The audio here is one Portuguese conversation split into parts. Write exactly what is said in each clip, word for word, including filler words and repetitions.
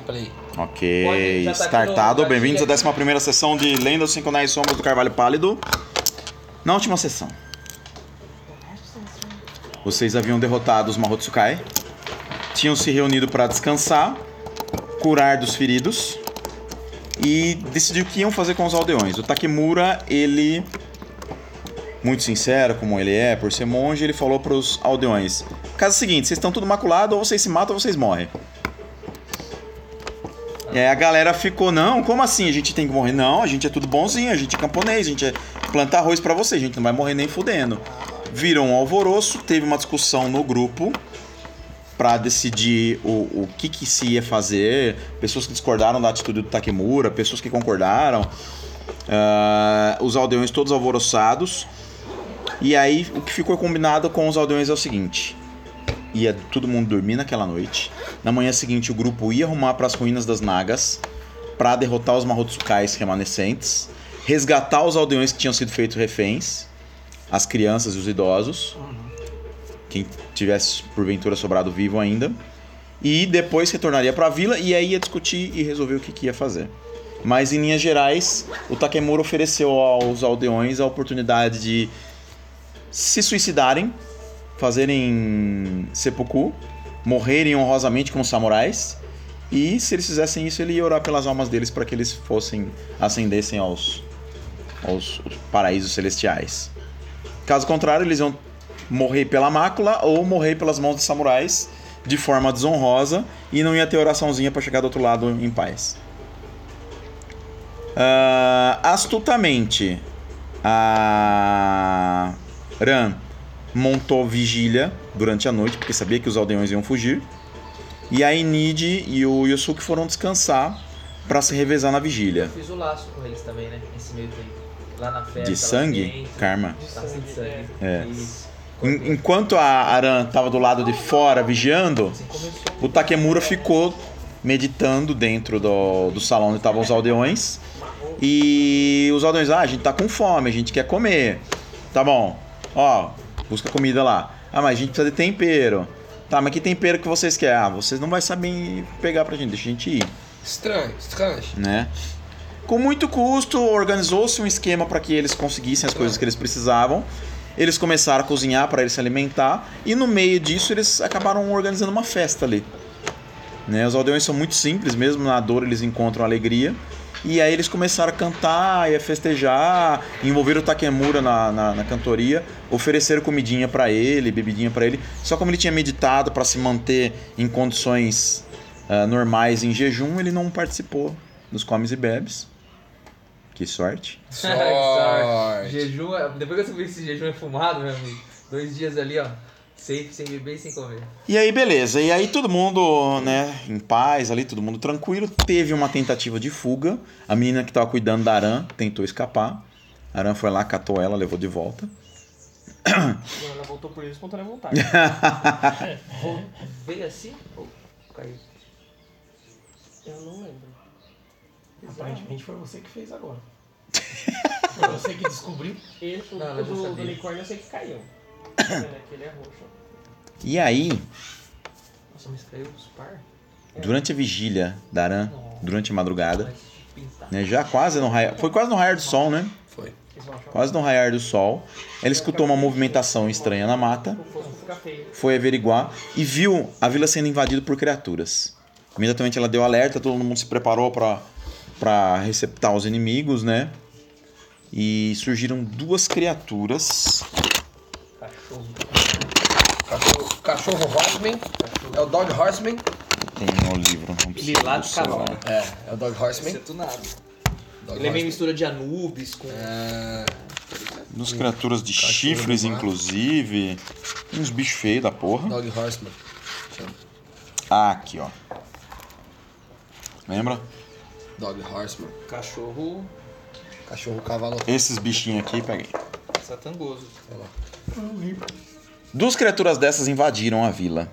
gameplay. Ok, Pode, já tá startado. aqui no- Bem-vindos à aqui. décima primeira sessão de Lenda dos Cinco Anéis Sombras do Carvalho Pálido. Na última sessão, vocês haviam derrotado os Mahotsukai, tinham se reunido para descansar, curar dos feridos e decidir o que iam fazer com os aldeões. O Takemura, ele, muito sincero como ele é, por ser monge, ele falou para os aldeões: caso seguinte, vocês estão tudo maculado, ou vocês se matam ou vocês morrem. E aí a galera ficou: não, como assim a gente tem que morrer? Não, a gente é tudo bonzinho, a gente é camponês, a gente é plantar arroz pra vocês, a gente não vai morrer nem fudendo. Viram um alvoroço, teve uma discussão no grupo pra decidir o, o que, que se ia fazer. Pessoas que discordaram da atitude do Takemura, pessoas que concordaram. Uh, os aldeões todos alvoroçados. E aí o que ficou combinado com os aldeões é o seguinte: ia todo mundo dormir naquela noite. Na manhã seguinte o grupo ia arrumar para as ruínas das Nagas para derrotar os Mahotsukais remanescentes, resgatar os aldeões que tinham sido feitos reféns, as crianças e os idosos, quem tivesse porventura sobrado vivo ainda, e depois retornaria para a vila e aí ia discutir e resolver o que, que ia fazer. Mas em linhas gerais, o Takemura ofereceu aos aldeões a oportunidade de se suicidarem, fazerem seppuku, morrerem honrosamente como samurais, e se eles fizessem isso, ele ia orar pelas almas deles para que eles fossem, ascendessem aos, aos paraísos celestiais. Caso contrário, eles iam morrer pela mácula ou morrer pelas mãos de samurais de forma desonrosa e não ia ter oraçãozinha para chegar do outro lado em paz. Uh, astutamente, a Ran montou vigília durante a noite, porque sabia que os aldeões iam fugir. E a Enid e o Yosuke foram descansar para se revezar na vigília. Eu fiz o laço com eles também, né? Nesse meio tempo. Lá na festa. De sangue? Karma. Laço de sangue. É. Isso. En- enquanto a Aran estava do lado de fora vigiando, Assim começou. o Takemura ficou meditando dentro do, do salão onde estavam os aldeões. E os aldeões: ah, a gente tá com fome, a gente quer comer. Tá bom, ó, busca comida lá. Ah, mas a gente precisa de tempero. Tá, mas que tempero que vocês querem? Ah, vocês não vão saber pegar pra gente, deixa a gente ir. Estranho, estranho. Né? Com muito custo, organizou-se um esquema para que eles conseguissem as coisas que eles precisavam. Eles começaram a cozinhar para eles se alimentar. E no meio disso, eles acabaram organizando uma festa ali. Né? Os aldeões são muito simples, mesmo na dor eles encontram alegria. E aí eles começaram a cantar e a festejar, envolveram o Takemura na, na, na cantoria, ofereceram comidinha pra ele, bebidinha pra ele. Só como ele tinha meditado para se manter em condições uh, normais em jejum, ele não participou dos comes e bebes. Que sorte. Sorte. Jejum, é- depois que eu subi esse jejum é fumado, meu amigo. Dois dias ali, ó. Safe, sem beber e sem comer. E aí, beleza. E aí todo mundo, né, em paz ali, todo mundo tranquilo. Teve uma tentativa de fuga. A menina que tava cuidando da Aran tentou escapar. A Aran foi lá, catou ela, levou de volta. Ela voltou por isso espontânea vontade. Veio assim ou caiu? Eu não lembro. Aparentemente foi você que fez agora. Foi você que descobriu. Ele, o Não, ela já do, do sabia. unicórnio eu sei que caiu. Tá vendo? Aquele é roxo. E aí, Nossa, mas caiu os par? durante a vigília da Aran, durante a madrugada, Mas pintar. né, já quase no raiar, foi quase no raiar do sol, né? Foi. Eles vão achar Quase no raiar do sol, ela escutou uma movimentação estranha na mata, que o fosfo fica feio. foi averiguar e viu a vila sendo invadida por criaturas. Imediatamente ela deu alerta, todo mundo se preparou para para receptar os inimigos, né? E surgiram duas criaturas. Cachorro. Cachorro, cachorro Horseman. É o Dog Horseman. Tem no livro, não precisa Lilá do de celular. cavalo. É, é o Dog Horseman. Detonado. Dog Ele é meio Horseman. mistura de Anubis com... É, Duas criaturas de Cachorro chifres, do mar. inclusive. Uns bichos feios da porra. Dog Horseman. Ah, aqui, ó. Lembra? Dog Horseman. Cachorro Cachorro cavalo. Esses bichinhos aqui, peguei. satangoso. Olha lá. Duas criaturas dessas invadiram a vila,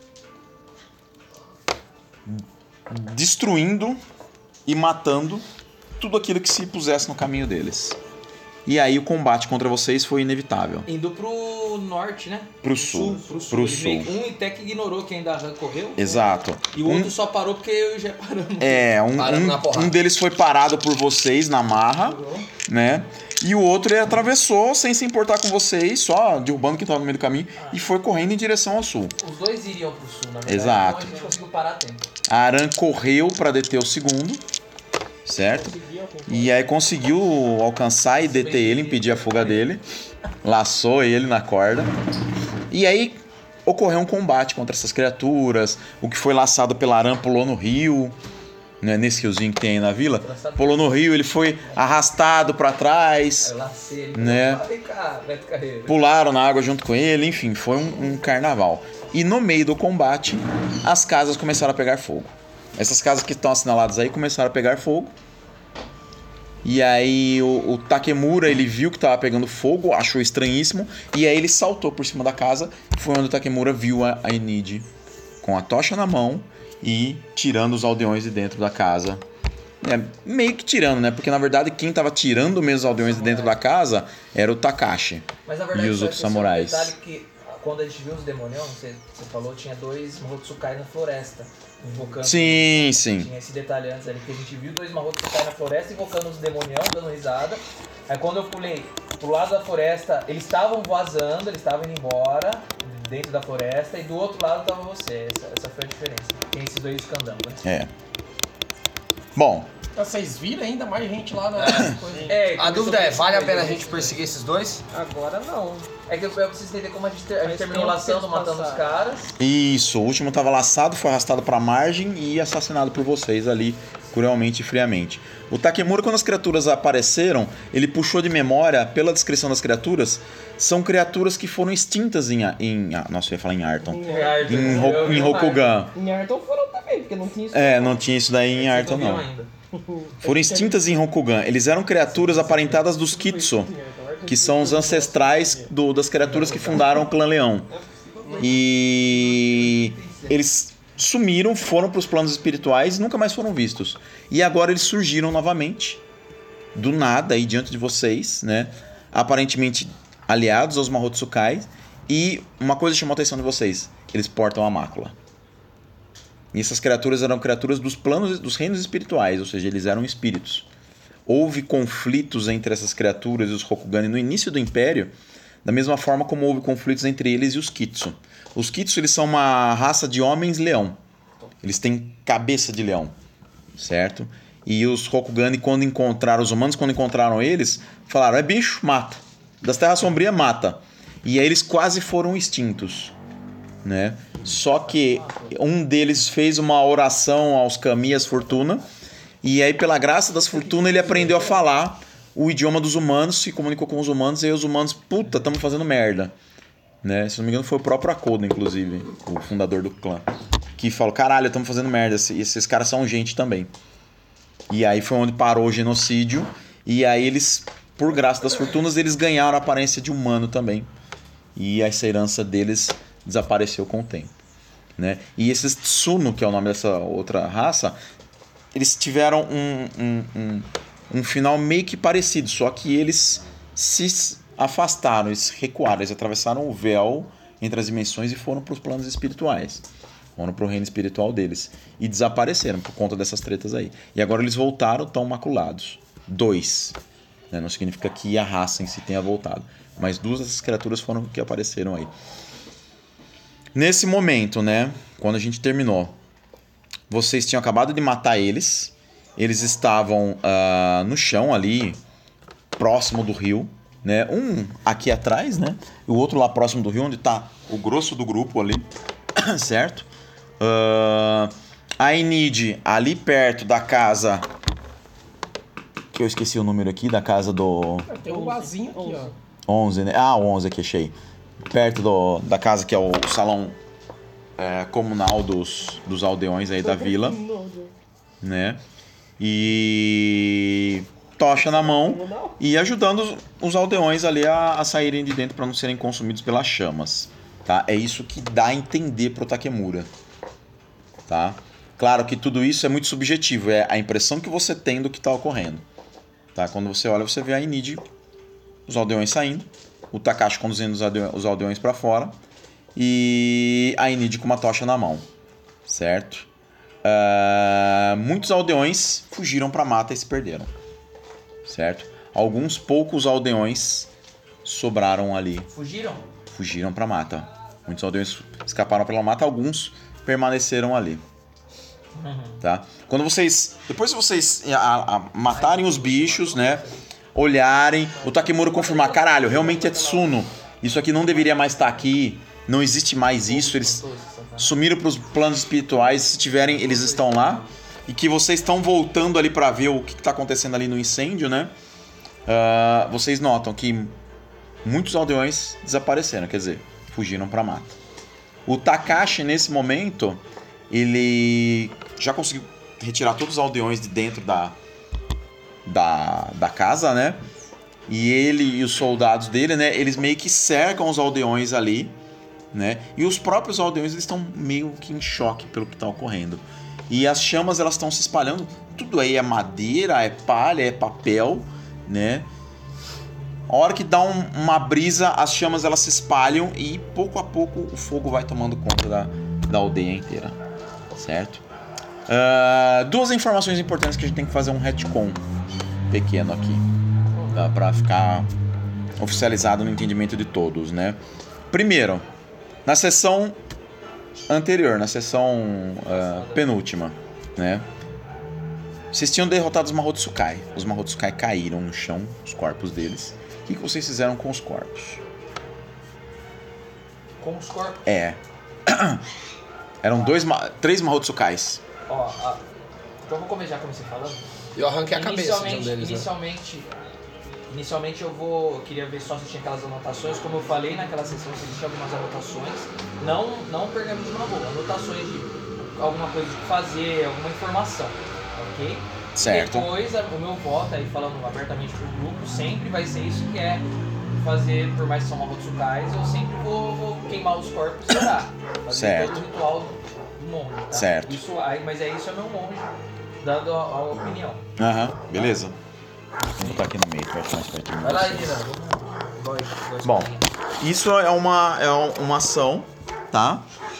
destruindo e matando tudo aquilo que se pusesse no caminho deles. E aí o combate contra vocês foi inevitável. Indo pro pro norte, né? Pro sul. Pro sul. Pro Ele sul. meio que- Um até que ignorou que ainda correu. Exato. E o Um- outro só parou porque eu e o Gé paramos. É, um, Parando na um, porrada. um deles foi parado por vocês na marra, né? E o outro ele atravessou sem se importar com vocês, só derrubando quem tava no meio do caminho, e foi correndo em direção ao sul. Os dois iriam pro sul, na verdade. Exato. Então a gente conseguiu parar a tempo. A Aran correu pra deter o segundo, certo? E aí conseguiu alcançar e deter ele, impedir a fuga dele. Laçou ele na corda. E aí ocorreu um combate contra essas criaturas. O que foi laçado pela Aran pulou no rio, né, nesse riozinho que tem aí na vila. Pulou no rio, ele foi arrastado pra trás. Aí eu lacei ele. Né? Vem cá, Beto Carreiro. Pularam na água junto com ele, enfim, foi um, um carnaval. E no meio do combate, as casas começaram a pegar fogo. Essas casas que estão assinaladas aí começaram a pegar fogo. E aí o, o Takemura, ele viu que estava pegando fogo, achou estranhíssimo, e aí ele saltou por cima da casa. Foi onde o Takemura viu a, a Enid com a tocha na mão e tirando os aldeões de dentro da casa. É, meio que tirando, né? Porque na verdade quem estava tirando mesmo os aldeões de dentro da casa era o Takashi. Mas na verdade, E os só outros que esse samurais. É um detalhe que quando a gente viu os demonião, você, você falou, tinha dois Mahotsukai na floresta. Invocando. Sim, sim. Tinha esse detalhe antes ali, que a gente viu dois Mahotsukai na floresta invocando os demonião, dando risada. Aí quando eu pulei pro lado da floresta, eles estavam vazando, eles estavam indo embora dentro da floresta, e do outro lado tava você. Essa, essa foi a diferença. Tem esses dois candangos, né? É. Bom, Vocês viram ainda mais gente lá na coisa. É, A dúvida é, vale a pena a gente gente perseguir esses dois? Agora não. É que eu, eu preciso entender como a gente, ter- a gente Mas terminou tem laçando, que matando os passar. caras. isso. O último estava laçado, foi arrastado para a margem e assassinado por vocês ali, cruelmente e friamente. O Takemura, quando as criaturas apareceram, ele puxou de memória, pela descrição das criaturas, são criaturas que foram extintas em... A- em a- nossa, eu ia falar em Arton. Em, Ho- em Rokugan. Em Arton foram também, porque não tinha isso. É, não tinha isso daí em Arton, não. Foram extintas em Rokugan. Eles eram criaturas aparentadas dos Kitsu, que são os ancestrais do- das criaturas que fundaram o Clã Leão. E eles sumiram, foram para os planos espirituais e nunca mais foram vistos. E agora eles surgiram novamente, do nada, aí diante de vocês, né? Aparentemente aliados aos Mahotsukai. E uma coisa chamou a atenção de vocês: eles portam a mácula. E essas criaturas eram criaturas dos planos, dos reinos espirituais, ou seja, eles eram espíritos. Houve conflitos entre essas criaturas e os Rokugani no início do Império, da mesma forma como houve conflitos entre eles e os Kitsu. Os Kitsu, eles são uma raça de homens-leão. Eles têm cabeça de leão, certo? E os Rokugani, quando encontraram os humanos, quando encontraram eles, falaram: é bicho, mata. Das Terras Sombrias, mata. E aí eles quase foram extintos, né? Só que um deles fez uma oração aos Kami e às Fortuna, e aí, pela graça das Fortuna, ele aprendeu a falar o idioma dos humanos, se comunicou com os humanos, e aí os humanos, puta, estamos fazendo merda. Né? Se não me engano, foi o próprio Akodo, inclusive, o fundador do clã, que falou: caralho, estamos fazendo merda, esses, esses caras são gente também. E aí foi onde parou o genocídio, e aí eles, por graça das Fortunas, eles ganharam a aparência de humano também. E essa herança deles desapareceu com o tempo, né? E esses Tsuno, que é o nome dessa outra raça, eles tiveram um, um, um, um final meio que parecido, só que eles se afastaram, eles recuaram, eles atravessaram o véu entre as dimensões e foram para os planos espirituais, foram para o reino espiritual deles e desapareceram por conta dessas tretas aí. E agora eles voltaram, tão maculados. Dois, né? Não significa que a raça em si tenha voltado, mas duas dessas criaturas foram que apareceram aí. Nesse momento, né, quando a gente terminou, vocês tinham acabado de matar eles, eles estavam uh, no chão ali, próximo do rio, né, um aqui atrás, né, e o outro lá próximo do rio, onde está o grosso do grupo ali, certo? Uh, a Enid ali perto da casa, que eu esqueci o número aqui, da casa do... Tem um vasinho aqui, ó. onze, né? Ah, o onze aqui, achei. Perto do, da casa que é o salão é, comunal dos, dos aldeões aí da vila, né? E tocha na mão e ajudando os, os aldeões ali a, a saírem de dentro para não serem consumidos pelas chamas, tá? É isso que dá a entender pro Takemura, tá? Claro que tudo isso é muito subjetivo, é a impressão que você tem do que está ocorrendo, tá? Quando você olha, você vê a Enid, os aldeões saindo, o Takashi conduzindo os, aldeões, os aldeões pra fora e a Enid com uma tocha na mão, certo? Uh, muitos aldeões fugiram pra mata e se perderam, certo? Alguns poucos aldeões sobraram ali. Fugiram? Fugiram pra mata. Muitos aldeões escaparam pela mata, alguns permaneceram ali. Uhum. Tá? Quando vocês... Depois que vocês a, a, matarem os bichos, né? Olharem, o Takemura confirmar, caralho, realmente é Tsuno. Isso aqui não deveria mais estar aqui. Não existe mais isso. Eles sumiram pros planos espirituais. Se tiverem, eles estão lá. E que vocês estão voltando ali pra ver o que está acontecendo ali no incêndio, né? Uh, vocês notam que muitos aldeões desapareceram, quer dizer, fugiram pra mata. O Takashi, nesse momento, ele já conseguiu retirar todos os aldeões de dentro da, da, da casa, né? E ele e os soldados dele, né? Eles meio que cercam os aldeões ali, né? E os próprios aldeões, eles estão meio que em choque pelo que está ocorrendo. E as chamas, elas estão se espalhando. Tudo aí é madeira, é palha, é papel, né? A hora que dá um, uma brisa, as chamas elas se espalham e pouco a pouco o fogo vai tomando conta da, da aldeia inteira, certo? Uh, duas informações importantes que a gente tem que fazer um retcon pequeno aqui, tá? Pra ficar oficializado no entendimento de todos, né? Primeiro, na sessão anterior, na sessão uh, penúltima, né? Vocês tinham derrotado os Mahotsukai. Os Mahotsukai caíram no chão, os corpos deles. O que, que vocês fizeram com os corpos? Com os corpos? É. Eram dois, três Mahotsukais. Ó, a... então vou começar, já comecei falando. Eu arranquei a cabeça de um deles, Inicialmente, né? inicialmente eu vou... Eu queria ver só se tinha aquelas anotações. Como eu falei naquela sessão, se existia algumas anotações. Não, não pergaminho de uma boa. Anotações de alguma coisa de fazer, alguma informação. Ok? Certo. Depois, o meu voto, aí falando abertamente pro grupo, sempre vai ser isso que é fazer, por mais que são Mahotsukais, eu sempre vou, vou queimar os corpos e orar. Fazer Certo. todo o ritual do monge, tá? Certo. Isso, aí, mas é isso é meu monge, dando a, a opinião. Aham, uhum, beleza. Vou botar aqui no meio, vai ficar mais pertinho. Vai lá, Edina. Vamos. Bom, isso é uma, é uma ação, tá?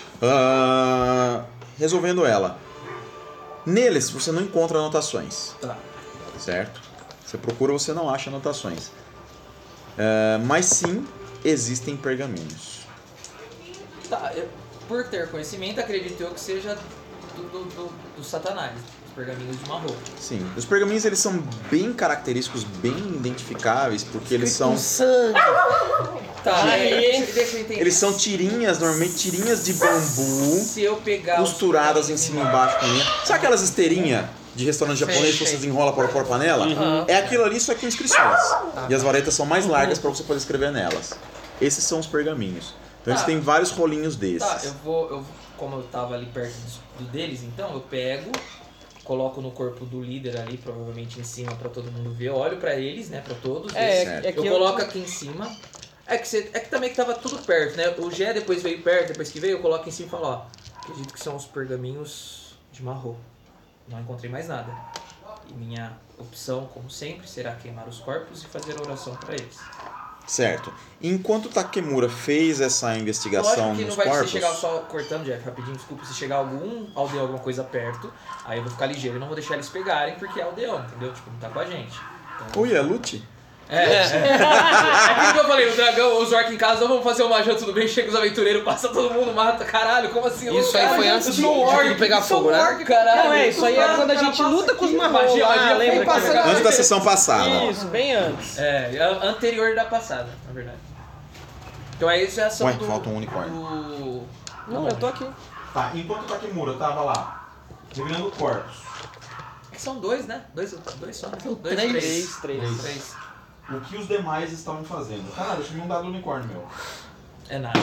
Uh, resolvendo ela. Neles você não encontra anotações. Tá. Certo? Você procura, você não acha anotações. Uh, mas sim, existem pergaminhos. Tá, eu, por ter conhecimento, acredito eu que seja do, do, do, do Satanás, os pergaminhos de Mahou. Sim, os pergaminhos eles são bem característicos, bem identificáveis, porque eles são... sangue. Tá, Aí. deixa, deixa eu entender. Eles são tirinhas, normalmente tirinhas de bambu, Se eu pegar costuradas os em cima e embaixo com linha. Sabe aquelas esteirinhas de restaurante japonês que sei. você desenrola para pôr panela? Uhum. É aquilo ali, só que com inscrições. E as varetas são mais largas para você poder escrever nelas. Esses são os pergaminhos. Então eles Tá. têm vários rolinhos desses. Tá, eu vou, eu, como eu tava ali perto do, do deles, então eu pego, coloco no corpo do líder ali, provavelmente em cima pra todo mundo ver, olho pra eles, né, pra todos. É, eles. Certo. é que eu eu coloco aqui em cima. É que, você, é que também que tava tudo perto, né? O Gé depois veio perto, depois que veio, eu coloco em cima e falo, ó, acredito que são os pergaminhos de Mahou. Não encontrei mais nada. E minha opção, como sempre, será queimar os corpos e fazer oração pra eles. Certo. Enquanto Takemura fez essa investigação Lógico que não nos vai corpos... se chegar só cortando, Jeff, rapidinho, desculpa, se chegar algum aldeão, alguma coisa perto, aí eu vou ficar ligeiro e não vou deixar eles pegarem porque é aldeão, entendeu? Tipo, não tá com a gente. Então, Ui, é Lute? é, é. É que eu falei, o dragão, os orcs em casa, vamos fazer uma janta, tudo bem, chega os aventureiros, passa todo mundo, mata, caralho, como assim? Isso aí Cara, foi eu antes de- sou de orc, tudo pegar eu sou fogo, né? orc, caralho. Não, é, isso aí é quando a Cara, gente passa luta com os aqui, marrom magia, lá, magia, lembra? vem que- passando. Antes da sessão passada. Isso, bem antes. É, a- anterior da passada, na verdade. Então é isso, é a ação Ué, do... falta um unicórnio. do... Não, eu tô aqui. Tá, enquanto Takemura tava lá, revirando corpos, É que são dois, né? Dois, dois só, né? Dois, três. três. Três. Três. o que os demais estavam fazendo? Caralho, eu chamei um dado unicórnio, meu. É nada.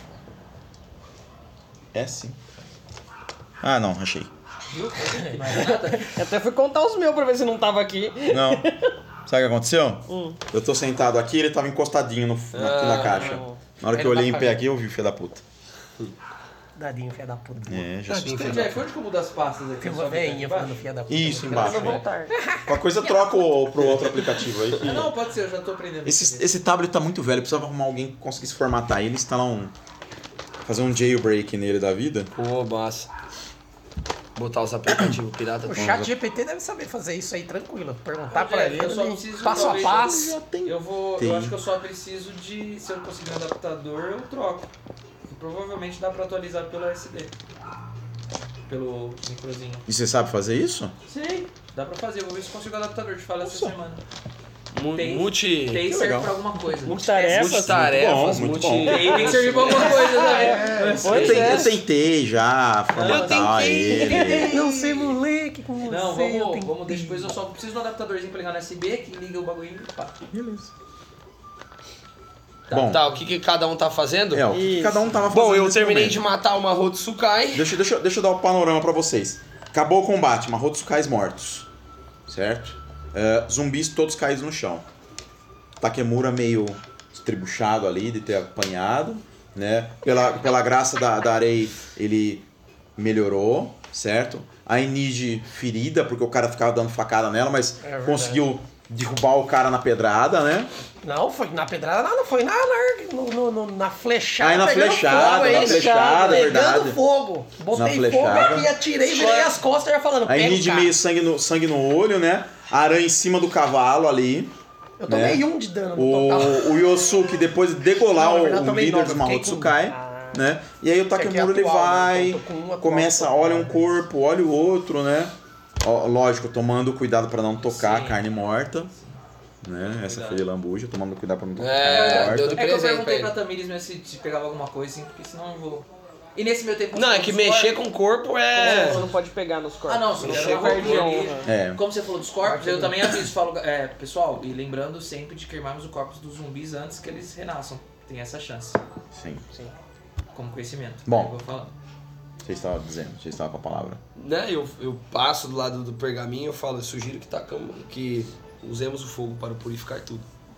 É sim. Ah, não, achei. Viu? Não é nada. Eu até fui contar os meus pra ver se não tava aqui. Não. Sabe o que aconteceu? Hum. Eu tô sentado aqui, ele tava encostadinho no, na- aqui na caixa. Na hora que eu olhei em pé aqui, eu vi o filho da puta. Dadinho, filha da puta. É, já Dadinho, assustei. Jeff, onde que eu mudo as pastas aqui? Tem uma Sobe aqui veinha embaixo? falando filha da puta. Isso, Eu embaixo. quero né? voltar. Qualquer coisa troca o, pro outro aplicativo aí. que- Ah, não, pode ser, eu já tô aprendendo. Esse, esse tablet tá muito velho, precisava arrumar alguém que conseguisse formatar ele e instalar um. Fazer um jailbreak nele da vida. Pô, massa. Botar os aplicativos pirata. O chat G P T deve saber fazer isso aí tranquilo. Perguntar Ô, pra Jeff, ele, eu só ele preciso, passo a talvez, passo. Eu vou. Tem. Eu acho que eu só preciso de. Se eu conseguir um adaptador, eu troco. E provavelmente dá pra atualizar pelo S D. Pelo microzinho. E você sabe fazer isso? Sim, dá pra fazer. Eu vou ver se consigo o adaptador. Te falo essa semana. Mu- Tem- Multi. Tem Que serve legal. pra alguma coisa. Multitarefas. Multitarefas, Muito bom, multi. muito Tem, tem que servir pra alguma coisa também. Eu, Pois ten- é. eu tentei já formatar ele. Não sei, moleque, com você. Não, eu vamos, tentei. vamos deixar depois. Eu só preciso de um adaptadorzinho pra ligar no U S B que liga o bagulho e pá. Beleza. Tá. Bom, Tá, o que, que cada um tá fazendo? é, o que que Isso. cada um tava fazendo. Bom, eu nesse terminei momento. de matar uma Rotsukai. Deixa, deixa, deixa eu dar o panorama pra vocês. Acabou o combate, Mahotsukais mortos. Certo? É, zumbis todos caídos no chão. Takemura meio estribuchado ali de ter apanhado. Né? Pela, pela graça da, da Arei, ele melhorou, certo? A Enid ferida, porque o cara ficava dando facada nela, mas É verdade. conseguiu derrubar o cara na pedrada, né? Não, foi na pedrada nada, foi na, na, no, no, no- na flechada. Aí na pegando flechada, fogo, na aí, flechada, pegando verdade. fogo. Botei Na fogo flechada. aqui, atirei, virei as costas já falando, A pega o Enid cara. meio sangue no, sangue no olho, né? A aranha em cima do cavalo ali. Eu tomei né? um de dano no total. O, o Yosuke, depois de degolar Não, na o, verdade, o tomei líder nove, dos eu fiquei Mahotsukai, com um. Ah. né? E aí o Que aqui é Takemura ele atual, né? vai, Então, tô com um atual, começa, tô olha um com- corpo, olha o outro, né? Ó, lógico, tomando cuidado pra não tocar Sim. a carne morta. Né? Essa Cuidado. foi de lambuja, tomando cuidado pra não tocar a É, carne deu morta. do É que eu presente pra perguntei ele. pra Tamires mesmo se, se pegava alguma coisa, assim, porque senão eu vou. E nesse meu tempo. Não, é como que você falou mexer dos com o corpo É, é. você não pode pegar nos corpos. Ah, não, se Mexer der uma perde roupinha ali. honra. É. Como você falou dos corpos, eu também aviso, falo, é, pessoal, e lembrando sempre de queimarmos o corpo dos zumbis antes que eles renasçam. Tem essa chance, Sim. como conhecimento. Bom. Eu vou falando. Você estava dizendo, você estava com a palavra. Né, eu, eu passo do lado do pergaminho e eu falo, eu sugiro que, tacamos, que usemos o fogo para purificar tudo.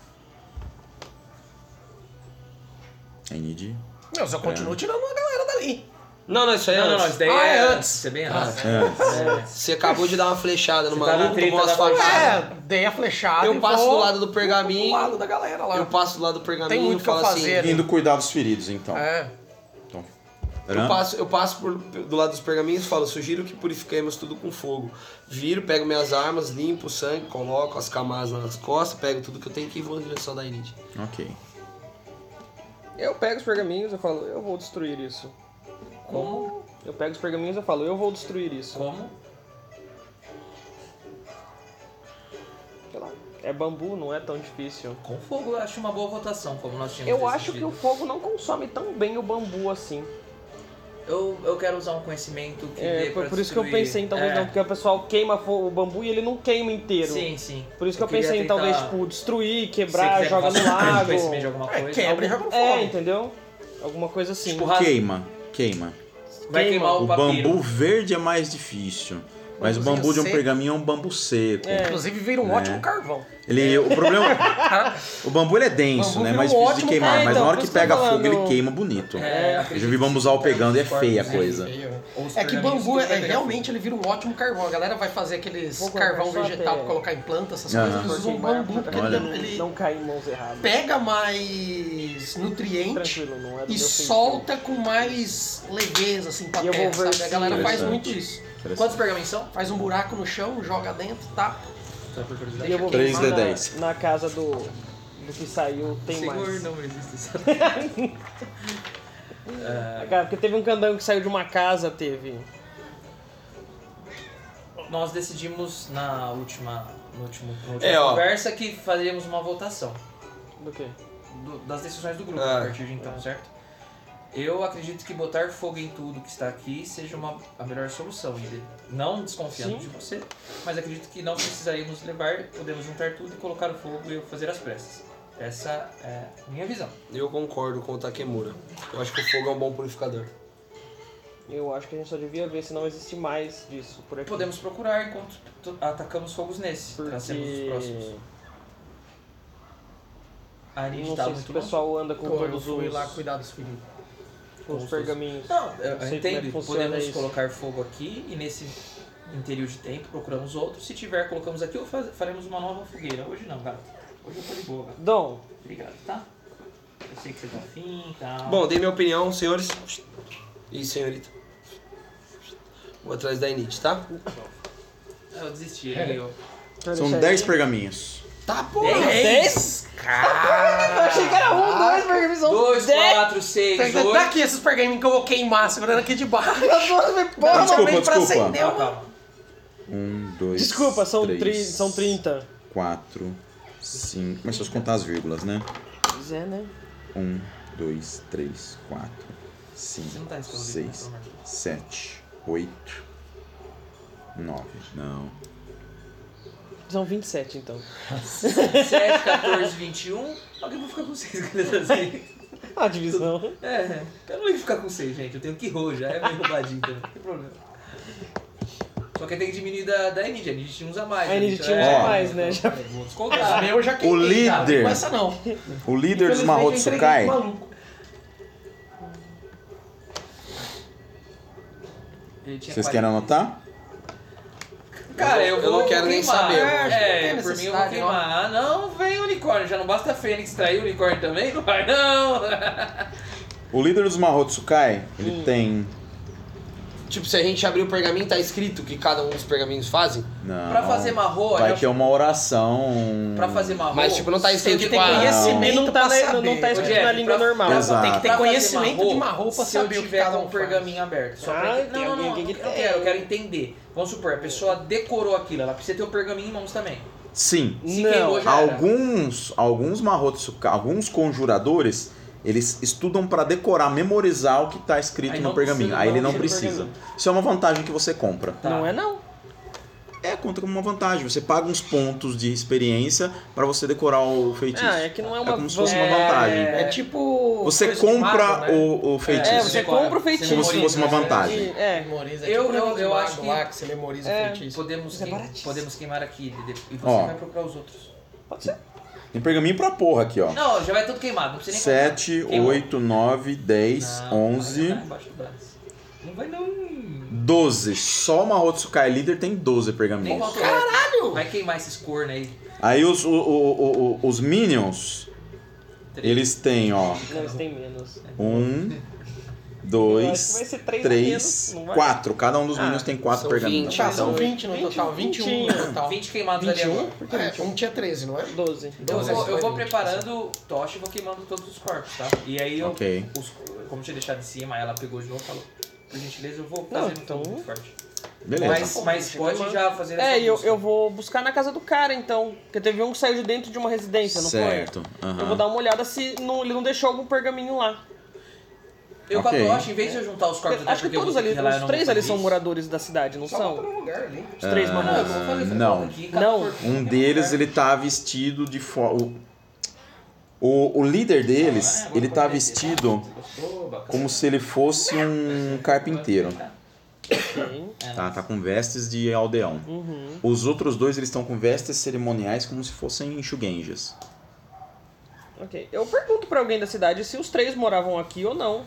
A Enid. Eu só continuo tirando a galera dali. Não, não, isso aí é Não, não, não, antes. isso daí Ah, é é antes. antes. Isso é bem Ah, antes. É. Você acabou de dar uma flechada no Você tá na maluco, treta tomou umas da batalha. facadas. É, dei a flechada Eu e passo vou do lado do pergaminho. do lado da galera lá. Eu passo do lado do Tem pergaminho muito e o que eu falo assim. fazer ali. Indo cuidar dos feridos, então. É. Então, Eu passo, eu passo por, do lado dos pergaminhos e falo, sugiro que purifiquemos tudo com fogo. Viro, pego minhas armas, limpo o sangue, coloco as camadas nas costas, pego tudo que eu tenho aqui e vou na direção da Enid. Ok. Eu pego os pergaminhos e falo, eu vou destruir isso. Como? Eu pego os pergaminhos e falo, eu vou destruir isso. Como? Sei lá. É bambu, não é tão difícil. Com fogo eu acho uma boa votação, como nós tínhamos Eu acho que decidido. o fogo não consome tão bem o bambu assim. Eu, eu quero usar um conhecimento que É, dê por, pra por isso que eu destruir. pensei em talvez É. não, porque o pessoal queima fo- o bambu e ele não queima inteiro. Sim, sim. Por isso que eu, queria pensei em tentar- talvez, tipo, destruir, Se quebrar, quiser joga no passar um lago. conhecimento de alguma É, coisa, quebra e algum- joga no É, fogo. entendeu? Alguma coisa assim. Tipo, rasga- Queima, queima. Vai queima. queimar o, O papiro. bambu verde é mais difícil. Mas o Bambuzinho bambu de um seco. pergaminho é um bambu seco. É. Inclusive vira um É. ótimo carvão. Ele, o problema. O bambu ele é denso, Bambu né? vira Mais um difícil de ótimo queimar. cara. Mas Então, na hora por que isso que eu pega tô fogo, ele falando. queima bonito. É, Eu já vi bambuzar o pegando e é feia a coisa. Os É que pergaminhos bambu, tudo vai é, pegar realmente ele vira um ótimo carvão. A galera vai fazer aqueles Vou carvão colocar só vegetal até- pra colocar em planta, essas Aham. coisas. Eles usam Queimar, bambu porque Olha. ele, ele Não cair em mãos erradas. pega mais nutriente Tranquilo, não é do e meu feitio. solta com mais leveza, assim, pra E eu terra, vou ver sabe? A se- galera faz Interessante. muito isso. Quantos pergaminhos são? Faz um buraco no chão, joga dentro, tá? Só por curiosidade. E eu vou três ver D se na, dez. na casa do, do que saiu tem Senhor, mais. não resiste. Ah, cara, porque teve um candango que saiu de uma casa, teve. Nós decidimos na última, no último, na última É, ó. conversa que faríamos uma votação Do quê? do- das decisões do grupo Ah. a partir de então, certo? Eu acredito que botar fogo em tudo que está aqui seja uma, a melhor solução. E não desconfiando Sim. de você, mas acredito que não precisaríamos levar, podemos juntar tudo e colocar o fogo e fazer as pressas. Essa é a minha visão. Eu concordo com o Takemura. Eu acho que o fogo é um bom purificador. Eu acho que a gente só devia ver se não existe mais disso por aqui. Podemos procurar enquanto tu- atacamos fogos nesse, Porque... tracemos os próximos. A Arid Não tá sei se muito o longe. pessoal anda com Pô, eu todos fui os... lá cuidar dos feridos. Com os pergaminhos. Não, eu Não sei como é entendo. que funciona Podemos isso. colocar fogo aqui e nesse interíoro de tempo procuramos outro. Se tiver, colocamos aqui ou faz- faremos uma nova fogueira. Hoje não, gato. Hoje eu tô de boa, gato. Dom, Obrigado, tá? Eu sei que você tá afim e tal. Bom, dei minha opinião, senhores. E senhorita. Vou atrás da Init, tá? eu desisti. Aí eu... quero São deixar dez aí. pergaminhos. Tá, pô. dez? Eu achei que era um, dois pergaminhos. são dois, dez. quatro, seis, Tá oito. aqui esses pergaminhos que eu vou queimar, segurando aqui de baixo. Desculpa, Normalmente pra desculpa. acender Calma, uma... calma. Um, dois, Desculpa, são, três, tri, são trinta. quatro, cinco. Começou a contar as vírgulas, né? Pois é, né? Um, dois, três, quatro, Você cinco, não tá escondendo, seis, pelo amor de Deus. sete, oito, nove. Não. São vinte e sete, então. sete, quatorze, vinte e um. Alguém vai ficar com seis, assim. A divisão. É, eu não ligo ficar com seis, gente. Eu tenho que rolar já. É meio roubadinho também. Não tem problema. Só que tem que diminuir da, da N I D. A N I D tinha uns a mais. A N I D né? tinha uns a mais, né? Já... Vou descontar. Meu, eu já queimei, O tá? líder. Não essa não. O líder dos Infelizmente, eu Mahotsukai, entreguei pro maluco. Ele tinha vocês quarenta. querem anotar? Cara, eu, Eu vou não quero nem queimar. saber, eu É, acho que não tem por mim eu vou necessidade, queimar. Ah, não, vem unicórnio. Já não basta a Fênix trair o unicórnio também? Não vai, não. O líder dos Mahotsukai, ele Hum. tem... Tipo, se a gente abrir o pergaminho, tá escrito o que cada um dos pergaminhos fazem? Não, Pra fazer marrom, vai já- ter uma oração... Pra fazer marrom... Mas, tipo, não tá escrito, Tem que tipo, ter ah, conhecimento Não tá, pra na, saber. não tá Ô, escrito Jeff, na língua pra- normal. Exato. Tem que ter Pra fazer conhecimento de marrom pra se eu saber o que tiver cada com um o pergaminho aberto. Só pra Ah, entender. tem Não, não, alguém não, que eu não tem. quero, eu quero entender. Vamos supor, a pessoa decorou aquilo, ela precisa ter o pergaminho em mãos também. Sim. Se Não. queimou, já era. Alguns, alguns Mahotsukai, alguns conjuradores, eles estudam pra decorar, memorizar o que tá escrito Aí no não pergaminho. precisa, Aí ele não não precisa do precisa. pergaminho. Isso é uma vantagem que você compra. Tá. Não é não. É, conta como uma vantagem. Você paga uns pontos de experiência pra você decorar o feitiço. Ah, é que não é uma como se fosse van- uma vantagem. É tipo... Você coisa de compra mago, né? o, o feitiço. É, você decora, compra o você feitiço. Como se fosse uma memoriza, vantagem. E- é. Memoriza. Eu- tipo eu- negócio de eu mago acho que- lá, que você memoriza É. o feitiço. Podemos, Mas é queim- baratíssimo. podemos queimar aqui Dede, e você Ó. vai procurar os outros. Pode ser. Tem pergaminho pra porra aqui, ó. Não, já vai tudo queimado, não precisa nem sete, comprar. Queimou. oito, nove, dez, Não, onze, vai embaixo do braço. Não vai não. doze. Só o Mahotsukai líder tem doze Nem pergaminhos. falta Caralho! Vai queimar esses cornos aí. Aí os, o- o- o- os Minions, Três. eles têm, ó, Não, eles têm menos. um, Eu acho que dois, vai ser três a três, menos, não vai? quatro. Cada um dos Minions tem quatro são pergaminhos. vinte. Tá, são Então, vinte no total. vinte e um no total. vinte queimados vinte e ali um? agora. É, um tinha treze, não é? doze. Eu doze, vou, eu foi vou vinte, preparando tocha e vou queimando todos os corpos, tá? E aí eu, Ok. os, como tinha deixado de cima, ela pegou de novo e falou, por gentileza, eu vou Não, fazer então- muito forte. Beleza. Mas, mas pode já fazer É, essa e eu, busca. eu vou buscar na casa do cara, então. Porque teve um que saiu de dentro de uma residência, não Certo. foi? aham. Eu vou dar uma olhada se não, ele não deixou algum pergaminho lá. Eu com a Ok. tocha, em vez de eu juntar os corpos, Porque acho que porque eu vou todos ter ali, que relar, eu os não três vou ali fazer são isso. moradores da cidade, não Só bota são? no lugar ali. Os três Ah, Não, eu mamonas. vou fazer essa Não. porra aqui, cada Não. corpo Um tem deles, lugar. ele tá vestido de forma... O, o líder deles, Ah, é, ele tá vou vestido Gostou, bacana. como se ele fosse um carpinteiro. Ok. É, Tá, tá com vestes de aldeão. Uhum. Os outros dois, eles estão com vestes cerimoniais como se fossem shugenjas. Ok. Eu pergunto pra alguém da cidade se os três moravam aqui ou não.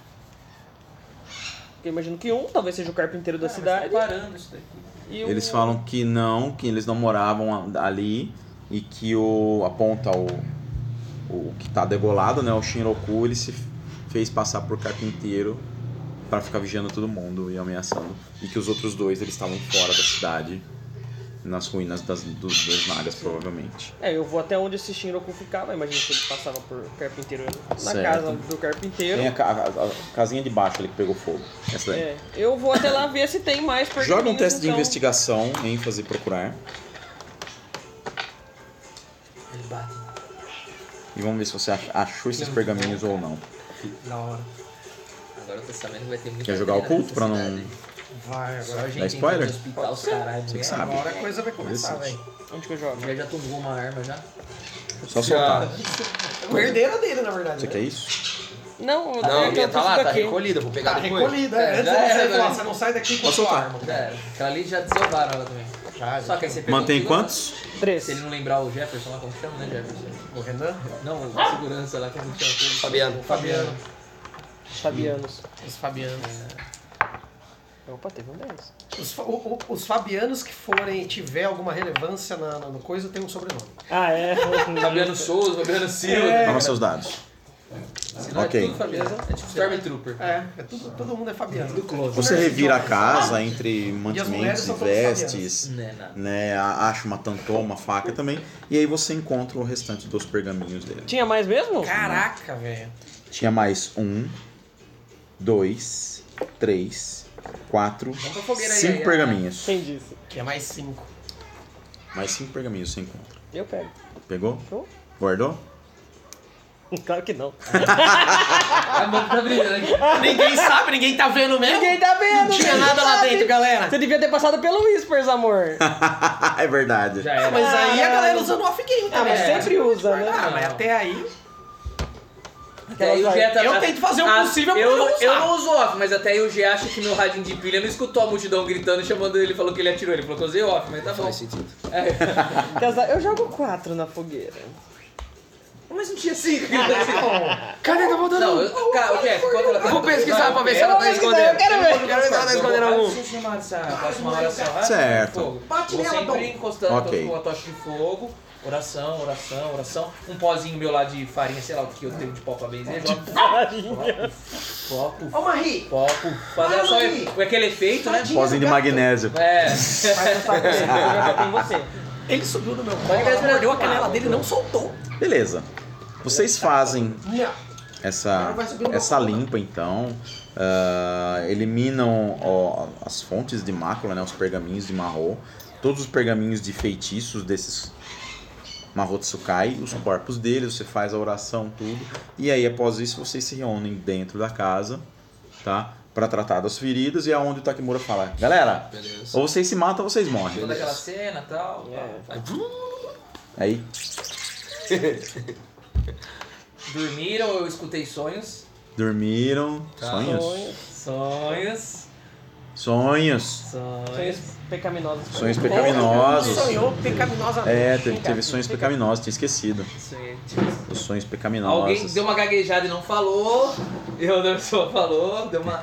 Porque eu imagino que um talvez seja o carpinteiro da Ah, mas cidade. tá parando isso daqui. E o... Eles falam que não, que eles não moravam a- ali e que o aponta o, o que tá degolado, né, o Shinroku, ele se fez passar por carpinteiro pra ficar vigiando todo mundo e ameaçando. E que os outros dois, eles estavam fora da cidade, nas ruínas das, dos dois nagas, provavelmente. É, eu vou até onde esse Shinroku ficava. Imagina se ele passava por carpinteiro na Certo. casa do carpinteiro. Tem a, ca- a- a casinha de baixo ali que pegou fogo. Essa daí. É, eu vou até lá ver se tem mais pergaminhos. Joga um teste de então. investigação, ênfase procurar. Ele bate. E vamos ver se você ach- achou esses pergaminhos ou não. Da hora. Agora eu tô sabendo que vai ter muita Quer jogar treta oculto pra nessa não... cidade. Vai, Só agora. a gente Dá spoiler? entra no hospital, os caralho. Você que né? sabe. Agora a coisa vai começar, Interessante. velho. Onde que eu jogo? Já já tomou uma arma já? Só soltar. É uma herdeira dele, na verdade. Você né? quer isso? Não, Não, é a que minha eu tá lá, preciso tá daqui. recolhida, vou pegar Tá depois. recolhida, É, é. Antes já de você era, falar, né? você não sai daqui com a Pode sua soltar. arma. Já era. Aquela ali já desovaram ela também. Já, Só que aí você pegou Mantém tudo, quantos? Três. Se ele não lembrar o Jefferson lá, como chama, né, Jefferson? O Renan? Não, o segurança lá, como chama? Fabiano. O Fabiano. Fabianos. Os fabianos. Opa, teve um dez. Os, fa- o- o- os fabianos que forem, tiver alguma relevância na, na, no coisa, tem um sobrenome. Ah, é? Fabiano Souza, Fabiano Silva. Toma seus dados. Senão Ok. É tudo Fabiano. É tipo Stormtrooper. É, é tudo, todo mundo é fabiano. Do close. Você revira a casa entre mulheres mantimentos e são todas vestes, Não é nada. né? Acha uma tantô, uma faca também. E aí você encontra o restante dos pergaminhos dele. Tinha mais mesmo? Caraca, velho. Tinha mais um, dois, três, quatro, pra fogueira aí, cinco aí, pergaminhos. Quem disse? Que é mais cinco. Mais cinco pergaminhos você encontra. Eu pego. Pegou? Oh. Guardou? Claro que não. A mão tá brilhando aqui. Ninguém sabe, ninguém tá vendo mesmo. Ninguém tá vendo, Não tinha ninguém nada lá sabe. dentro, galera. Você devia ter passado pelo Whispers, amor. É verdade. Já era. Mas aí a Ah, galera usando o off-game Ah, também. mas sempre usa, né? Ah, mas até aí... Até aí o G tá- Eu tento fazer o Ah, possível pra eu, não usar. eu não uso off, mas até aí o G acha que meu radinho de pilha não escutou a multidão gritando, chamando ele, falou que ele atirou. Ele falou que eu usei off, mas tá bom. Faz sentido. É. Casa- Eu jogo quatro na fogueira. Mas não tinha cinco. Cadê que eu vou dando? Não, eu, cara, o Jeff, quanto ela tá... Eu vou pesquisar pra ver se Eu ela vou tá pesquisar, escondendo. eu quero ver. Quero ver se ela tá escondendo algum. Deixa eu chamar essa próxima oração. Certo. Fogo. Bate Vou nela, sempre Tom. encostando Ok. com a tocha de fogo. Oração, oração, oração. Um pozinho meu lá de farinha, sei lá o que eu tenho de pó pra benzer. Jogo Farinha. Popo, Ô, Marie, popo. Fazer só Marie. com aquele efeito, né? Pozinho de magnésio. É. Faz o saco dele, eu já tenho você. ele subiu no meu colo, Vai, vai, vai, mordeu a vai. canela dele e não soltou. Beleza. Vocês fazem Não. essa, essa limpa então, ah, eliminam ó, as fontes de mácula, né, os pergaminhos de Mahou, todos os pergaminhos de feitiços desses Mahotsukai, os corpos deles, você faz a oração, tudo, e aí após isso vocês se reúnem dentro da casa, tá, para tratar das feridas, e é onde o Takemura fala, galera, Beleza. ou vocês se matam ou vocês morrem. Toda aquela cena e tal. Aí, Dormiram, eu escutei sonhos. dormiram, Tá. sonhos, Sonhos. sonhos, Sonhos. Sonhos pecaminosos. sonhos pecaminosos. Sonhou pecaminosamente. É, teve, teve sonhos pecaminosos, tinha esquecido. Sonhos. Os sonhos pecaminosos. Alguém deu uma gaguejada e não falou. E outra pessoa falou, deu uma.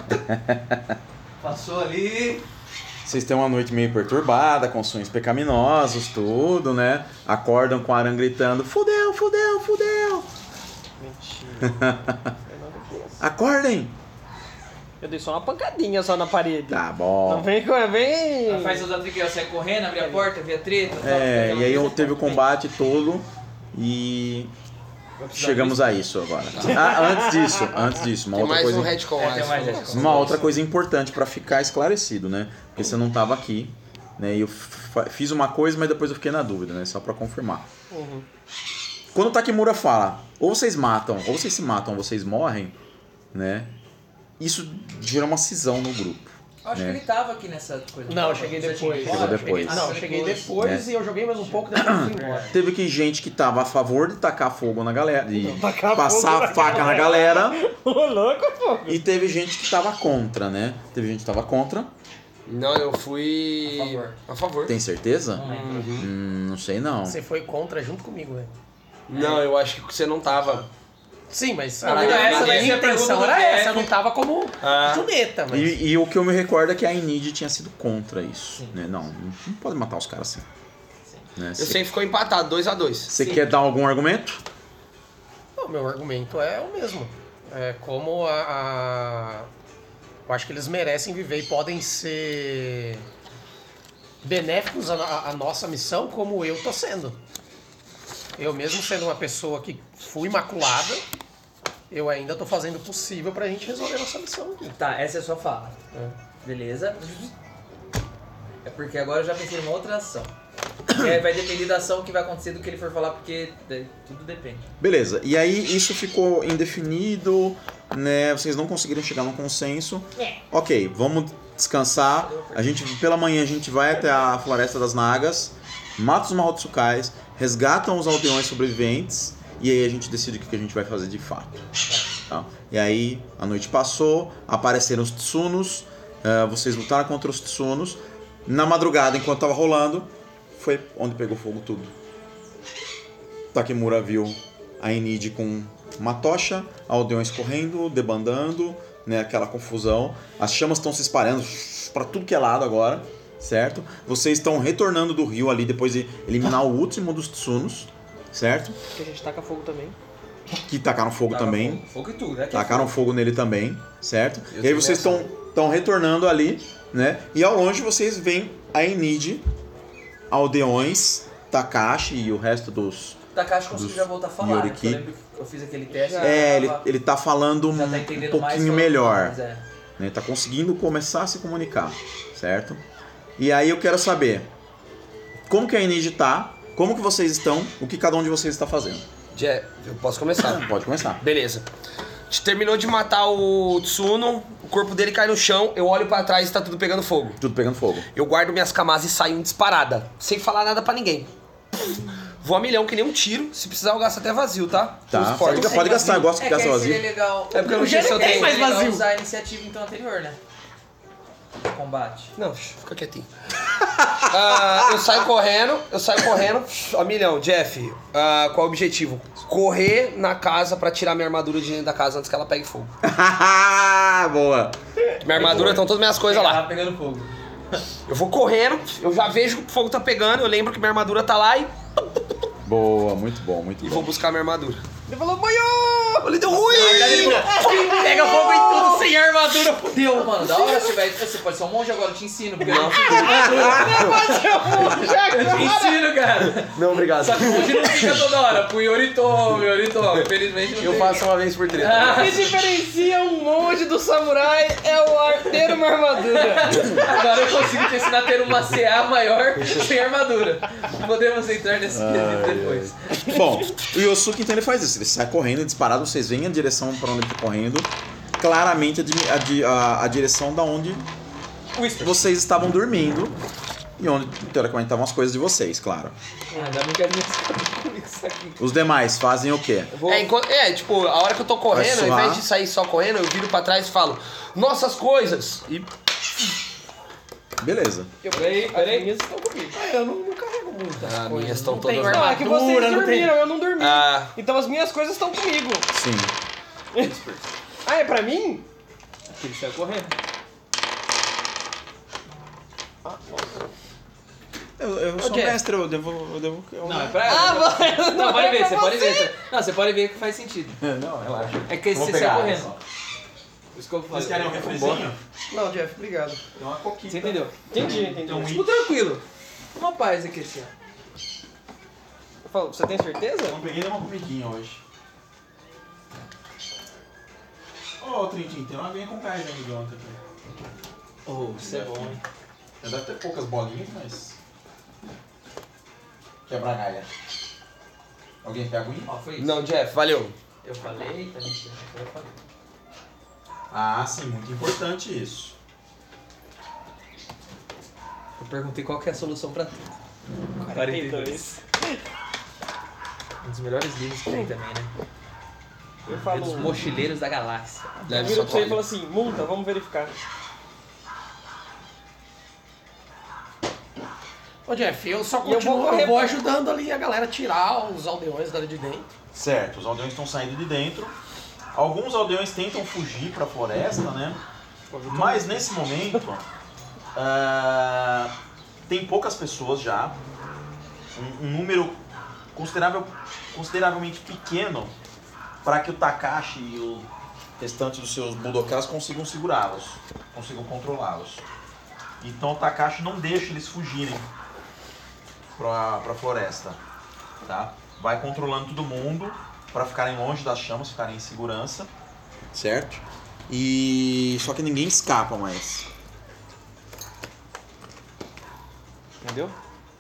Passou ali. Vocês têm uma noite meio perturbada, com sonhos pecaminosos, tudo, né? Acordam com a Aran gritando, fudeu, fudeu, fudeu. Mentira. Fernando Deus. Acordem! Eu dei só uma pancadinha só na parede. Tá Não bom. vem com. Vem. Ela faz os outros que sai correndo, abrir a porta, ver a treta. tal, É, aquela e aí coisa. teve o combate todo e Vai precisar chegamos a isso agora. Ah, antes disso, antes disso, uma Tem outra mais coisa. um retcon É, lá. tem você mais falou. retcon. Uma outra coisa importante pra ficar esclarecido, né? Porque você não tava aqui, né? E eu fa- fiz uma coisa, mas depois eu fiquei na dúvida, né? Só pra confirmar. Uhum. Quando o Takemura fala, ou vocês matam, ou vocês se matam, ou vocês morrem, né? Isso gera uma cisão no grupo. Acho né? que ele tava aqui nessa coisa. Não, eu cheguei Você tinha depois. ido embora? Chegou depois. Ah, não, eu cheguei depois É. e eu joguei mais um pouco, depois eu fui embora. Teve que gente que tava a favor de tacar fogo na galera, de tacar passar fogo a na faca na galera, Ô, louco, pô. e teve gente que tava contra, né? Teve gente que tava contra. Não, eu fui. A favor. A favor. Tem certeza? Não lembro. Hum, não sei não. Você foi contra junto comigo, velho. Não, eu acho que você não tava. Sim, mas Ah, a minha, essa a vai minha ser a pergunta intenção do era Jeff. essa, eu não tava como Ah. juneta, mas... E, e o que eu me recordo é que a Enid tinha sido contra isso. Né? Não, não pode matar os caras assim. Né? Eu Você sei que ficou empatado, dois a dois. você quer dar algum argumento? O meu argumento é o mesmo. É como a, a- eu acho que eles merecem viver e podem ser benéficos à, à- à nossa missão, como eu tô sendo. Eu mesmo sendo uma pessoa que fui imaculada, eu ainda tô fazendo o possível pra gente resolver nossa missão aqui. Tá, essa é a sua fala. Beleza. É porque agora eu já pensei numa outra ação. É, vai depender da ação que vai acontecer do que ele for falar, porque é, tudo depende. Beleza, e aí isso ficou indefinido, né? Vocês não conseguiram chegar num consenso. Ok, vamos descansar. A gente, pela manhã a gente vai até a Floresta das Nagas, mata os Mahotsukais, resgatam os aldeões sobreviventes e aí a gente decide o que a gente vai fazer de fato. Tá? E aí a noite passou, apareceram os Tsunos, eh, vocês lutaram contra os Tsunos. Na madrugada, enquanto tava rolando, foi onde pegou fogo tudo. Takemura viu a Enid com uma tocha, aldeões correndo, debandando, né, aquela confusão. As chamas estão se espalhando para tudo que é lado agora, certo? Vocês estão retornando do rio ali depois de eliminar o último dos Tsunos, certo? Que a gente taca fogo também. Que tacaram fogo Taca também. Fogo, fogo e tudo, né? Tacaram fogo nele também, certo? Eu E aí tô vocês nessa. estão retornando ali, né? E ao longe vocês veem a Enid, Aldeões, Takashi e o resto dos... Takashi conseguiu dos já voltar a falar, né? Porque Yoriki. eu lembro que eu fiz aquele teste. É, ele, tava- ele tá falando um, já tá um entendendo mais pouquinho falando melhor. mais, é. Né? Tá conseguindo começar a se comunicar, certo? E aí eu quero saber como que a Enid tá, como que vocês estão, o que cada um de vocês está fazendo. Je- eu posso começar? Pode começar. Beleza. A gente terminou de matar o Tsuno, o corpo dele cai no chão, eu olho pra trás e tá tudo pegando fogo. Tudo pegando fogo. Eu guardo minhas camas e saio em disparada, sem falar nada pra ninguém. Vou a milhão que nem um tiro, se precisar eu gasto até vazio, tá? Tá, Uso forte. pode, pode gastar, eu gosto de É que gastar aí seria vazio. legal. É porque eu não sei se eu tenho. mais vazio. Usar a iniciativa então anterior, né? Combate. Não, fica quietinho. Ah, eu saio correndo, eu saio correndo, a milhão. Jeff, ah, qual é o objetivo? Correr na casa pra tirar minha armadura de dentro da casa antes que ela pegue fogo. Boa. Minha armadura, estão todas minhas coisas Tá lá. pegando fogo. Eu vou correndo, eu já vejo que o fogo tá pegando, eu lembro que minha armadura tá lá e, Boa, muito bom, muito e bom. vou buscar minha armadura. Ele falou, banho! Ele deu ruim! Pega fogo em tudo sem armadura, fudeu, mano. Da hora você vai. Você pode ser um monge agora, eu te ensino. Porque não. Eu te ensino, cara. Não, obrigado. Só que o monge não fica toda hora. Pro Yorito, Yorito, infelizmente não Eu tem. faço uma vez por treta. Ah, O que diferencia um monge do samurai é o ar ter uma armadura. agora eu consigo te ensinar a ter uma C A maior sem armadura. Podemos entrar nesse quesito depois. Bom, o Yosuke então ele faz isso, ele sai correndo, disparado, vocês veem a direção para onde ele tá correndo, claramente a, di- a di- a- a direção da onde vocês estavam dormindo e onde teoricamente estavam as coisas de vocês, claro. Ah, já não quero nem saber comigo isso aqui. Os demais fazem o quê? Eu vou... É, enquanto- é, tipo, a hora que eu tô correndo, Vai ao invés suar. de sair só correndo, eu viro pra trás e falo, nossas coisas! E Beleza. Eu Peraí, as peraí. minhas estão comigo. Ah, eu não, não carrego muitas Ah, coisas. minhas estão não tenho todas Não, é que armadura, vocês não dormiram, tenho... eu não dormi. Ah. Então as minhas coisas estão comigo. Sim. Ah, é pra mim? Ele saiu correndo. Eu, eu sou Ok. mestre, eu devo. Eu devo eu... Não, é pra Ah, vai! Não, pode é ver, pra você pode você. ver. Não, você pode ver que faz sentido. Não, relaxa. É que Vou você pegar, saiu correndo. só. Isso que eu vou Vocês fazer. querem um refrizinho? Não, Jeff, obrigado. Tem uma coquinha. Você entendeu? Entendi, entendi. Então, Tipo, tranquilo. Uma paz aqui assim, ó. Eu falo, você tem certeza? Eu não peguei nenhuma comidinha hoje. Ô, Trintin, tem uma aguinha com gás aí de ontem aqui. Oh, isso é bom, hein? Deve ter poucas bolinhas, mas. Quebra a galha. Alguém quer aguinha? Ó, foi isso. não, Jeff, valeu. Eu falei, tá mentindo. Eu falei. Ah, sim, muito importante isso. Eu perguntei qual que é a solução pra tudo. quarenta e dois. Um dos melhores livros que tem também, né? Eu Um falo... dos mochileiros da galáxia. Deve Vira só pra você e fala pode. assim, multa, vamos verificar. Ô Jeff, eu só E eu vou continuo, eu correr vou, pra- ajudando ali a galera a tirar os aldeões dali de dentro. Certo, os aldeões estão saindo de dentro. Alguns aldeões tentam fugir para a floresta, né? Mas nesse momento ah, tem poucas pessoas já, um, um número considerável, consideravelmente pequeno para que o Takashi e o restante dos seus Budokas consigam segurá-los, consigam controlá-los. Então o Takashi não deixa eles fugirem para a floresta, tá? Vai controlando todo mundo para ficarem longe das chamas, ficarem em segurança, certo? E só que ninguém escapa mais. Entendeu?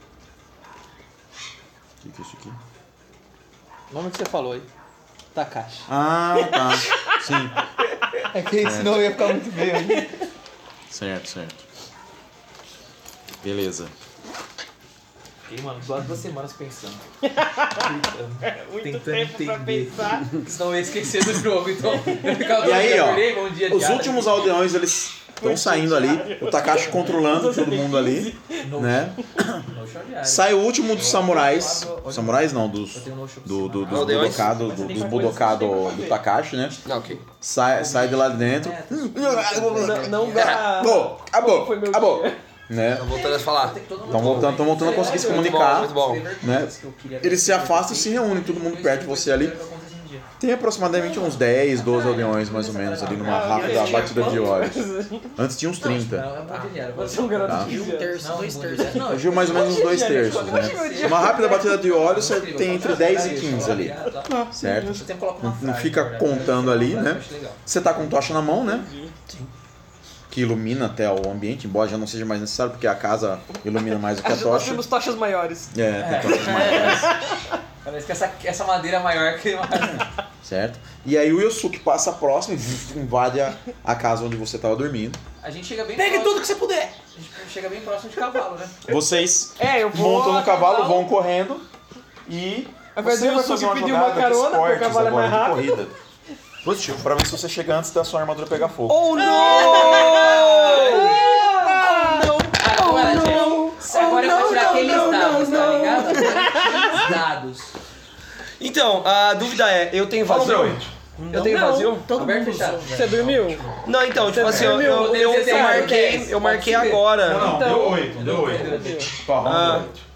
O que, que é isso aqui? O nome que você falou aí. Takashi. Ah, tá. Sim. É que senão ia ficar muito feio aí. Certo, certo. Beleza. Fiquei, mano, duas, duas semanas pensando. Muito Tentando tempo pra entender. pensar. Senão eu ia esquecer do jogo, então eu ficava E aí, eu ó, acordei, bom dia, os diário. últimos aldeões, eles Estão saindo ali, o Takashi controlando todo mundo ali, né? Sai o último dos samurais. Samurais não, dos. Do, do, dos Budoká, do, do, dos Budoká do, do Takashi, né? Ah, ok. Sai, sai de lá de dentro. Não, não dá. Acabou, acabou, Foi meu acabou. dia. Né? Tô voltando a falar. Estão voltando, estão voltando a conseguir se comunicar. Muito bom. Né? Eles se afastam e se reúnem, todo mundo perto de você ali. Tem aproximadamente uns dez, doze aldeões mais ou menos ali numa rápida batida de olhos. Antes tinha uns trinta. Você é um garoto Tá. de Um quinze anos. terço, dois terços. Eu vi mais ou menos uns dois terços, né? Uma rápida batida de olhos você tem entre dez e quinze ali, certo? Não, não fica contando ali, né? Você tá com tocha na mão, né? Que ilumina até o ambiente, embora já não seja mais necessário, porque a casa ilumina mais do que a Nós tocha. temos tochas maiores. É, tem tochas maiores, Parece que essa, essa madeira é maior que certo? E aí o Yosuke passa próximo e invade a, a casa onde você estava dormindo. A gente chega bem Pegue próximo. tudo que você puder. A gente chega bem próximo de cavalo, né? Vocês É, eu vou. montam no a cavalo, vão correndo e A verdade, vocês eu fazem uma pedir uma jogada de carona, porque o esportes cavalo é mais agora de rápido. corrida. Positivo, pra ver se você chega antes da sua armadura pegar fogo. Oh não! Agora, gente, agora eu vou tirar aqueles dados, tá ligado? Aqueles dados. Então, a dúvida é, eu tenho vazio? Eu tenho Não. vazio? Todo mundo fechado. Você dormiu? Não, então, tipo assim, eu, dormiu? eu, eu, Você eu tem marquei, dez. eu marquei Pode ser. agora. Não, Então- deu oito, deu oito. Toma, Ah. deu oito.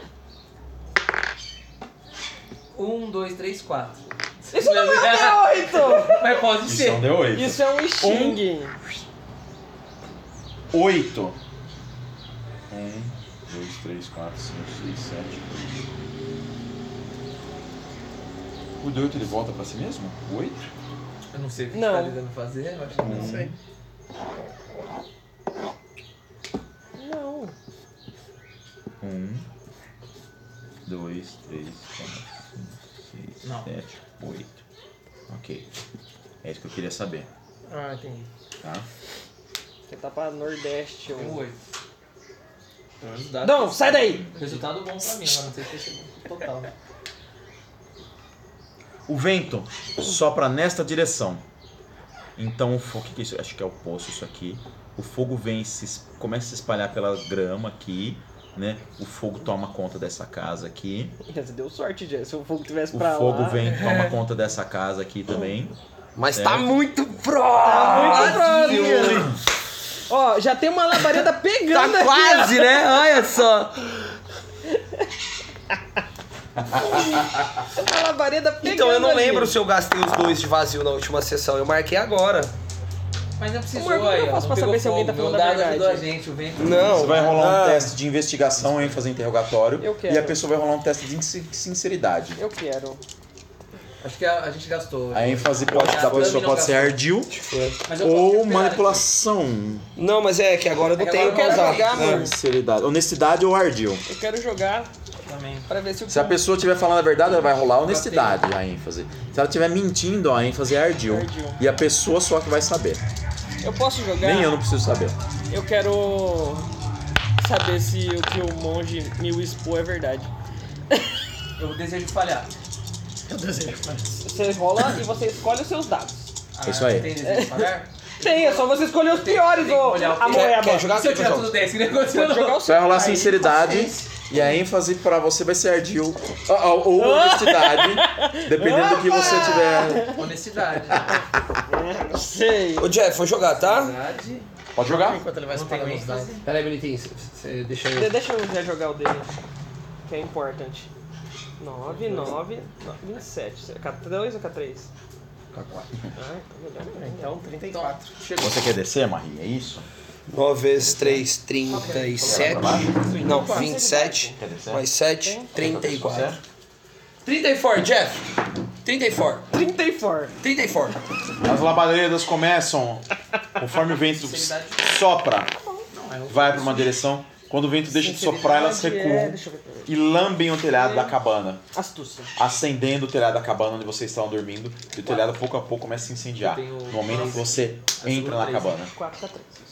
Um, dois, três, quatro. Isso não é oito! Mas pode Isso ser. não deu oito. Isso é um Sting. Oito. Um, dois, três, quatro, cinco, seis, sete, oito. O de oito ele volta pra si mesmo? O oito? Eu não sei o que Não. você tá tentando fazer, mas Não sei. Não. Um, dois, três, quatro, cinco, seis, Não. sete, oito. Ok. É isso que eu queria saber, Ah, entendi. tá? Você tá pra Nordeste. tem um Ou... oito. Pelo menos dá. Não, sai daí! Resultado bom pra mim, agora não sei se vai ser bom total. O vento sopra nesta direção. Então o fogo, o que que é isso? Acho que é o poço isso aqui. O fogo vem e se, es- começa a se espalhar pela grama aqui, né? O fogo toma conta dessa casa aqui. Você deu sorte, Jé. Se o fogo tivesse O pra fogo lá... vem e toma conta dessa casa aqui também. Mas É. tá muito Tá próximo! muito próximo. Ó, já tem uma labareda pegando Tá aqui, quase, né? Olha só. ó. Uma labareda pegando Então, eu não ali. lembro se eu gastei os dois de vazio na última sessão. Eu marquei agora. Mas não precisou Amor, como aí, eu ó. faço Não pra pegou saber se alguém tá fogo. falando Meu a dado verdade? ajudou a gente, o vento. Não. Você vai rolar um Ah. teste de investigação, ênfase interrogatório. Eu quero. E a pessoa vai rolar um teste de sin- sinceridade. Eu quero. Acho que a, a gente gastou. A ênfase pode, Ah, da pessoa também não pode ser gastou. ardil Mas eu posso ou recuperar manipulação. Não, mas é que agora eu não É que tenho agora pra eu quero usar. jogar, mano. Sinceridade. Honestidade ou ardil. Eu quero jogar aqui também. pra ver se o Se a pessoa estiver falando a verdade, ela vai rolar honestidade, a ênfase. Se ela estiver mentindo, a ênfase é ardil. Ardil. E a pessoa só que vai saber. Eu posso jogar? Nem eu não preciso saber. Eu quero saber se o que o monge me expôs é verdade. Eu desejo falhar. Eu desejo. Você rola e você escolhe os seus dados. Ah, Isso aí. Tem desejo falhar? Tem, é só você escolher os piores, tem que ô olhar o que- a moeda. Quer jogar? Se eu tirar Pessoal? tudo dez, que negócio Pode jogar o Você vai rolar Aí, sinceridade e a ênfase pra você vai ser ardil ou, ou- ou honestidade, dependendo do que você tiver. Honestidade. Não sei. Ô, Jeff, vou jogar, tá? Honestidade. Pode jogar? Enquanto ele vai Não tem separando os dados. ênfase. Pera aí, bonitinho. Você deixa De- eu... Deixa eu já jogar o dele, que é importante. nove, nove, vinte e sete. K dois ou K três? K quatro. Ah, então melhor. Então, trinta e quatro. Você quer descer, Marie? É isso? nove vezes três, trinta e sete. Não, vinte e sete. Quer descer? Mais sete, trinta e quatro. trinta e quatro, Jeff. trinta e quatro. trinta e quatro. trinta e quatro. As labaredas começam, conforme o vento sopra, vai para uma direção. Quando o vento deixa de soprar, elas É, recuam deixa eu ver pra ver. e lambem o telhado da cabana, Astúcia. acendendo o telhado da cabana onde vocês estavam dormindo. E o telhado pouco a pouco começa a se incendiar. Eu tenho No momento que você entra na cabana. quatro K três.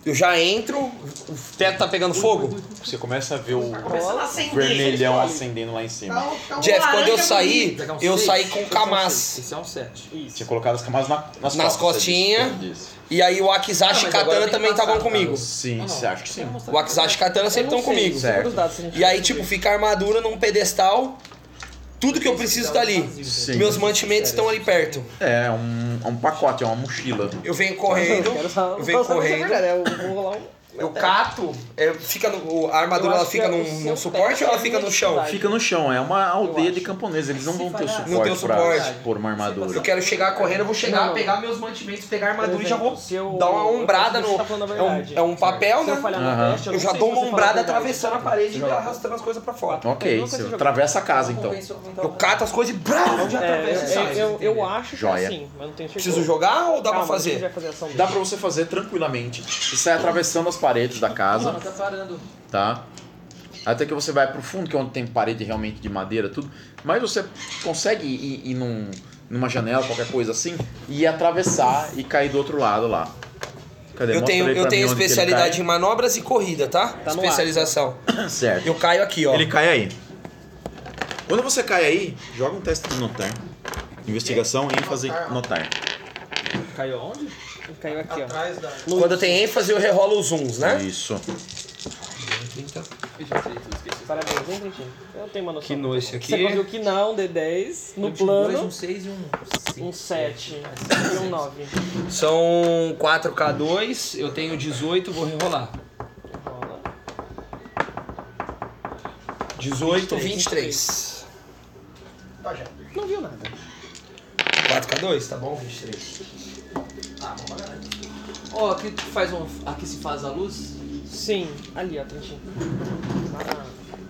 Eu já entro, o teto tá pegando fogo. Você começa a ver o Rola. vermelhão acendendo lá em cima. Jeff, quando eu saí, Pegar um eu seis. saí com o Esse é um Kamaz. seis. Esse é um sete. Tinha colocado as camadas na, nas, Nas costas, costinhas. você disse. E aí o Akizashi Não, e mas agora Katana tem que também passar, estavam cara. comigo. Sim, você acha que sim. O Akizashi e Katana sempre estão comigo. Certo. E aí, tipo, fica a armadura num pedestal. Tudo que eu preciso tá ali. Sim. Meus mantimentos estão ali perto. É, um, é um pacote, é uma mochila. Eu venho correndo, Quero só- eu venho só saber se é correndo. verdade, Eu vou rolar um. Eu cato, é, fica no, a armadura Eu ela acho fica que é num, o num seu suporte teste ou ela é fica no chão? identidade. Fica no chão, é uma aldeia acho. de camponeses, eles não vão ter o suporte, Não tem o suporte. pra pôr uma armadura. Eu quero chegar correndo, eu vou chegar, Não, não. pegar meus mantimentos, pegar a armadura Por e já vou exemplo, se eu- dar uma ombrada eu acho que no. você tá falando a É um, verdade. é um papel, Se eu né? falhar no Aham. teste, eu Eu não já sei dou se uma você ombrada fala a verdade. atravessando a parede e arrastando as coisas pra fora. Ok, Nunca você se jogou. atravessa a casa então. Eu cato as coisas e brau, já É, atravesso e eu, saio. eu, eu acho que é Joia. assim, mas não tenho certeza. Preciso jogar ou dá Calma, pra deixa eu fazer? já fazer a ação Dá dele. pra você fazer tranquilamente. Você sai atravessando as paredes da casa, Mano, tá parando. tá? Até que você vai pro fundo, que é onde tem parede realmente de madeira, tudo. Mas você consegue ir, ir num, numa janela, qualquer coisa assim, e atravessar e cair do outro lado lá. Cadê? Eu Mostra tenho, aí pra eu tenho mim onde que ele especialidade em manobras e corrida, tá? Tá no Especialização. cai. Certo. Eu caio aqui, ó. Ele cai aí. Quando você cai aí, joga um teste de notar. Investigação, ênfase, notar. Caiu onde? Caiu aqui, ó. Atrás da... Quando tem ênfase, eu rerolo os zooms, né? Isso. Parabéns, hein, Trentinho? Eu tenho uma noção. Que no esse aqui. Você conseguiu que não, D dez, no Eu tinha dois, plano, um seis e um cinco. um sete e um nove. São quatro K dois, eu tenho dezoito, vou rerolar. Rola. dezoito, vinte e três. Não viu nada. quatro K dois, tá bom? vinte e três. Ah, vamos lá. Ó, aqui tu faz um... Aqui se faz a luz. Sim, ali, ó, Trentinho. Ah.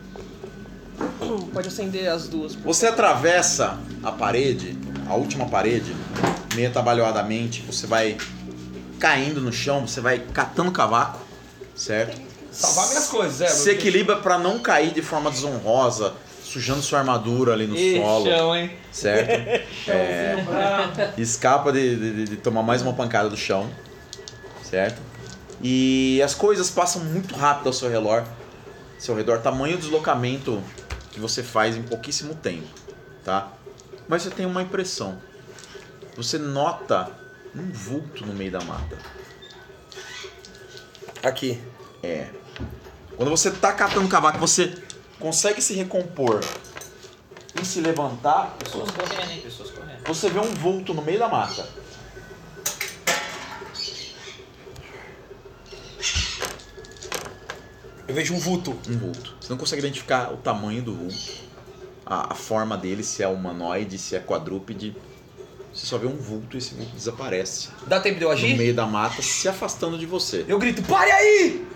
Pode acender as duas. por Você atravessa a parede, a última parede, meio atabalhoadamente, você vai caindo no chão, você vai catando cavaco, certo? Salvar minhas coisas, é. Se equilibra pra não cair de forma desonrosa, sujando sua armadura ali no Ih, solo, chão, hein? certo? É, escapa de, de- de tomar mais uma pancada do chão, certo? E as coisas passam muito rápido ao seu redor, seu redor, tamanho deslocamento que você faz em pouquíssimo tempo, tá? Mas você tem uma impressão. Você nota um vulto no meio da mata. Aqui. É. Quando você tá catando cavaco, você consegue se recompor e se levantar, Pessoas correndo, hein? Pessoas correndo. você vê um vulto no meio da mata. Eu vejo um vulto. Um vulto. Você não consegue identificar o tamanho do vulto, a, a forma dele, se é humanoide, se é quadrúpede. Você só vê um vulto e esse vulto desaparece Dá tempo de eu no agir? meio da mata, se afastando de você. Eu grito, pare aí!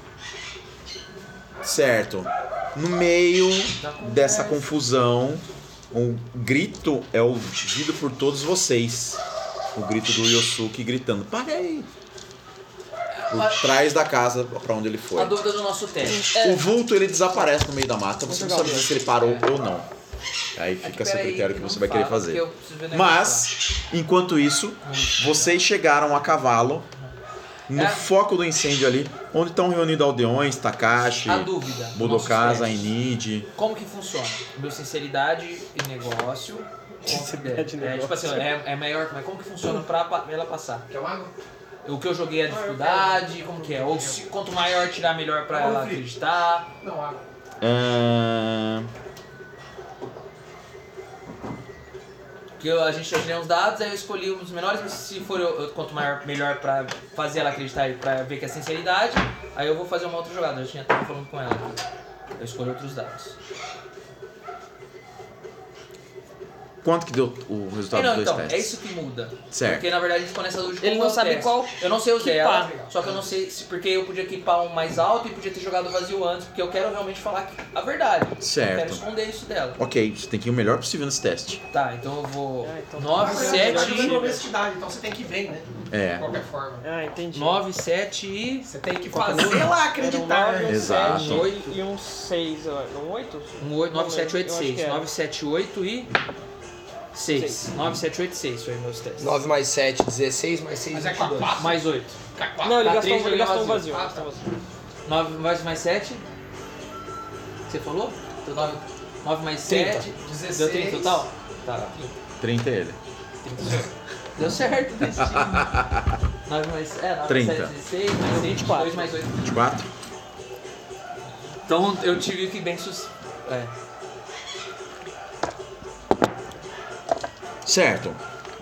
Certo. No meio dessa confusão, o grito é ouvido por todos vocês. O grito do Yosuke gritando, pare aí! Por trás da casa pra onde ele foi. A dúvida do nosso teste. O vulto ele desaparece no meio da mata, você não sabe dizer se ele parou ou não. Aí fica a seu critério que você vai querer fazer. Mas, enquanto isso, vocês chegaram a cavalo no É. foco do incêndio ali, onde estão reunidos aldeões, Takashi, A dúvida. do Budokasa, nosso teste. Enid. Como que funciona? Meu sinceridade e negócio. Sinceridade e é, tipo assim, é, é maior, mas como que funciona pra pa- ela passar? Quer uma água? O que eu joguei é a dificuldade, como que é? Ou se, quanto maior tirar, melhor pra ela acreditar. Não, água. Ahn, Porque eu- a gente eu tirei uns dados, aí eu escolhi os menores, mas se for eu, eu- quanto maior, melhor pra fazer ela acreditar e pra ver que é sinceridade, aí eu vou fazer uma outra jogada. Eu já tinha até falando com ela aqui. Eu escolhi outros dados. quanto que deu o resultado É, não, dos dois então, é testes? isso que muda. Certo. Porque na verdade a gente começa a dúvida de Ele como não é o sabe teste. qual Eu não sei o dela, equipar. só que eu não sei se porque eu podia equipar um mais alto e podia ter jogado vazio antes, porque eu quero realmente falar que- a verdade. Certo. Eu quero esconder isso dela. Ok, você tem que ir o melhor possível nesse teste. Tá, então eu vou. Ah, então- nove, Ah, sete Você tem e. honestidade, então você tem que ver, né? É. De qualquer forma. Ah, entendi. nove, sete e. Você tem que Qual que é o fazer número? lá Era um acreditar. nove, um Exato. sete e um seis, eu acho. Um oito? Um oito, nove, sete, oito, Eu acho que seis. era. nove, sete, oito e. seis. nove, sete, oito, seis. Foi meus testes. nove mais sete, dezesseis, mais seis, Mas é vinte e dois. quatro. Mais oito. Não, ele Dá gastou, três, ele joguei gastou um vazio. vazio. Ah, gastou um vazio. nove mais, mais sete. Você falou? Então, nove, nove mais sete. dezesseis. Deu trinta total? Tá, trinta é ele. deu certo desse time. nove mais, é, nove trinta. mais sete, dezesseis, mais vinte e quatro. dois mais oito. vinte e quatro? Então eu tive que bem sus... É. Certo.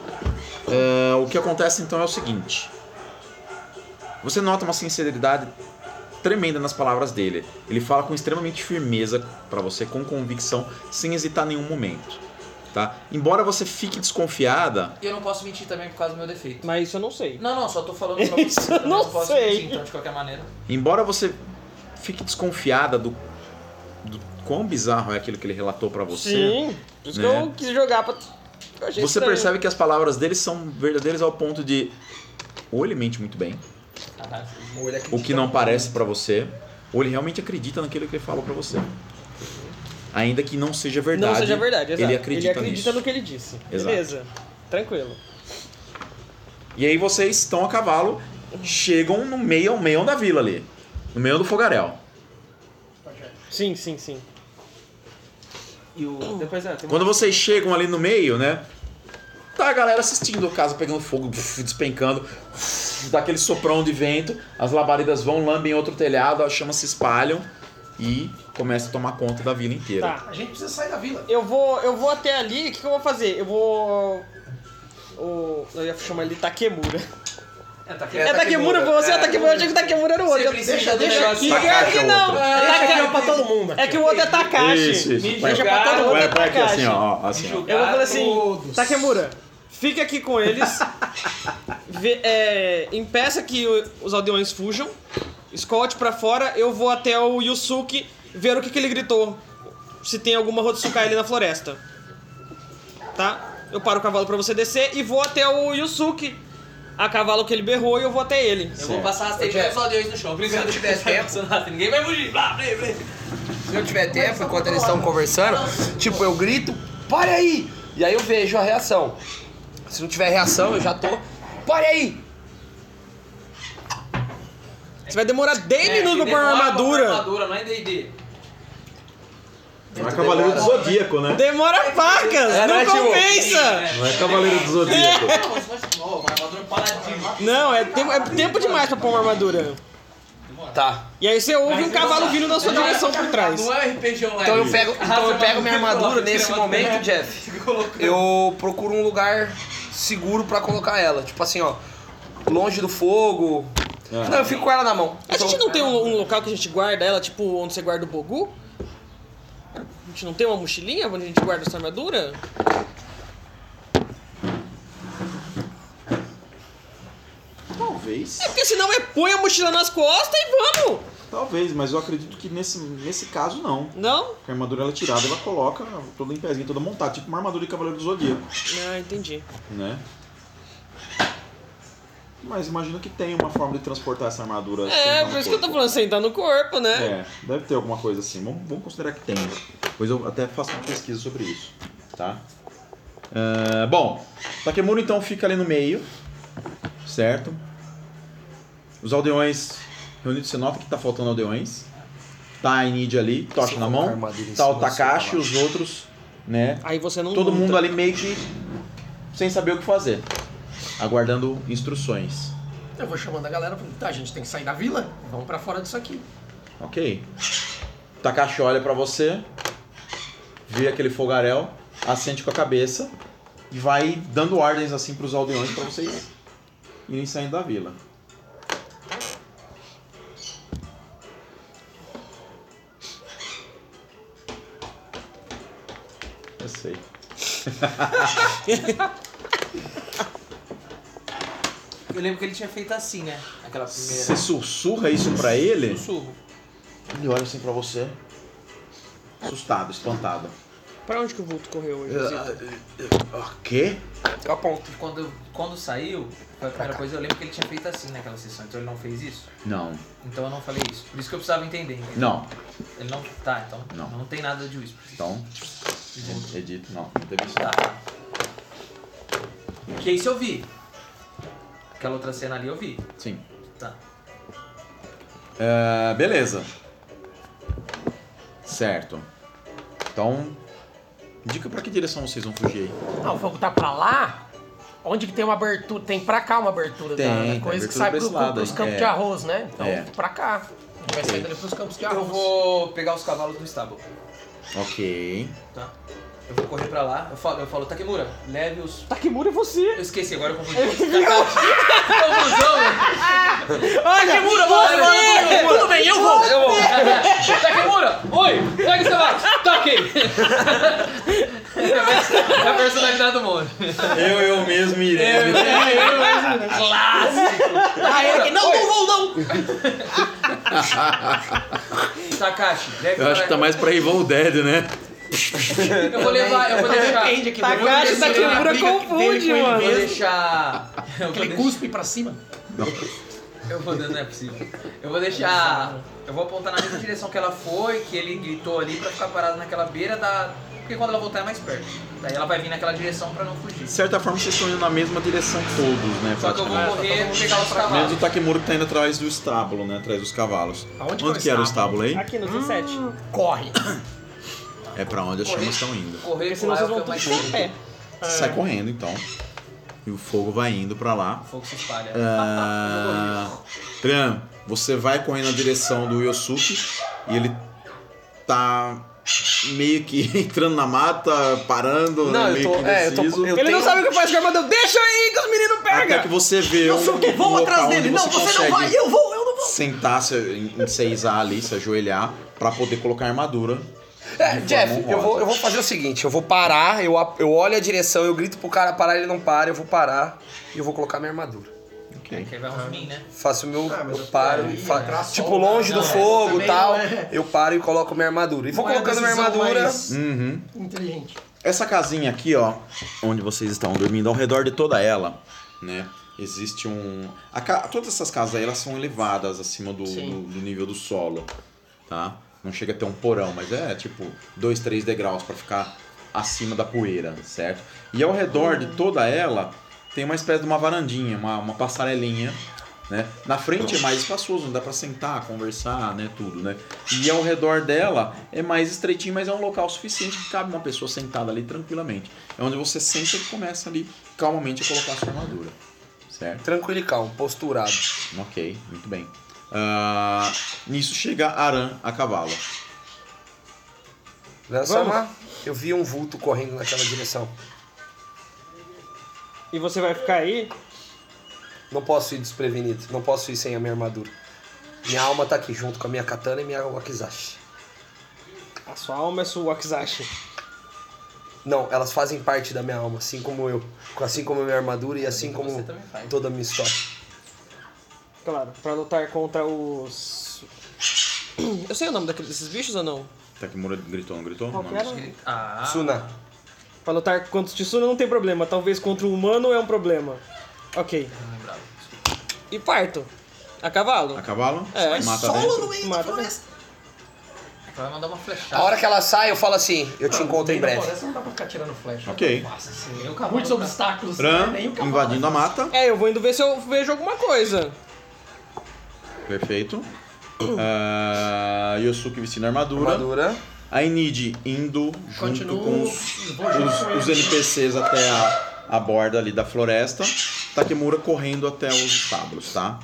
É, o que acontece então é o seguinte. Você nota uma sinceridade tremenda nas palavras dele. Ele fala com extremamente firmeza pra você, com convicção, sem hesitar em nenhum momento. Tá? Embora você fique desconfiada... E eu não posso mentir também por causa do meu defeito. Mas isso eu não sei. Não, não, só tô falando pra você. Isso eu também não posso sei. mentir, então, de qualquer maneira. Embora você fique desconfiada do, do quão bizarro é aquilo que ele relatou pra você... Sim, por isso né? que eu quis jogar pra... Eu achei Você estranho. percebe que as palavras dele são verdadeiras ao ponto de... Ou ele mente muito bem, Caralho. Ou ele o acredita que não muito. parece pra você, ou ele realmente acredita naquilo que ele falou pra você. Ainda que não seja verdade, Não seja verdade, exato. ele acredita, Ele acredita nisso. no que ele disse. Exato. Beleza, tranquilo. E aí vocês estão a cavalo, chegam no meio, meio da vila ali, no meio do fogaréu. Sim, sim, sim. E o... Depois é, tem uma... Quando vocês chegam ali no meio, né? Tá a galera assistindo a casa pegando fogo, despencando, dá aquele soprão de vento, as labaredas vão, lambem outro telhado, as chamas se espalham e começa a tomar conta da vila inteira. Tá. A gente precisa sair da vila. Eu vou, eu vou até ali, o que, que eu vou fazer? Eu vou... O... Eu ia chamar ele de Takemura. É, tá aqui. É Takemura pra você, é Takemura, eu achei que Takemura era o outro. Você precisa do Deixa negócio. aqui, Takashi aqui é não. outro. É, Deixa aqui Taka- ó, pra todo mundo. é que o outro é Takashi. Isso, isso. Me Vai, Deixa pra todo mundo vai, é vai aqui Takashi. assim, ó, assim, ó. Eu vou falar assim, Todos. Takemura, fica aqui com eles, vê, é, impeça que o- os aldeões fujam, escolte pra fora, eu vou até o Yusuke ver o que, que ele gritou, se tem alguma Hotsukai ali na floresta. Tá? Eu paro o cavalo pra você descer e vou até o Yusuke, a cavalo que ele berrou, e eu vou até ele. Eu vou passar as teias dos aldeões no chão. Se eu tiver tempo, Ninguém vai fugir. Blá, blá, blá. se eu tiver tempo, enquanto eles estão conversando, tipo, eu grito, pare aí! E aí eu vejo a reação. Se não tiver reação, eu já tô, pare aí! Você vai demorar dez É, minutos pra que pôr uma demora pra pôr armadura. armadura, não é D e D. Não é Cavaleiro do Zodíaco, né? Demora pacas, É, não né, tipo, compensa. Não é Cavaleiro do Zodíaco. Não, mas mas- ó, uma armadura paladino. Não, é tempo, é tempo demais pra pôr uma armadura. Tá. E aí você ouve um cavalo vindo na sua direção por trás. Não é R P G online. Então eu pego, então eu pego minha armadura Coloca, nesse tira a momento, armadura. Jeff. Fica colocando. Eu procuro um lugar seguro pra colocar ela. Tipo assim, ó, longe do fogo. Não, eu fico com ela na mão. A gente não tem um, um local que a gente guarda ela, tipo onde você guarda o bogu? A gente não tem uma mochilinha onde a gente guarda essa armadura? Talvez. É porque senão é põe a mochila nas costas e vamos! Talvez, mas eu acredito que nesse, nesse caso não. Não? A armadura ela é tirada, ela coloca toda em pezinho, toda montada, tipo uma armadura de Cavaleiro do Zodíaco, Ah, entendi. né? Mas imagino que tem uma forma de transportar essa armadura. É, sentar no por isso que eu tô corpo. falando, sentar no corpo, né? É, deve ter alguma coisa assim. Vamos, vamos considerar que tem. Pois eu até faço uma pesquisa sobre isso, tá? Ah, bom, Takemura então fica ali no meio, certo? Os aldeões reunidos, você nota que tá faltando aldeões. Tá a Nidia ali, tocha Você na coloca a mão. armadura em Tá o cima do seu Takashi, cavalo. os outros, né? Aí você não Todo luta. mundo ali meio que sem saber o que fazer, aguardando instruções. Eu vou chamando a galera, tá, a gente tem que sair da vila, vamos pra fora disso aqui. Ok. Takashi olha pra você, vê aquele fogaréu, assente com a cabeça e vai dando ordens assim pros aldeões pra vocês irem saindo da vila. Eu sei. Eu lembro que ele tinha feito assim, né? Aquela primeira. Você sussurra isso pra ele? Sussurro. Ele olha assim pra você, assustado, espantado. Pra onde que o vulto correu hoje? Zito? O quê? Eu aponto. Quando, quando saiu, foi a primeira coisa, eu lembro que ele tinha feito assim naquela sessão, então ele não fez isso. Não, Então eu não falei isso. Por isso que eu precisava entender. Entendeu? não. Ele não. Tá, então. Não. Não, tem nada de whisper. Então, edito, não, não teve isso. Tá. Que isso eu vi. Aquela outra cena ali eu vi. Sim. Tá. É, beleza. Certo. Então, indica pra que direção vocês vão fugir aí. Ah, o fogo tá pra lá? Onde que tem uma abertura? Tem pra cá uma abertura Tem, da tem coisa que abertura sai pra pro, esse lado pros aí, campos é. de arroz, né? Então, É. pra cá. A gente vai sair dali pros campos de arroz. Eu vou pegar os cavalos do estábulo. Ok. Tá? Eu vou correr pra lá. Eu falo, eu falo Takemura, leve os... Takemura é você. Eu esqueci, agora eu confundi. Confusão, velho. Takemura, você! Tudo bem, eu vou! Eu vou. Takemura, oi, pega os cavalos. Tá aqui. É a personalidade do monte. Eu, eu mesmo irei. Clássico. Ah, ele aqui, não, não vou, não! Takashi, leve Eu acho que tá mais pra Evil Dead, né? Eu vou levar, eu vou deixar... Depende aqui. Takashi, vou deixar Takemura a briga confunde, dele com ele mano. Eu vou mesmo, deixar... Eu vou Aquele deixar... cuspe pra cima. Eu vou... Não é possível. Eu vou deixar... Eu vou apontar na mesma direção que ela foi, que ele gritou ali pra ficar parado naquela beira da... Porque quando ela voltar é mais perto. Daí ela vai vir naquela direção pra não fugir. De certa forma, vocês estão indo na mesma direção todos, né? Só que eu vou praticamente. correr e pegar os Menos o cavalos. Takemura que tá indo atrás do estábulo, né? Atrás dos cavalos. Aonde Onde que que é o era o estábulo? estábulo aí? Aqui no dezessete. Corre. É pra onde as Correr. chamas estão indo. Correr Porque e senão pular é vocês o vão que tudo eu mais com o sei. pé. Você sai correndo, então. E o fogo vai indo pra lá. O fogo se espalha. Ah, Tran, você vai correndo na direção do Yosuke e ele tá meio que entrando na mata, parando, Não, né, eu meio tô- que é, eu tô- indeciso. eu- Ele tenho- não sabe o que faz com a armadura. Deixa aí que os meninos Até pegam. que você vê um, Yosuke, vou um atrás local dele. onde Não, você não consegue vai, eu vou, eu não vou. sentar, se, enseisar ali, se ajoelhar, pra poder colocar a armadura. É, de Jeff, forma eu vou, honrosa. eu vou fazer o seguinte, eu vou parar, eu, a- eu olho a direção, eu grito pro cara parar, ele não para, eu vou parar e eu vou colocar minha armadura. Ok. Que vai uns mim, né? Faço o meu, Ah, mas eu eu- paro, aí, e fa- entrar tipo, sol, longe não, do é, fogo e também tal, não é- eu paro e coloco minha armadura. E vou Não é a colocando minha decisão armadura... mais Uhum. inteligente. Essa casinha aqui, ó, onde vocês estão dormindo, ao redor de toda ela, né, existe um... a ca- Todas essas casas aí, elas são elevadas acima do, Sim. do, do nível do solo, tá? Não chega a ter um porão, mas é tipo dois, três degraus pra ficar acima da poeira, certo? E ao redor de toda ela tem uma espécie de uma varandinha, uma, uma passarelinha, né? Na frente é mais espaçoso, não dá pra sentar, conversar, né, tudo, né? E ao redor dela é mais estreitinho, mas é um local suficiente que cabe uma pessoa sentada ali tranquilamente. É onde você senta e começa ali calmamente a colocar a sua armadura, certo? Tranquilo e calmo, posturado. Ok, muito bem. Ah, nisso chega Aran a cavalo. Lança-ma, eu vi um vulto correndo naquela direção. E você vai ficar aí? Não posso ir desprevenido, não posso ir sem a minha armadura. Minha alma tá aqui junto com a minha katana e minha wakizashi. A sua alma é sua wakizashi. Não, elas fazem parte da minha alma, assim como eu. Assim como a minha armadura e assim como Você também faz. toda a minha história. Claro, pra lutar contra os... Eu sei o nome daqueles, desses bichos ou não? Takemura gritou, não gritou? Qual Não. que era? Ah, Suna, Pra lutar contra os Tsuna não tem problema, talvez contra o humano é um problema. Ok. não lembrava. E parto. A cavalo? A cavalo? É. Mata Solo dentro. no meio da Mata floresta. Ela vai mandar uma flechada. a hora que ela sai, eu falo assim, eu te encontro em No meio da breve. floresta não dá pra ficar tirando flecha. Ok. Nossa, assim, Nem o cavalo muitos tá. obstáculos. Ran, né? Nem o cavalo invadindo a vai mata. É, eu vou indo ver se eu vejo alguma coisa. Perfeito. Ah, Yosuke vestindo a armadura. Armadura. A Enid indo junto Continuo- com os, vou junto os, com os ele. N P Cs até a, a borda ali da floresta. Takemura correndo até os estábulos, tá?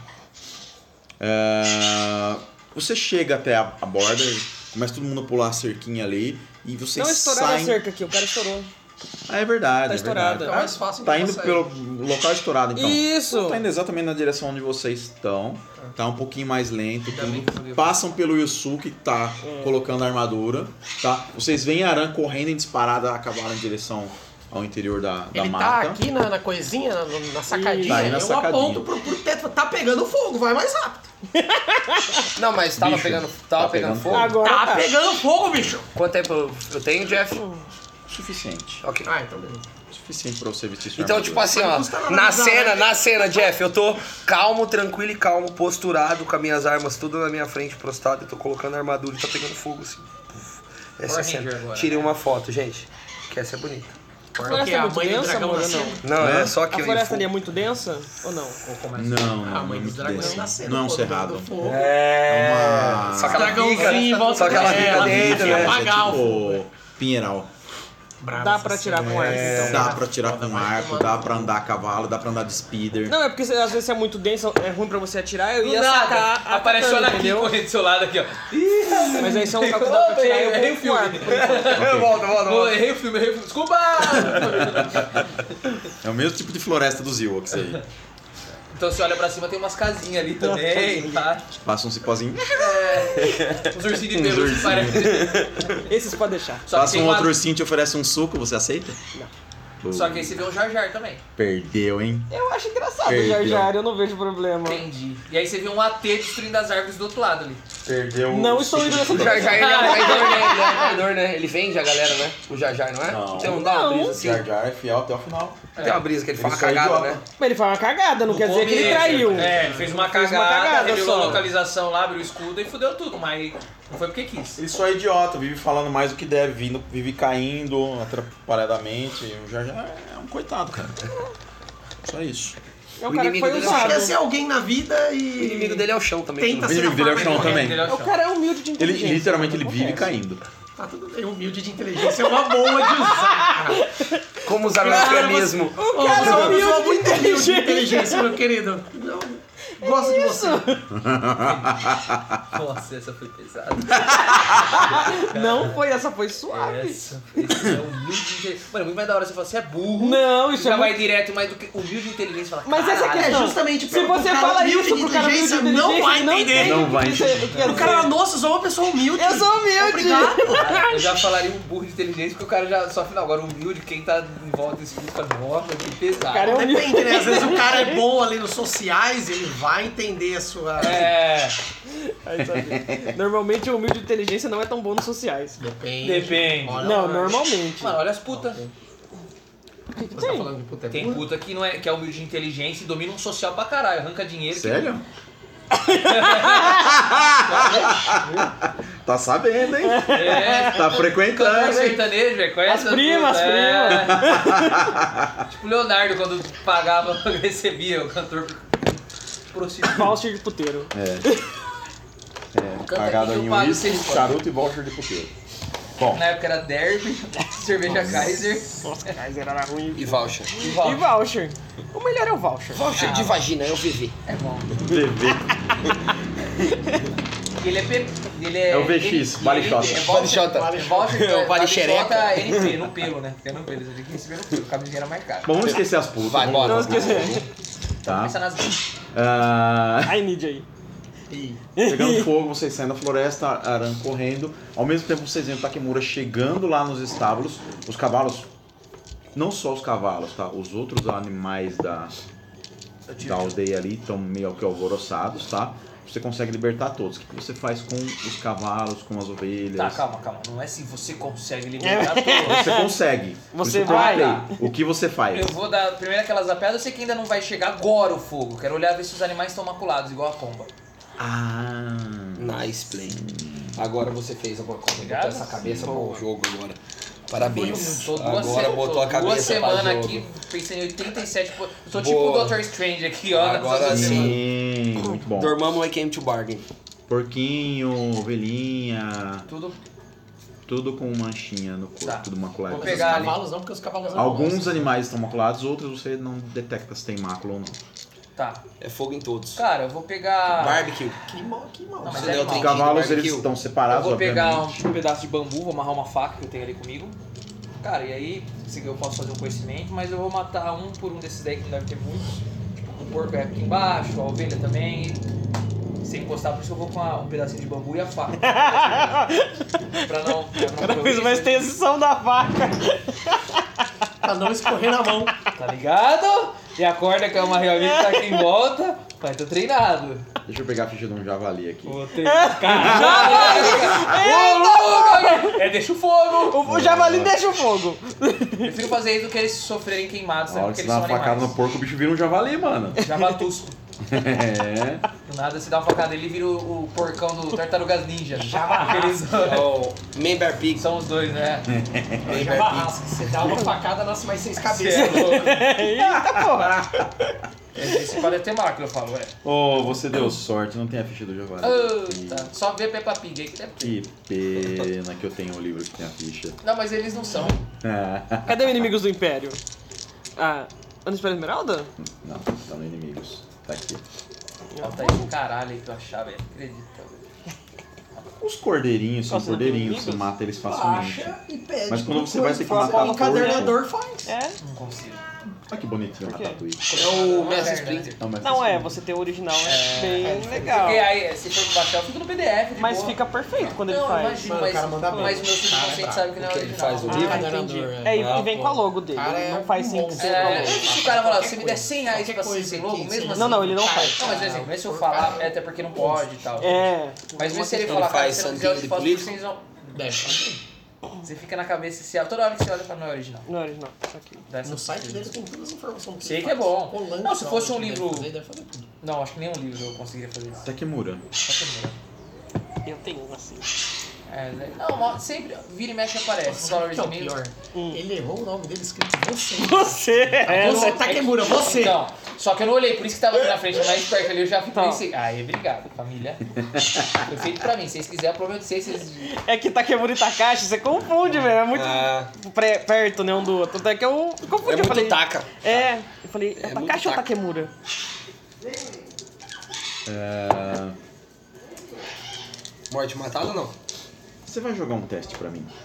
Ah, você chega até a, a borda, começa todo mundo a pular a cerquinha ali e vocês Não estouraram saem... a cerca aqui, o cara estourou. Ah, é verdade, Tá é estourada. verdade. É mais fácil Tá então indo sair. pelo local estourado, então. Isso! Então, tá indo exatamente na direção onde vocês estão. Tá um pouquinho mais lento. Ainda bem Tudo. que eu vi. Passam pelo Yusuke, que tá colocando a armadura. Tá? Vocês veem Aran correndo em disparada a cavalo em direção ao interior da, da Ele tá mata. aqui na, na coisinha, na, na sacadinha. Tá aí na eu sacadinha. aponto pro, pro teto, tá pegando fogo, vai mais rápido. Não, mas tava Bicho, pegando, tava tá pegando pegando fogo. Agora Tá tá. pegando fogo, bicho. Quanto tempo eu, eu tenho, Jeff? Suficiente. Ok. Ah, então beleza. Suficiente pra você vestir sua Então, armadura. tipo assim, Mas não ó, custa nada na usar, cena, né? na cena, Jeff, eu tô calmo, tranquilo e calmo, posturado, com as minhas armas tudo na minha frente, prostrado, eu tô colocando a armadura e tá pegando fogo, assim. Puf. Essa é a Power Ranger cena. agora, Tirei né? uma foto, gente, que essa é bonita. A floresta é muito densa, amor, ou não? Não, É? é só A aquilo. floresta ali é muito densa ou não? Não, não, A mãe não é dos muito dragões denso. nascendo. Não é um pô, cerrado. do fogo. É. É uma- Só que ela Dragãozinho, fica, volta só que ela é, fica ela dentro, fica né? apagar o Tipo, Pinheiral. Brava Dá essa pra cena. tirar com arco, então. Dá pra tirar com arco, dá pra andar a cavalo, dá pra andar de speeder. Não, é porque às vezes se é muito denso, é ruim pra você atirar, eu Do ia nada, sacar apareceu atacando, ela aqui entendeu? correndo do seu lado aqui, ó. Mas aí se é um carro que dá pra tirar, eu Errei vou o com arco. filme. Eu volto, volto, Pô, volto. errei o filme, errei o filme. Desculpa! É o mesmo tipo de floresta dos Ewoks aí. Então você olha pra cima, tem umas casinhas ali também, tá? Passa um cipózinho. É, uns ursinhos de Uns pelúcia que ursinhos. parecem. Esses pode deixar. Só que, Passa tem um uma- outro ursinho e te oferece um suco, você aceita? Só que aí você vê um Jar Jar também. Perdeu, hein? Eu acho engraçado o Perdeu. Jar Jar, eu não vejo problema. Entendi. E aí você vê um A T destruindo as árvores do outro lado ali. Perdeu. Não estou indo nessa O Jar direção. Jar, ele é um traidor, né? Ele é um traidor, né? Ele vende a galera, né? O Jar Jar, não é? Não. Você não dá uma Não. brisa assim? Jar Jar é fiel até o final. Tem uma brisa que ele Ele fala uma só é cagada, idiota. né? Mas ele faz uma cagada, não quer dizer que ele Começo. traiu. É, ele fez uma Fez cagada, uma cagada revelou só. a localização lá, abriu o escudo e fudeu tudo, mas não foi porque quis. Ele só é idiota, vive falando mais do que deve, vindo, vive caindo atrapalhadamente. O Jar Jar é um coitado, cara. Só isso. É um O cara que inimigo foi dele usado. Quer ser alguém na vida e... O inimigo dele é o chão também. Tenta O ser inimigo dele é o chão também. Ele é o O chão. cara é humilde de Ele inteligência. literalmente ele não vive acontece. caindo. Tá tudo bem, humilde de inteligência é uma boa de usar, cara. Como usar anacronismo. Ô, você é uma pessoa muito humilde de inteligência, meu querido. Não, gosto de você. Nossa, essa foi pesada. Não foi, essa foi suave. Essa foi essa é humilde de inteligência. Mano, muito mais da hora você falar, você é burro. Não, isso já é vai muito... direto mais do que humilde de inteligência. Fala, Mas essa é a "Caralho, questão. É justamente Se pro- você pro cara fala humilde isso de pro cara humilde de inteligência, não inteligência, vai ele não entender. entende Não o que vai isso entender. quer O cara, dizer. nossa, sou uma pessoa humilde. Eu sou humilde. Obrigado. Eu já falaria um burro de inteligência porque o cara já só afinal agora humilde, quem tá em volta desse grupo fala, nossa, que pesado. Cara, é humilde. Depende, né? Às vezes o cara é bom ali nos sociais, ele vai entender a sua... É, Aí, sabe? Normalmente o humilde de inteligência não é tão bom nos sociais. Depende. depende. Olha Não, lá. normalmente. Mano, olha as putas. O que que Você tá tem? falando de puta Tem puta que, não é, que é humilde de inteligência e domina um social pra caralho, arranca dinheiro. Sério? Tá sabendo, hein? Que... É, Tá frequentando, cantor hein? sertanejo, velho. Conhece As primas, putas, as é. Tipo o Leonardo, quando pagava, recebia o cantor prostituto. Voucher de puteiro. É. É, Canta pagado aqui que em eu pago uísque, seis charuto e voucher de puteiro. Bom, Na época era Derby, cerveja Kaiser Nossa, Kaiser era ruim. E voucher. e E Val. voucher. O melhor é o voucher. Voucher de vagina, é o V V. É bom. V V. Ele é P... Ele é... É o V X, ele- vale ele- shota. É Vale voucher, shota. vale voucher, É o vale vale xereca. shota N P, no pelo, né? Porque é no pelo, você tem que receber no pelo, o cabo de dinheiro é mais caro. Bom, vamos esquecer as putas. Vai, vamos bora. Não lá. esquecer. Tá. Pensa nas duas. Ah, I need aí. pegando fogo, vocês saem da floresta, Aran correndo. Ao mesmo tempo, vocês veem o Takemura chegando lá nos estábulos. Os cavalos, não só os cavalos, tá? Os outros animais da, da aldeia ali estão meio que alvoroçados, tá? Você consegue libertar todos. O que que você faz com os cavalos, com as ovelhas? Tá, calma, calma. Não é se você consegue libertar todos. Você consegue. Por Você isso que eu vai. perguntei, O que você faz? Eu vou dar primeiro aquelas zapeadas, eu sei que ainda não vai chegar agora o fogo. Quero olhar ver se os animais estão maculados, igual a pomba. Ah. Nice play. Agora você fez alguma coisa. Botou Obrigado. essa cabeça pro jogo agora. Parabéns. Tô duas, Agora se- botou a tô cabeça duas semanas pra jogo. aqui, pensei em oitenta e sete. po- Sou tipo o Boa. doutor Strange aqui, ó. nessas Agora duas sim. semanas. Sim, muito bom. Dormammu I came to bargain. Porquinho, ovelhinha, Tudo. tudo com manchinha no corpo, Tá. tudo maculado. Vou Mas os pegar ali. cavalos não, porque os cavalos não Alguns gostam. animais estão maculados, outros você não detecta se tem mácula ou não. Tá. É fogo em todos. Cara, eu vou pegar. Barbecue. Que mal, que mal. Não, mas Você é deu animal. Os trinquinho cavalos barbecue. eles estão Eu separados, vou pegar obviamente. um pedaço de bambu, vou amarrar uma faca que eu tenho ali comigo. Cara, e aí, se eu posso fazer um conhecimento, mas eu vou matar um por um desses daí que não deve ter muitos. Tipo, o porco é aqui embaixo, a ovelha também. Sem encostar, por isso eu vou com a- um pedacinho de bambu e a faca. pra não. Pra não Cada vez correr mais isso tem a exceção da vaca. Pra não escorrer na mão. aqui, tá ligado? E a corda que é uma realmente tá aqui em volta. Mas tô treinado. Deixa eu pegar a ficha de um javali aqui. Vou treinar. Caralho! É, deixa o fogo! O, o javali deixa o fogo. Prefiro fazer isso do que eles sofrerem queimados, Na né? hora Porque que você eles dá são uma facada no animais. porco, o bicho vira um javali, mano. Javatusco. É. Não Do nada você dá uma facada nele e vira o, o porcão do Tartarugas Ninja. Aqueles É o Man Bear Pig. são os dois, né? Man Já Bear Pig. barrasca. Você dá uma facada, nasce mais seis Cê cabeças. é louco. Eita porra! Esse pode ter máquina, eu falo, é. Oh, você deu sorte, não tem a ficha do Javali. Puta, só vê Peppa Pig aí que deve ter. Que pena que eu tenho um livro que tem a ficha. Não, mas eles não são. Cadê os inimigos do Império? Ah, Anos para Esmeralda? Não, tá no Inimigos. Tá aqui. Falta aí um caralho aí que eu achava, velho. Acredita. Os cordeirinhos são Nossa, não tem cordeirinhos, você inimigos? mata eles facilmente. Baixa e pede. Mas quando você coisa, vai ter que fala, matar O um encadernador faz. É? Não consigo. Olha que bonitinho o Por quê? Ratatouille. É o Mestre Merda, Splinter. Não, mas Não, é, assim, você ter o original é, É, bem é, legal. Porque aí, se for baixar, fica no P D F. De Mas boa. fica perfeito quando ele Não, faz. imagina, Mano, o mas, cara manda bem. mas o meu Cara, é subconsciente brabo. sabe que não é O que ele original. faz no Ah, livro? entendi. Encadernador, É, e Ah, vem pô. com a logo dele. Cara, Ele é não faz um sem monstro. ser É, com a logo. se o cara falar, Qualquer se me der coisa. cem reais Qualquer pra coisa ser sem que logo, seja mesmo assim... Não, não, ele não faz. Não, mas exemplo, mas se eu falar, é até porque não pode e tal. É. Mas mesmo se ele Ele falar, cara, faz se não quiser, eu santinho te de faço por político? cem, não. Deve. Você fica na cabeça, se toda hora que você olha, fala, não é original. Não é original. Aqui. Dá essa No site certeza. dele tem todas as informações que Sei ele que é faz. bom. Rolando, Não, se fosse um deve livro- fazer, deve fazer tudo. Não, acho que nenhum livro eu conseguiria fazer isso. Takemura. Só que não. Eu tenho um assim. É, né? Não, mas sempre vira e mexe aparece. Nos Sabe o que é o valores pior? Hum. Ele errou o nome dele escrito você. Você! É, Você, né? Takemura, você. Então, só que eu não olhei, por isso que tava aqui na frente, mais perto ali, eu já Então. pensei. Aí, obrigado, família. Foi feito pra mim. Se vocês quiserem, eu prometo vocês, vocês. É que Takemura e Takashi, você confunde, velho. É muito Ah, pré- perto, né, um do outro. Até que eu confundi. é eu muito falei, taca. É, eu falei, é, É muito Takashi ou taca. Takemura? É, Morte matada ou não? Você vai jogar um teste pra mim?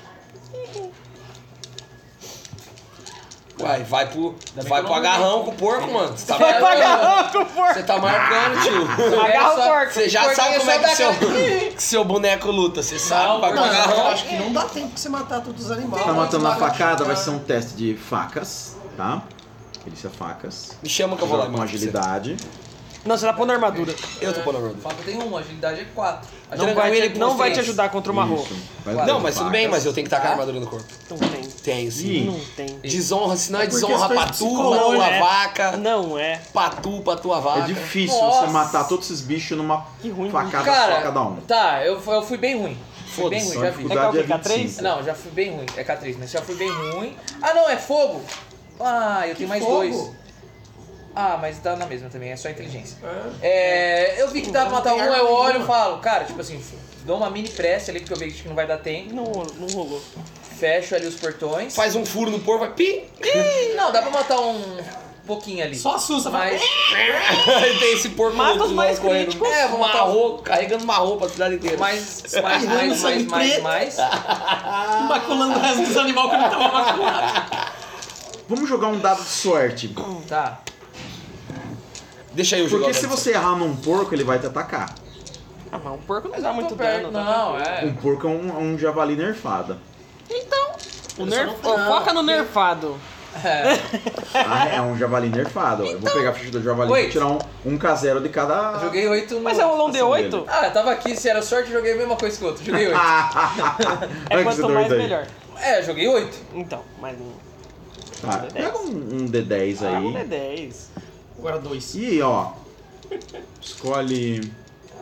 Uai, vai pro, bem vai que pro eu não agarrão com o porco, mano. Você tá Vai marcando. pagar com o porco! Você tá marcando, tio. Agarra o só- porco. Você já Porque sabe como só é que dá seu, aquela- que seu boneco luta. Você sabe, Não, vai pro não, Mas eu agarrão. acho que não dá tempo pra você matar todos os animais. Tá matando na Você vai facada, vai machucar. ser um teste de facas, tá? Perícia facas. Me chama que eu vou lá Joga e com mato você. agilidade. Não, você tá pondo armadura. Eu tô pondo a armadura. Falta tem um, agilidade é quatro. Não vai, ele te, por não vai te três. ajudar contra o Marro. Isso. Vai Não, dar mas tudo facas. bem, mas eu tenho que estar com a Tá. armadura no corpo. Não tem. Tenho sim. Ih, Não tem. Desonra, senão é É porque desonra as coisas patu, psicológicas, patu a né? vaca, Não é. patu, patu a é vaca. difícil Nossa. você matar todos esses bichos numa Que ruim. facada Cara, só cada um. tá, eu, eu fui bem ruim. Fui bem Foda-se, ruim, já a vi. dificuldade É é qual que é, vinte e cinco. K três? Não, já fui bem ruim. É K três, mas já fui bem ruim. Ah, não, é fogo? Ah, eu tenho mais fogo? dois. Ah, mas dá na mesma também, é só inteligência. É, eu vi que dá pra matar um, Não tem eu arma olho e nenhuma. falo, cara, tipo assim, dou uma mini prece ali, porque eu vejo que não vai dar tempo. Não, não rolou. Fecho ali os portões. Faz um furo no porco, vai pi. Não, dá pra matar um pouquinho ali. Só assusta, vai. Mas. Aí tem esse porco Mata louco os mais lá correndo. críticos. É, vou matar um. Marro, carregando marro pra cidade inteira. Mais, mais, mais, Espirrando mais, sangue mais, preto. mais. Maculando o resto dos animais que não tava maculado. Vamos jogar um dado de sorte. Tá. Deixa eu jogar. Porque o se dado. você errar num porco, ele vai te atacar. Ah, mas um porco não Mas dá eu tô muito perto, dano. tá não, tranquilo. Um é. porco é um, é um javali nerfado. O Ele só nerf... não tem- Ô, foca no nerfado. É. Ah, é um javali nerfado. ó. Eu vou pegar a ficha do javali e Oito. vou tirar um, um K zero de cada. Eu joguei oito no. Mas é um long D Ação oito? Ah, eu tava aqui, se era sorte, eu joguei a mesma coisa que o outro. Joguei oito. Olha É que quanto doido mais aí. melhor. É, eu joguei oito. Então, mas não. Tá, pega um, um D dez Ah, um D aí. dez. Agora dois. E ó. Escolhe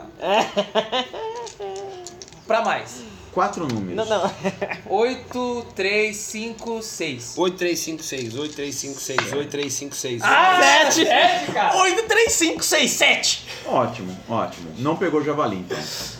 Pra mais. quatro números. Não, não. oito, três, cinco, seis. oito, três, cinco, seis, oito, três, cinco, seis, oito, três, cinco, seis. Sete! Sete, cara. oito, três, cinco, seis, sete. Ótimo, ótimo. Não pegou javali então.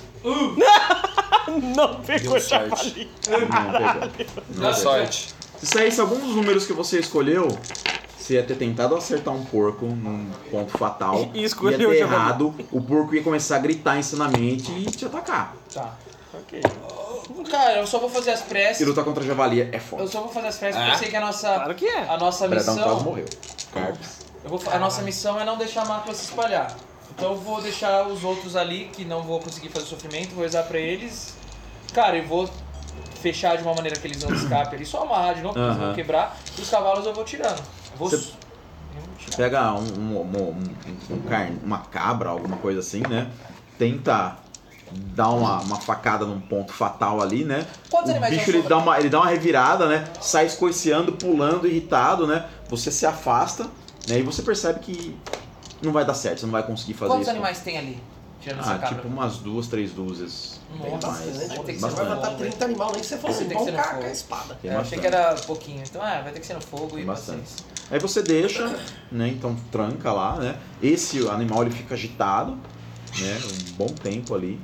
Não pegou Deu sorte. javali. Não pegou. Deu Não pegou. sorte. Se saísse algum dos números que você escolheu, você ia ter tentado acertar um porco num ponto fatal. E escolheu ia o ter javali. errado, o porco ia começar a gritar insanamente e te atacar. Tá. Ok. Cara, eu só vou fazer as E preces. lutar contra javali é Eu foda. só vou fazer as preces Ah? porque eu sei que a nossa, Claro que é. a nossa Bredão quase missão. morreu. Carpes. Eu vou, a nossa missão é não deixar a mácula se espalhar. Então eu vou deixar os outros ali que não vou conseguir fazer sofrimento, vou rezar pra eles. Cara, e vou fechar de uma maneira que eles não escapem ali, só amarrar de novo, porque eles vão Aham. quebrar. E os cavalos eu vou tirando. Eu vou. Cê- eu vou tirar. Pega um, um- um- um- um carne, uma cabra, alguma coisa assim, né? Tenta dar uma, uma facada num ponto fatal ali, né? Quantos O animais bicho são ele sobre- dá, uma, ele dá uma revirada, né? Sai escoiceando, pulando, irritado, né? Você se afasta, né? E você percebe que não vai dar certo, você não vai conseguir fazer Quantos isso. animais tem ali? Tirando essa Ah, cabra. tipo umas duas, três dúzias. Nossa, Bem mais. vai ter que ser Você no vai fogo, matar velho. trinta animais, nem que você fosse Tem que ser um no com fogo. a espada. Tem É, eu achei bastante. que era pouquinho. Então, ah, vai ter que ser no fogo Tem e bastante. paciência. Aí você deixa, né? Então tranca lá, né? Esse animal ele fica agitado, né? Um bom tempo ali.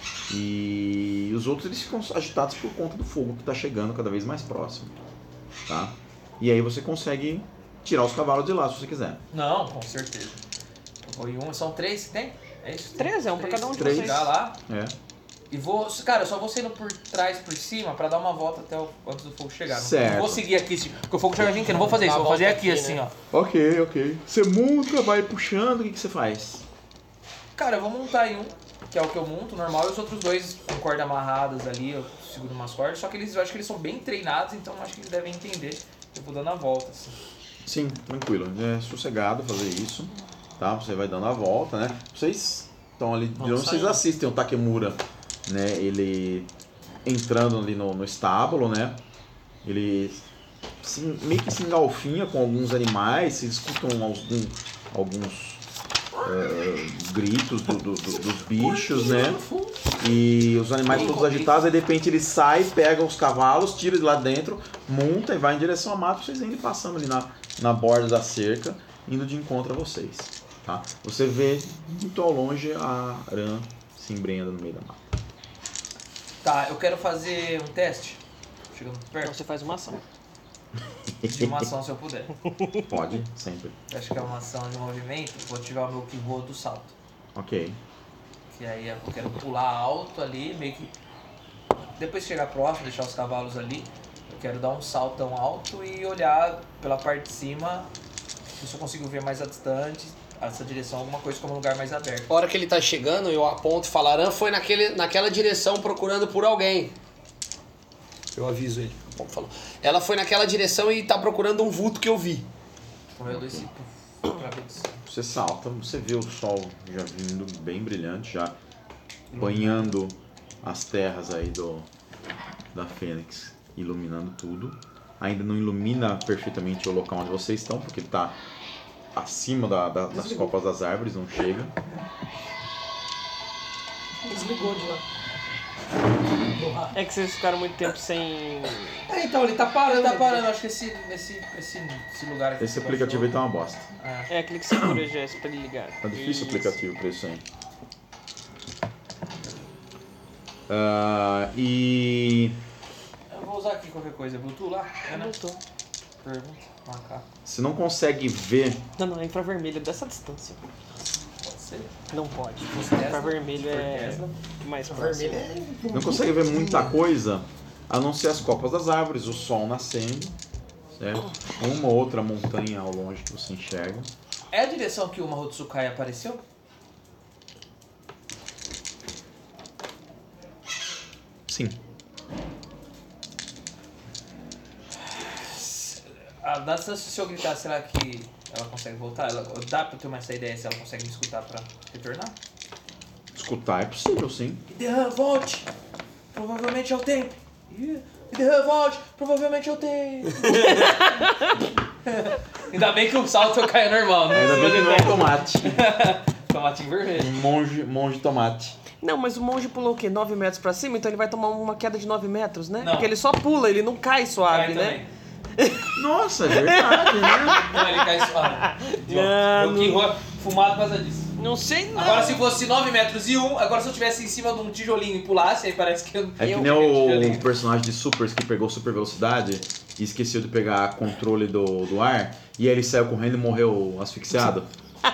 E os outros eles ficam agitados por conta do fogo que tá chegando cada vez mais próximo, tá? E aí você consegue tirar os cavalos de lá se você quiser. Não, com certeza. Eu vou em um, são três que tem? É isso? Três, é um pra cada um de Três. vocês. Chegar lá É. e vou. Cara, eu só vou saindo por trás, por cima, pra dar uma volta até o, antes do fogo chegar. Não- Certo. Não vou seguir aqui, tipo, porque o fogo chega aqui, eu não vou fazer isso, Dá eu a vou fazer volta aqui, aqui, assim, né? ó. Ok, ok. Você monta, vai puxando, o que, que você faz? Cara, eu vou montar em um, que é o que eu monto normal, e os outros dois com corda amarradas ali, eu seguro umas cordas, só que eles, eu acho que eles são bem treinados, então eu acho que eles devem entender. Eu vou dando a volta, assim. Sim, tranquilo. É sossegado fazer isso, tá? Você vai dando a volta, né? Vocês estão ali, de onde vocês saindo. assistem o Takemura, né? Ele entrando ali no, no estábulo, né? Ele se- meio que se engalfinha com alguns animais, se escutam algum, alguns é, gritos do- do- do- dos bichos, né? E os animais todos agitados, aí de repente ele sai, pega os cavalos, tira de lá dentro, monta e vai em direção ao mato, vocês ainda passando ali na, na borda da cerca, indo de encontro a vocês, tá? Você vê muito ao longe a Aran se embrenhando no meio da mata. Tá, eu quero fazer um teste. Chegando Então perto você faz uma ação. de uma ação se eu puder. Pode, sempre. Acho que é uma ação de movimento, vou ativar o meu pivô do salto. Ok. Que aí eu quero pular alto ali, meio que. Depois que chegar próximo, deixar os cavalos ali, eu quero dar um saltão alto e olhar pela parte de cima, se eu consigo ver mais a distante, essa direção, alguma coisa como um lugar mais aberto. A hora que ele tá chegando, eu aponto e falo, Aran foi naquele, naquela direção procurando por alguém. Eu aviso ele. Bom, falou. Ela foi naquela direção e tá procurando um vulto que eu vi. Então eu dou esse puf, pra ver se- Você salta, você vê o sol já vindo bem brilhante, já banhando as terras aí do da Fênix, iluminando tudo. Ainda não ilumina perfeitamente o local onde vocês estão, porque ele tá acima da, da- das copas das árvores, não chega. Desligou de lá. É que vocês ficaram muito tempo sem. É, então, ele tá parando. Ele tá parando, acho que esse, esse, esse, esse lugar aqui. Esse que aplicativo aí baixou- tá uma bosta. É. É, clique segura, Jess, pra ele ligar. Tá difícil o Isso. aplicativo pra isso aí. Ah, e Eu vou usar aqui qualquer coisa. Bluetooth lá? É, né? Voltou. Pergunta. Macaco. você não consegue ver. Não, não, é infravermelho dessa distância. Pode ser. Não pode. Tesla. Infravermelho é Tesla. mais Vermelho próximo. é... Não consegue ver muita coisa a não ser as copas das árvores, o sol nascendo, certo? Uma ou outra montanha ao longe que você enxerga. É a direção que o Mahotsukai apareceu? Sim. A da distância, se eu gritar, será que ela consegue voltar? Ela, dá pra ter uma essa ideia se ela consegue me escutar pra retornar? Escutar é possível, sim. Iderran, volte! Provavelmente é o tempo. Ih, Iderran, volte! Provavelmente é o tempo. Ainda bem que o salto caiu normal, né? Ainda bem que não é um tomate. Tomatinho vermelho. Um monge, monge tomate. Não, mas o monge pulou o quê? nove metros pra cima? Então ele vai tomar uma queda de nove metros, né? Não. Porque ele só pula, ele não cai suave, Cai né? também. Nossa, é verdade, né? Não, ele cai suave. Não, Eu que ro- fumado por causa disso. Não sei não. Agora se fosse nove metros e um, agora se eu tivesse em cima de um tijolinho e pulasse, aí parece que eu... É que eu nem tijolinho. o personagem de Supers que pegou super velocidade e esqueceu de pegar controle do, do ar e aí ele saiu correndo e morreu asfixiado.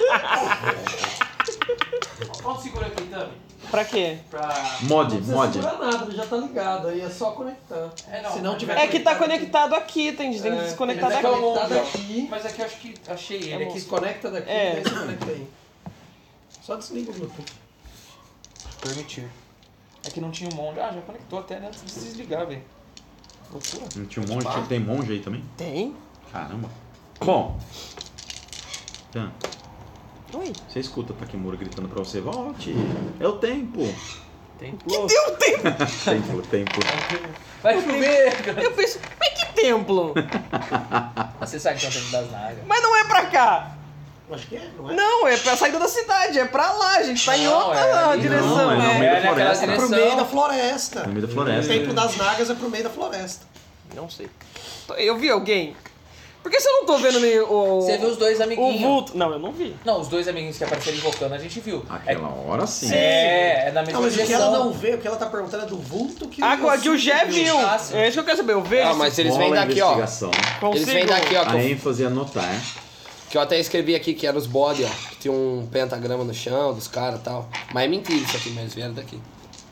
Onde segura aqui, Tami? Pra quê? Pra... Mod, Não precisa mod. segurar nada, ele já tá ligado, aí é só conectar. É, não, Se não mas tiver É que tá conectado conectado aqui, tem, tem que É, desconectar ele tá daqui. conectado Não. aqui, Mas aqui eu acho que achei ele ele aqui. desconecta daqui, É. daí você conecta aí. Só desliga o Bluetooth. Permitir. É que não tinha um monge. Ah, já conectou até, né? Antes de desligar, velho. Loucura. Não tinha um monge, tem monge aí também? Tem? Caramba. Bom. Tan, Oi. você escuta a Takemura gritando pra você, volte, é o tempo. Templo. Templo, templo. Vai chover! Eu fiz, mas que templo? Você sabe que é o tempo das nagas. Mas não é pra cá. Acho que é, não é? Não, é pra saída da cidade, é pra lá, a gente tá em Não, outra é ali, direção. não, é no é. meio da naquela floresta. É pro direção. meio da floresta. No meio da O floresta. templo das Nagas é pro meio da floresta. Não sei. Eu vi alguém. Por que você não tô vendo nem o. Você viu os dois o amiguinhos. vulto? Não, eu não vi. Não, os dois amiguinhos que apareceram invocando a gente viu. Aquela hora sim. É, é na mesma Não, mas o que direção. ela não vê, o que ela tá perguntando é do vulto que Ah, o a de o Gé Yusuke viu. Ah, sim. É isso que eu quero saber. Eu vejo. Ah, mas eles vêm Rola a daqui, ó. investigação. Eles vêm daqui, ó. Que A eu, ênfase é anotar. que eu até escrevi aqui que era os body, ó. Que tinha um pentagrama no chão dos caras e tal. Mas é mentira isso aqui, mas eles vieram daqui.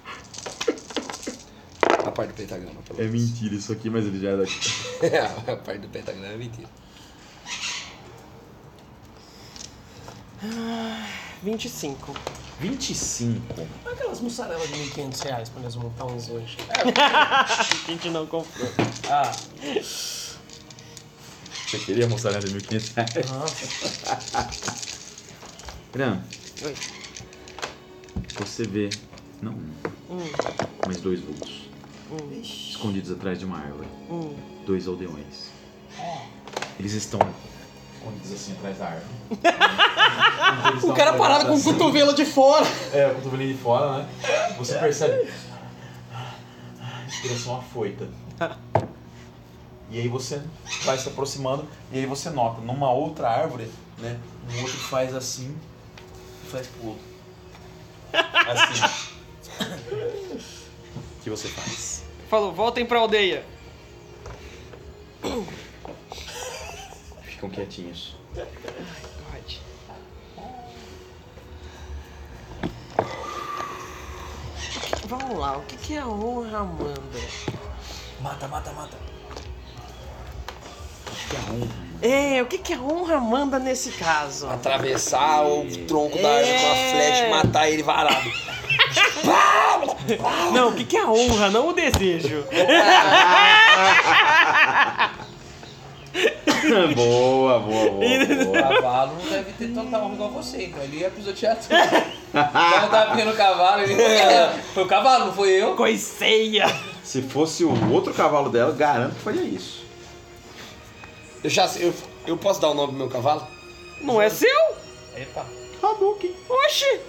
A parte do pentagrama, pelo É menos. mentira isso aqui, mas ele já é daqui. A parte do pentagrama é mentira. vinte e cinco. vinte e cinco. Aquelas mussarelas de mil e quinhentos reais pra nós montar uns hoje. A gente não comprou. Ah, Você queria mostrar de mil e quinhentos reais? Renan, Oi. você vê, não um, Hum, mas dois vultos. hum, Escondidos atrás de uma árvore. hum. Dois aldeões. Eles estão escondidos assim atrás da árvore. O cara parado com o cotovelo de fora. É, o cotovelinho de fora, né? Você percebe. Respiração afoita. E aí você vai se aproximando e aí você nota numa outra árvore, né? Um outro faz assim e faz pro outro. Assim. O que você faz? Falou, voltem pra aldeia. Ficam quietinhos. Pode. Vamos lá, o que que é a honra, Amanda? mata, mata, mata. É, o que que a honra manda nesse caso? Atravessar o tronco da árvore com uma É. flecha e matar ele varado. Não, o que que é a honra, não o desejo. boa, boa, boa, O boa. cavalo não deve ter tanta honra igual você, então ele ia pisotear tudo. Então tava vendo o cavalo, ele foi o cavalo, não foi eu. Coiceia. Se fosse o outro cavalo dela, garanto que faria isso. Eu já sei, eu, eu posso dar o nome do meu cavalo? Não é seu? Epa. Hadouken. Oxi.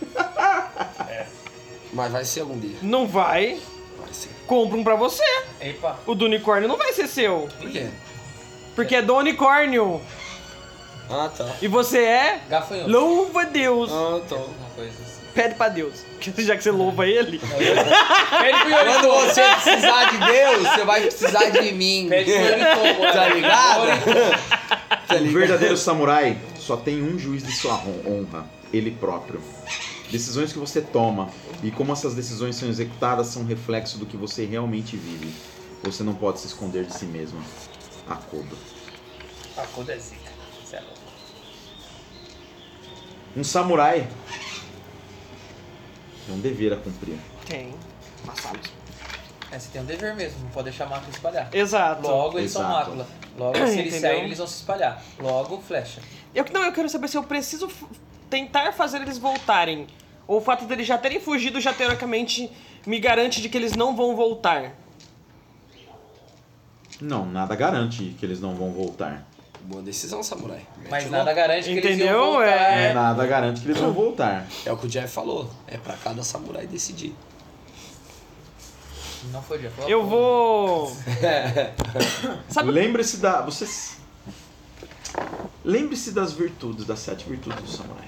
Mas vai ser algum dia. Não vai. Vai ser. Compra um pra você. Epa. O do unicórnio não vai ser seu. Por quê? Porque é do unicórnio. Ah, tá. E você é... Gafanhoto. Louva a Deus. Ah, tá. Uma coisa assim. Pede pra Deus. Já que você louva ele. Pede pro Quando Yoritomo. você precisar de Deus, você vai precisar de mim. Pede pro Yoritomo. Tá ligado? Tá O ligado? verdadeiro samurai só tem um juiz de sua honra, ele próprio. Decisões que você toma e como essas decisões são executadas são reflexo do que você realmente vive. Você não pode se esconder de si mesmo. Akodo. A coisa é zica. Certo. Um samurai tem um dever a cumprir. Tem. Passado. É, você tem um dever mesmo, não pode deixar a mácula espalhar. Exato. Logo eles são Exato. mácula. Logo se eles Entendeu? saírem, eles vão se espalhar. Logo, flecha. Eu, não, eu quero saber se eu preciso f- tentar fazer eles voltarem. Ou o fato deles já terem fugido já teoricamente me garante de que eles não vão voltar. Não, nada garante que eles não vão voltar. Boa decisão, samurai. Mete Mas o nada garante que eles Entendeu? iam voltar. É. Nada garante que eles vão voltar. É o que o Jeff falou. É pra cada samurai decidir. Não foi, já foi. Eu vou... Sabe... Lembre-se da. Vocês. Lembre-se das virtudes, das sete virtudes do samurai.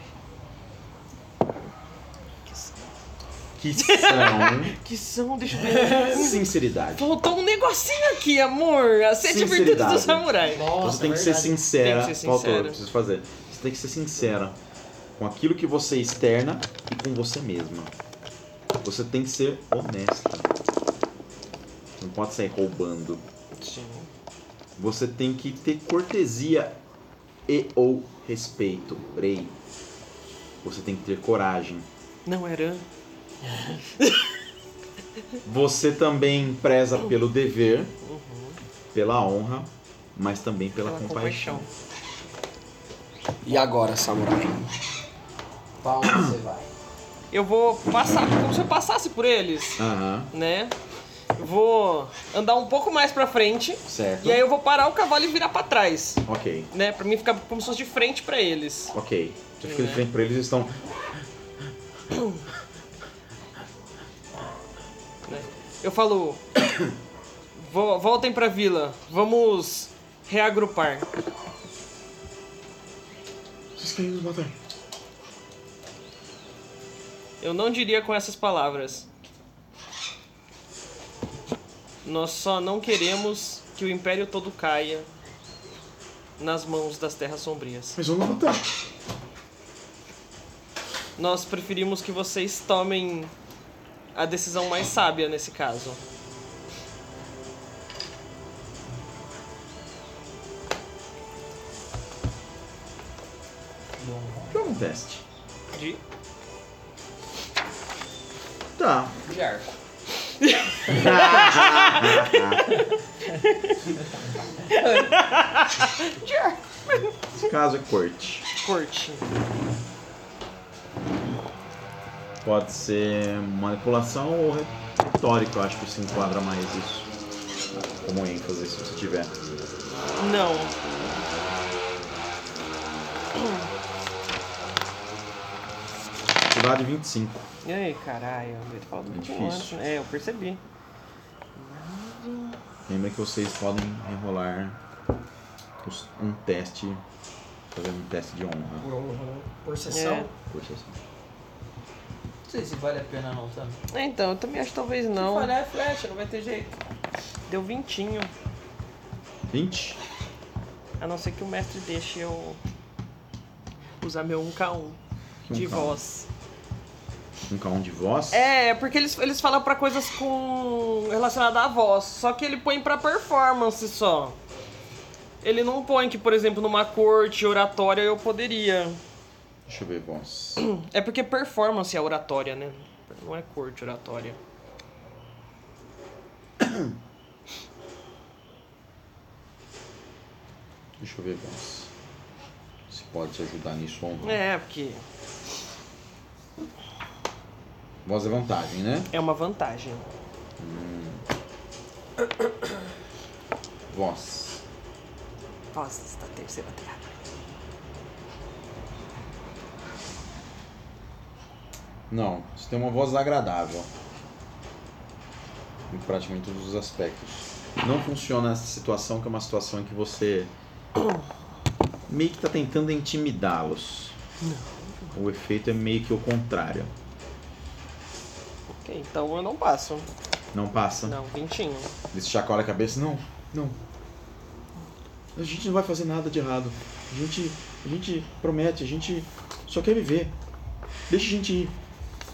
Que são Que são, deixa eu ver. sinceridade. Faltou um negocinho aqui, amor. As sete virtudes Sinceridade. do samurai. Nossa, Você tem que é ser verdade. sincera. Tem que ser Faltou, sincera. eu preciso fazer. Você tem que ser sincera com aquilo que você externa e com você mesma. Você tem que ser honesta. Não pode sair roubando. Sim. Você tem que ter cortesia e ou respeito. Rei. Você tem que ter coragem. Não era. Você também preza pelo dever, pela honra, mas também pela, Pela compaixão. compaixão. E agora, samurai? Pra onde você vai? Eu vou passar como se eu passasse por eles, Aham. né? Eu vou andar um pouco mais pra frente. Certo. E aí eu vou parar o cavalo e virar pra trás. Ok, Né? Pra mim ficar como se fosse de frente pra eles. ok. Você fica de frente pra eles, eles estão... Né? Eu falo... "Vo- Voltem pra vila. Vamos reagrupar." Vocês querem nos matar? Eu não diria com essas palavras. Nós só não queremos que o Império todo caia nas mãos das Terras Sombrias. Mas vamos matar. Nós preferimos que vocês tomem a decisão mais sábia nesse caso. Joga um teste. De... Tá. De arco. Esse caso é corte. corte. Pode ser manipulação ou retórica, eu acho que se enquadra mais isso. Como ênfase, se você tiver. Não. Dificuldade vinte e cinco. E aí, caralho, ele falou do Difícil. vinte e um antes. É, eu percebi. Lembra que vocês podem enrolar os- um teste, fazendo um teste de honra. Por honra, né? Por sessão. É. Por sessão. Não sei se vale a pena não, sabe? É, então, eu também acho que talvez Se não. falhar é flecha, não vai ter jeito. Deu vintinho. vinte? A não ser que o mestre deixe eu usar meu um K um Que um de K um? voz. Um K um de voz? É, porque eles, eles falam pra coisas com relacionadas à voz, só que ele põe pra performance só. Ele não põe que, por exemplo, numa corte oratória eu poderia. Deixa eu ver voz. É porque performance é oratória, né? Não é corte oratória. Deixa eu ver voz. Se pode te ajudar nisso ou não. É, porque Voz é vantagem, né? é uma vantagem. Voz. Voz da terceira terra. Não, você tem uma voz agradável. Em praticamente todos os aspectos. Não funciona essa situação, que é uma situação em que você meio que tá tentando intimidá-los. O efeito é meio que o contrário. Ok, então eu não passo. Não passa? Não, vintinho. Eles chacoalham a cabeça. Não, não. A gente não vai fazer nada de errado. A gente, a gente promete, a gente só quer viver. Deixa a gente ir.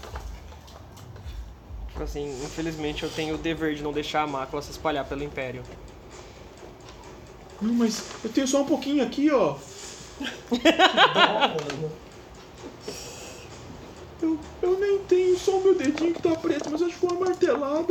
Tipo assim, infelizmente eu tenho o dever de não deixar a mácula se espalhar pelo Império. Não, mas eu tenho só um pouquinho aqui, ó. Eu, eu nem tenho, só o meu dedinho que tá preto, mas acho que foi uma martelada.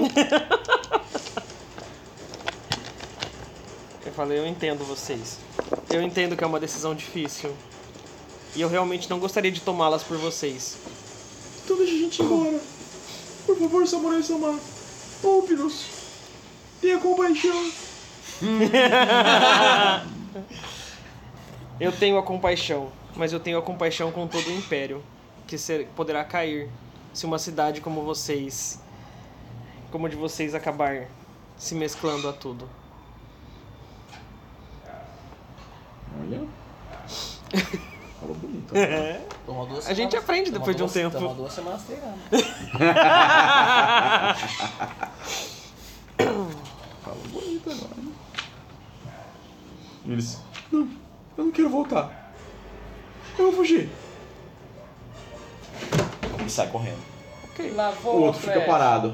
Eu falei, eu entendo vocês. Eu entendo que é uma decisão difícil. E eu realmente não gostaria de tomá-las por vocês. Então deixa a gente ir embora. Por favor, Samurai Sama. Ouve-nos. Tenha compaixão. Eu tenho a compaixão, mas eu tenho a compaixão com todo o Império, que ser, poderá cair se uma cidade como vocês, como a de vocês, acabar se mesclando a tudo. Olha. Falou bonito. Toma duas A gente semanas- aprende toma depois de um duas- tempo. Toma duas semanas treinando. Falou bonito agora. Né? E eles. Não, eu não quero voltar. Eu vou fugir. E sai correndo. Lá O vou, outro fica flecha. parado.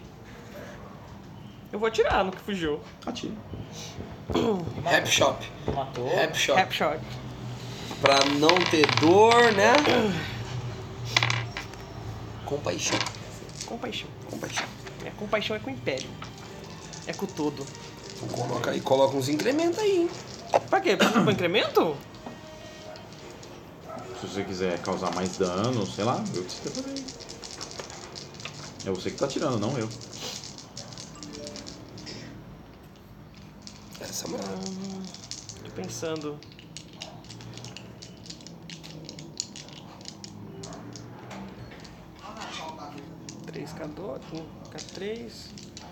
Eu vou atirar no que fugiu. Atira. Rap Shop. Matou. Rap Shop. Rap shot. Pra não ter dor, né? Compaixão. Compaixão. Compaixão. É, compaixão é com o Império. É com tudo. Coloca aí, coloca uns incrementos aí, hein? Pra quê? Precisa de um incremento? Se você quiser causar mais dano, sei lá, eu que você quer fazer. É você que tá atirando, não eu. Essa é uma... Tô pensando. três K dois, um K três.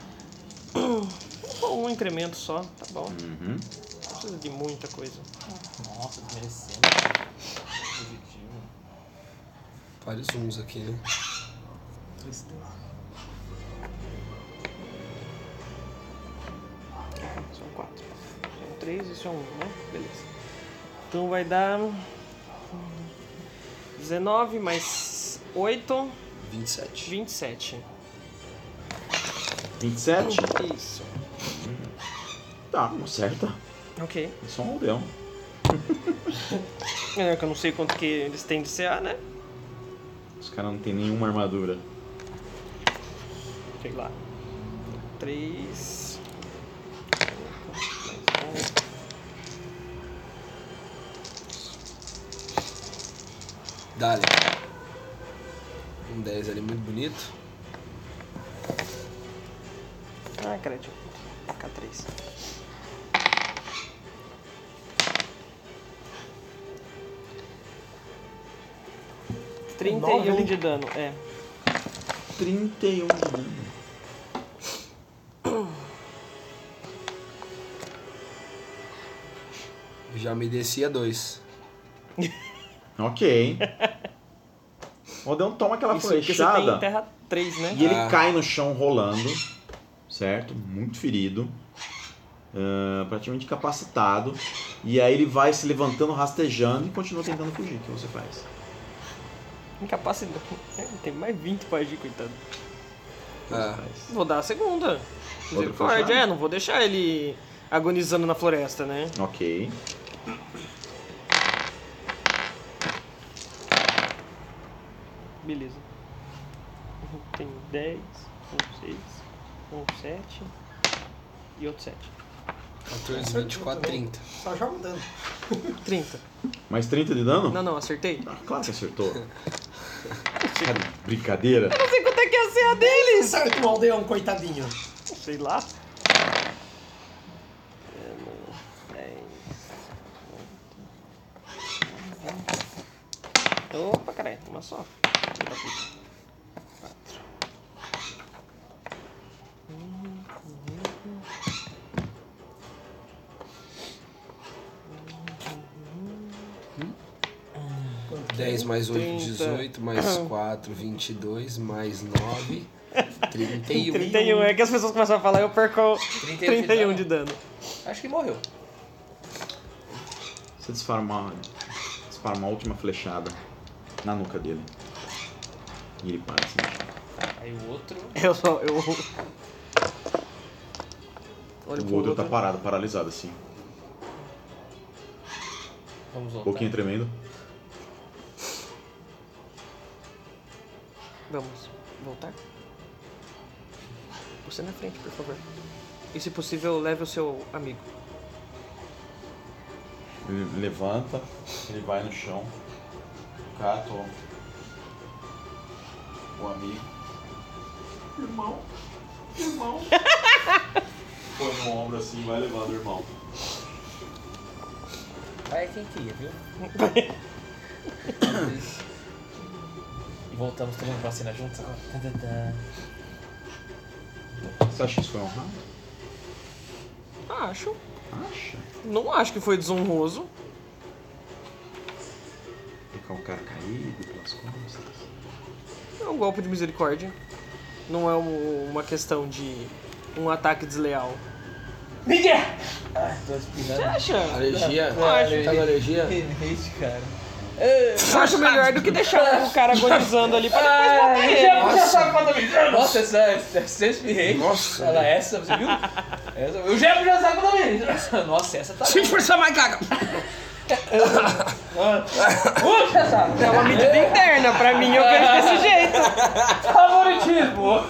Um incremento só, tá bom. Uhum. Não precisa de muita coisa. Nossa, desmerecendo. Positivo. Vários zooms aqui, né? Tristeza. São quatro. São três e isso é um, né? Beleza. Então vai dar dezenove mais oito, vinte e sete. vinte e sete. vinte e sete? Isso. Tá, acerta. Ok. É só um aldeão. É que eu não sei quanto que eles têm de C A, né? Os caras não tem nenhuma armadura. Sei lá. três. Dale. Um dez ali muito bonito. Ah, crédito. K três. trinta e um de dano, é. trinta e um de dano. Já me descia dois. Ok. O aldeão toma aquela Isso porque você flechada tem terra três, né? e ele Ah. cai no chão rolando, certo? Muito ferido. Uh, praticamente incapacitado. E aí ele vai se levantando, rastejando e continua tentando fugir. O que você faz? Incapacidade. Tem mais vinte pra agir, coitado. O que Ah. você faz? Vou dar a segunda. Misericórdia, flechada? é, não vou deixar ele agonizando na floresta, né? Ok. Beleza. Tem dez, um seis, um sete e outro sete. quatorze, vinte e quatro, trinta. Só joga o dano. trinta. Mais trinta de dano? Não, não, acertei. Ah, claro que acertou. Cara, brincadeira. Não sei quanto é que é a C A deles. Certo, o aldeão, coitadinho. Sei lá. Opa, caralho, uma só. dez mais oito, trinta. dezoito, mais quatro, vinte e dois, mais nove, trinta e um. trinta e um, é que as pessoas começam a falar, eu perco trinta e um de trinta e um dano. de dano. Acho que morreu. Você dispara uma, dispara uma última flechada na nuca dele. E ele para assim. Aí o outro. Eu só, eu... Olha O pro outro tá parado, paralisado assim. Vamos Um voltar. pouquinho tremendo. Vamos voltar? Você na frente, por favor. E se possível, leve o seu amigo. Ele levanta, ele vai no chão. Cata o, o amigo. Irmão, irmão. Põe no ombro assim e vai levando o irmão. Vai quem queria, viu? E voltamos tomando vacina juntos agora. Tadadá. Você acha que isso foi honrado? Acho. Acha? Não acho que foi desonroso. Ficar o cara caído pelas costas. É um golpe de misericórdia. Não é um- uma questão de um ataque desleal. Miguel! Ai, tô Você espirrando. acha? Alergia? Eu acho. Tá com alergia? Renate, cara. Eu acho melhor do que deixar o cara agonizando ali pra depois matar ele. Nossa, essa, essa espirrei. Nossa. Ela, essa, você viu? Essa, o Gemo já sabe quando eu vi. Nossa, essa tá. Se forçar mais caga! Puxa, sabe? É uma medida interna, pra mim eu quero desse jeito. Favoritismo.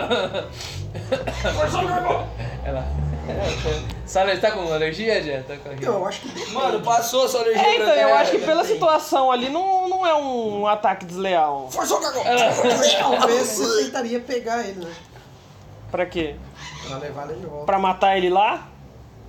Ela. Sabe, ele tá com alergia, Jé? Tá com Eu acho que depende. Mano, passou a sua alergia. É, então, eu pra- acho que pela situação ali não, não é um ataque desleal. Forçou, cagou! Talvez eu tentaria pegar ele, né? Pra quê? Pra levar ele de volta. Pra matar ele lá?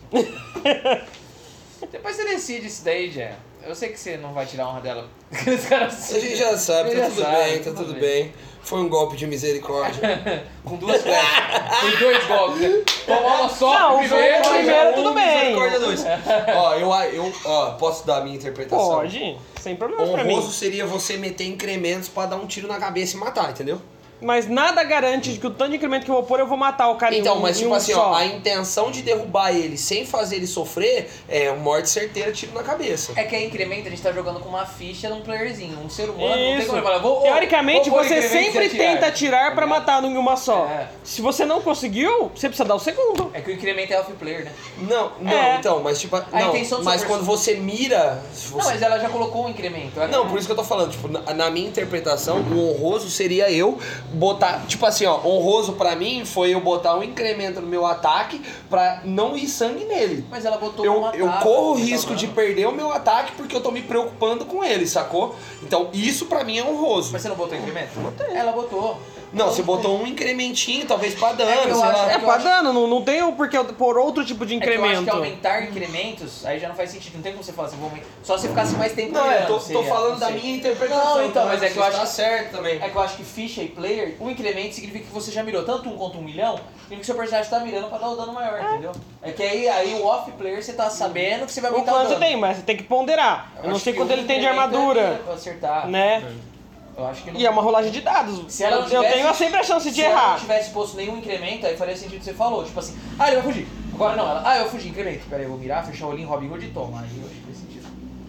Depois você decide isso daí, Jé. Eu sei que você não vai tirar a honra dela. Os caras- A gente já sabe, Ele tá já tudo sabe, bem, tá tudo bem. Foi um golpe de misericórdia. Com duas golpes. Foi dois golpes. né? Tomar uma só Não, pro foi primeiro. o primeiro, Um, tudo bem. Misericórdia dois. Ó, eu, eu ó, posso dar a minha interpretação? Pode, sem problemas pra mim. Honroso seria você meter incrementos pra dar um tiro na cabeça e matar, entendeu? Mas nada garante de que o tanto de incremento que eu vou pôr, eu vou matar o cara em Então, um- mas em tipo um assim, só. ó, a intenção de derrubar ele sem fazer ele sofrer é morte certeira, tiro na cabeça. É que a incremento a gente tá jogando com uma ficha num playerzinho. Um ser humano não tem Isso. como falar. Vou, Teoricamente, vou pôr você incremento sempre e atirar. tenta atirar pra matar em uma só. É. Se você não conseguiu, você precisa dar o segundo. É que o incremento é off-player, né? Não, não, É. então, mas tipo, não, intenção do mas seu quando você mira, se Não, você- mas ela já colocou um incremento. Ela- Não, por isso que eu tô falando, tipo, na, na minha interpretação, o honroso seria eu botar, tipo assim, ó, honroso pra mim foi eu botar um incremento no meu ataque pra não ir sangue nele. Mas ela botou Eu, uma eu tábua, corro o tá risco de falando. perder o meu ataque porque eu tô me preocupando com ele, sacou? Então isso pra mim é honroso. Mas você não botou incremento? Ela botou. Não, você botou um incrementinho, talvez pra dano, É que eu sei acho- lá. É eu pra acho- dano, não, não tem o porquê por outro tipo de É que eu acho incremento. que aumentar incrementos, aí já não faz sentido. Não tem como você falar assim, vou aumentar. Só se ficasse mais tempo Não, é, olhando, tô, tô seria, falando não da sei. minha interpretação. Não, então, tá? mas é que eu Você acho tá que- certo também. É que eu acho que ficha e player, o incremento significa que você já mirou tanto um quanto um milhão, significa que seu personagem tá mirando pra dar o dano maior, entendeu? É que aí, aí o off-player você tá sabendo que você vai O aumentar o quanto dano. tem, mas você tem que ponderar. Eu, não acho sei que quanto um ele tem de incremento é armadura, mira pra acertar. né? Eu acho que não. E é uma rolagem de dados. Se ela eu não eu tivesse- tenho sempre a chance de Se ela não errar. tivesse posto nenhum incremento, aí faria sentido o que você falou. Tipo assim, ah, ele vai fugir. Agora não, ela, ah, eu vou fugir, incremento. Pera aí, eu vou mirar, fechar o olhinho, Robin Hood e toma. Aí eu acho que faz sentido.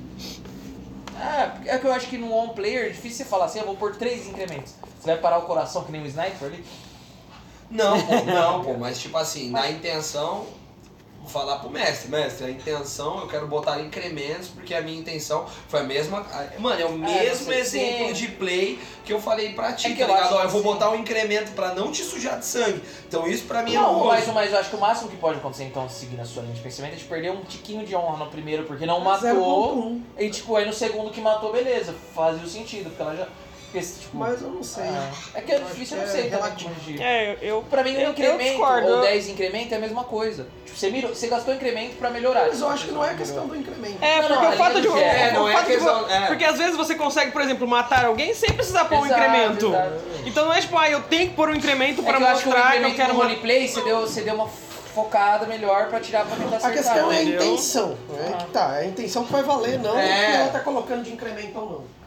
É, é que eu acho que no on player é difícil você falar assim, eu vou pôr três incrementos. Você vai parar o coração que nem um sniper ali? Não, pô, não, pô, mas tipo assim, na intenção, vou falar pro mestre, mestre, a intenção, eu quero botar incrementos, porque a minha intenção foi a mesma. Mano, é o mesmo você- exemplo sim. de play que eu falei pra ti, É que tá eu ligado? acho Ó, eu que vou sim. botar um incremento pra não te sujar de sangue. Então isso pra mim é Não, honroso. mas, mas eu acho que o máximo que pode acontecer, então, seguindo a sua linha de pensamento, é de perder um tiquinho de honra no primeiro, porque não zero matou. ponto um. E tipo, aí no segundo que matou, beleza, fazia o sentido, porque ela já. Porque, tipo, Mas eu não sei. ah, é que é Eu acho difícil, que eu não sei é também relativo. corrigir. É, eu. Pra mim, um eu, eu incremento discordo. ou dez incremento é a mesma coisa. Tipo, você, mirou, você gastou incremento pra melhorar. Mas eu acho que não é questão do incremento. É, Não, porque não, o fato a de. linha do Jé, é, o não é fato de questão- vo- é. Porque às vezes você consegue, por exemplo, matar alguém sem precisar pôr um Exato, incremento. exato. Então não é tipo, ah, eu tenho que pôr um incremento É pra que eu acho que o mostrar que eu incremento quero no uma. roleplay, você deu, você deu uma focada melhor pra tirar pra tentar A acertar. questão é a entendeu? intenção. É que tá, é a intenção que vai valer, não É. o que ela tá colocando de incremento ou não.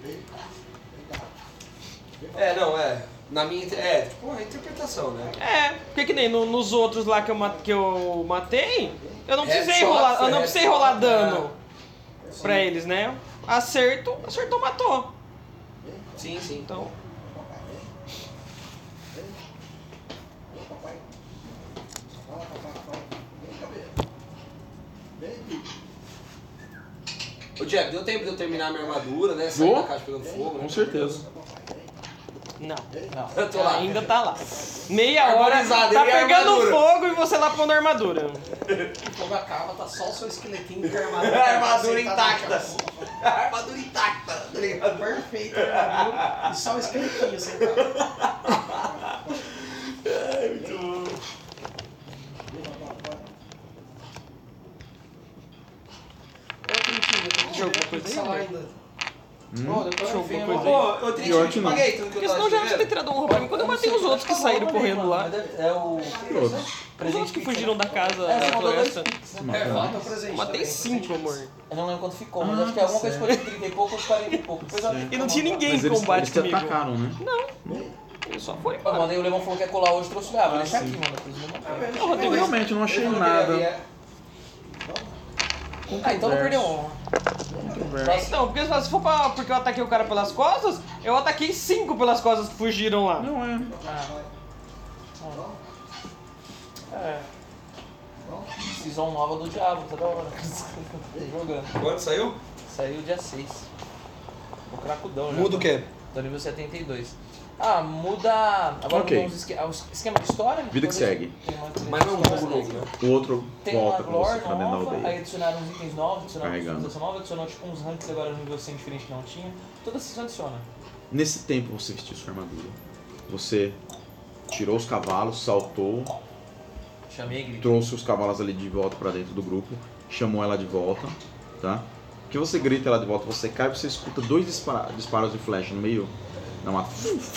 É, não, é. Na minha. É, tipo, a interpretação, né? É, porque que nem no- nos outros lá que eu, ma- que eu matei, eu não precisei Headshot, rolar, eu foi não precisei headshot, rolar dano é. pra eles, né? Acerto, acertou, matou. Sim, sim. Então. Ô, Jeff, deu tempo de eu terminar minha armadura, né? Sair Deu? da caixa pegando fogo, né? Com certeza. Não, Não. Eu tô lá. ainda tá lá. Meia hora, Arborizado, tá e a pegando armadura? fogo e você lá pondo a armadura. O fogo acaba, tá só o seu esqueletinho com a A armadura. armadura sentado no intacta. chão. A armadura intacta, tá ligado? Perfeito, a armadura e só o esqueletinho sentado. Ai, muito bom. Deixa eu ver uma coisa aí, né? ainda. Pô, depois Deixa eu eu ver vi, uma mano. coisa Pô, eu tenho Pior que que não. paguei tudo que Porque eu tava senão já você tem escrevendo. tirado honra pra mim. Quando eu matei os outros que saíram correndo lá. É o. Os outros que fugiram da casa É, você da mandou dois floresta. pix, né? É, Falta o presente. Eu matei também, cinco, presente. amor. Eu não lembro quanto ficou, mas acho que é alguma coisa de trinta e pouco ou de quarenta e pouco. Depois eu- E não tinha ninguém Mas em eles, combate eles te comigo. atacaram, né? Eles só foram Eu embora. mandei o Lemon falou que ia colar hoje, trouxe. Ah, vou deixar aqui, mano. Depois eu mando. Ô, Rodrigo, Eu realmente não achei nada. Ah, então não perdeu honra. Então, porque se for pra, porque eu ataquei o cara pelas costas, eu ataquei cinco pelas costas que fugiram lá. Não é. É. Season nova do Diabo, tá da hora. Tô jogando. Quanto saiu? Saiu dia seis. O cracudão já. Muda o quê? Tô nível setenta e dois. Ah, muda. Agora Ok. mudou uns esque... ah, os esquema de história. Vida que segue. Tem uma- Mas não é um jogo novo, né? O outro Tem uma volta com você lore pra dentro da nova, aí aldeia. adicionaram uns itens novos, adicionaram uma Carregando. customização nova, adicionou tipo uns ranks agora no nível cem diferente que não tinha. Toda season adiciona. Nesse tempo você vestiu sua armadura. Você tirou os cavalos, saltou, Chamei, gritei. trouxe os cavalos ali de volta pra dentro do grupo, chamou ela de volta, tá? Que você grita ela de volta, você cai, você escuta dois dispara disparos de flecha no meio da mata,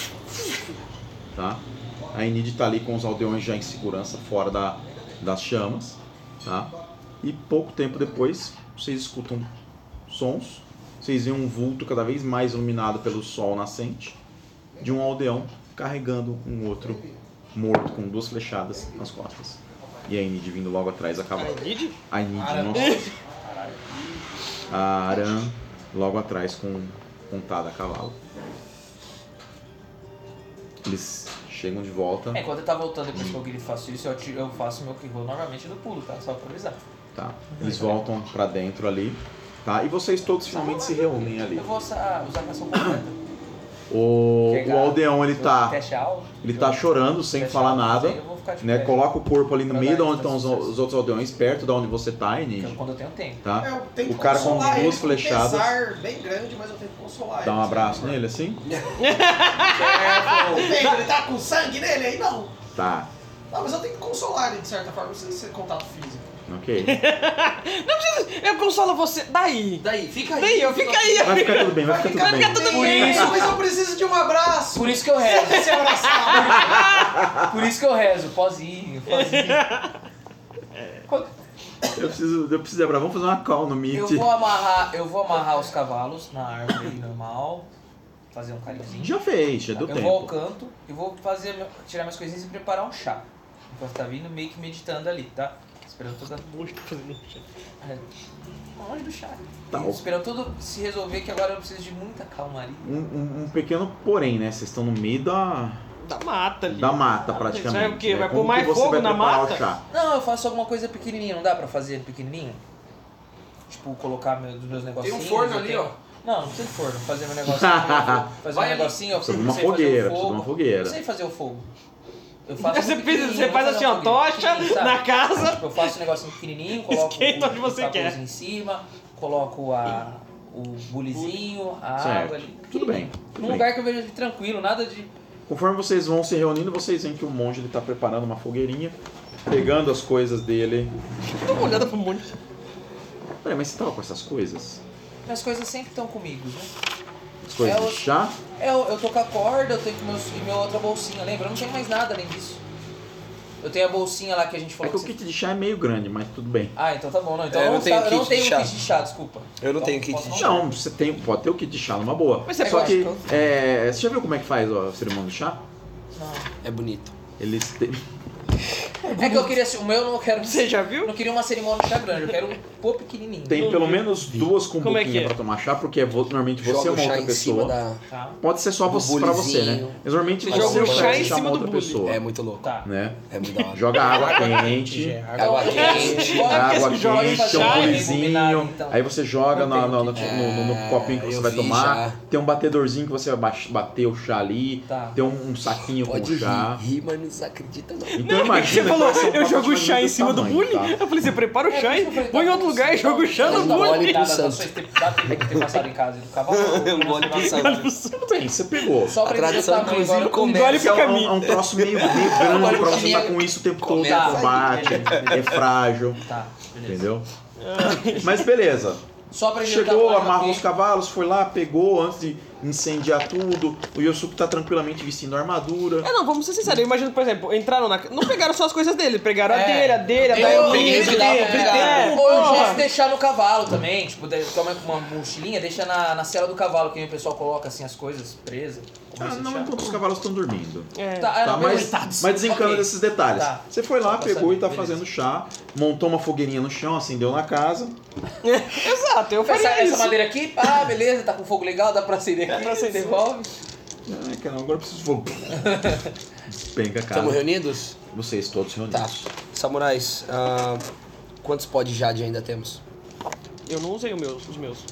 tá? A Enid tá ali com os aldeões já em segurança, fora da, das chamas, tá? E pouco tempo depois, vocês escutam sons, vocês veem um vulto cada vez mais iluminado pelo sol nascente, de um aldeão carregando um outro morto com duas flechadas nas costas. E a Enid vindo logo atrás a cavalo. A Enid? A Enid, nossa. A Aran logo atrás com pontada a cavalo. Eles chegam de volta. É, quando eu tá voltando depois que eu grito faço isso, eu, tiro- eu faço meu que roll normalmente no pulo, tá? Só pra avisar. Tá. Eles voltam pra dentro ali. Tá? E vocês todos finalmente se reúnem ali. Eu vou usar, usar a ação completa. O, Chegar, o aldeão ele tá, Teste alto. ele tá chorando sem Teste falar alto, nada. aí eu vou ficar de Né? pé. Coloca o corpo ali no Pra meio de dar onde estão os, sucesso. os outros aldeões, perto de onde você tá, Enid. Então, quando eu tenho tempo. Tá? Eu tenho que O cara com consolar duas ele, com um flechadas. pesar bem grande, mas eu tenho que consolar Dá um ele. abraço nele assim? Tem, ele tá com sangue nele aí? Não. Tá. Não, mas eu tenho que consolar ele de certa forma, sem ser contato físico. Ok. Eu consolo você. Daí. Daí, fica aí. Daí, eu fica aí. Vai ficar tudo bem, vai ficar tudo bem. tudo Por bem. isso, mas eu preciso de um abraço. Por isso que eu rezo. Esse abraçado. Por isso que eu rezo. Pozinho, pozinho. Eu preciso, eu preciso lembrar, vamos fazer uma call no Meet. Eu vou amarrar, eu vou amarrar os cavalos na árvore ali normal. Fazer um carinhozinho. Já fez, já deu eu tempo. vou ao canto e vou fazer, meu- tirar minhas coisinhas e preparar um chá. Enquanto tá vindo, meio que meditando ali, tá? Esperando toda... É, longe do chá. Tá, E o- esperando tudo se resolver, que agora eu preciso de muita calmaria. Um, um- um pequeno porém, né? Vocês estão no meio da, Da mata ali. da mata, praticamente. Vai o quê? né? Vai Como pôr mais que você fogo vai na preparar mata? o chá? Não, eu faço alguma coisa pequenininha, não dá pra fazer pequenininho? Tipo, colocar meu, dos meus Tem negocinhos. um forno eu ali, tenho- ó. Não, não precisa de forno. Fazer meu negocinho. eu- fazer Vai um ali. negocinho, eu Precisa de uma sei fazer fogueira, o precisa de fogo. uma fogueira. Eu sei fazer o fogo. Eu faço Você um fez- pequenininho, você vou faz fazer assim, uma ó, fogueira tocha pequenininha, sabe? na casa. Tipo, eu faço um negocinho pequenininho, coloco Esquenta o, onde você o capuz quer. em cima, coloco a, o bulizinho, a Certo. água ali. Tudo bem, tudo Num bem. lugar que eu vejo ali tranquilo, nada de... Conforme vocês vão se reunindo, vocês veem que o monge ele tá preparando uma fogueirinha, pegando as coisas dele. Dá uma olhada pro monte. Peraí, mas você tava com essas coisas? Minhas coisas sempre estão comigo, né? As coisas É, de eu- chá? É, eu, eu tô com a corda, eu tenho com meus, e minha outra bolsinha, lembra? Eu não tenho mais nada além disso. Eu tenho a bolsinha lá que a gente É falou que o que kit de chá é meio grande, mas tudo bem. Ah, então tá bom, não. Então É, eu eu não não, tenho tá- eu não kit de tenho chá. kit de chá, desculpa. Eu não Então, tenho kit posso de não? Não, você tem, pode ter o kit de chá numa boa. Mas você Só pode. que, é, você já viu como é que faz ó, a cerimônia do chá? Não. É bonito. Eles têm... É que eu queria, o meu eu não quero. Você já Eu viu? não queria uma cerimônia de chá grande, eu quero um pô pequenininho. Tem pelo menos duas Como é cumbuquinhas que é? pra tomar chá, porque é vo- normalmente você Joga é o uma chá outra em cima pessoa. da... Tá, Pode ser só do você, pra você, né? bulizinho. Mas normalmente Você você joga o oferece chá em chá cima uma do outra bule. pessoa. É muito louco. tá. Né? É muito da hora. Joga água quente, Água quente. água que joga quente, chá, tem um é bulizinho, combinado, então. aí você joga Eu no, tenho no, no, que- no- no É, copinho que você eu vai vi tomar, já. tem um batedorzinho que você vai baix- bater o chá ali, Tá. tem um, um saquinho Pode com rir, chá. rir, mas não desacredita não. Então Você imagina falou, que vai ser um eu jogo o pacote chá em desse cima do tamanho, bullying. tá? Eu falei, você prepara o É, chá por e isso que eu falei, põe em tá outro bom, lugar e então, joga o chá no então, Mole bullying. pro Dá santo. só esse tempo- dá tempo de ter passado em casa do cavalo. Um gole pro santo. Tudo bem, você pegou. Só A pra dizer o tradição, tamanho inclusive, agora. começa... Gole Esse é pro um, caminho. é um troço meio, meio grande pra você estar com isso o tempo todo, Começa no aí. combate, é frágil, Tá, beleza. entendeu? Mas beleza. Só pra dizer o Chegou, tamanho amarrou aqui. os cavalos, foi lá, pegou antes de incendiar tudo. O Yosuke tá tranquilamente vestindo a armadura. É, não, vamos ser sinceros. Eu imagino, por exemplo, entraram na. Não pegaram só as coisas dele, pegaram a É. dele, a dele, a Eu da peguei Elise, esse que dava pra dele, pegar. é, Ou eu porra. posso deixar no cavalo também, tipo, de- toma uma mochilinha, deixa na, na cela do cavalo, que aí o pessoal coloca assim as coisas presas. Como Ah, se não, chama? enquanto os cavalos estão dormindo. É. Tá, ah, Tá, não, mas, beleza. mas desencana Ok. desses detalhes. Tá. Você foi lá, Só pra pegou e tá saber, beleza. fazendo chá, montou uma fogueirinha no chão, acendeu na casa. Exato, eu faria Essa, essa isso. madeira aqui, ah, beleza, tá com fogo legal, dá pra acender aqui, pra acender. devolve. Ai, caramba, agora eu preciso fogo. Despenca a casa. Estamos reunidos? Vocês todos reunidos. Tá. Samurais, ah, quantos pó de jade ainda temos? Eu não usei os meus. Os meus.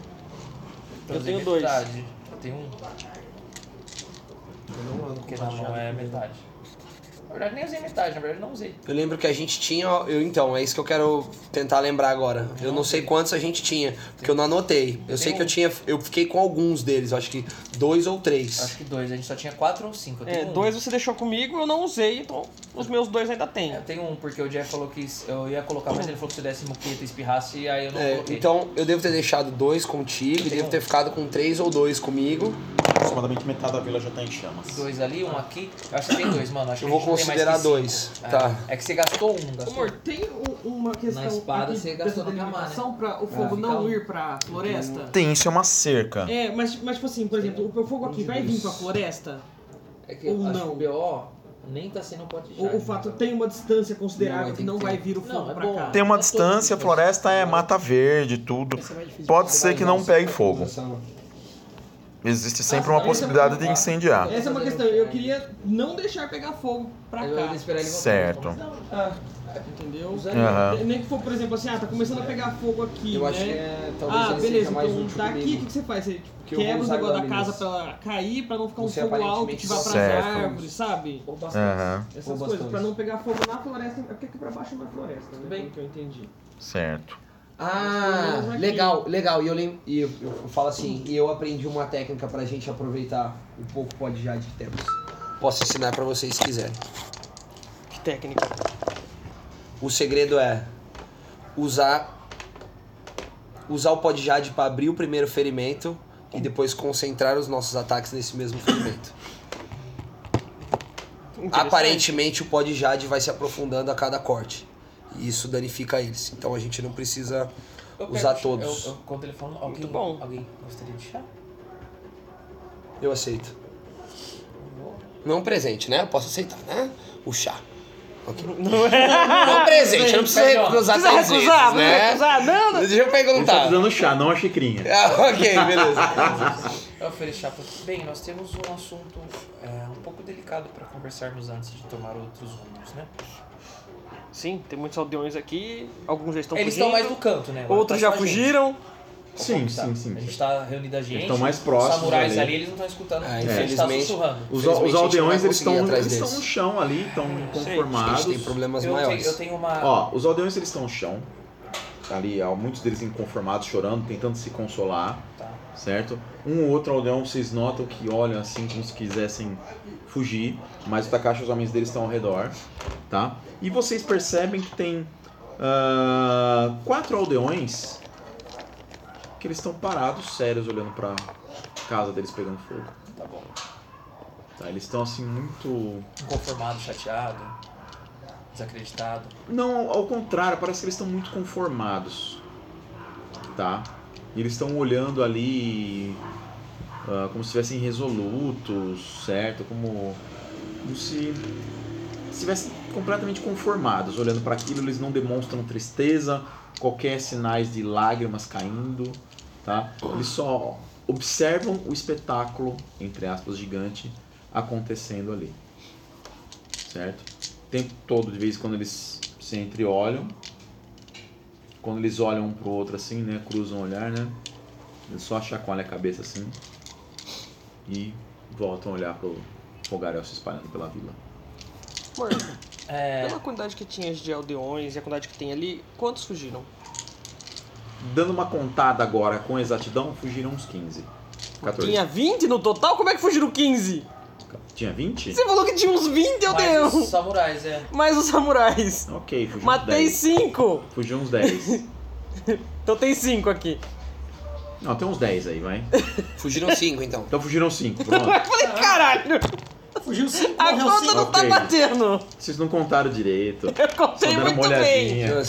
Eu usei tenho dois. metade. Eu tenho um. Porque na mão é metade. Na verdade, nem usei metade, na verdade, não usei. Eu lembro que a gente tinha. Eu, então, é isso que eu quero tentar lembrar agora. Eu não sei quantos a gente tinha, porque eu não anotei. Eu sei que eu tinha. Eu fiquei com alguns deles, eu acho que dois ou três. Acho que dois, a gente só tinha quatro ou cinco. Eu É, tenho um. dois você deixou comigo, eu não usei, então os meus dois ainda tem. Eu tenho um, porque o Jeff falou que eu ia colocar, mas ele falou que se eu desse muqueta e espirrasse, e aí eu não É, coloquei. então eu devo ter deixado dois contigo e devo ter ficado com três ou dois comigo. Aproximadamente metade da vila já tá em chamas. Dois ali, um aqui. Eu acho que tem dois, mano. Acho Eu que vou a gente não tem mais considerar que cinco. dois. É. Tá. É que você gastou um, gastou Amor, tem um- uma questão Na espada aqui você gastou dessa no Kamar, delimitação né? pra o fogo ficar não um- ir pra floresta? Tem, isso é uma cerca. É, mas, mas tipo assim, por exemplo, o fogo aqui vai vir pra floresta? É que Ou eu acho não. que o B O nem tá sendo pote de Ou o fato tem uma distância considerável Não, que tem não que vai ter. vir o fogo Não, é pra bom. cá? Tem uma É distância, a todo- floresta é mata verde, tudo. Pode ser que não pegue fogo. Existe sempre uma possibilidade de incendiar. Essa é uma questão, eu queria não deixar pegar fogo pra Eu ia cá. esperar ele voltar. Certo. Ah, entendeu? Aham. Nem que for, por exemplo, assim, ah, tá começando a pegar fogo aqui, Eu né? acho que é, talvez Ah, ele beleza, seja mais então útil daqui o comigo. que, que você faz? Você Que eu quebra vou os usar negócios da igual casa pra ela cair, pra não ficar um Você fogo alto aparentemente que vá pras certo. árvores, sabe? Ou bastante. Aham, Essas Ou coisas, bastante. pra não pegar fogo na floresta, é porque aqui pra baixo não é floresta, né? Bem. Pelo que eu entendi. certo. Ah, Aqui. legal, legal. E eu, lem... e eu, eu falo assim, e eu aprendi uma técnica pra gente aproveitar o pouco pó de jade que temos. Posso ensinar pra vocês se quiserem. Que técnica. O segredo é usar usar o pó de jade pra abrir o primeiro ferimento e depois concentrar os nossos ataques nesse mesmo ferimento. Interessante. Aparentemente o pó de jade vai se aprofundando a cada corte. E isso danifica eles. Então a gente não precisa Eu quero usar chá. todos. Eu, eu, com o telefone, alguém, Muito bom. alguém gostaria de chá? Eu aceito. Não um presente, né? Eu posso aceitar, né? O chá. Ok. Não é um presente, não precisa Perdão. recusar Precisa três recusar, vezes, né? né? Recusar, não, não. Deixa eu Ele tá perguntar. dando chá, não a xicrinha. Ah, ok, beleza. Eu ofereço chá pra... Bem, nós temos um assunto é, um pouco delicado para conversarmos antes de tomar outros rumos, né? Sim, tem muitos aldeões aqui, alguns já estão Eles fugindo. estão mais no canto, né? Agora Outros tá já só a gente. fugiram. Sim, Como tá? sim, sim. A gente tá reunido a gente. Eles estão mais próximos Os samurais ali. ali, eles não estão escutando. Ah, a gente tá infelizmente. sussurrando. Os, Infelizmente, os a gente não aldeões vai eles estão conseguir ir atrás eles estão deles. no chão ali, estão A gente conformados. tem problemas Eu maiores. tenho, eu tenho uma... Ó, os aldeões eles estão no chão. Ali, ó, muitos deles inconformados, chorando, tentando se consolar, Tá. certo? Um ou outro aldeão vocês notam que olham assim como se quisessem fugir, mas o Takashi e os homens deles estão ao redor, tá? E vocês percebem que tem ah, quatro aldeões que eles estão parados, sérios, olhando pra casa deles pegando fogo. Tá bom. Tá, eles estão assim muito... Inconformado, chateado, desacreditado. Não, ao contrário, parece que eles estão muito conformados, tá? E eles estão olhando ali ah, como se estivessem resolutos, certo? Como, como se estivessem completamente conformados, olhando para aquilo. Eles não demonstram tristeza, qualquer sinais de lágrimas caindo, tá? Eles só observam o espetáculo, entre aspas, gigante, acontecendo ali, certo? O tempo todo, de vez em quando, eles se entreolham. Quando eles olham um pro outro assim, né? Cruzam o olhar, né? Eles só chacoalham a cabeça assim. E voltam a olhar pro fogaréu se espalhando pela vila. Amor, É, pela quantidade que tinha de aldeões e a quantidade que tem ali, quantos fugiram? Dando uma contada agora com exatidão, fugiram uns quinze. quatorze. Tinha vinte no total? Como é que fugiram quinze? Tinha vinte? Você falou que tinha uns vinte mas aldeões. os samurais, é. Mais os samurais. Ok, fugiu uns Matei dez. cinco. Fugiu uns dez. Então tem cinco aqui. Não, tem uns dez aí, vai. Fugiram cinco, então. Então fugiram cinco, pronto. Eu falei, caralho. Fugiu cinco, A morreu conta cinco. não tá Ok. batendo. Vocês não contaram direito. Eu Só contei deram uma muito bem. olhadinha.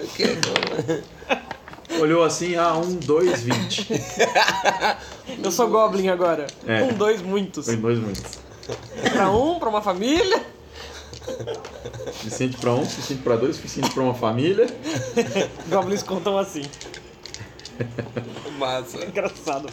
Que- Olhou assim, ah, um, dois, vinte. Eu sou Goblin agora. É. Um, dois, muitos. Foi dois muitos. Pra um, pra uma família. Suficiente pra um, suficiente pra dois, suficiente pra uma família. Goblins contam assim. Massa. Engraçado.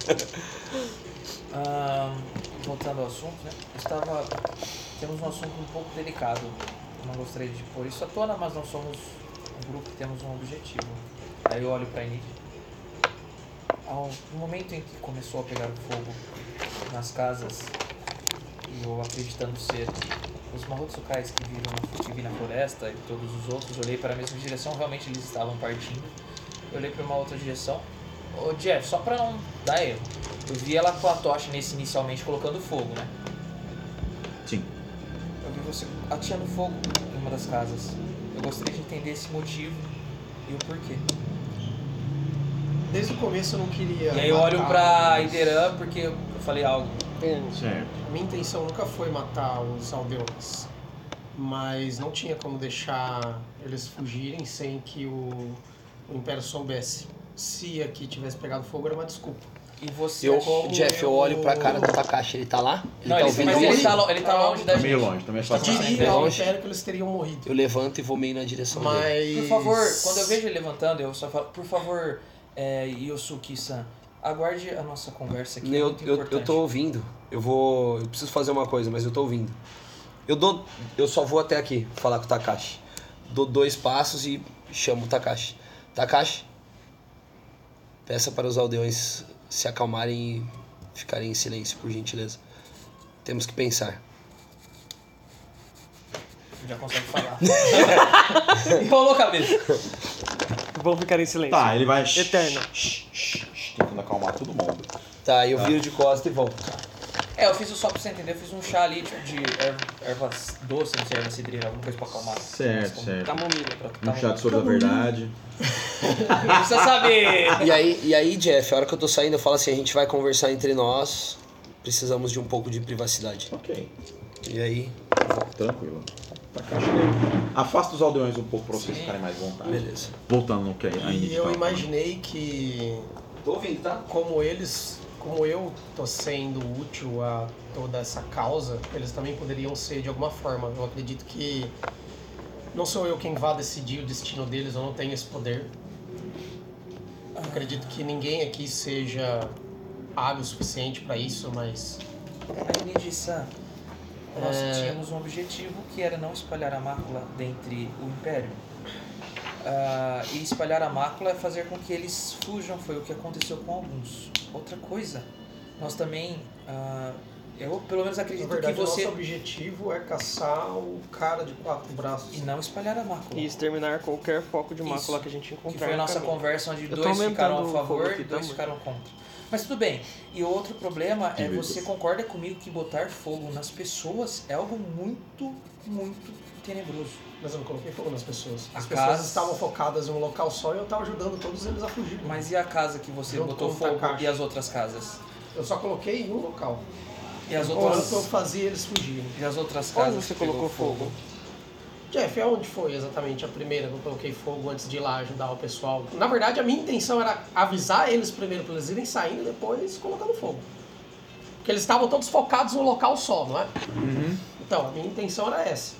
Ah, voltando ao assunto, né? Eu estava... Temos um assunto um pouco delicado. Eu não gostaria de pôr isso à tona, mas nós somos um grupo que temos um objetivo. Aí eu olho pra Enid. Ao, no momento em que começou a pegar fogo nas casas, e eu acreditando ser os Mahotsukai que viram que vi na floresta e todos os outros, eu olhei para a mesma direção, realmente eles estavam partindo. Eu olhei para uma outra direção. Ô Jeff, só para não dar erro, eu vi ela com a tocha nesse inicialmente colocando fogo, né? Sim. Eu vi você ateando fogo em uma das casas. Eu gostaria de entender esse motivo e o porquê. Desde o começo eu não queria. E aí eu olho pra os- Iderã porque eu falei algo. Certo. A minha intenção nunca foi matar os aldeões, mas não tinha como deixar eles fugirem sem que o, o Império soubesse. Se aqui tivesse pegado fogo era uma desculpa. E você Eu, como Jeff, eu eu- olho pra cara do Takashi, ele tá lá? Ele Não, tá ele, ouvindo mas a ele voz? tá, lo- ele tá longe da Tá gente. meio longe, tá meio fácil. Diria ao longe. Império que eles teriam morrido. Eu levanto e vou meio na direção dele. Mas... Por favor, quando eu vejo ele levantando, eu só falo, por favor, é, Yosuke-san, aguarde a nossa conversa aqui, é Eu, muito eu, importante. eu tô ouvindo. Eu vou. Eu preciso fazer uma coisa, mas eu tô ouvindo. Eu dou. Eu só vou até aqui falar com o Takashi. Dou dois passos e chamo o Takashi. Takashi, peça para os aldeões se acalmarem e ficarem em silêncio, por gentileza. Temos que pensar. Já consegue falar. Enrolou a cabeça. Vão ficar em silêncio. Tá, ele vai. Eterno. shh, shh, shh, tentando acalmar todo mundo. Tá, eu viro de costa e volto. É, eu fiz o só pra você entender, eu fiz um chá ali, tipo, de erva- ervas doces, não sei, erva cidreira, alguma coisa pra acalmar. Certo, Mas, certo. Camomila. Pra, Um chá de soro da verdade. Não precisa saber. E aí, e aí, Jeff, a hora que eu tô saindo, eu falo assim, a gente vai conversar entre nós. Precisamos de um pouco de privacidade. Ok. E aí, Tranquilo. Takashi, afasta os aldeões um pouco pra vocês Sim. ficarem mais à vontade. beleza. Voltando no que a Indy E eu tava imaginei que Tô ouvindo, tá? como eles, como eu tô sendo útil a toda essa causa, eles também poderiam ser de alguma forma. Eu acredito que não sou eu quem vai decidir o destino deles, eu não tenho esse poder. Eu acredito que ninguém aqui seja hábil o suficiente para isso, mas Aí, Niji-san, nós É. tínhamos um objetivo que era não espalhar a mácula dentre o Império. Ah, e espalhar a mácula é fazer com que eles fujam, foi o que aconteceu com alguns. Outra coisa, nós também, ah, eu pelo menos na acredito verdade que o você... nosso objetivo é caçar o cara de quatro braços. E não espalhar a mácula. E exterminar qualquer foco de mácula Isso. que a gente encontrar. Que foi a no nossa caminho. conversa onde Eu tô dois aumentando ficaram a o favor fogo aqui, e dois tá, ficaram contra. Mas tudo bem. E outro problema é Divirta-se. você concorda comigo que botar fogo nas pessoas é algo muito, muito tenebroso. Mas eu não coloquei fogo nas pessoas. As A pessoas casa- estavam focadas em um local só e eu estava ajudando todos eles a fugir. Mas e a casa que você Junto botou com o fogo Takashi. e as outras casas? Eu só coloquei em um local. E as Enquanto outras, eu fazia eles fugirem. e as outras Onde casas você que pegou colocou fogo? Jeff, aonde foi exatamente a primeira que eu coloquei fogo antes de ir lá ajudar o pessoal? Na verdade, a minha intenção era avisar eles primeiro para eles irem saindo e depois colocando fogo. Porque eles estavam todos focados num local só, não é? Então, a minha intenção era essa.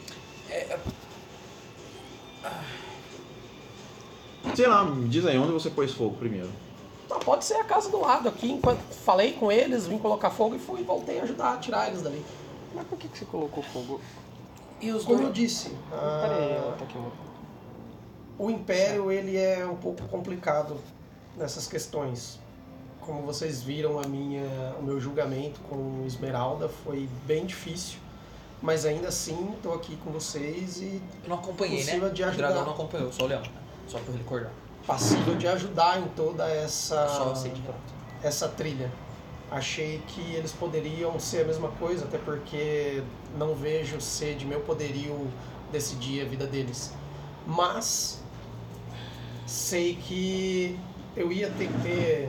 Sei lá, me diz aí, onde você pôs fogo primeiro? Então, pode ser a casa do lado aqui. Enquanto falei com eles, vim colocar fogo e fui voltei a ajudar a tirar eles dali. Mas por que, que você colocou fogo? E os Como eu dois... disse, ah, Peraí, ela tá aqui. o Império ele é um pouco complicado nessas questões. Como vocês viram, a minha, o meu julgamento com Esmeralda foi bem difícil, mas ainda assim estou aqui com vocês e Eu não acompanhei, né? Possível de O ajudar. dragão não acompanhou, só o leão, né? Só pra recordar. passível de ajudar em toda essa, Só sei de pronto. essa trilha. Achei que eles poderiam ser a mesma coisa, até porque não vejo ser de meu poderio decidir a vida deles. Mas sei que eu ia ter que ter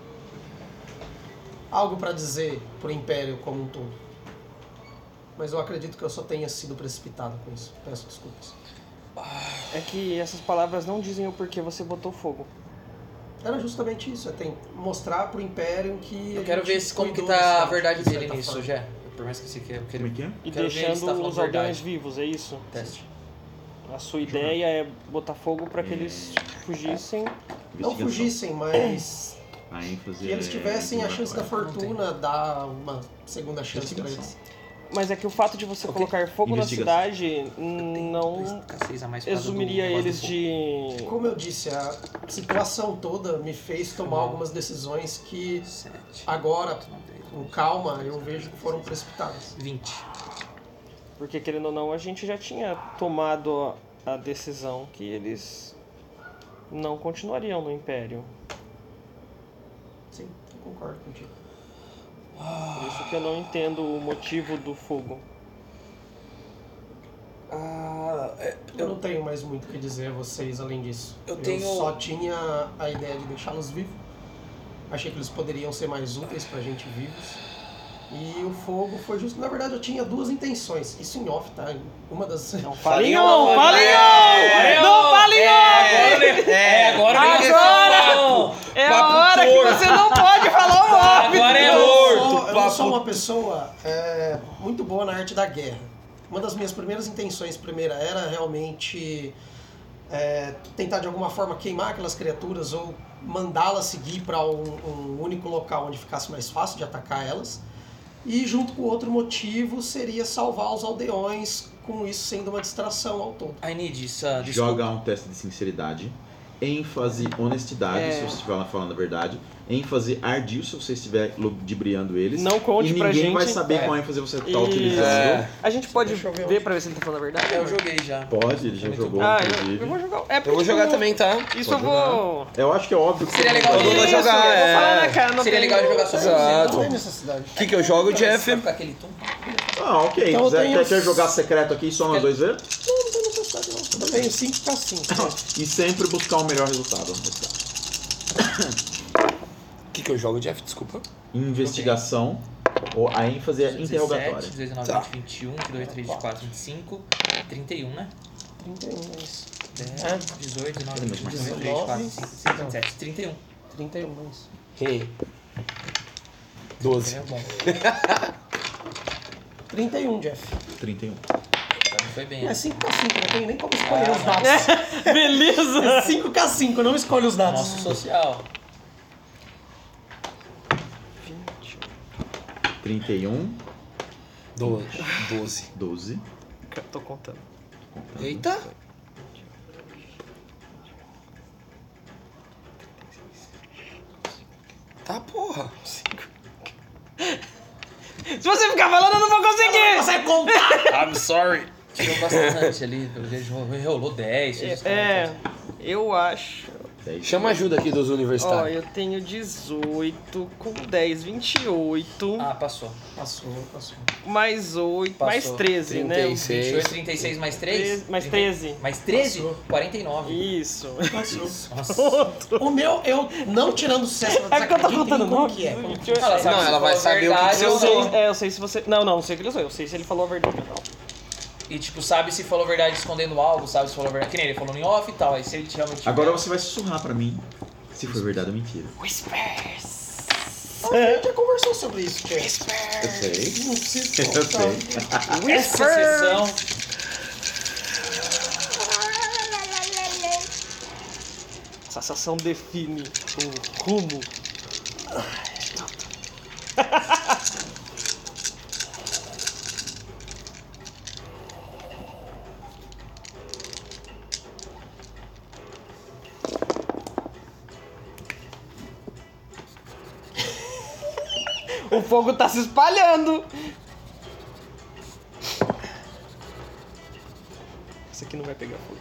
algo para dizer pro Império como um todo. Mas eu acredito que eu só tenha sido precipitado com isso. Peço desculpas. É que essas palavras não dizem o porquê você botou fogo. Era justamente isso, é tem, mostrar pro Império que Eu a quero gente ver se, como que cuidou desse tá a lado, verdade de dele certa nisso, forma. Jé. Por mais que você queira... eu Como é queira- que é? E Quero ver ele se tá deixando falando os aldeões verdade. vivos, é isso? Teste. A sua ideia é botar fogo pra que eles fugissem. Não Investigação. fugissem, mas A ênfase que eles é tivessem a ignorar, chance da vai. fortuna, dar uma segunda chance pra Investigação. eles. Mas é que o fato de você Ok. colocar fogo na Investigação. cidade não K seis a mais por causa exumiria do- por causa eles do de... Como eu disse, a situação toda me fez tomar Não. algumas decisões que fogo. Sete. agora, Oito, nove, dez, com calma, eu vejo que foram precipitadas. vinte. Porque, querendo ou não, a gente já tinha tomado a, a decisão que eles não continuariam no Império. Sim, eu concordo contigo. Por isso que eu não entendo o motivo do fogo. Ah, é, Eu não tenho mais muito o que dizer a vocês além disso. Eu tenho- só tinha a ideia de deixá-los vivos. Achei que eles poderiam ser mais úteis pra gente vivos. E o fogo foi justo. Na verdade, eu tinha duas intenções. Isso em off, tá? Uma das. Não, Falinhão! Falinhão! Não falinhão! É, agora vem Agora! É a hora que você não pode falar o óbvio! Agora é eu horto. sou, eu não sou uma pessoa é, muito boa na arte da guerra. Uma das minhas primeiras intenções, primeira, era realmente é, tentar de alguma forma queimar aquelas criaturas ou mandá-las seguir para um, um único local onde ficasse mais fácil de atacar elas. E junto com o outro motivo seria salvar os aldeões, com isso sendo uma distração ao todo. I need isso, uh, desculpa. Joga um teste de sinceridade. ênfase honestidade, É. se você estiver falando a verdade. ênfase ardil, se você estiver ludibriando eles. Não conte e pra ninguém gente. vai saber É. qual ênfase você está E- utilizando. É. A gente pode Deixa eu ver ver onde. pra ver se ele tá falando a verdade? Eu joguei já. Pode, ele já Muito jogou, Ah, eu, inclusive. eu vou jogar. É porque, Eu vou jogar tipo, também, tá? Isso Pode eu vou. Eu acho que é óbvio que Seria você legal não de vai vou Isso, jogar, eu vou é. falar na cara. Não Seria tem- legal de jogar só Exato. Não tem necessidade. O que, que eu jogo, Jeff? Vai ficar aquele tom. Ah, ok. Então eu Quiser, tenho- quer, quer jogar secreto aqui só nós dois ver? Não, não tem necessidade não. Eu tenho cinco K cinco. E sempre buscar o melhor resultado. O que, que eu jogo, Jeff? Desculpa. Investigação. Ou a ênfase é interrogatória. dezessete, dezenove, Tá. vinte, vinte e um, vinte e dois, vinte e quatro, vinte e cinco, trinta e um, né? trinta e um, é isso. dez, dezoito, dezenove, vinte, vinte e dois, vinte e quatro, vinte e cinco, vinte e sete, trinta e um. trinta e um, é isso. Hey. doze. É bom. trinta e um, Jeff. trinta e um. Não foi bem. É né? cinco K cinco, não tem nem como escolher os dados. Beleza! É cinco K cinco, não escolhe os dados. Nosso social. trinta e um. doze. doze. doze. Tô contando. Eita. Tá, porra. Se você ficar falando, eu não vou conseguir! Você contar! I'm sorry. Tirou bastante ali, pelo jeito rolou dez. fez É, eu acho. dez. Chama ajuda aqui dos Ó, universitários. eu tenho dezoito com dez, vinte e oito, Ah, passou. Passou, passou. mais oito, Passou. mais treze, né? trinta e seis. vinte e oito, trinta e seis mais três? Treze- mais treze. Mais treze? Passou. quarenta e nove. Isso. Nossa. O meu, eu não tirando o sucesso, É porque eu tô contando como nome. que é. como que Ela sabe Não, se ela vai falou saber o que verdade você Eu ou usou. não. sei, é, eu sei se você. Não, não, não sei o que ele usou. Eu sei se ele falou a verdade ou não. E tipo, sabe se falou verdade escondendo algo, sabe se falou verdade. Que nem ele falou em off e tal. Aí se ele realmente tiver- Agora você vai sussurrar pra mim se foi verdade ou mentira. Whispers. A gente já conversou sobre isso, Jeff. Eu sei. Não precisa Eu contar. sei. Essa sessão. Essa sensação define o rumo. O fogo tá se espalhando. Isso aqui não vai pegar fogo.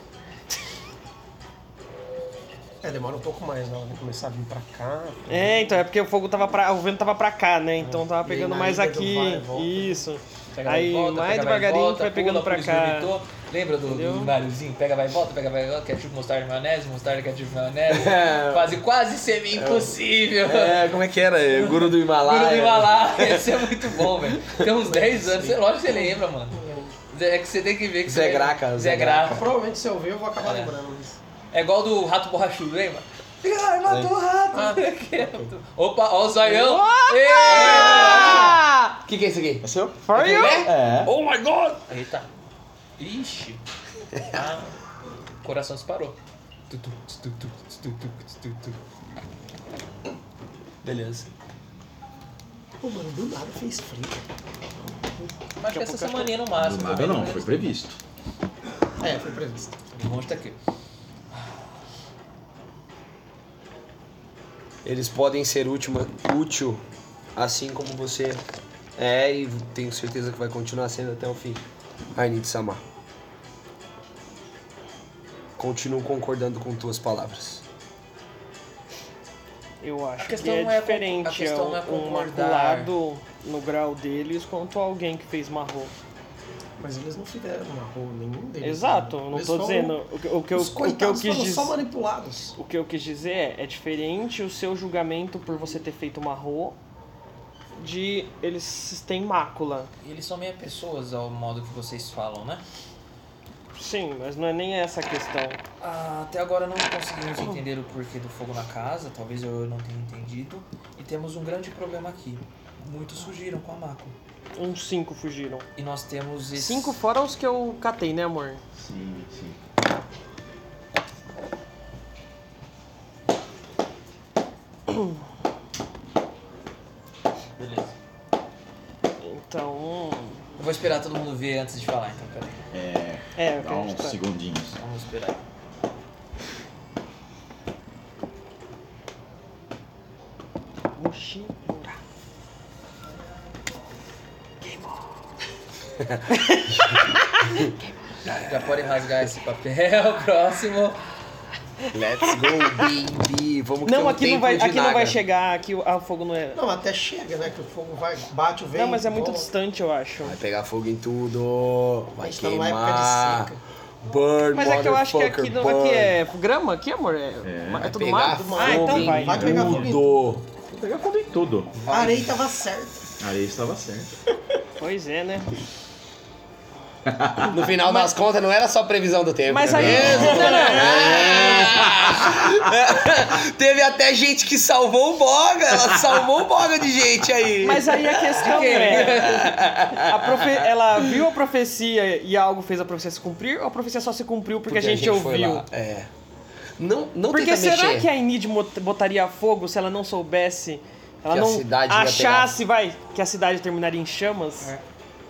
É, demora um pouco mais, né? Vai começar a vir pra cá. É, então é porque o fogo tava pra. O vento tava pra cá, né? Então tava E aí pegando na mais ilha do aqui. vai e volta. Isso. Pega, vai, Aí volta, mais pega, devagarinho volta, vai pegando pula, pra pula, cá. escorretou. Lembra do, Entendeu? do Mariozinho? Pega, vai, volta, pega, vai, volta, ketchup, mostarda, maionese, mostarda, ketchup, maionese. quase, quase semi-impossível. É, como é que era? É, Guru do Himalaia. Guru do Himalaia, esse é muito bom, velho. Tem uns dez anos, você, lógico que você lembra, mano. É que você tem que ver que Zé você Graca, Zé Zé Graca. Provavelmente se eu ver, eu vou acabar É. lembrando. Mas... É igual do Rato Borrachudo, lembra? Ai, matou o rato. Opa, ó o zoião. Ê! Ah! O que, que é isso aqui? É seu? For you? É. Oh my god! Eita. Ixi. Ah, o coração disparou. Tu, tu, tu, tu, tu, tu, tu, tu. Beleza. Pô, mano, do nada fez frio. Mas acho que essa semaninha no máximo. Do nada também, não, né? foi previsto. É, foi previsto. O monstro tá aqui. Eles podem ser última, útil, assim como você é, e tenho certeza que vai continuar sendo até o fim. Ainid-sama. Continuo concordando com tuas palavras. Eu acho A que questão é não é con- diferente a questão não é um concordar. maculado no grau deles quanto alguém que fez marrom. Mas eles não fizeram marrom, nenhum deles. Exato, né? eu não Eles tô foram- dizendo. O que, o que eu, Os o que eu coitados quis foram dizer. só manipulados. O que eu quis dizer é, é diferente o seu julgamento por você ter feito marrom de eles têm mácula. E eles são meio pessoas ao modo que vocês falam, né? Sim, mas não é nem essa a questão. Ah, até agora não conseguimos entender o porquê do fogo na casa, talvez eu não tenha entendido. E temos um grande problema aqui. Muitos fugiram com a mácula. Uns cinco fugiram. E nós temos esse... Cinco fora os que eu catei, né, amor? Sim, sim. Beleza. Então. Eu vou esperar todo mundo ver antes de falar, então, peraí. É, É, o que dá a uns gente tá. segundinhos. Vamos esperar aí. Mochila. Já pode rasgar esse papel, próximo. Let's go, baby. Vamos que Não, tem um aqui não tempo vai, de aqui não vai Naga. chegar, aqui o ah, o fogo não é. Não, até chega, né? Que o fogo vai, bate o vento. Não, mas é muito voa. distante, eu acho. Vai pegar fogo em tudo. Vai A gente tá numa época queimar. de seca. Burn, Mas é que eu acho que aqui, motherfucker, não, aqui burn. é grama, aqui, amor? É, é, tudo Pegar mato? fogo Ah, então em vai. Vai pegar fogo em tudo. Vou pegar fogo em tudo. A areia tava certa. A areia estava certa. Pois é, né? No final das contas, não era só previsão do tempo. Mas né aí- mesmo? Não, não. É. Teve até gente que salvou o Boga. Ela salvou o Boga de gente aí. Mas aí a questão é, a profe- ela viu a profecia e algo fez a profecia se cumprir, ou a profecia só se cumpriu porque, a gente, foi ouviu? lá. É. Não, não Porque tenta será mexer. que a Enid mot- botaria fogo se ela não soubesse, ela Que a não cidade ia achasse, vai, que a cidade terminaria em chamas? É.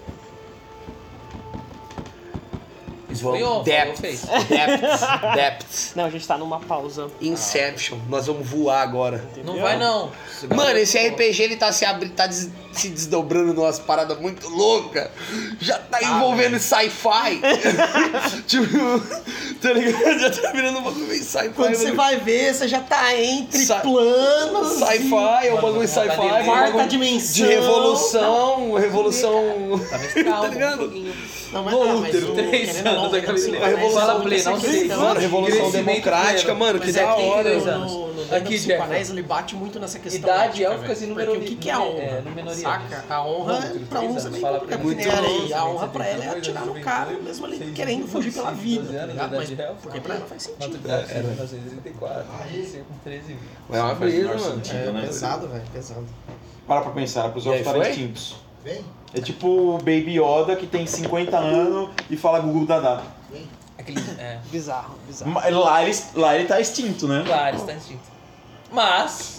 Isso foi Vamos, ontem, depths, fez. depths, depths. Não, a gente tá numa pausa. Inception. Nós vamos voar agora. Não vai não. Mano, esse R P G ele tá se, abri, tá des- se desdobrando numas paradas muito loucas. Já tá envolvendo sci-fi. Tipo, tá ligado? Já tá virando um bagulho meio sci-fi. Quando você mano. vai ver, você já tá entre Sci- planos. Sci-fi, é um Mano, bagulho vontade sci-fi. de- é um Quarta bagulho dimensão. De revolução, revolução. Tá mestrado, Tá ligado? Não, mas, No ah, mas útero, o, três querendo ou não, anos, dentro do aquele- cinco a anéis, revolução ela plena, tem não essa sei. questão. Mano, revolução Crescimento democrática, pleno. mano, que Mas da é que tem hora. dois No, anos. no, no Aqui, Aqui, dos Jeff. cinco anéis, ele bate muito nessa questão. Idade, ética, épocas velho. e Porque o numero- que, que é a honra? é, numeraria. Saca? A honra, Não, pra três uns, anos, é meio fala complicado, pra que mim. nem a areia. Muito A novo, honra pra ela é vinte e dois, atirar no vinte e cara, dois, mesmo ali seis, querendo fugir pela doze vida, anos, tá ligado? idade Mas real, porque pra ela faz sentido. É, mil novecentos e trinta e quatro. Com treze. É uma Faz brisa, menor mano. sentido, É né? pesado, velho, pesado. Para pra pensar, para os E aí, elfos estarem foi? extintos. É tipo o Baby Yoda que tem cinquenta anos e fala Gugu Dadá. Aquele, é, Bizarro, bizarro. Ma- Lá ele, lá ele tá extinto, né? claro, está instinto. Mas,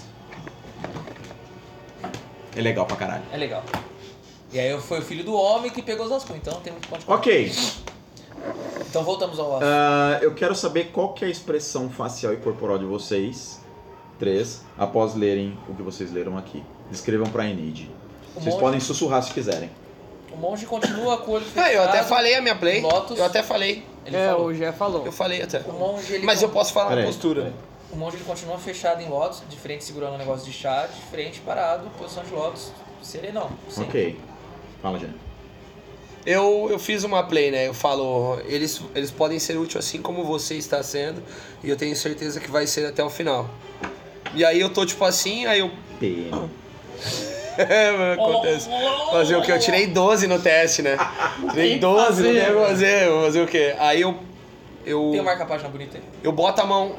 É legal pra caralho. é legal. E aí foi o filho do homem que pegou os ascunhos, então tem muito ponto de Ok. Então voltamos ao assunto. Ah, eu quero saber qual que é a expressão facial e corporal de vocês, três, após lerem o que vocês leram aqui. Descrevam pra Enid. O Vocês monge- podem sussurrar se quiserem. O monge continua com o olho fechado. Ah, eu até falei a minha play. Lotus. Eu até falei. Ele É, falou. o Jé falou. Eu falei até. O monge, ele Mas eu posso falar Peraí, a postura. peraí. O monge ele continua fechado em lótus, de frente segurando um negócio de chá, de frente parado, posição de lótus, serenão. Sim. Ok. Fala, Jé. Eu, eu fiz uma play, né? Eu falo, eles, eles podem ser úteis assim como você está sendo, e eu tenho certeza que vai ser até o final. E aí eu tô tipo assim, aí eu. Pena. É, mano, acontece. Fazer o quê? Eu tirei doze no teste, né? Tirei doze, não tem o que fazer. Vou fazer o quê? Aí eu. Eu, Tem um marca-página bonito aí? eu boto a mão.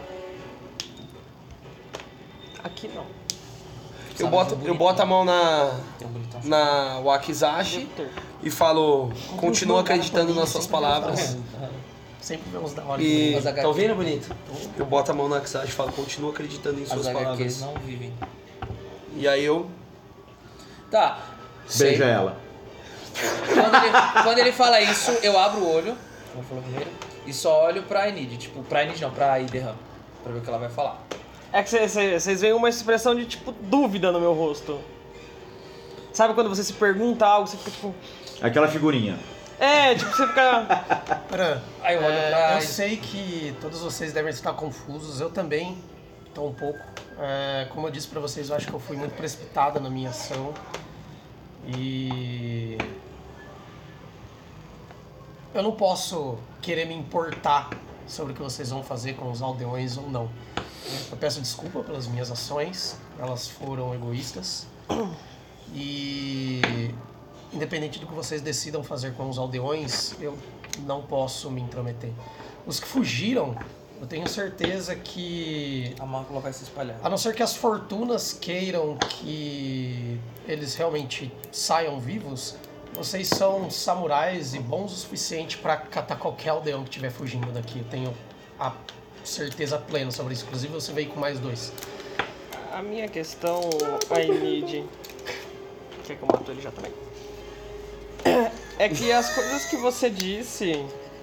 Aqui não. Eu Sabe, boto, tem um eu boto a mão na. Tem um bonitão. Na Wakizashi e falo, continua acreditando nas suas palavras. Sempre vê uns da hora. E. As H Q. Tá ouvindo, bonito? Eu boto a mão na Wakizashi e falo, continua acreditando em As suas H Qs palavras. não vivem. E aí eu. Tá. sei. Beija ela. Quando ele, quando ele fala isso, eu abro o olho, como falou primeiro, e só olho pra Enid. Tipo, pra Enid não, pra Iderham. Pra ver o que ela vai falar. É que vocês veem uma expressão de, tipo, dúvida no meu rosto. Sabe quando você se pergunta algo, você fica tipo... Aquela figurinha. É, tipo, você fica... Pera, Aí eu olho é, pra eu ele. sei que todos vocês devem estar confusos, eu também tô um pouco. É, como eu disse pra vocês, eu acho que eu fui muito precipitada na minha ação. E... eu não posso querer me importar sobre o que vocês vão fazer com os aldeões ou não. Eu peço desculpa pelas minhas ações, elas foram egoístas. E independente do que vocês decidam fazer com os aldeões, eu não posso me intrometer. Os que fugiram, eu tenho certeza que, A mácula vai se espalhar. a não ser que as fortunas queiram que eles realmente saiam vivos, vocês são samurais e bons o suficiente para catar qualquer aldeão que estiver fugindo daqui. Eu tenho a certeza plena sobre isso. Inclusive, você veio com mais dois. A minha questão, I need... Quer que eu mato ele já também? É que as coisas que você disse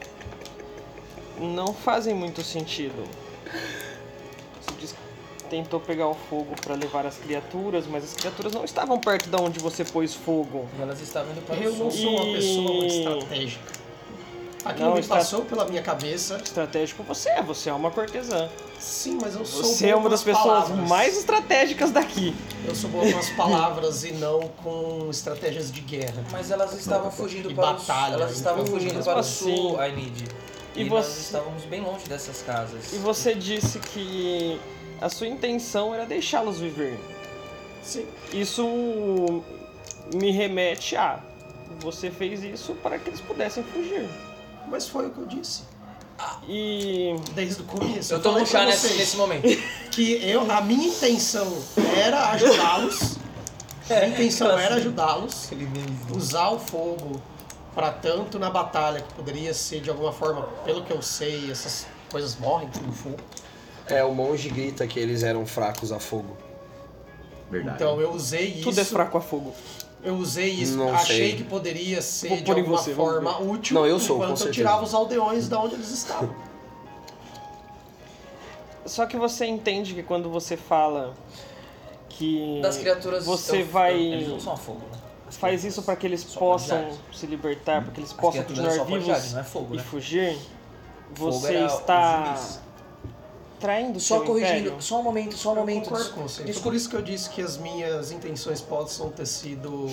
não fazem muito sentido. Você disse que tentou pegar o fogo para levar as criaturas, mas as criaturas não estavam perto de onde você pôs fogo. E elas estavam indo para Eu o não sul. sou uma E- pessoa muito estratégica. Aquilo Não, me estra- passou pela minha cabeça. Estratégico você é, você é uma cortesã. Sim, mas eu sou Você bom é uma com das as pessoas palavras. mais estratégicas daqui. Eu sou bom com as palavras e não com estratégias de guerra. Mas elas estavam fugindo E para batalha, o sul. Elas estavam então, fugindo mesmo para o assim. sul, I need. E E, nós você- estávamos bem longe dessas casas. E você disse que a sua intenção era deixá-los viver. Sim. Isso me remete a... Você fez isso para que eles pudessem fugir. Mas foi o que eu disse. E... Desde o começo. Eu tomo falei um chá pra nesse, vocês nesse momento. Que eu, a minha intenção era ajudá-los. A minha intenção era ajudá-los. Usar o fogo para tanto na batalha, que poderia ser de alguma forma, pelo que eu sei, essas coisas morrem com fogo. É, o monge grita que eles eram fracos a fogo. Verdade. Então eu usei isso. Tudo é fraco a fogo. Eu usei isso, Não achei sei. que poderia Vou ser de pôr em alguma você, vamos forma útil Não, eu sou, com enquanto eu certeza. tirava os aldeões da onde eles estavam. Só que você entende que quando você fala que Das criaturas... você eu- vai... eu- Eles não são a fogo, né? As faz criaturas. isso para que eles Só possam quantidade. se libertar, para que eles As possam criaturas continuar só quantidade, vivos não é fogo, e né? fugir, Fogo você era os está zumbis. traindo o Só seu corrigindo, império. só um momento, só um Eu momento. concordo com você. Foi Desculpa. por isso que eu disse que as minhas intenções possam ter sido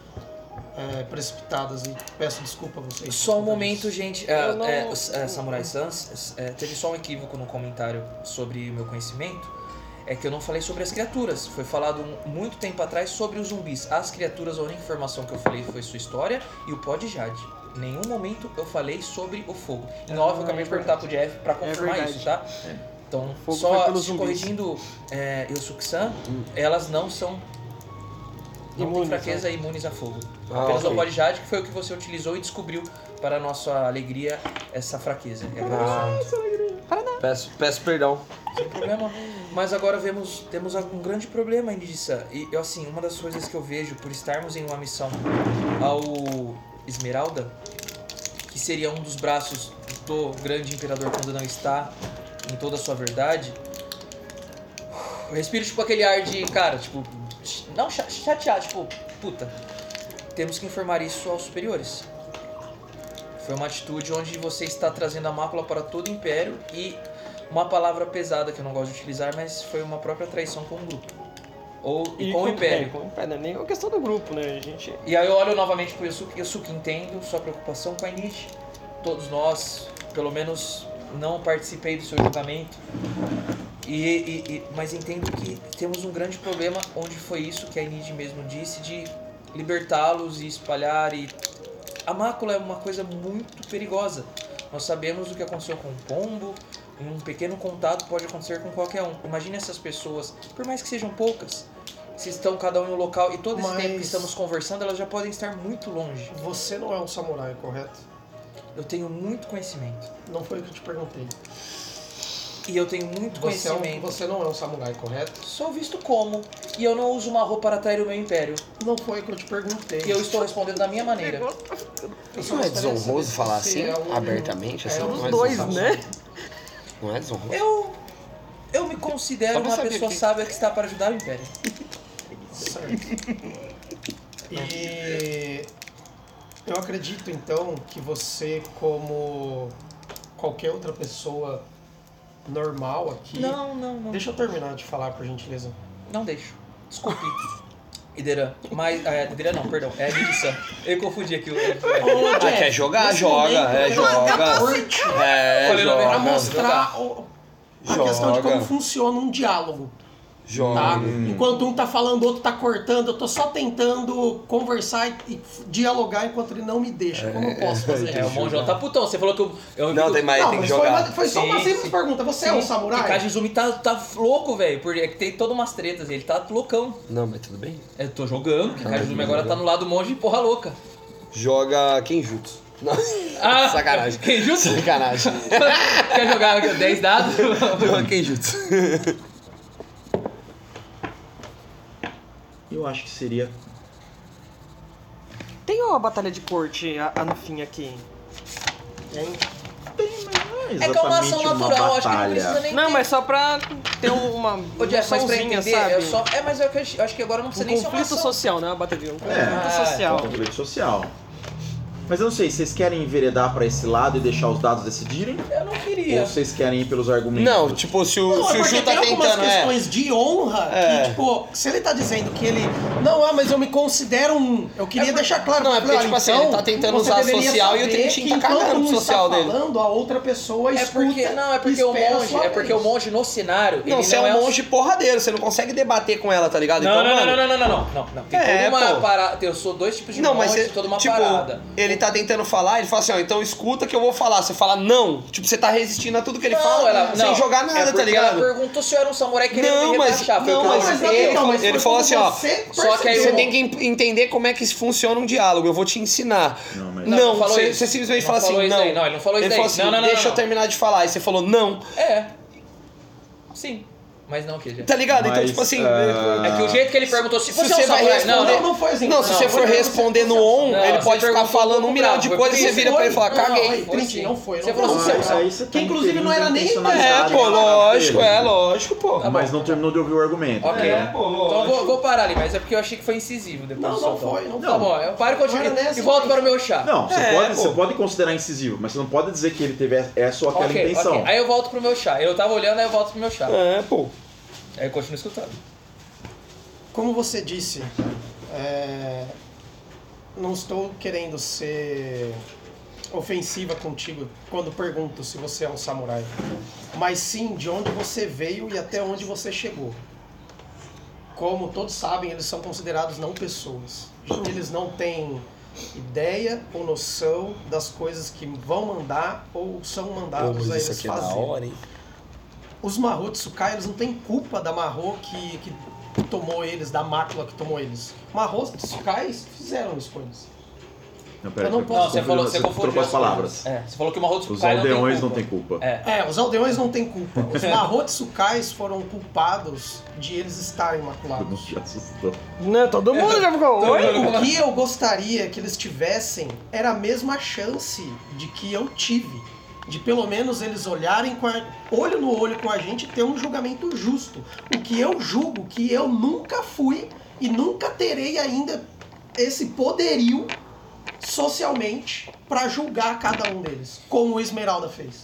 é, precipitadas e peço desculpa a vocês. Só um por conta momento, disso. gente. É, Eu não- é, os- é, Samurai Sans, é, teve só um equívoco no comentário sobre o meu conhecimento. É que eu não falei sobre as criaturas. Foi falado um- muito tempo atrás sobre os zumbis. As criaturas, a única informação que eu falei foi sua história e o pó de Jade. Em nenhum momento eu falei sobre o fogo. Em off, eu acabei de perguntar pro Jeff pra confirmar verdade. isso, tá? Então, Fogo foi só pelos te zumbis. corrigindo, é, Yosuke-san, elas não são. Não Imunes, tem fraqueza e imunes a fogo. Ah, Apenas ok. o pó de Jade, que foi o que você utilizou e descobriu, para a nossa alegria, essa fraqueza. E agradeço muito. Peço, peço perdão. Sem problema. Mas agora vemos, temos um grande problema, Indissa. E eu, assim, uma das coisas que eu vejo por estarmos em uma missão ao Esmeralda, que seria um dos braços do grande imperador quando não está em toda a sua verdade, eu respiro tipo aquele ar de, cara, tipo, não cha- chateado, tipo, puta, temos que informar isso aos superiores. Foi uma atitude onde você está trazendo a mácula para todo o Império e uma palavra pesada que eu não gosto de utilizar, mas foi uma própria traição com o grupo. Ou e, com o Império. É, com o Império, não é nem a questão do grupo, né? A gente... E aí eu olho novamente pro Yasuki, Yasuki, entendo sua preocupação com a Enid. Todos nós, pelo menos, não participei do seu julgamento. E, e- e- mas entendo que temos um grande problema, onde foi isso que a Enid mesmo disse, de libertá-los e espalhar. E a mácula é uma coisa muito perigosa. Nós sabemos o que aconteceu com o pombo. Um pequeno contato pode acontecer com qualquer um. Imagine essas pessoas, por mais que sejam poucas, se estão cada um em um local e todo esse Mas- tempo que estamos conversando, elas já podem estar muito longe. Você não é um samurai, correto? Eu tenho muito conhecimento. Não foi o que eu te perguntei. E eu tenho muito Você, é um- conhecimento. você não é um samurai, correto? Sou visto como. E eu não uso uma roupa para atrair o meu império. Não foi o que eu te perguntei. E eu estou respondendo da minha maneira. Eu só Não é gostaria de saber desonroso se falar você assim, é um- abertamente? Assim, é um não é dois, desonroso. né? Não é desonroso? Eu. Eu me considero Só pra uma saber pessoa que- sábia que está para ajudar o império. Certo. E Eu acredito, então, que você, como qualquer outra pessoa normal aqui... Não, não, não. Deixa eu terminar de falar, por gentileza. Não deixo. Desculpe. Ideran. Mas. É, Ideran não, perdão. É Midi-san. Eu confundi aqui o. Ô, Ah, Jeff, quer jogar? nesse Joga, momento, é, eu joga. curte É, Falei no pra joga. mostrar o- a Joga. questão de como funciona um diálogo. Joga. Tá? Enquanto um tá falando, o outro tá cortando, eu tô só tentando conversar e, e dialogar enquanto ele não me deixa. Como eu posso fazer É, o isso? Monjão tá putão. Você falou que eu. eu Não, eu, tem mais, Não, tem que mas foi, jogar. uma- foi só uma Sim, simples sim. pergunta. Você é Sim, um samurai? O Kajizumi tá, tá louco, velho. Porque é que tem todas umas tretas. Ele tá loucão. Não, mas tudo bem. Eu tô jogando, que o Kajizumi agora tá no lado monge e porra louca. Joga Kenjutsu. Não. Ah, Sacanagem. Kenjutsu? Sacanagem. Quer jogar dez dados? Joga Kenjutsu. Eu acho que seria... Tem uma batalha de corte a, a no fim aqui. Tem, mas não é É que é uma ação exatamente uma natural, acho que não batalha. precisa nem Não, ter. mas só pra ter uma Ô, Jeff, mas pra noçãozinha, entender, sabe? eu só... É, mas eu acho eu acho que agora não precisa Um nem ser uma conflito ação. social, né? Uma batalha. Um conflito É. social. É um conflito social. Mas eu não sei, vocês querem enveredar pra esse lado e deixar os dados decidirem? Eu não queria. Ou vocês querem ir pelos argumentos? Não, tipo, se o, Não, se é o porque Ju tá tem algumas tentando, é. questões de honra É. que, tipo, se ele tá dizendo que ele. Não, ah, mas eu me considero um. Eu queria É por- deixar claro. Não, é pra porque, ele, tipo assim, então, ele tá tentando você usar deveria social e o saber Tenshin que tá enquanto cagando um pro social está dele. falando, a outra pessoa É escuta. porque, não, é porque e o espera a monge, sua é porque o vez. monge no cenário, Não, ele você não é é um um- monge porradeiro, você não consegue debater com ela, tá ligado? Não, então, não, não, mano, não, não, não, não, não, não. Tem É, toda uma pô. parada, eu sou dois tipos de Não, mas monge, você, toda uma tipo, parada. ele tá tentando falar, ele fala assim, ó, então escuta que eu vou falar. Você fala não. Tipo, você tá resistindo a tudo que ele Não, fala ela, sem não, jogar é nada, tá porque ligado? Ela perguntou se eu era um samurai querendo Não, me mas, rebaixar. Foi o não, que eu mas perguntei. ele, Então, mas ele foi falou quando assim, ó, você só que aí você eu- tem que em- entender como é que funciona um diálogo, eu vou te ensinar. Não, mas- Não, Não, não falou você, isso. você simplesmente Não fala falou assim, isso não. daí, não, ele não falou isso Ele daí. falou assim, Não, não, não, deixa não, eu terminar de falar. E você falou não. É. Sim. Mas não o que, gente? Tá ligado? Então, Mas, tipo assim... ah, É que o jeito que ele perguntou, se Se você, você é um vai samurai... responder... Não, Não, não. não foi assim. Não, se você for foi- responder no on, Não, ele você pode ficar perguntou falando um um milhão pouco de bravo, coisas e foi você por vira isso. pra ele e fala, Não, não, caguei. foi Trinity, sim. não foi. Você não falou foi. assim, você- aí você Que tá inclusive inferindo não era a nem- intencionalidade É, pô, da palavra lógico, dele. é, lógico, pô. Mas não terminou de ouvir o argumento. Ok. né? Então eu vou, vou parar ali, mas é porque eu achei que foi incisivo depois Não, do não soltão. foi, não Tá foi. bom, eu paro e continuo. Não era nessa E volto intenção. para o meu chá. Não, você, É, pode, pô. você pode considerar incisivo, mas você não pode dizer que ele teve essa ou aquela Ok, intenção. ok. Aí eu volto pro meu chá. Eu tava olhando, aí eu volto pro meu chá. É, pô. Aí eu continuo escutando. Como você disse, é, não estou querendo ser ofensiva contigo quando pergunto se você é um samurai, mas sim de onde você veio e até onde você chegou. Como todos sabem, eles são considerados não pessoas. Eles não têm ideia ou noção das coisas que vão mandar ou são Pô, mandados mas a isso eles aqui é da fazerem. hora, hein? Os Mahou Tsukai, eles não têm culpa da Mahou que, que tomou eles, da mácula que tomou eles. Mahou Tsukai fizeram isso com eles. Não, pera, Eu não você posso- Não, você confundiu- falou, você confundiu trocou as as palavras. coisas. É, você falou que o Mahou Os Tsukai não tem aldeões culpa. não têm culpa. É. É, os aldeões não têm culpa. Os Mahou Tsukais foram culpados de eles estarem Todo maculados. mundo se assustou. Não, todo mundo já ficou. Oi? O que eu gostaria que eles tivessem era a mesma chance de que eu tive. De pelo menos eles olharem com a- olho no olho com a gente e ter um julgamento justo. O que eu julgo que eu nunca fui e nunca terei ainda esse poderio socialmente pra julgar cada um deles, como o Esmeralda fez.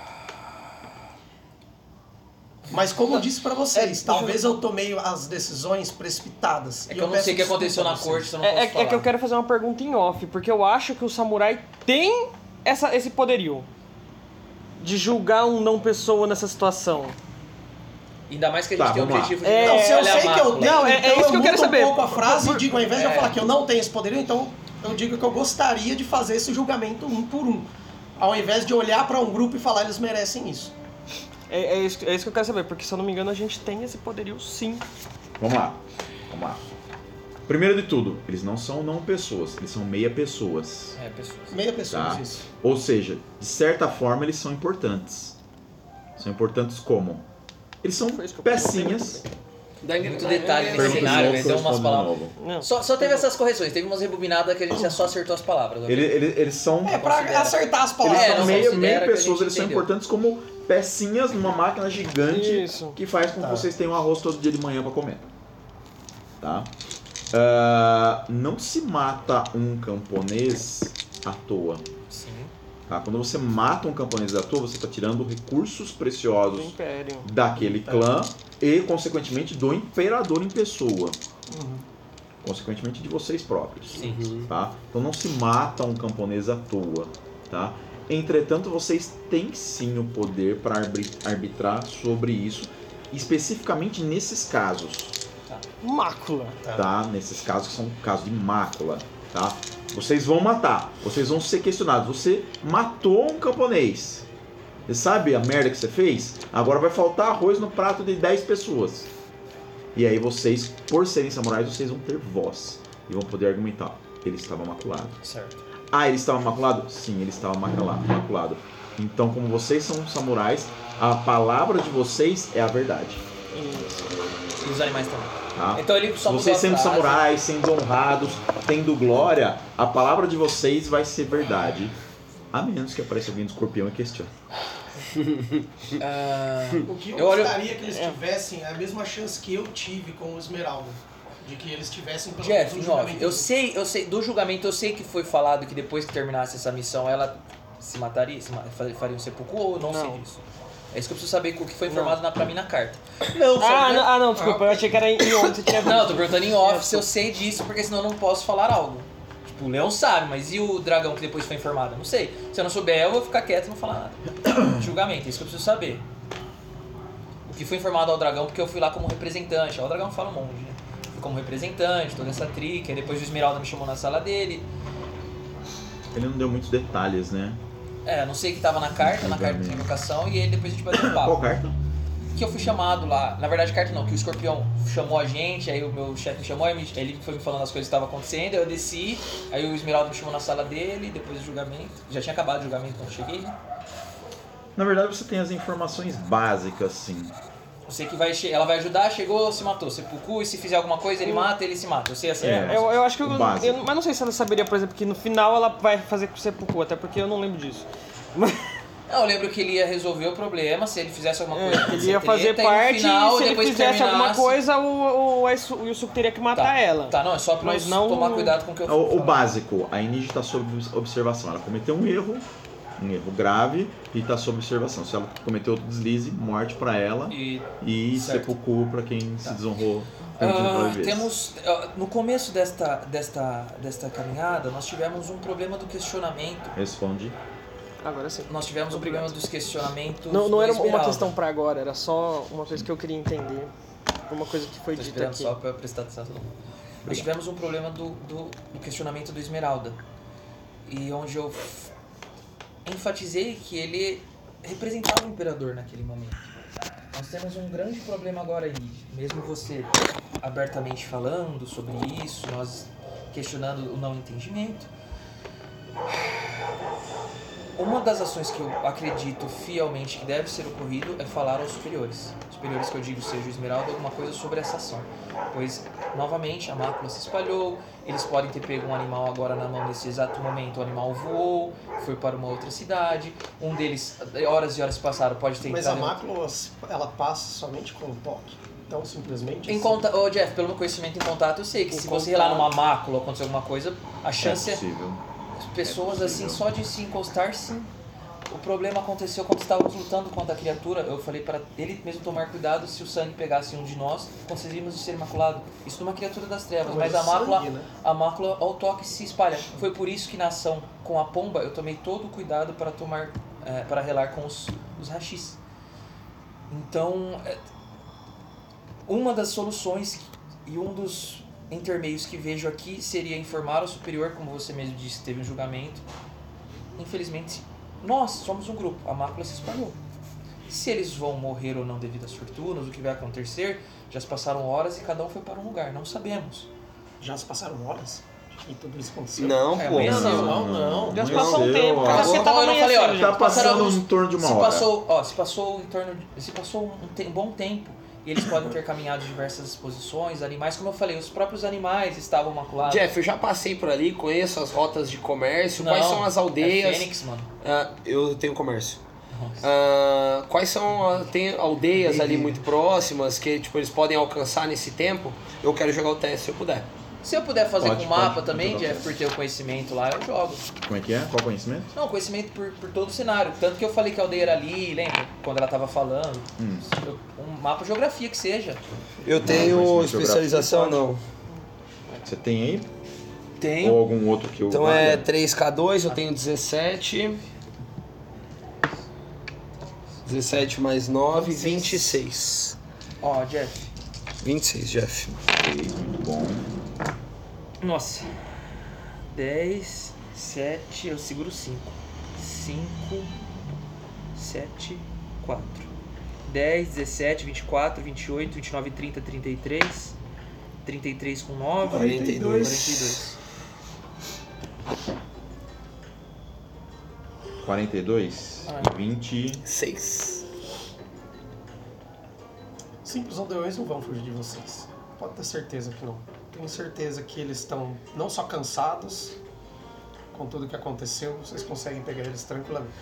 Mas como eu disse pra vocês, É, talvez eu tomei as decisões precipitadas. É E que eu não peço sei o que desculpa aconteceu a na vocês. corte, então eu não É, posso é- é falar. que eu quero fazer uma pergunta em off, porque eu acho que o samurai tem essa, esse poderio de julgar um não pessoa nessa situação. Ainda mais que a gente Tá, tem o vamos lá. objetivo de É, Não, se eu olhar sei a que eu mácula. tenho, Não, é- é então isso que eu quero mudo saber. um pouco a frase Por- e digo, ao invés de eu é. falar que eu não tenho esse poder, então eu digo que eu gostaria de fazer esse julgamento um por um. Ao invés de olhar pra um grupo e falar, eles merecem isso. É, é isso, é isso que eu quero saber, porque se eu não me engano a gente tem esse poderio sim. Vamos lá. Vamos lá. Primeiro de tudo, eles não são não pessoas, eles são meia pessoas. É, pessoas. Meia pessoa Tá. diz isso. Ou seja, de certa forma eles são importantes. São importantes como? Eles são Foi isso que eu pecinhas. Muito detalhe nesse Pergunta de cenário, novo, né? que Deu eu umas respondo de palavras. novo. Não. Só, só teve essas correções, teve umas rebobinadas que a gente só acertou as palavras. ok? Ele- ele- eles são, É pra Considera. acertar as eles palavras. É, são não meia, considera meia que a gente pessoas, eles são entendeu. importantes como pecinhas numa máquina gigante Isso. que faz com Tá. que vocês tenham arroz todo dia de manhã pra comer. Tá? Uh, não se mata um camponês à toa. Sim. Tá? Quando você mata um camponês à toa, você está tirando recursos Do preciosos Império. daquele clã e, consequentemente, do imperador em pessoa. Uhum. Consequentemente, de vocês próprios. Sim. Tá? Então não se mata um camponês à toa. Tá? Entretanto, vocês têm sim o poder para arbitrar sobre isso, especificamente nesses casos. Mácula. Tá? Nesses casos que são casos de mácula. Tá? Vocês vão matar, vocês vão ser questionados. Você matou um camponês. Você sabe a merda que você fez? Agora vai faltar arroz no prato de dez pessoas. E aí vocês, por serem samurais, vocês vão ter voz. E vão poder argumentar. Ele estava maculado. Certo. Ah, ele estava maculado? Sim, ele estava maculado. maculado. Então, como vocês são samurais, a palavra de vocês é a verdade. E os animais também. Tá? Então ele só vocês mudou a sendo frase. samurais, sendo honrados, tendo glória, a palavra de vocês vai ser verdade. A menos que apareça alguém do escorpião e questione. Ah, O que eu, Eu olho- gostaria que eles tivessem é a mesma chance que eu tive com o Esmeralda. De que eles tivessem pelo Jeff, menos um nove, julgamento. eu sei, eu sei, do julgamento eu sei que foi falado que depois que terminasse essa missão ela se mataria, se ma- faria um seppuku ou eu não, sei Não. disso. É isso que eu preciso saber o que foi informado na, pra mim na carta. Não, sabe, ah, né? não, ah, não, desculpa, eu achei que era em onde você tinha visto. Não, eu tô perguntando em off se eu sei disso, porque senão eu não posso falar algo. Tipo, o Leão sabe, mas e o dragão que depois foi informado? Eu não sei. Se eu não souber, eu vou ficar quieto e não falar nada. Julgamento, é isso que eu preciso saber. O que foi informado ao dragão, porque eu fui lá como representante. Ó, o dragão fala um monte, né? Fui como representante, toda essa trica, aí depois o Esmeralda me chamou na sala dele. Ele não deu muitos detalhes, né? É, não sei o que tava na carta, na carta de invocação, e aí depois a gente bateu um Qual papo. carta? Que eu fui chamado lá, na verdade carta não, que o escorpião chamou a gente, aí o meu chefe me chamou, aí ele foi me falando as coisas que estavam acontecendo, aí eu desci, aí o Esmeralda me chamou na sala dele, depois do julgamento, já tinha acabado o julgamento quando eu cheguei, né? Na verdade, você tem as informações básicas, sim. Eu sei que vai, che- ela vai ajudar, chegou, se matou, seppuku, e se fizer alguma coisa ele mata, ele se mata, eu sei assim. É. Eu, eu acho que eu, O básico. eu- Mas não sei se ela saberia, por exemplo, que no final ela vai fazer com o seppuku, até porque eu não lembro disso. Mas, Não, eu lembro que ele ia resolver o problema, se ele fizesse alguma é, coisa. ele acontecer ia fazer treta, e no parte final, e se ele depois que fizesse alguma terminasse- coisa, o, o, Aisu- o Yusuke teria que matar Tá, ela. Tá, não, é só pra Mas eu não- tomar cuidado com o que eu O, o falar. básico, a Inês está sob observação. Ela cometeu um erro, um erro grave, e está sob observação. Se ela cometeu outro deslize, morte para ela E e Certo. seppuku para quem se desonrou permitindo pela Ah, vez. temos ah, no começo desta, desta, desta caminhada nós tivemos um problema do questionamento. Responde. Agora sim. Nós tivemos Obrigado. um problema dos questionamentos. Não, não do era uma Esmeralda. questão pra agora, era só uma coisa que eu queria entender. Uma coisa que foi Tô dita esperando aqui. só pra prestar atenção. Nós tivemos um problema do, do, do questionamento do Esmeralda. E onde eu f- enfatizei que ele representava o imperador naquele momento. Nós temos um grande problema agora aí, mesmo você abertamente falando sobre isso, nós questionando o não entendimento. Uma das ações que eu acredito fielmente que deve ser ocorrido é falar aos superiores. Superiores que eu digo seja o Esmeralda, alguma coisa sobre essa ação. Pois, novamente, a mácula se espalhou, eles podem ter pego um animal agora na mão nesse exato momento, o animal voou, foi para uma outra cidade, um deles, horas e horas se passaram, pode ter Mas a entrado... mácula, ela passa somente com o toque. Então, simplesmente... Em assim, conta, ô Jeff, pelo meu conhecimento em contato, eu sei que Em se você contato. relar numa mácula ou acontecer alguma coisa, a chance É é... possível. Pessoas É assim, possível. só de se encostar, sim. O problema aconteceu quando estávamos lutando contra a criatura. Eu falei para ele mesmo tomar cuidado se o sangue pegasse um de nós, conseguimos ser imaculado. Isso numa criatura das trevas, mas, Mas a o sangue, mácula, né? a mácula ao toque se espalha. Foi por isso que na ação com a pomba eu tomei todo o cuidado para tomar, é, para relar com os, os rachis. Então, é, uma das soluções e um dos intermeios que vejo aqui seria informar ao superior, como você mesmo disse, que teve um julgamento. Infelizmente, nós somos um grupo, a mácula se espalhou. Se eles vão morrer ou não devido às fortunas, o que vai acontecer, já se passaram horas e cada um foi para um lugar, não sabemos. Já se passaram horas e tudo isso aconteceu. Não, É, pô. amanheceu. Não, não. Já se Não passou um sei, tempo, ó. cara. Passou- Você tava eu não falei amanhecendo hora, já. Tá passando passaram em torno de uma se hora. Passou, ó, se passou em torno de, se passou um, te- um bom tempo e eles podem ter caminhado diversas posições, animais, como eu falei, os próprios animais estavam maculados. Jeff, eu já passei por ali, conheço as rotas de comércio. Não, Quais são as aldeias? É Fênix, mano. Ah, eu tenho comércio. Ah, quais são a- tem aldeias ali muito próximas que tipo eles podem alcançar nesse tempo? Eu quero jogar o teste se eu puder. Se eu puder fazer Pode, com mapa pode, também, pode. Jeff, por ter o conhecimento lá, eu jogo. Como é que é? Qual conhecimento? Não, conhecimento por, por todo o cenário. Tanto que eu falei que a aldeia era ali, lembra? Quando ela tava falando. Hum. Eu- Um mapa geografia que seja. Eu tenho conhecimento especialização, não. Você tem aí? Tenho. Ou algum outro que eu... Então é três K dois, eu tenho dezessete. dezessete mais nove, vinte e seis. Ó, Jeff. vinte e seis, Jeff. Muito bom. Nossa. dez, sete, eu seguro cinco. cinco, sete, quatro. dez, dezessete, vinte e quatro, vinte e oito, vinte e nove, trinta, trinta e três. trinta e três com nove. quarenta e dois. quarenta e dois. quarenta e dois, Ah. vinte... seis. Sim, os aldeões não vão fugir de vocês. Pode ter certeza que não. Tenho certeza que eles estão não só cansados, com tudo que aconteceu, vocês conseguem pegar eles tranquilamente.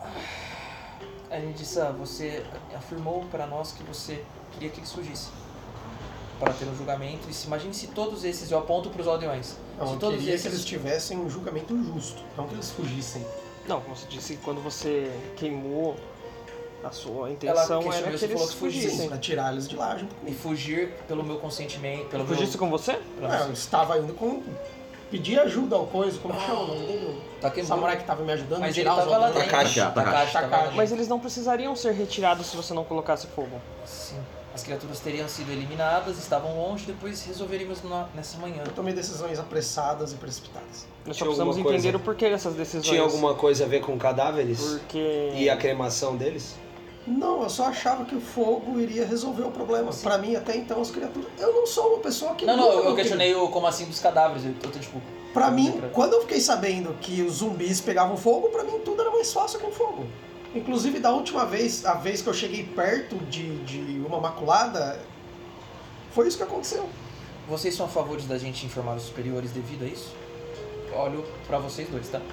Anidissa, você afirmou para nós que você queria que eles fugissem para ter um julgamento. E se imagine se todos esses, eu aponto para os aldeões. Não, se eu todos queria esses que eles tivessem um julgamento justo, não que eles fugissem. Não, como você disse, quando você queimou, a sua Ela intenção questionou, era que você falou eles que fugissem. fugissem. Pra tirar eles de lá junto e comigo. fugir pelo meu consentimento, pelo Fugisse meu... com você? pelo É, meu- eu estava indo com... Pedir ajuda ao coisa, como que chama o nome dele? O Takemura. samurai que tava me ajudando a Mas ele tirar os tava lá aldeões. dentro. Takashi, Takashi tava lá Takashi. dentro. Mas eles não precisariam ser retirados se você não colocasse fogo. Sim. As criaturas teriam sido eliminadas, estavam longe, depois resolveríamos na- nessa manhã. Eu tomei decisões apressadas e precipitadas. Nós só Tinha precisamos alguma entender coisa- o porquê dessas decisões. Tinha alguma coisa a ver com cadáveres? Porque... E a cremação deles? Não, eu só achava que o fogo iria resolver o problema. Pra mim, até então, as criaturas... Eu não sou uma pessoa que... Não, não, luta eu, eu com questionei o como assim dos cadáveres. Eu, eu tô tipo. Pra mim, quando eu fiquei sabendo que os zumbis pegavam fogo, pra mim tudo era mais fácil com fogo. Inclusive, da última vez, a vez que eu cheguei perto de, de uma maculada, foi isso que aconteceu. Vocês são a favor da gente informar os superiores devido a isso? Olho pra vocês dois, tá?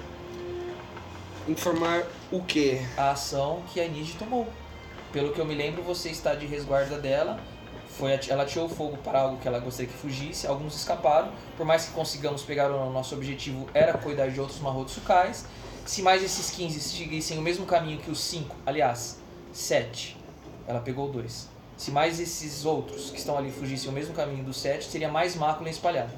Informar o quê? A ação que a Niji tomou. Pelo que eu me lembro, você está de resguarda dela. Foi ati- ela atirou fogo para algo que ela gostaria que fugisse. Alguns escaparam. Por mais que consigamos pegar o nosso objetivo era cuidar de outros Mahotsukai. Se mais esses quinze seguissem o mesmo caminho que os cinco, aliás, sete, ela pegou dois. Se mais esses outros que estão ali fugissem o mesmo caminho dos sete, seria mais mácula espalhada.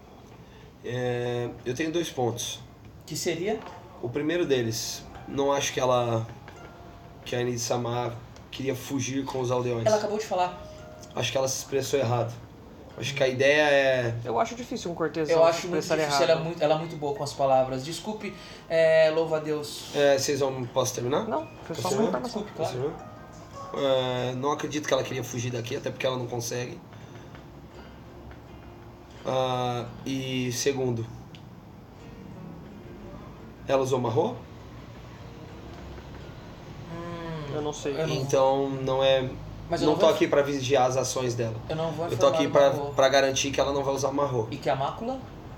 É, eu tenho dois pontos. Que seria? O primeiro deles, não acho que ela... que a Enid Samar queria fugir com os aldeões. Ela acabou de falar. Acho que ela se expressou errado. Acho que a ideia é... Eu acho difícil um cortesão Eu se acho muito expressar difícil, errado. ela é muito, ela é muito boa com as palavras. Desculpe, é, louva a Deus. é vocês vão... Posso terminar? Não, foi só Você uma não? informação. Desculpe, Posso claro. terminar? É, não acredito que ela queria fugir daqui, até porque ela não consegue. Ah, e segundo... Ela usou marro? Eu não sei. Eu não- Então não é... Mas eu não não tô vou- aqui pra vigiar as ações dela. Eu não vou Eu tô informar aqui do pra, Marro. pra garantir que ela não vai usar marro. E que a mácula?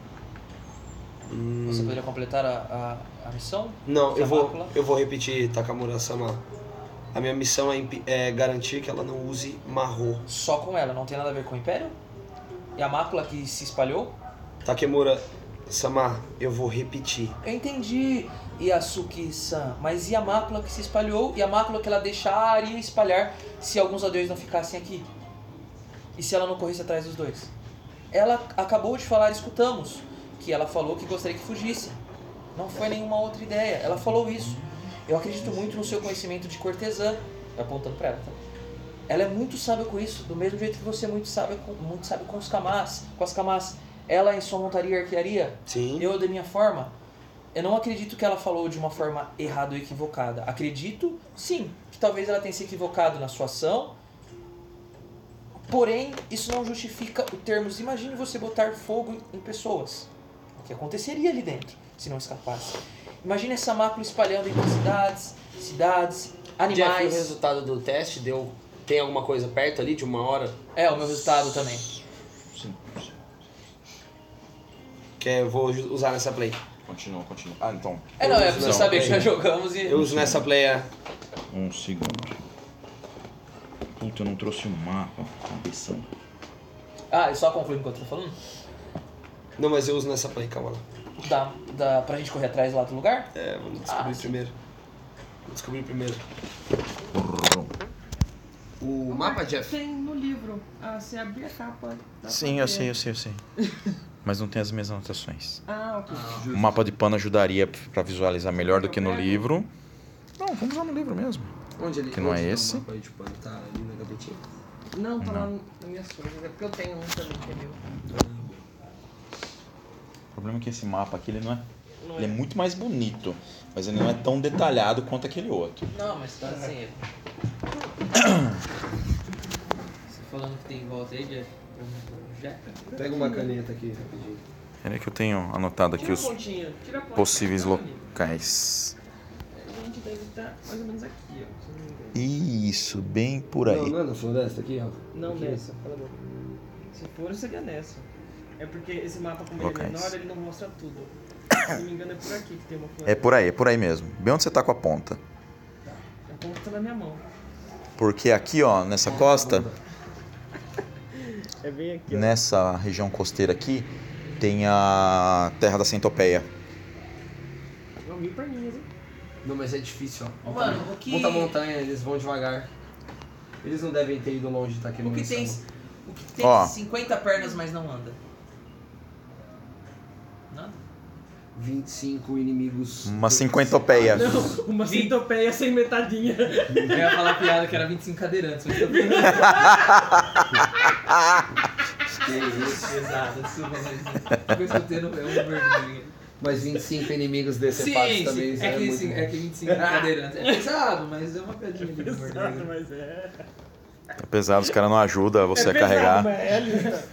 Hum, Você poderia completar a, a, a missão? Não, Que eu a vou, mácula? eu vou repetir, Takamura-sama. A minha missão é, impi- é garantir que ela não use marro. Só com ela, não tem nada a ver com o Império? E a mácula que se espalhou? Takemura-sama, eu vou repetir. Eu entendi, Yasuki-san. Mas e a mácula que se espalhou? E a mácula que ela deixaria espalhar se alguns aldeões não ficassem aqui? E se ela não corresse atrás dos dois? Ela acabou de falar, escutamos, que ela falou que gostaria que fugisse. Não foi nenhuma outra ideia. Ela falou isso. Eu acredito muito no seu conhecimento de cortesã. Apontando pra ela, tá? Ela é muito sábia com isso, do mesmo jeito que você é muito sábia com, muito sábia com os kamás, com as kamás. Ela em sua montaria e arquearia, Sim. eu da minha forma. Eu não acredito que ela falou de uma forma errada ou equivocada. Acredito, sim, que talvez ela tenha se equivocado na sua ação. Porém, isso não justifica o termos. Imagine você botar fogo em pessoas. O que aconteceria ali dentro, se não escapasse? Imagine essa mácula espalhando entre cidades, cidades, Jeff, o animais. resultado do teste deu... Tem alguma coisa perto ali de uma hora? É, o meu resultado também. Sim. Que eu vou usar nessa play. Continua, continua. Ah, então. É, não, é Não, preciso saber que já é. jogamos e... Eu uso nessa play é... Um segundo. Puta, eu não trouxe um mapa. Cabeção. Ah, e só concluindo o que eu tô falando? Não, mas eu uso nessa pan, calma lá. Dá, dá pra gente correr atrás lá do lugar? É, vamos descobrir Ah, primeiro. Vamos descobrir primeiro. O mapa, Jeff? Tem no livro. Ah, você abrir a capa. dá Sim, pra eu ver. sei, eu sei, eu sei. Mas não tem as mesmas anotações. Ah, ok. O mapa de pano ajudaria pra visualizar melhor do que no livro. Não, vamos usar no livro mesmo. Onde ele Que não é onde tá o esse? mapa aí de pano? Tá ali na gavetinha? Não, tá lá Não. nas minhas coisas. É porque eu tenho um também que é meu. O problema é que esse mapa aqui, ele não é... Não Ele é muito mais bonito, mas ele não é tão detalhado quanto aquele outro. Não, mas tá assim. Você falando que tem em volta aí, Jeff? Já? Pega uma caneta aqui, rapidinho. Peraí que eu tenho anotado aqui Tira a os pontinha. Tira a ponta. possíveis Tá ali. locais. A gente deve estar mais ou menos aqui, ó. Se eu não me engano. Isso, bem por Não, aí. não é na floresta aqui, ó? Não Aqui. nessa, cala a boca. Se for, seria nessa. É porque esse mapa, como ele é Locais. menor, ele não mostra tudo. Se não me engano, é por aqui que tem uma floresta. É por aí, é por aí mesmo. Bem onde você tá com a ponta. A ponta tá na minha mão. Porque aqui, ó, nessa costa, É bem aqui, ó. nessa região costeira aqui, tem a Terra da Centopeia. Não, mil perninhas, hein? Não, mas é difícil, ó. Mano, o que- Monta a montanha, eles vão devagar. Eles não devem ter ido longe, tá aqui no O que tem, munição. o que tem Ó. cinquenta pernas, mas não anda? Nada? vinte e cinco inimigos. Uma cinquentopeia. Não, uma centopeia sem metadinha. Eu ia falar piada que era vinte e cinco cadeirantes, mas tô Que isso. pesado, desculpa, mas eu escutei no meu vermelho. Mas vinte e cinco inimigos decepados Sim, também sim. é, É que, muito sim, bom. é que vinte e cinco cadeirantes. É pesado, mas é uma piadinha de humor Pesado, negro. mas é. É pesado, os caras não ajudam você é a pesado, carregar. mas é a lista.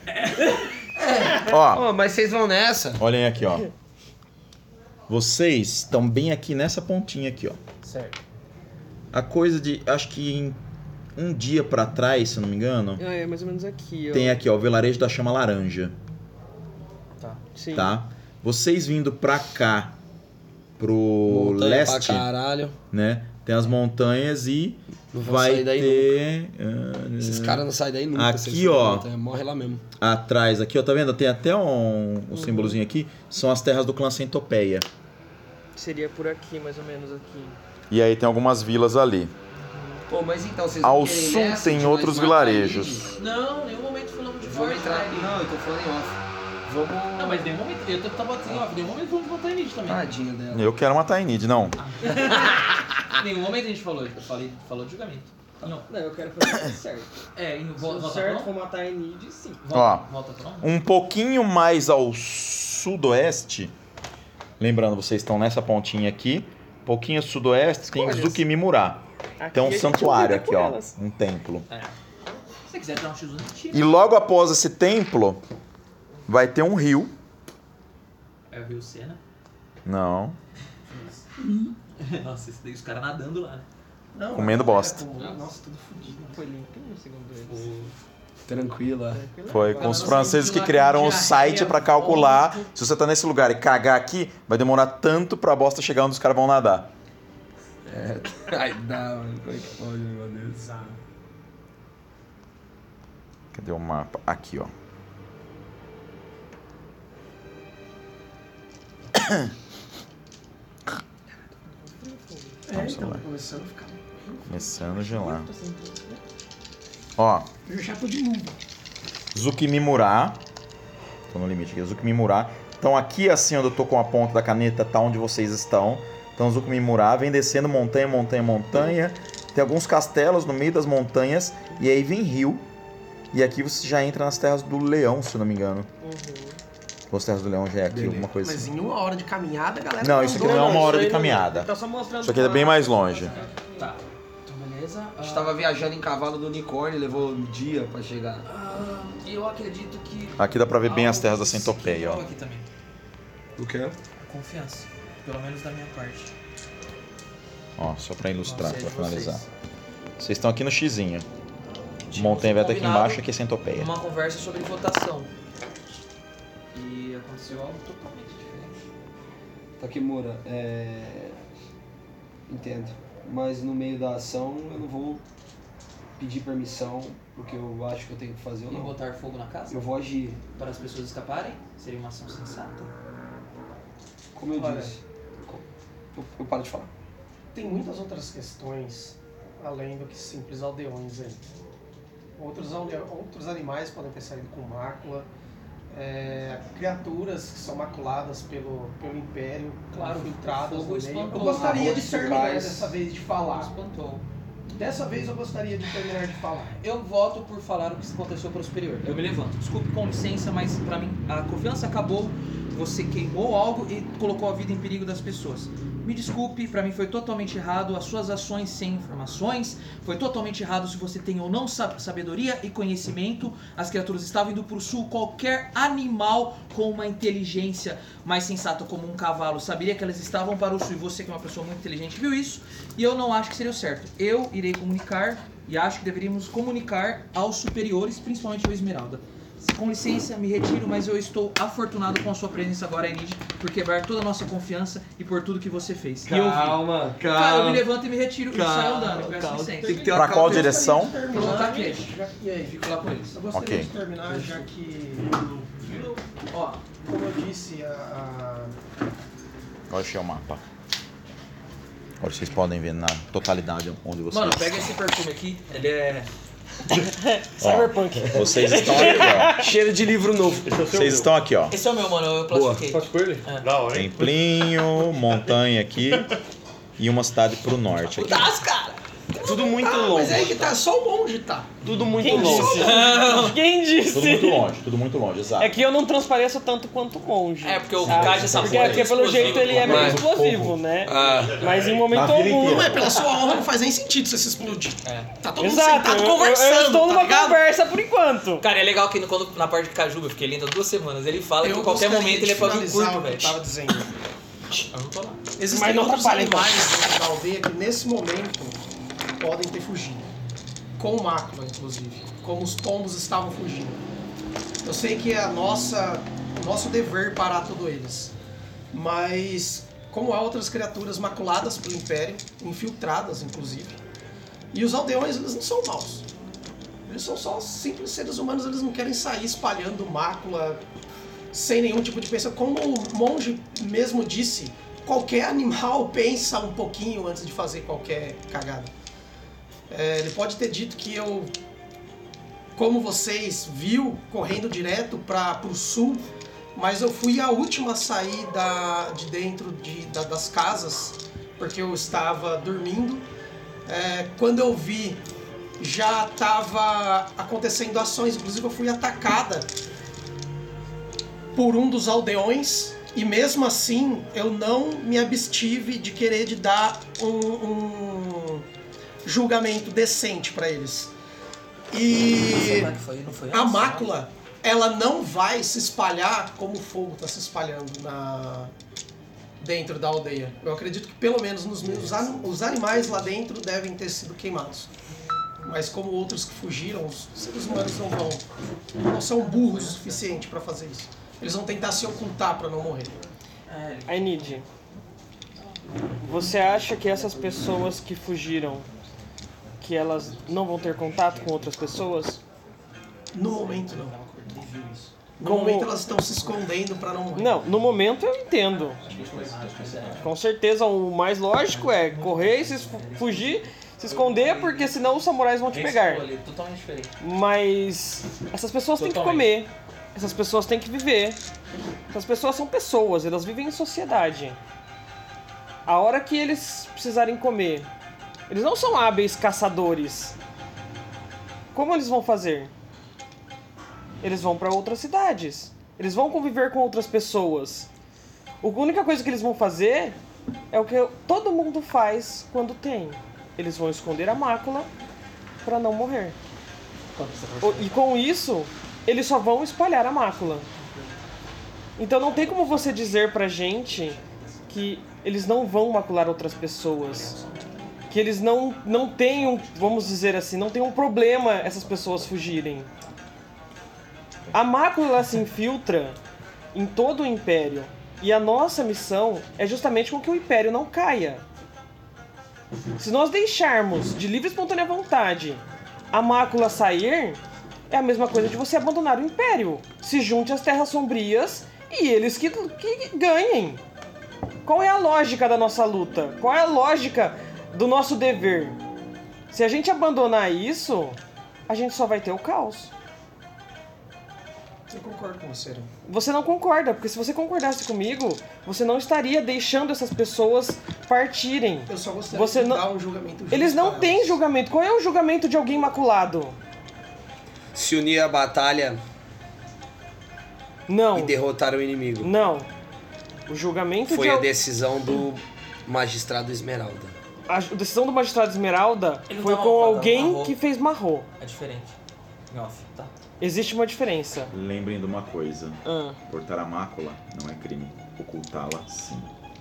Ó, Oh, mas vocês vão nessa? olhem aqui, ó. Vocês estão bem aqui nessa pontinha aqui, ó. Certo. A coisa de, acho que em um dia pra trás, se eu não me engano, Ah, é mais ou menos aqui, ó. tem aqui, ó, o vilarejo da Chama Laranja, Sim. tá? Vocês vindo pra cá, pro Montanha leste, pra caralho. né? Tem as montanhas e Não vão vai sair daí ter ah, Esses caras não saem daí nunca. Aqui, se eles forem ó. na montanha, morre lá mesmo. atrás aqui, ó, tá vendo? Tem até um, um símbolozinho aqui, são as terras do clã Centopeia. Seria por aqui, mais ou menos aqui. E aí tem algumas vilas ali. Pô, mas então vocês Ao vão querer sul nessa tem de outros nós matar vilarejos. eles? Não, em nenhum momento falamos de Vamos Forte. entrar. Não, eu tô falando em off. Vamos. Não, mas em nenhum momento. Eu tô- tava assim, ó, em nenhum momento vamos botar Inid também. Tadinha dela. Eu quero matar a Enid, não. Em nenhum momento a gente falou, eu falei, falou de julgamento. Não. Não, eu quero fazer tudo certo. É, e Se volta, o volta certo pra for matar a Enid, sim. Ó. Volta, volta pra onde? Um pouquinho mais ao sudoeste, lembrando, vocês estão nessa pontinha aqui, um pouquinho sudoeste tem Escolhas. Zukimimura. Aqui Tem a um gente santuário lida aqui, com ó, elas. um templo. É. Se você quiser dar um X um, a gente tira. E logo após esse templo, vai ter um rio. É o Rio Sena. Não, Nossa, esse daí os caras nadando lá, né? Não, comendo é, bosta. pô, Nossa, tudo fodido. Foi limpinho, segundo eles. Tranquila. Foi com os franceses que criaram o site pra calcular. Se você tá nesse lugar e cagar aqui, vai demorar tanto pra bosta chegar onde os caras vão nadar. É. Ai, dá, mano. Como é que pode, meu Deus? Cadê o mapa? Aqui, ó. É, então, começando a ficar. Começando a gelar. Ó, Eu já tô de luva. Zukimimura. Tô no limite aqui. Zukimimura. Então aqui assim onde eu tô com a ponta da caneta tá onde vocês estão. Então Zukimimura vem descendo montanha, montanha, montanha. Tem alguns castelos no meio das montanhas. E aí vem rio. E aqui você já entra nas terras do leão, se eu não me engano. Ou as terras do leão já é aqui, Beleza. alguma coisa Mas assim. em uma hora de caminhada, a galera. Não, isso aqui não é uma hora de caminhada. Tá só mostrando. Isso aqui é bem mais longe. Tá. Então, beleza. A gente tava viajando em cavalo do unicórnio, levou um dia pra chegar. Ah, eu acredito que. Aqui dá pra ver bem as terras da Centopeia, ó. Aqui também. O quê? Confiança. Pelo menos da minha parte. Ó, só pra ilustrar, Não sei pra de finalizar. vocês. Vocês estão aqui no xizinho. Tínhamos Montanha Veta aqui combinado embaixo, aqui é Centopeia. Uma conversa sobre votação. E aconteceu algo totalmente diferente. Takemura, é. Entendo. Mas no meio da ação eu não vou pedir permissão, porque eu acho que eu tenho que fazer ou E não. botar fogo na casa? Eu vou agir. Para as pessoas escaparem? Seria uma ação sensata? Como eu Olha. disse. Eu, eu paro de falar. Tem muitas outras questões além do que simples aldeões aí. Outros, alde- outros animais podem ter saído com mácula, é, criaturas que são maculadas pelo, pelo Império, Claro, infiltradas o fogo no meio. Eu espantou gostaria de arroz, terminar sucais. dessa vez de falar. Espantou. Dessa vez eu gostaria de terminar de falar. Eu voto por falar o que aconteceu para o superior. Eu me levanto. Desculpe, com licença, mas pra mim a confiança acabou. Você queimou algo e colocou a vida em perigo das pessoas. Me desculpe, pra mim foi totalmente errado. As suas ações sem informações. Foi totalmente errado se você tem ou não sab- sabedoria e conhecimento. As criaturas estavam indo pro sul. Qualquer animal com uma inteligência mais sensata, como um cavalo, saberia que elas estavam para o sul. E você, que é uma pessoa muito inteligente, viu isso. E eu não acho que seria o certo. Eu irei comunicar e acho que deveríamos comunicar aos superiores, principalmente ao Esmeralda. Com licença, me retiro, mas eu estou afortunado com a sua presença agora, Enid, por quebrar toda a nossa confiança e por tudo que você fez. E eu vi. Calma, Cara, eu me calma. levanto e me retiro e saio andando, eu peço calma. licença. Tem que ter uma Pra qual cautela. direção? Pro Altar Cash. Já- E aí? Fico lá com eles. Eu gostaria Ok. de terminar, já que, ó, como eu disse, a, a- Agora achei o mapa. Agora vocês podem ver na totalidade onde vocês Mano, pega esse perfume aqui, ele é... Cyberpunk. Vocês estão aqui, ó. Cheiro de livro novo. Vocês estão aqui, ó. Esse é o meu, mano, eu plastifiquei. Templinho, montanha aqui e uma cidade pro norte aqui. Das, cara! Tudo muito Ah, longe. mas é aí que tá, só o monge tá. Tudo muito Quem longe. disse? Quem disse? Tudo muito longe, tudo muito longe, exato. É que eu não transpareço tanto quanto o monge. É, porque o sabe? Kage, essa Porque, porra, porque é pelo explosivo, jeito ele é meio mas- explosivo, né? Ah, Mas em momento Na vila algum. inteira. Não é pela sua honra, não faz nem sentido você se explodir. É. Tá todo mundo Exato, sentado eu, eu- conversando, eu estou tá numa ligado? conversa por enquanto. Cara, é legal que quando, na parte de Cajuba, eu fiquei lendo há duas semanas, ele fala que Eu a qualquer gostaria momento de ele é pavio finalizar curto, o que eu velho. tava dizendo. Eu não tô lá. Existem Mas não outros atrapalha, então. animais dentro da aldeia que nesse momento podem ter fugido. Com mácula, inclusive. Como os pombos estavam fugindo. Eu sei que é a nossa, o nosso dever parar todos eles. Mas, como há outras criaturas maculadas pelo Império, infiltradas, inclusive. E os aldeões, eles não são maus. Eles são só simples seres humanos, eles não querem sair espalhando mácula sem nenhum tipo de pensamento. Como o monge mesmo disse, qualquer animal pensa um pouquinho antes de fazer qualquer cagada. É, ele pode ter dito que eu, como vocês, viu, correndo direto para o sul, mas eu fui a última a sair da, de dentro de, da- das casas, porque eu estava dormindo. É, quando eu vi, já estava acontecendo ações, inclusive eu fui atacada por um dos aldeões, e mesmo assim eu não me abstive de querer de dar um, um julgamento decente para eles. E Será que foi? Não foi a antes? mácula, ela não vai se espalhar como o fogo está se espalhando na dentro da aldeia. Eu acredito que pelo menos nos meus an- os animais lá dentro devem ter sido queimados. Mas como outros que fugiram, os seres humanos não vão, não são burros o suficiente para fazer isso. Eles vão tentar se ocultar para não morrer. É, ele- Ainid, você acha que essas pessoas que fugiram, que elas não vão ter contato com outras pessoas? No momento não. No Como- momento elas estão se escondendo para não morrer. Não, no momento eu entendo. Com certeza o mais lógico é correr e se fu- fugir, se esconder, porque senão os samurais vão te pegar. Ali, totalmente diferente. Mas essas pessoas têm que Totalmente. comer, essas pessoas têm que viver. Essas pessoas são pessoas, elas vivem em sociedade. A hora que eles precisarem comer, eles não são hábeis caçadores. Como eles vão fazer? Eles vão para outras cidades. Eles vão conviver com outras pessoas. A única coisa que eles vão fazer é o que todo mundo faz quando tem. Eles vão esconder a mácula para não morrer. O- E com isso, eles só vão espalhar a mácula. Então não tem como você dizer pra gente que eles não vão macular outras pessoas. Que eles não, não têm um, vamos dizer assim, não tem um problema essas pessoas fugirem. A mácula ela se infiltra em todo o Império. E a nossa missão é justamente com que o Império não caia. Se nós deixarmos de livre e espontânea vontade A mácula sair é a mesma coisa de você abandonar o Império. Se junte às Terras Sombrias e eles que, que ganhem. Qual é a lógica da nossa luta? Qual é a lógica do nosso dever? Se a gente abandonar isso, a gente só vai ter o caos. Eu concordo com você, né? Você não concorda, porque se você concordasse comigo, você não estaria deixando essas pessoas partirem. Eu só gostaria Você de não... dar um julgamento justo Eles não para têm elas. julgamento. Qual é o julgamento de alguém maculado? Se unir à batalha Não. e derrotar o inimigo. Não. O julgamento Foi de... a al- decisão do magistrado Esmeralda. A decisão do magistrado Esmeralda Ele não foi dá com uma- alguém marrou. que fez marrou. É diferente. Em off, tá? Existe uma diferença. Lembrem de uma coisa. Ah. Portar a mácula não é crime. Ocultá-la, sim.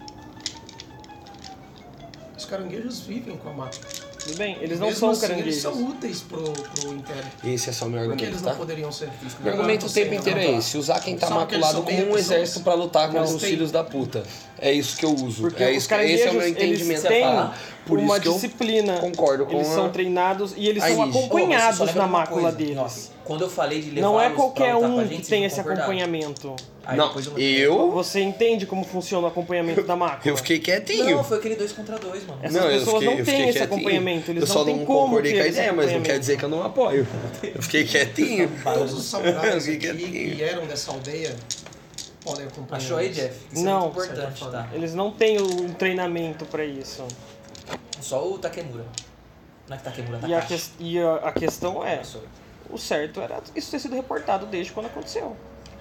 Os caranguejos vivem com a mácula. Tudo bem? Eles não Mesmo são assim, caranguejos. Eles são úteis pro, pro Império. Esse é só o meu Por que argumento, eles tá? não poderiam ser? Meu argumento o tempo inteiro é esse. Usar quem tá Só porque eles maculado são como meia um pessoas. exército pra lutar contra Não, os tem- filhos da puta. É isso que eu uso. Porque é os isso que, esse é o meu caranguejos, eles entendimento a têm falar. Por uma isso que eu disciplina. concordo com Eles a... são treinados e eles a são Ige. acompanhados Ô, mas só lembra na de uma mácula coisa, deles. Nossa, quando eu falei de levar Não é qualquer um que tem esse acompanhamento. acompanhamento. Não, eu... Você entende como funciona o acompanhamento da mácula? Eu fiquei quietinho. Não, foi aquele dois contra dois, mano. Essas não, eu pessoas fiquei, não eu têm fiquei esse quietinho. acompanhamento, eles eu só não têm não como concordei ter com a esse ideia, mas não quer acompanhamento. dizer que eu não apoio. Eu fiquei quietinho. Todos os samurais Eu aqui fiquei quietinho. que eram dessa aldeia podem acompanhar. Achou aí, eles. Jeff? Isso Não. é muito importante, Certa tá? Eles não têm um treinamento pra isso. Só o Takemura. Não é que Takemura, E a, Takashi. que- e a, a questão é, Professor. o certo era isso ter sido reportado desde quando aconteceu.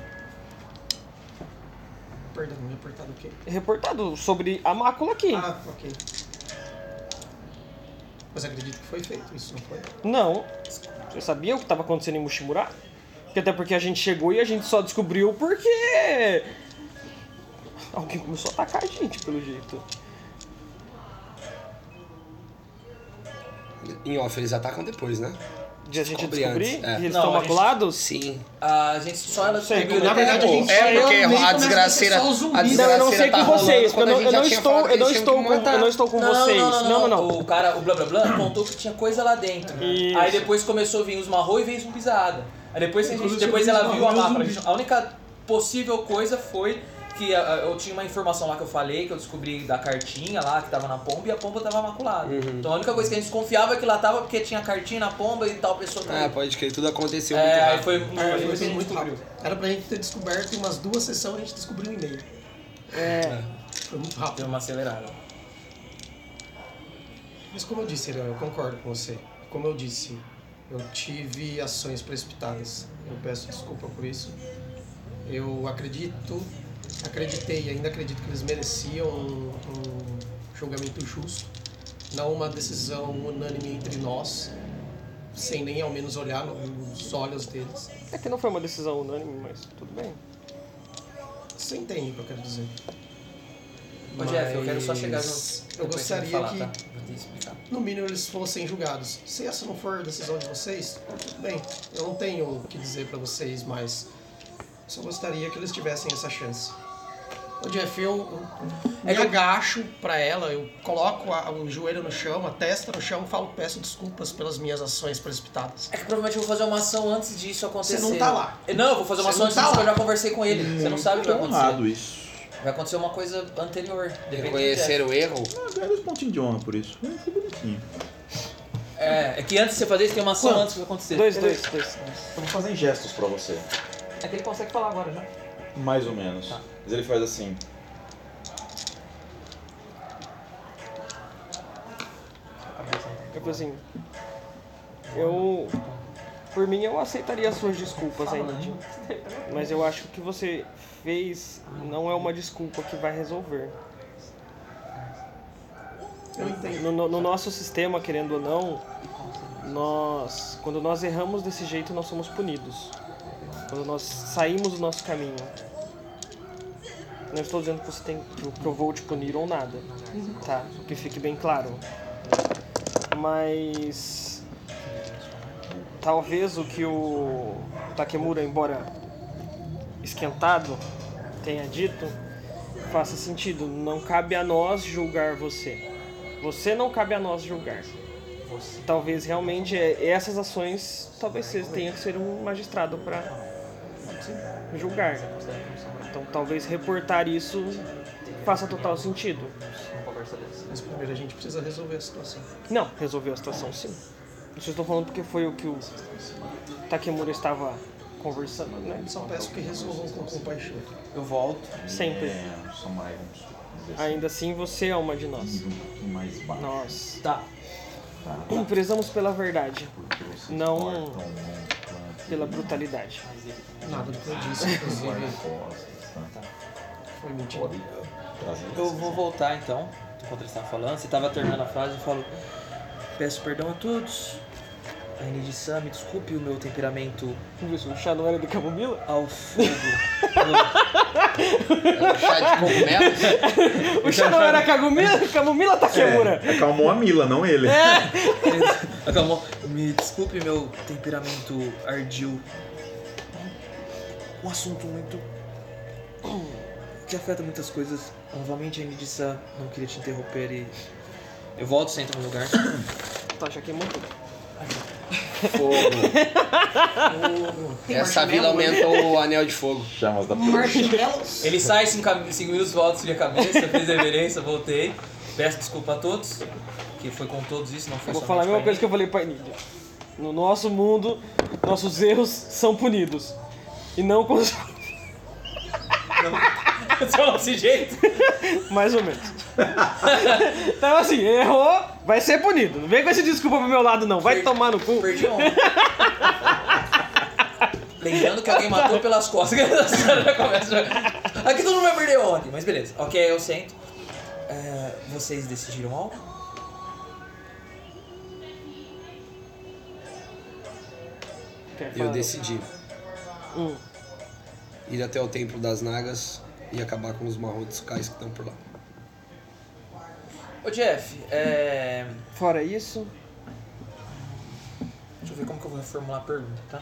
Perdão, me apertado o quê? Reportado sobre a mácula aqui. Ah, ok. Mas acredito que foi feito isso, não foi? Não. Você sabia o que estava acontecendo em Mushimura? Porque até porque a gente chegou e a gente só descobriu porque... alguém começou a atacar a gente, pelo jeito. Em off, eles atacam depois, né? De a gente Descobri descobrir antes, é. que eles Não, estão a gente- maculados? Sim. A gente só ela Sei, descobriu na verdade, a depois. gente- É porque eu nem a começo a desgraceira, ser só o zumbi. a Não, eu desgraceira não sei tá com rolando vocês, eu quando a não, gente eu já não tinha estou, falado que eu não eles tinham estou que com, matar. eu não estou com Não, vocês. Não, não, não, não. O cara, o blá blá blá, contou que tinha coisa lá dentro. Isso. Aí depois começou a vir os marrom e veio zumbizada. Aí depois, a gente, Inclusive, depois eu vi ela os viu a marrom e mácula. zumbi. A única possível coisa foi que ah, eu tinha uma informação lá que eu falei, que eu descobri da cartinha lá, que tava na pomba, e a pomba tava maculada. Então a única coisa que a gente desconfiava é que lá tava porque tinha cartinha na pomba e tal pessoa... Ah, pode crer, tudo aconteceu muito é, aí rápido. foi, É, foi, foi foi, tudo muito muito rápido. Era pra gente ter descoberto em umas duas sessões, a gente descobriu um e-mail. É, Foi muito rápido. Deu uma acelerada. Mas como eu disse, Eliel, eu concordo com você. Como eu disse, eu tive ações precipitadas. Eu peço desculpa por isso. Eu acredito, acreditei e ainda acredito que eles mereciam um, um julgamento justo, não uma decisão unânime entre nós, sem nem ao menos olhar nos olhos deles. é que não foi uma decisão unânime, mas tudo bem. Você entende o que eu quero dizer? Ô Jeff, eu quero só chegar no... Mas depois eu você gostaria vai falar, que- tá? Vou ter que explicar. No mínimo eles fossem julgados. Se essa não for a decisão de vocês, tudo bem. Eu não tenho o que dizer pra vocês, mas só gostaria que eles tivessem essa chance. Ô Jeff, eu, eu me É que- agacho pra ela, eu coloco a- o joelho no chão, a testa no chão e falo, peço desculpas pelas minhas ações precipitadas. É que provavelmente eu vou fazer uma ação antes disso acontecer. Você não tá lá. Não, eu vou fazer uma Você ação não antes tá disso que eu lá. já conversei com ele. Você não sabe o que vai acontecer. honrado isso. Vai acontecer uma coisa anterior. depende do Reconhecer o erro. Ah, ganhei dois pontinhos de honra por isso. Foi foi bonitinho. Jeff. É, é que antes de você fazer isso, tem uma ação Quanto? antes que vai acontecer. Dois, dois, dois. Eu vou fazer gestos pra você. É que ele consegue falar agora já. Mais ou menos. Mas ele faz assim. Eu falei assim, eu, por mim, eu aceitaria as suas desculpas ainda, mas eu acho que o que você fez não é uma desculpa que vai resolver. Eu entendo. No, no- no nosso sistema, querendo ou não, nós, quando nós erramos desse jeito, nós somos punidos. Quando nós saímos do nosso caminho. Não estou dizendo que você tem que eu vou te punir ou nada, tá? Que fique bem claro. Mas talvez o que o Takemura, embora esquentado, tenha dito, faça sentido. Não cabe a nós julgar você. Você não cabe a nós julgar. talvez realmente é, essas ações, talvez você tenha que ser um magistrado para julgar. Então talvez reportar isso faça total sentido. Mas primeiro a gente precisa resolver a situação. Não, resolveu a situação sim. Vocês estão falando porque foi o que o Takemura estava conversando, né? Só peço que resolvam com compaixão. Eu volto. Sempre. Ainda assim, você é uma de nós. Nós Tá. prezamos pela verdade, não pela brutalidade. Nada do que eu disse, inclusive. Foi mentira. Eu vou voltar então, enquanto eles estavam falando. Você estava terminando a frase, eu falo: peço perdão a todos. A Enid-san, me desculpe o meu temperamento O chá não era de camomila? ao fogo. É um chá de cogumelos. O chá não era camomila? Camomila Takemura? É, acalmou a Mila, não ele. Acalmou. Me desculpe meu temperamento ardil. Um assunto muito... que afeta muitas coisas. Novamente, a Enid-san, não queria te interromper e... Eu volto, sento no lugar. Tá, já queimou tudo. Fogo. Essa vila aumentou o anel de fogo. Chamas da Marshmallows. Ele sai cinco minutos, volta, esfria a cabeça, fez reverência, voltei. Peço desculpa a todos, que foi com todos isso, não foi Vou somente falar a mesma pra coisa mim. que eu falei pra Nidia. No nosso mundo, nossos erros são punidos. E não com os... Só desse jeito. Mais ou menos. Então assim, errou, vai ser punido. Não vem com esse desculpa pro meu lado não, vai Perdi- tomar no cu. Perdi ontem. Lembrando que alguém matou pelas costas. Começa a- Aqui todo mundo vai perder ontem, mas beleza. Ok, eu sento. É, vocês decidiram algo? Quer Eu falar? decidi Hum. ir até o Templo das Nagas e acabar com os marrotos cais que estão por lá. Ô Jeff, é... Fora isso, deixa eu ver como que eu vou reformular a pergunta, tá?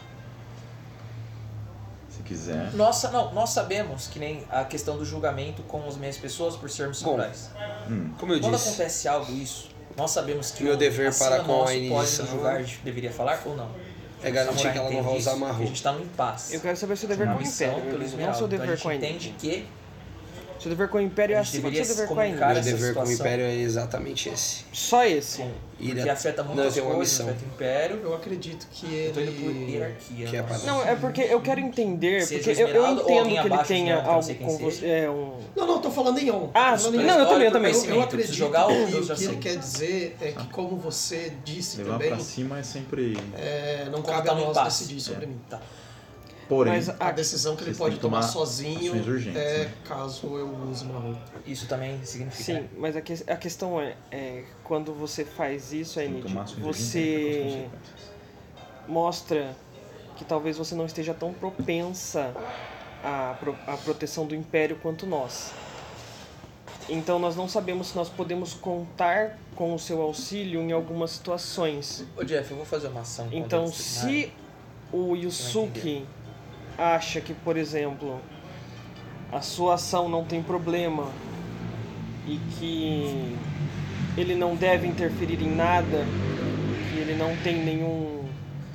Se quiser. Nós, não, nós sabemos que nem a questão do julgamento com as minhas pessoas por sermos Bom, samurais. Como eu Quando disse, acontece algo isso, nós sabemos que Meu o dever acima para com a nosso pode iniciação nos julgar, a gente deveria falar ou não? é garantir Samurai que ela não entende vai usar isso, que marro. A gente tá no impasse. eu quero saber seu dever Uma com o missão Império, pelo não Esmeralda. seu Então dever a com a gente Enid. entende que Seu dever com o Império é a gente acima do deveria seu dever se com a comunicar Meu Enid. essa dever com o situação. Império é exatamente esse. Só esse. Ir porque a- afeta Não, eu muitas tenho uma coisas, missão. afeta o Império. Eu acredito que Eu tô indo por ele... hierarquia. Que é pra- Não, é porque eu quero entender, Seja porque o eu, eu Esmeralda ou entendo alguém que ele abaixo do tenha Esmeralda, que eu não algo sei quem com seja. você. É um. Não, não, tô falando em on. Ah, Tô falando em não, on. eu também, eu História, também. Eu, eu conhecimento, acredito preciso jogar ou que eu o já que ele sei? quer dizer é que, como você disse Levar também, pra cima é sempre. é, não Quando cabe tá a no nós impasse. decidir sobre mim. Tá. Porém, Mas A a, decisão que ele Vocês pode têm que tomar tomar sozinho ações urgentes, é né? caso eu use marrom. Isso também significa. sim, mas a, que, a questão é, é quando você faz isso, tem que Enid, tomar ações urgentes você para as consequências. mostra que talvez você não esteja tão propensa à, pro- à proteção do Império quanto nós. Então nós não sabemos se nós podemos contar com o seu auxílio em algumas situações. Ô Jeff, eu vou fazer uma ação. contra Então, eles terminarem. se o Yusuke acha que, por exemplo, a sua ação não tem problema e que ele não deve interferir em nada, que ele não tem nenhum,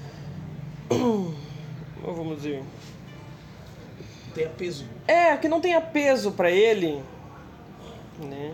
vamos dizer, Tenha peso. é, que não tenha peso pra ele, né?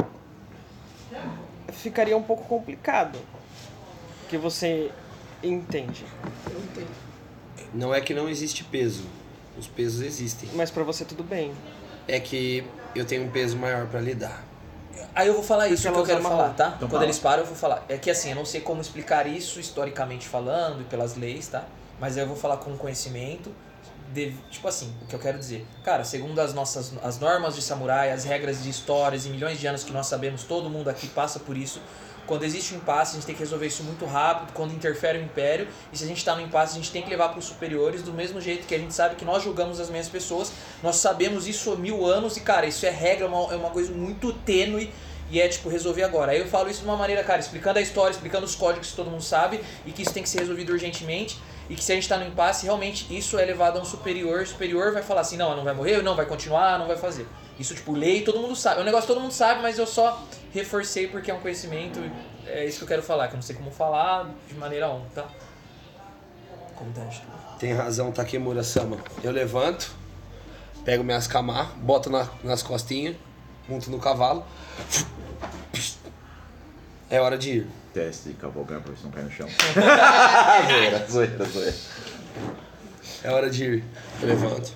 Ficaria um pouco complicado, porque você entende. Eu entendo. Não é que não existe peso. Os pesos existem. Mas pra você tudo bem. É que eu tenho um peso maior pra lidar. Aí eu vou falar isso que ela eu quero usa falar, marrom. tá? Então Quando fala. eles param, eu vou falar. É que assim, eu não sei como explicar isso historicamente falando e pelas leis, tá? Mas aí eu vou falar com conhecimento. De, tipo assim, o que eu quero dizer. Cara, segundo as nossas as normas de samurai, as regras de histórias e milhões de anos que nós sabemos, todo mundo aqui passa por isso. Quando existe um impasse, a gente tem que resolver isso muito rápido, quando interfere o Império. E se a gente está no impasse, a gente tem que levar para os superiores, do mesmo jeito que a gente sabe que nós julgamos as mesmas pessoas. Nós sabemos isso há mil anos e, cara, isso é regra, é uma, é uma coisa muito tênue. E é, tipo, resolver agora. Aí eu falo isso de uma maneira, cara, explicando a história, explicando os códigos que todo mundo sabe. E que isso tem que ser resolvido urgentemente. E que se a gente tá no impasse, realmente isso é levado a um superior. O superior vai falar assim, não, não vai morrer, não vai continuar, não vai fazer. Isso, tipo, lei, todo mundo sabe. É um negócio que todo mundo sabe, mas eu só reforcei porque é um conhecimento é isso que eu quero falar, que eu não sei como falar de maneira on, tá? Contexto. Tem razão, Takemura-sama. Eu levanto, pego minhas kamar, boto na- nas costinhas, monto no cavalo. É hora de ir. Teste de cavalgar pra ver se não cai no chão. zoeira, zoeira, zoeira. É hora de ir. Eu levanto.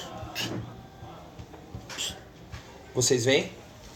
Vocês vêm?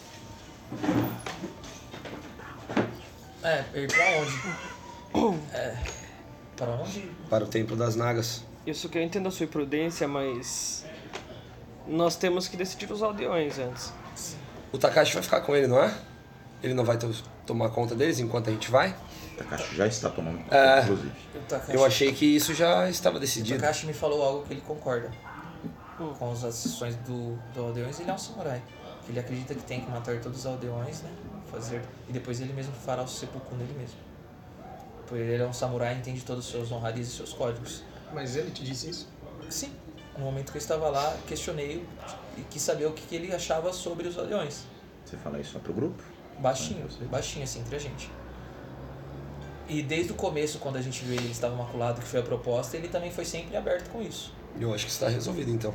É, ir pra onde? É. Pra onde? Para o Templo das Nagas. Isso que eu entendo a sua imprudência, mas... Nós temos que decidir os aldeões antes. O Takashi vai ficar com ele, não é? Ele não vai to- tomar conta deles enquanto a gente vai? Takashi já está tomando conta, É. inclusive. O Takashi, Eu achei que isso já estava o decidido. Takashi me falou algo que ele concorda com as ações do, do aldeões. Ele é um samurai. Ele acredita que tem que matar todos os aldeões, né? Fazer, e depois ele mesmo fará o sepulcro nele mesmo. Porque ele é um samurai e entende todos os seus honrarias e seus códigos. Mas ele te disse isso? Sim, no momento que eu estava lá, questionei e quis saber o que, que ele achava sobre os aldeões. Você fala isso só pro grupo? Baixinho, baixinho assim, entre a gente. E desde o começo, quando a gente viu ele, ele estava maculado, que foi a proposta, ele também foi sempre aberto com isso. Eu acho que está resolvido, então.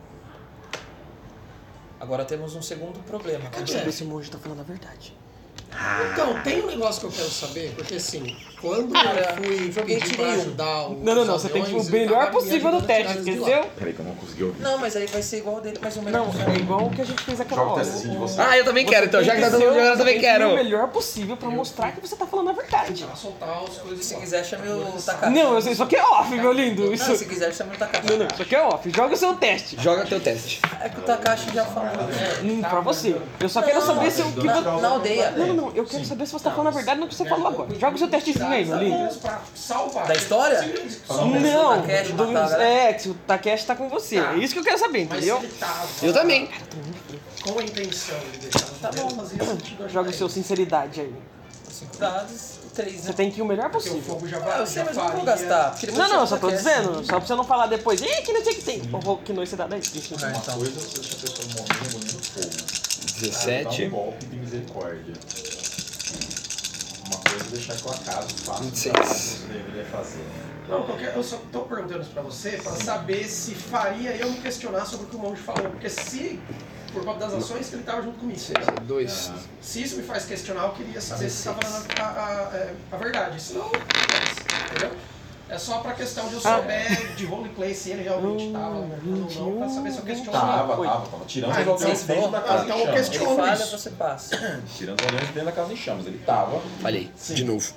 Agora temos um segundo problema. Quero saber se o monge tá falando a verdade. Então, tem um negócio que eu quero saber, porque assim, quando Cara, eu fui joguei pedir pra Tyrion. ajudar o Não, não, não. Você tem que ir o melhor possível no teste, esqueceu? Peraí que eu não consegui ouvir. Não, mas aí vai ser igual dele, mais ou menos. Não, é igual o que a gente fez aquela Joga o hora. testezinho de você. Ah, eu também quero, então. Já que tá todo mundo jogando, eu também o quero. melhor possível pra mostrar que você tá falando a verdade. Pra soltar as coisas. Se quiser, chame o Takashi. Não, eu sei, isso aqui é off, meu lindo. Não, Isso... se quiser, chame o Takashi. Não, não, isso aqui é off. Joga o seu teste. Joga teu teste. É que o Takashi já falou. Hum, pra você. Eu só quero saber se o que Na, você... na aldeia. Não, não, não. Eu quero saber se você tá falando a verdade no que você falou agora. Joga o seu testezinho aí, meu lindo. Pra salvar. Da história? Não, Takeshi do, matar a galera. é, que o Takeshi tá com você. É isso que eu quero saber, Mas entendeu? se ele tava Eu também. com a intenção de deixar os Tá bom. fazia sentido ajudar Joga o seu ele. sinceridade aí. Cinco dados, três, Você né? tem que ir o melhor Porque o possível. fogo já Ah, vai. eu sei, mas eu não vou gastar. porque depois Não, não, eu você só tô Takeshi. dizendo. Só pra você não falar depois. Ih, que não sei o que tem. Eu vou que não esse dado aí. Deixa eu Ah, então. Coisa se deixa a pessoa morrer no fogo. dezessete. Dá um golpe de misericórdia. Uma coisa é deixar que o acaso faça vinte e o seis. que você deveria fazer. Não, qualquer, eu só tô perguntando isso pra você pra saber se faria eu me questionar sobre o que o monge falou. Porque se, por conta das ações, que ele tava junto comigo. Dois. Se isso me faz questionar, eu queria saber se você tá falando a, a, a, a verdade. Senão, entendeu? É só pra questão de eu souber de roleplay se ele realmente tava ou não, pra saber se eu questiono. Tava, Foi. tava, tava tirando Ah, os então aldeões você dentro falou? da casa Então em eu chamas. questiono. Ele falha, isso. você passa. Tirando os aldeões dentro da casa em chamas. Ele tava. Falhei. De novo.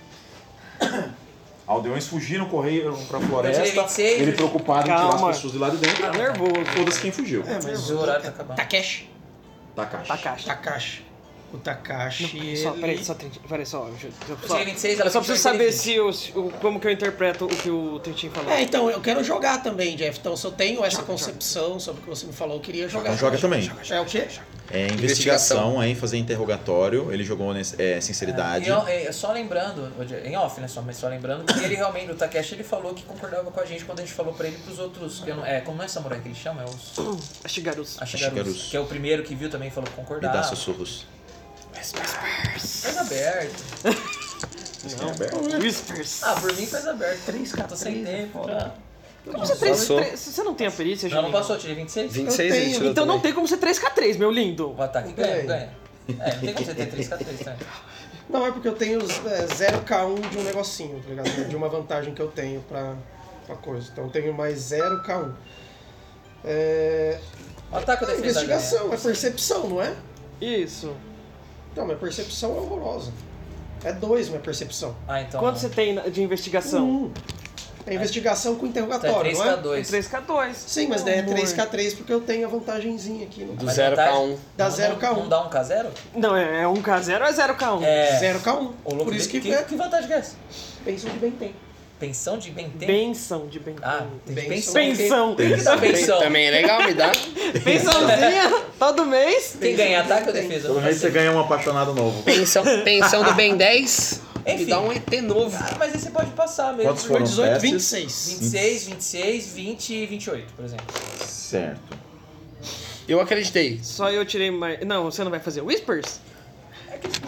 Aldeões fugiram, correram pra Eu tirei floresta. vinte e seis. Ele preocupado em tirar Calma. as pessoas de lá de dentro. Tá nervoso. Foda-se quem fugiu. É, mas O horário tá acabando. Takeshi. Takashi. Takashi. Takashi. O Takashi, Só, ele... peraí, só, trinta- peraí, só, deixa eu- eu Eu só, tirei vinte e seis, eu ela só tirou preciso saber vinte. se o, se o- como que eu interpreto o que o Trentinho falou. É, então, eu quero jogar também, Jeff. Então, se eu tenho essa concepção sobre o que você me falou, eu queria jogar. Então joga também. É o quê? É investigação, é fazer interrogatório. Ele jogou nesse- é, sinceridade. E eu- é, só lembrando, em off, né, só, mas só lembrando, que ele realmente, o Takeshi, ele falou que concordava com a gente quando a gente falou pra ele pros outros, que eu não, é, como não é samurai que ele chama, é os Ashigarus. Ashigarus, Ashigarus. que é o primeiro que viu também, falou que Me concordava. dá sussurros. Faz aberto. Não. Aberto. Whispers. Ah, por mim faz aberto. três, tô sem tempo. Já. Como você, três, Passou. três- você não tem a perícia, Não, não Juninho? passou, tirei vinte e seis. vinte e seis Eu ele tenho. tirou Então não também. tem como ser três K três, meu lindo. O ataque ganha, Ganha. ganha. É, não tem como você ter três K três, né? Não, é porque eu tenho é, zero K um de um negocinho, tá ligado? De uma vantagem que eu tenho pra, pra coisa. Então eu tenho mais zero K um. É... O ataque ou é defesa ganha. investigação, é percepção, não é? Isso. Não, minha percepção é horrorosa. É dois minha percepção. Ah, então. Quanto você tem de investigação? Um. É investigação com Então é interrogatório, três não K é? dois. três K dois. Sim, mas daí é três K três porque eu tenho a vantagenzinha aqui. No... Do Mas zero K vantagem- um. Dá Não- zero K um. Não dá um K zero? Não, é é um K zero ou é zero K um? É. Zero K um. Ô, louco, Por isso que, que, é que vantagem que é essa? pensão de bem tem. Pensão de bem tempo? Benção de bem. Ah, tem Benção. pensão. Pensão. Quem que dá pensão? Também é legal, me dá. Pensãozinha todo mês. Quem ganha ataque ou defesa? Todo mês você ganha um apaixonado novo. Pensão, pensão do Ben dez. Enfim. Me dá um E T novo. Ah, mas aí você pode passar mesmo. Quantos foram? dezoito, testes? vinte e seis. vinte e seis, vinte e seis, vinte e vinte e oito, por exemplo. Certo. Eu acreditei. Só eu tirei mais. Não, você não vai fazer Whispers?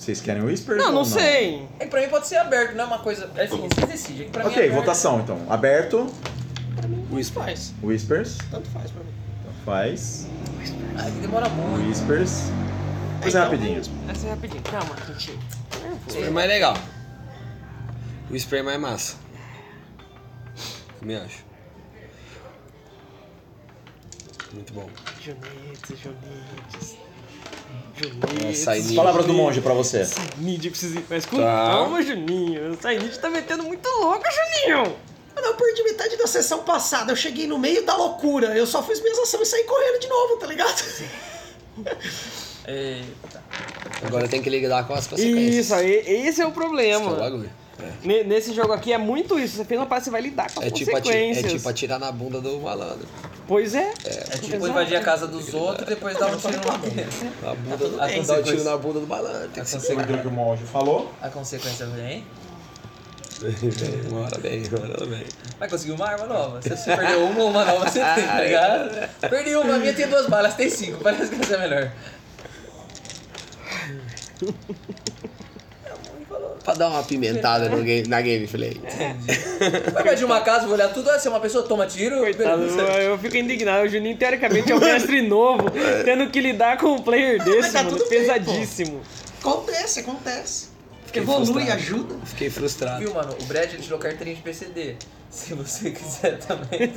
Vocês querem Whispers Não, ou não sei. É que pra mim pode ser aberto, não é uma coisa. Enfim, vocês decidem. É que pra mim é Ok, aberto. votação então. Aberto, Tanto faz. Whispers, Tanto faz pra mim. faz, Ah, que demora muito. Whispers. Coisa Então, rapidinho. Essa é rapidinho. Calma, gente. O spray mais legal. O spray mais massa. Também acho. Muito bom. Junites, Junites. Nossa, Junites. aí- Palavras do monge pra você. Sainid, eu preciso ir. Mas com Tá. calma, Juninho. O Sainid tá metendo muito louco, Juninho. Mano, eu perdi metade da sessão passada, eu cheguei no meio da loucura, eu só fiz minhas ações e saí correndo de novo, tá ligado? Eita. Agora tem que lidar com as consequências. Isso aí, esse é o Esse que é o problema. bagulho. É. Ne- Nesse jogo aqui é muito isso. Você fez uma parte, você vai lidar com as É tipo, ati- é consequências. tipo atirar na bunda do malandro. Pois é. É tipo invadir a casa dos outros e depois dar um tiro no dele. Na bunda do... A Tem que dar um tiro na bunda do malandro. Tem que ser Segundo o que o monge falou. A consequência vem. uma hora bem, uma hora bem. Vai conseguir uma arma nova. Se você perdeu uma, uma nova você tem, tá ligado? Perdi uma, a minha tem duas balas, tem cinco. Parece que essa é melhor. Pra dar uma apimentada no game, na gameplay. Vai invadir uma casa, vou olhar tudo, ah, se é uma pessoa toma tiro, Tá, beleza. eu, eu fico indignado. O Juninho, teoricamente, é um mestre novo, tendo que lidar com um player desse, tá mano. tudo bem, Pesadíssimo. Acontece, acontece. Fiquei Evolui, frustrado. ajuda. Fiquei frustrado. Viu, mano? O Brad ele tirou carteirinha de P C D. Se você quiser também.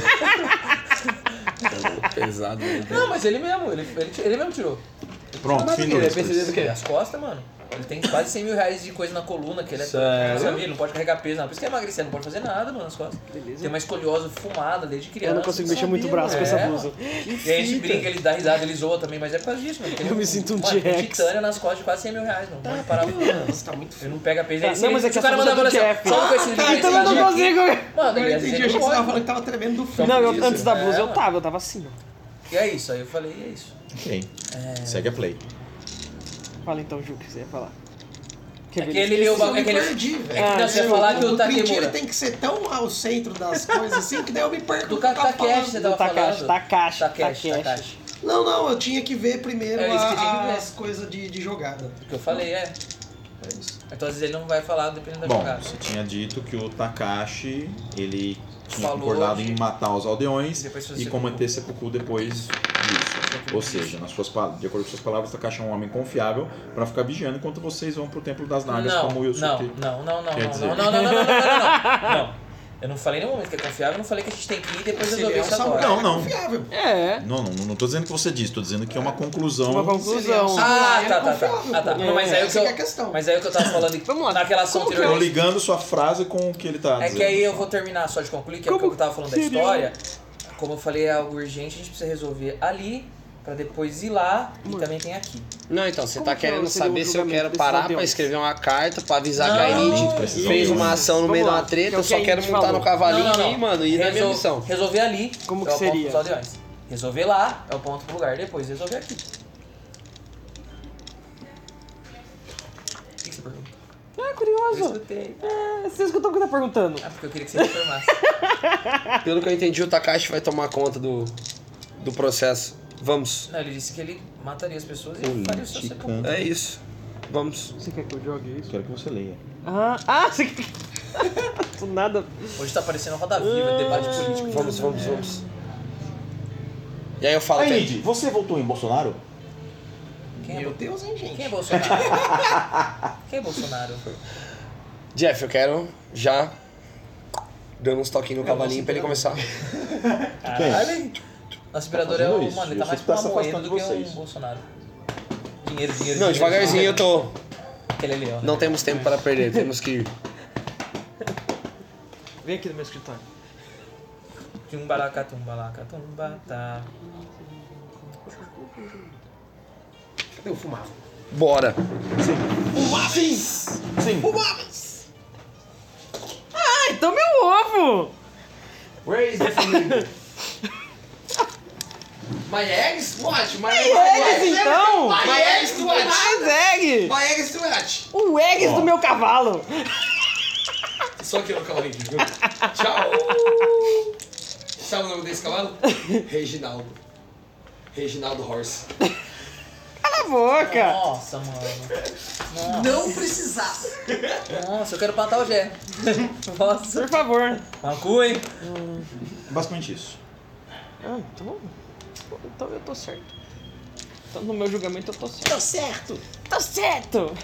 Pesado, né? Não, mas ele mesmo, ele, ele, ele mesmo tirou. Pronto, fim do Ele é Whispers. P C D do quê? As costas, mano. Ele tem quase cem mil reais de coisa na coluna, que ele é. Sério? Sabia? Ele não pode carregar peso, não. Por isso que ele é emagrecer, não pode fazer nada, mano, nas costas. Tem uma escoliose fumada desde criança. Eu não consigo mexer muito o braço com É, essa mano. blusa. E aí a gente brinca, ele dá risada, ele zoa também, mas é por causa disso, mano. Eu me sinto um Mano, tem T-Rex. titânio nas costas de quase cem mil reais, mano. Pode parar. Nossa, tá muito Ele não pega peso. Tá, Aí, se não, ele- mas é que se o cara essa mandar blusa falar do assim, Jeff. só com esse Então eu não aqui, consigo. Mano, Agora ele eu às vezes entendi, ele eu achei que você pode. tava falando que tava tremendo do frio. Não, eu, Isso, antes da é, blusa eu mano. tava, eu tava assim, ó. E é isso, aí eu falei, e é isso. Ok. Segue a play. Fala então, Ju, o que você ia falar. É que ele leu o bagulho. É que Eu me ele. perdi, velho. Ah, Não, você ia falar que o O Trinity, ele Takemura. tem que ser tão ao centro das coisas assim, que daí eu me perco Do no que eu tava Takeshi, você falando. tava Takashi, falando. Takashi, Takeshi, Takeshi. Takashi. Não, não, eu tinha que ver primeiro É isso que a- tinha que ver. as coisas de, de jogada. O que eu falei é. É isso. Então às vezes ele não vai falar dependendo da Bom, jogada. você tinha dito que o Takashi, ele tinha Falou concordado de- em matar os aldeões E depois fazer e seppuku. cometer seppuku depois disso. Ou seja, nas suas, pa- de acordo com suas palavras, o Takashi é um homem confiável para ficar vigiando enquanto vocês vão pro Templo das Nagas, Não, como o Yusuke. não, não, não, não, quer não, dizer. não, não, não, não, não, não, não, não, não. Eu não falei em nenhum momento que é confiável, eu não falei que a gente tem que ir e depois Se resolver ele é um isso agora. samurai, Não, é não. confiável. É, Não, não, não tô dizendo que você disse, tô dizendo que é uma conclusão. uma Se ele é um conclusão. samurai, Ah, ele tá, é tá, tá. confiável, Ah, tá. pô. Não, mas aí o que Essa eu, que é a questão. mas aí o que eu tava falando Vamos lá. naquela ação Como que Tô anterior. ligando sua frase com o que ele tá É dizendo. que aí eu vou terminar só de concluir, que é o que Como eu tava falando da seria? história. Como eu falei, é algo urgente, a gente precisa resolver ali, pra depois ir lá e também tem aqui. Não, então, você Como tá que querendo seria o saber se eu julgamento quero desses parar pra aldeões? escrever uma carta pra avisar Não, que a Elite precisamos fez de uma um- ação no Vamos meio de lá, uma treta, que é o eu que só a quero gente montar falou. no cavalinho Não, não, não. e, mano, ir na minha Resol- missão. Resolver ali Como é que o ponto seria? dos aldeões. Resolver lá é o ponto pro lugar, depois resolver aqui. O que que você pergunta? Ah, Eu curioso. escutei. É, você escutou o que tá perguntando? Ah, porque eu queria que você informasse. Pelo que eu entendi, o Takashi vai tomar conta do, do processo. Vamos. Não, ele disse que ele mataria as pessoas e faria o seu Política. sepulcro. É isso. Vamos. Você quer que eu jogue isso? Quero que você leia. Ah, ah, você quer... Do nada. Hoje tá parecendo Roda Viva, debate político. Vamos, vamos, vamos. E aí eu falo Aí, que... Nid, você votou em Bolsonaro? Quem é, Meu Bo- Deus, hein, gente? quem é Bolsonaro? Quem é Bolsonaro? Jeff, eu quero já dando uns toquinhos no cavalinho pra ele começar. Caralho. Nosso inspirador é fazendo o. isso. Mano, ele Eu tá mais sei que pra tá uma se moeda afastando do de que vocês. um Bolsonaro. Dinheiro, dinheiro, Não, dinheiro. devagarzinho eu tô... Aquele ali, ó. Não temos tempo para perder, temos que ir. Vem aqui no meu escritório. Tumbalaca, tumbalaca, tumbata. Cadê o fumava? Bora. Sim! Sim! Ah, então meu ovo! Where is the family? My eggs? Watch, my Eggs, então! My eggs to watch. Mais egg! My eggs to watch. O eggs Ó. do meu cavalo! Só aqui no cavalinho. Tchau. Sabe o nome desse cavalo? Reginaldo. Reginaldo Horse. Cala a a boca! Nossa, mano. Nossa, Não precisava. Nossa eu quero plantar o Gé. Nossa. Por favor. Macu, hein? Basicamente isso. Ah, então, então eu tô certo. Então no meu julgamento eu tô certo. Tô certo. Tô certo!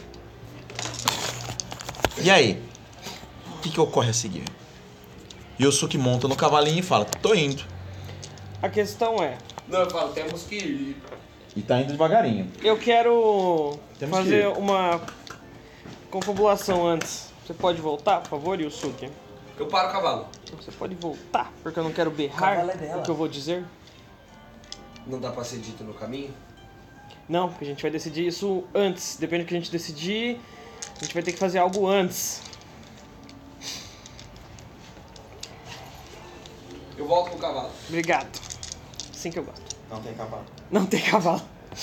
E aí? O que, que ocorre a seguir? Yosuke monta no cavalinho e fala, tô indo. A questão é, Não, eu falo, temos que ir. E tá indo devagarinho. eu quero Temos que fazer ir. uma confabulação antes. Você pode voltar, por favor, Yusuke? Eu paro o cavalo. Você pode voltar, porque eu não quero berrar cavalo é dela. o que eu vou dizer. Não dá pra ser dito no caminho? Não, porque a gente vai decidir isso antes. Depende do que a gente decidir, a gente vai ter que fazer algo antes. Eu volto com o cavalo. Obrigado. Assim que eu gosto. Não tem cavalo. Não tem cavalo.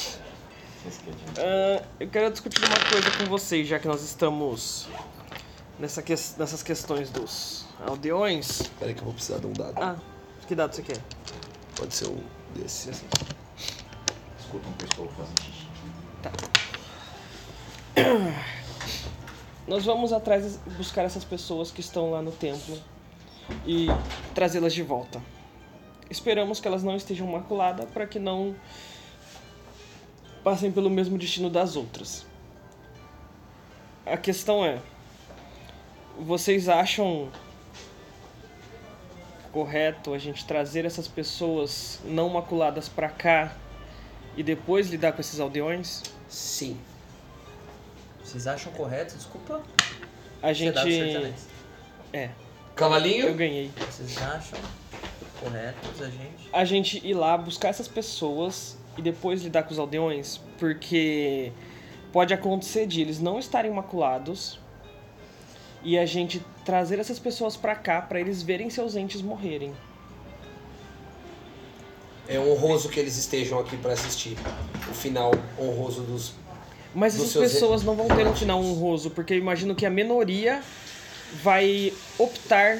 Ah, eu quero discutir uma coisa com vocês, já que nós estamos nessa que... nessas questões dos aldeões. Peraí que eu vou precisar de um dado. Ah, que dado você quer? Pode ser um desse. Escuta um que eu estou fazendo xixi. Nós vamos atrás buscar essas pessoas que estão lá no templo e trazê-las de volta. Esperamos que elas não estejam maculadas para que não passem pelo mesmo destino das outras. A questão é, vocês acham correto a gente trazer essas pessoas não maculadas para cá e depois lidar com esses aldeões? Sim. Vocês acham correto? Desculpa. A Sociedade gente... sertaneja. É, Cavalinho? eu ganhei. Vocês acham corretos a gente? A gente ir lá buscar essas pessoas e depois lidar com os aldeões, porque pode acontecer de eles não estarem maculados e a gente trazer essas pessoas pra cá pra eles verem seus entes morrerem. É honroso que eles estejam aqui pra assistir o final honroso dos... Mas Dos essas seus pessoas não vão ter um final honroso, porque eu imagino que a minoria vai optar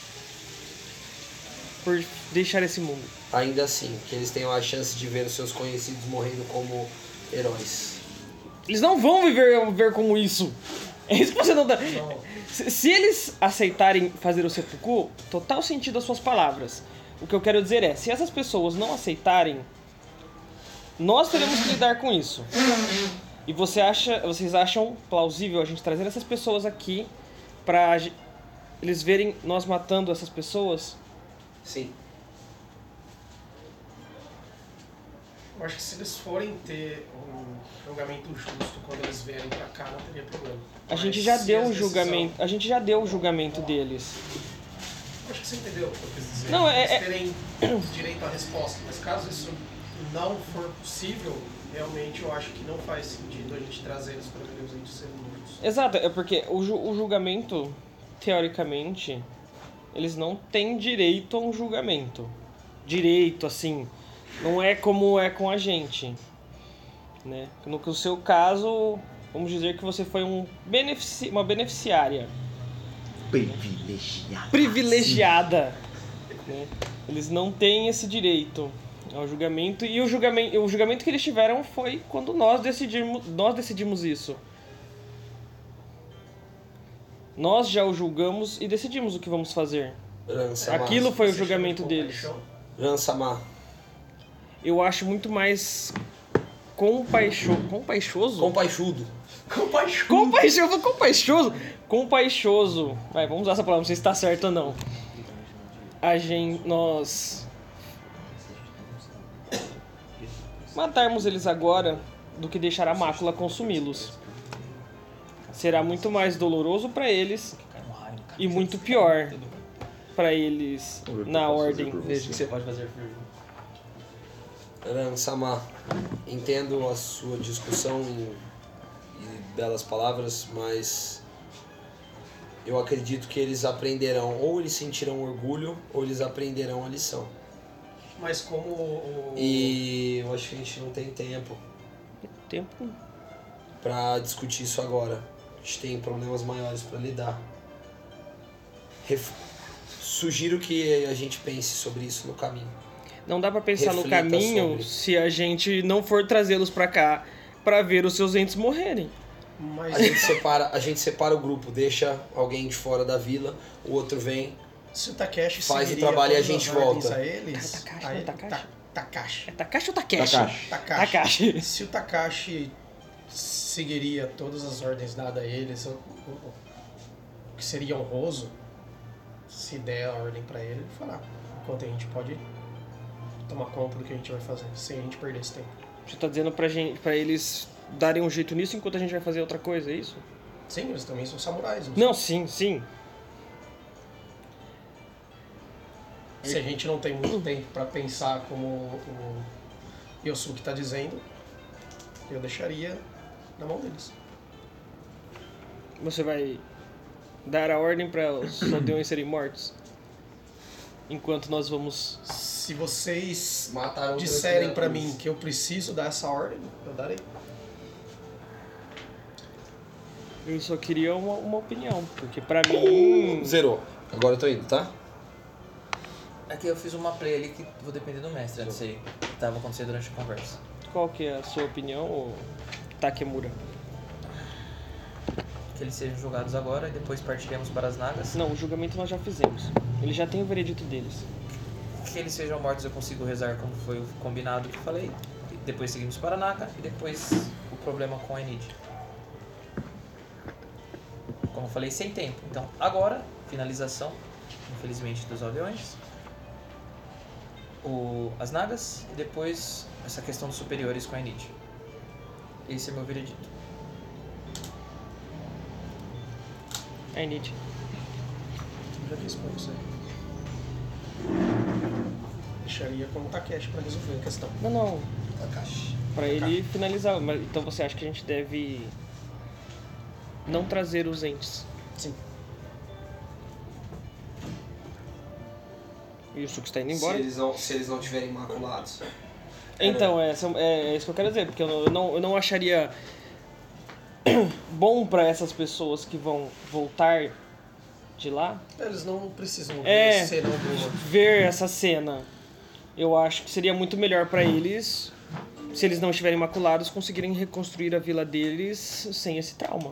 por deixar esse mundo. Ainda assim, que eles tenham a chance de ver os seus conhecidos morrendo como heróis. Eles não vão viver ver como isso. É isso que você não dá. Se, se eles aceitarem fazer o seppuku, total sentido as suas palavras. O que eu quero dizer é, se essas pessoas não aceitarem, nós teremos que lidar com isso. E você acha, vocês acham plausível a gente trazer essas pessoas aqui pra ag- eles verem nós matando essas pessoas? Sim. Eu acho que se eles forem ter um julgamento justo quando eles vierem pra cá, não teria problema. A Mas gente já se deu as o decisão- julgamento, a gente já deu o julgamento deles. Acho que você entendeu o que eu quis dizer. Não, é- Eles é- terem direito à resposta. Mas caso isso não for possível, realmente eu acho que não faz sentido a gente trazer eles para ver os entes serem mortos. Exato, é porque o, ju- o julgamento, teoricamente, eles não têm direito a um julgamento. Direito, assim, não é como é com a gente, né? No no seu caso, vamos dizer que você foi um benefici- uma beneficiária. Privilegiado. Privilegiada, né? Eles não têm esse direito ao julgamento e o julgamento, o julgamento que eles tiveram foi quando nós decidimos, nós decidimos isso. Nós já o julgamos e decidimos o que vamos fazer. Ransama. Aquilo foi o Você julgamento chama de deles. compaixão? Ransama. Eu acho muito mais compaixo, compaixoso. Compaixudo. Compaixão. Compaixoso, compaixoso, compaixoso. Vai, vamos usar essa palavra, não sei se tá certo ou não. A gente, nós matarmos eles agora do que deixar a mácula consumi-los. Será muito mais doloroso pra eles e muito pior pra eles na ordem. Veja o que você pode fazer por mim. Ransama, entendo a sua discussão e, e belas palavras, mas eu acredito que eles aprenderão, ou eles sentirão orgulho, ou eles aprenderão a lição. Mas como o... E eu acho que a gente não tem tempo Tempo. pra discutir isso agora. A gente tem problemas maiores pra lidar. Ref... Sugiro que a gente pense sobre isso no caminho. Não dá pra pensar no Reflita caminho sobre. se a gente não for trazê-los pra cá pra ver os seus entes morrerem. Mas A gente, separa, a gente separa o grupo, deixa alguém de fora da vila, o outro vem. se o Takeshi Faz o seguiria trabalho e a todas as gente ordens volta. A eles, Takashi, a ele- Takashi? Ta- Takashi. É Takashi ou Takeshi? Takashi. Takashi. Takashi. Se o Takashi seguiria todas as ordens dadas a eles, o, o- o que seria honroso, se der a ordem pra ele, ele fará. Enquanto a gente pode tomar conta do que a gente vai fazer, sem a gente perder esse tempo. Você tá dizendo pra, gente, pra eles darem um jeito nisso enquanto a gente vai fazer outra coisa, é isso? Sim, eles também são samurais. Não, sim, sim. Se a gente não tem muito tempo pra pensar como o Yosuke tá dizendo, eu deixaria na mão deles. Você vai dar a ordem para os aldeões serem mortos? Enquanto nós vamos... Se vocês Matar outras disserem pra criaturas. mim que eu preciso dar essa ordem, eu darei. Eu só queria uma, uma opinião, porque pra mim... Zerou. Agora eu tô indo, tá? É que eu fiz uma play ali que vou depender do mestre, não sei o que tava acontecendo durante a conversa. Qual que é a sua opinião, ô Takemura? Que eles sejam julgados agora e depois partiremos para as Nagas. Não, o julgamento nós já fizemos. Ele já tem o veredito deles. Que eles sejam mortos eu consigo rezar como foi o combinado que eu falei. E depois seguimos para Naka e depois o problema com a Enid. Como eu falei, sem tempo. Então, agora, finalização, infelizmente, dos aldeões. O, as Nagas e depois essa questão dos superiores com a Enid. Esse é meu veredito. É, Nietzsche. Já disse pra você. Deixaria com o Takeshi pra resolver a questão. Não, não. Takashi. Pra ele finalizar. Mas, então você acha que a gente deve não trazer os entes? Sim. E o Suki está indo Se embora? eles não, se eles não tiverem maculados. Então, é, são- é, é isso que eu quero dizer, porque eu não, eu não, eu não acharia bom pra essas pessoas que vão voltar de lá Eles não precisam É. ver cena alguma. ver essa cena. Eu acho que seria muito melhor pra eles, se eles não estiverem maculados, conseguirem reconstruir a vila deles sem esse trauma.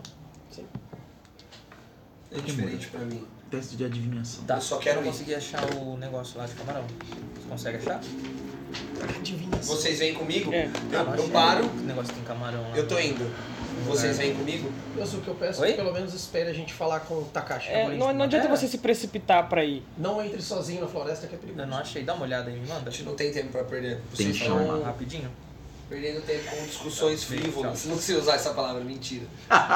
É diferente pra mim. Teste de adivinhação. Tá, Eu só quero eu não ir. consegui achar o negócio lá de camarão. Você consegue achar? Adivinhação. Vocês vêm comigo? É. Eu, Ah, não eu achei. paro, O negócio tem camarão lá. eu tô indo. Vocês vêm comigo? Eu sou o que eu peço, Oi? que pelo menos espere a gente falar com o Takashi. É, agora, não, não adianta É. você se precipitar pra ir. Não entre sozinho na floresta que é Eu perigoso. não achei, dá uma olhada aí, me manda. A gente não tem tempo pra perder. Tem Vocês chão. estão Rapidinho. perdendo tempo com discussões frívolas. Não sei usar essa palavra, mentira.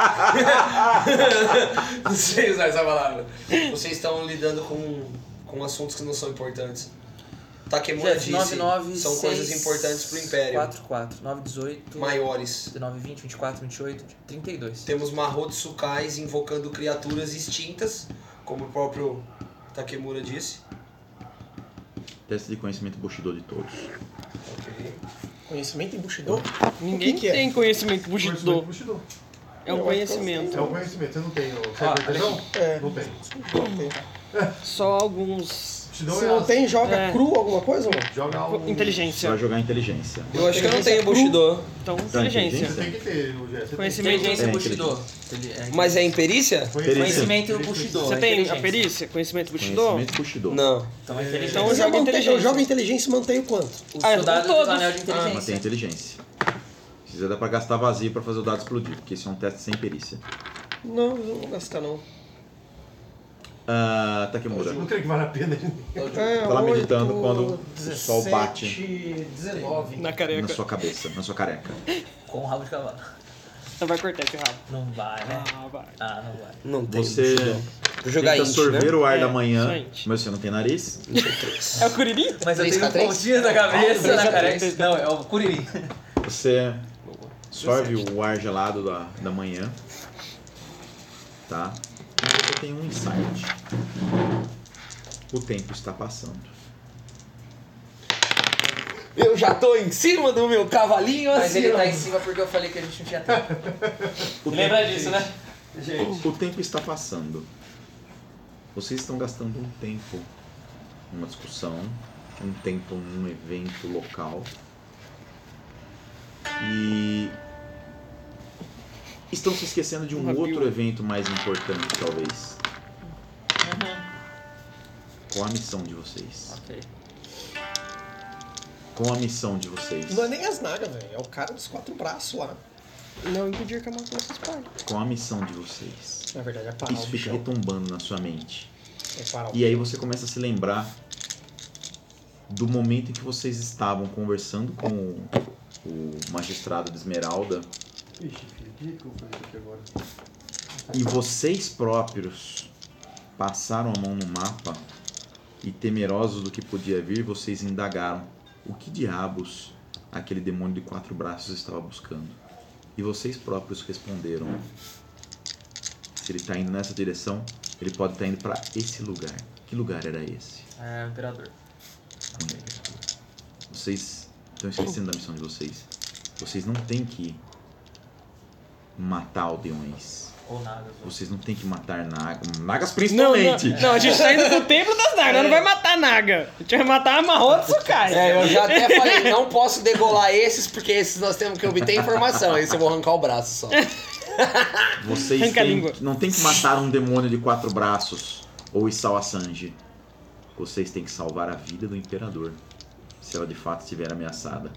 Não sei usar essa palavra. Vocês estão lidando com, com assuntos que não são importantes. Takemura Gente, disse, nove nove são coisas importantes pro Império. quatro quatro nove dezoito Maiores. dezenove vinte vinte e quatro vinte e oito trinta e dois. Temos Mahotsukais invocando criaturas extintas, como o próprio Takemura disse. Teste de conhecimento Bushido de todos. Conhecimento em Bushido? Ninguém que que é? tem conhecimento Bushido. Bushido. É um conhecimento. É um conhecimento, você não tem o Ah, certezão? É. Não tem. Só alguns. Bushido Se é não as- tem, joga É. cru alguma coisa, mano? Joga um... Você Inteligência. vai jogar inteligência. Eu acho que eu não tenho Bushido. Então, Tá, inteligência. Você tem que ter, o Gé. Você Conhecimento. Inteligência É, Bushido. É, Mas é imperícia? tem. Perícia. Conhecimento Bushido. Você é tem a inteligência. perícia? Conhecimento Bushido? Conhecimento Bushido. Não. Então é inteligência. Então Mas eu, joga mantenho, eu inteligência. jogo inteligência e mantenho quanto? O Ah, soldado todos. do anel de Mas inteligência. tem inteligência. Se quiser dá pra gastar vazio pra fazer o dado explodir, porque esse é um teste sem perícia. Não, eu não vou gastar não. Ah, Takemura. Não creio que vale a pena. É, Tá lá oito, meditando quando o sol bate. dezessete, dezenove. Na Na careca. sua cabeça, na sua careca. Com o rabo de cavalo. Então vai cortar esse rabo. Não vai, né? Ah, vai. Ah, não vai. Não tem Você Bushido. Vou jogar tenta int, sorver né? o ar É, da manhã, só int. mas você não tem nariz. É o Curiri? Mas eu três tenho K três? pontinhas na cabeça, três na K careca. três. Não, é o Curiri. Você sorve o ar gelado da, da manhã, tá? E você tem um insight. O tempo está passando. Eu já tô em cima do meu cavalinho Mas assim. ele ó. tá em cima porque eu falei que a gente não tinha tempo. O Lembra tempo- disso, né? O tempo está passando. Vocês estão gastando um tempo numa discussão, um tempo num evento local. E estão se esquecendo de um Uma outro bio. evento mais importante, talvez. Uhum. Qual a missão de vocês? Ok. Qual a missão de vocês? Não é nem as nagas, velho. É o cara dos quatro braços lá. Não impedir que a maconha se espalhe. Qual a missão de vocês? Na verdade, é parar Isso o fica bichão. retumbando na sua mente. É parar o E aí você começa a se lembrar do momento em que vocês estavam conversando com o, o magistrado de Esmeralda Ixi, filho, que jeito que eu vou fazer isso aqui agora? e vocês próprios passaram a mão no mapa e, temerosos do que podia vir, vocês indagaram o que diabos aquele demônio de quatro braços estava buscando. E vocês próprios responderam: se ele está indo nessa direção, ele pode estar indo para esse lugar. Que lugar era esse? É, o Imperador. Vocês estão esquecendo da missão de vocês. Vocês não têm que matar aldeões. Ou Nagas. ou- Vocês não têm que matar nagas. Nagas Não, principalmente. não, não, a gente tá indo pro templo das Nagas, não vai matar Naga. A gente vai matar a Marrota Sukai. É, eu já até falei, não posso degolar esses, porque esses nós temos que obter informação. Esse eu vou arrancar o braço só. Vocês Arranca a têm- língua. não tem que matar um demônio de quatro braços ou Isao Sanji. Vocês têm que salvar a vida do imperador, se ela de fato estiver ameaçada.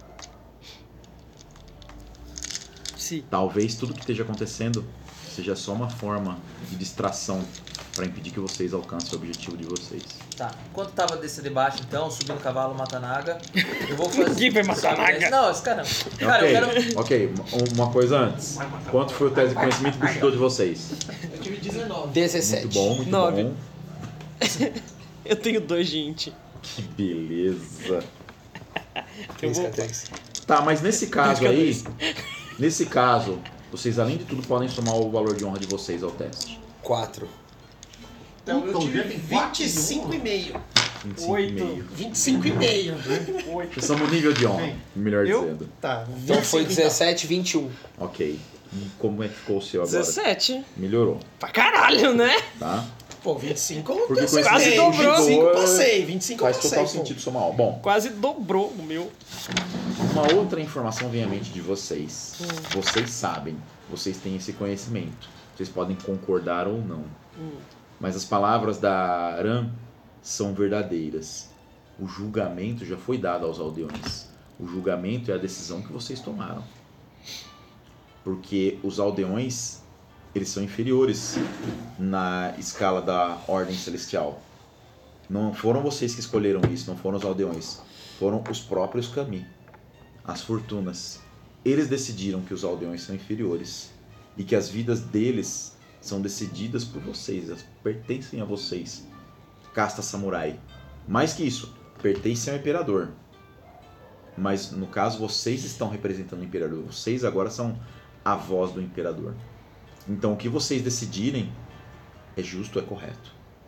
Sim. Talvez tudo que esteja acontecendo seja só uma forma de distração para impedir que vocês alcancem o objetivo de vocês. Tá, enquanto tava desse debate então, subindo o cavalo, mata Naga, eu vou fazer... Ninguém vai matar Naga. Não, esse cara não. Cara, ok, eu quero... ok, um- uma coisa antes. Quanto foi o teste de conhecimento do Bushido de vocês? Eu tive dezenove. dezessete. Muito bom, muito Nove. bom. Eu tenho dois de int. Que beleza. Eu vou... Tá, mas nesse caso aí, nesse caso, vocês além de tudo podem somar o valor de honra de vocês ao teste. quatro. Então eu Então, tive já tem quatro vinte e cinco e meio. vinte e cinco e meio. vinte e cinco e meio. Vocês são no nível de honra, melhor Eu? dizendo. Tá, Então foi dezessete, vinte e um. Ok. E como é que ficou o seu agora? dezessete. Melhorou, Pra caralho, né? tá? Pô, vinte e cinco eu Porque passei. quase dobrou. vinte e cinco Boa. passei, vinte e cinco eu Faz passei. total pô. sentido somar. Ó, bom, Quase dobrou o meu. uma outra informação vem à mente de vocês. Vocês sabem, vocês têm esse conhecimento. Vocês podem concordar ou não. Mas as palavras da Aran são verdadeiras. O julgamento já foi dado aos aldeões. O julgamento é a decisão que vocês tomaram. Porque os aldeões, eles são inferiores na escala da ordem celestial. Não foram vocês que escolheram isso, não foram os aldeões. Foram os próprios Kami, as fortunas. Eles decidiram que os aldeões são inferiores e que as vidas deles são decididas por vocês, elas pertencem a vocês, casta samurai. Mais que isso, pertencem ao imperador. Mas no caso vocês estão representando o imperador, vocês agora são a voz do imperador. Então o que vocês decidirem é justo, é correto.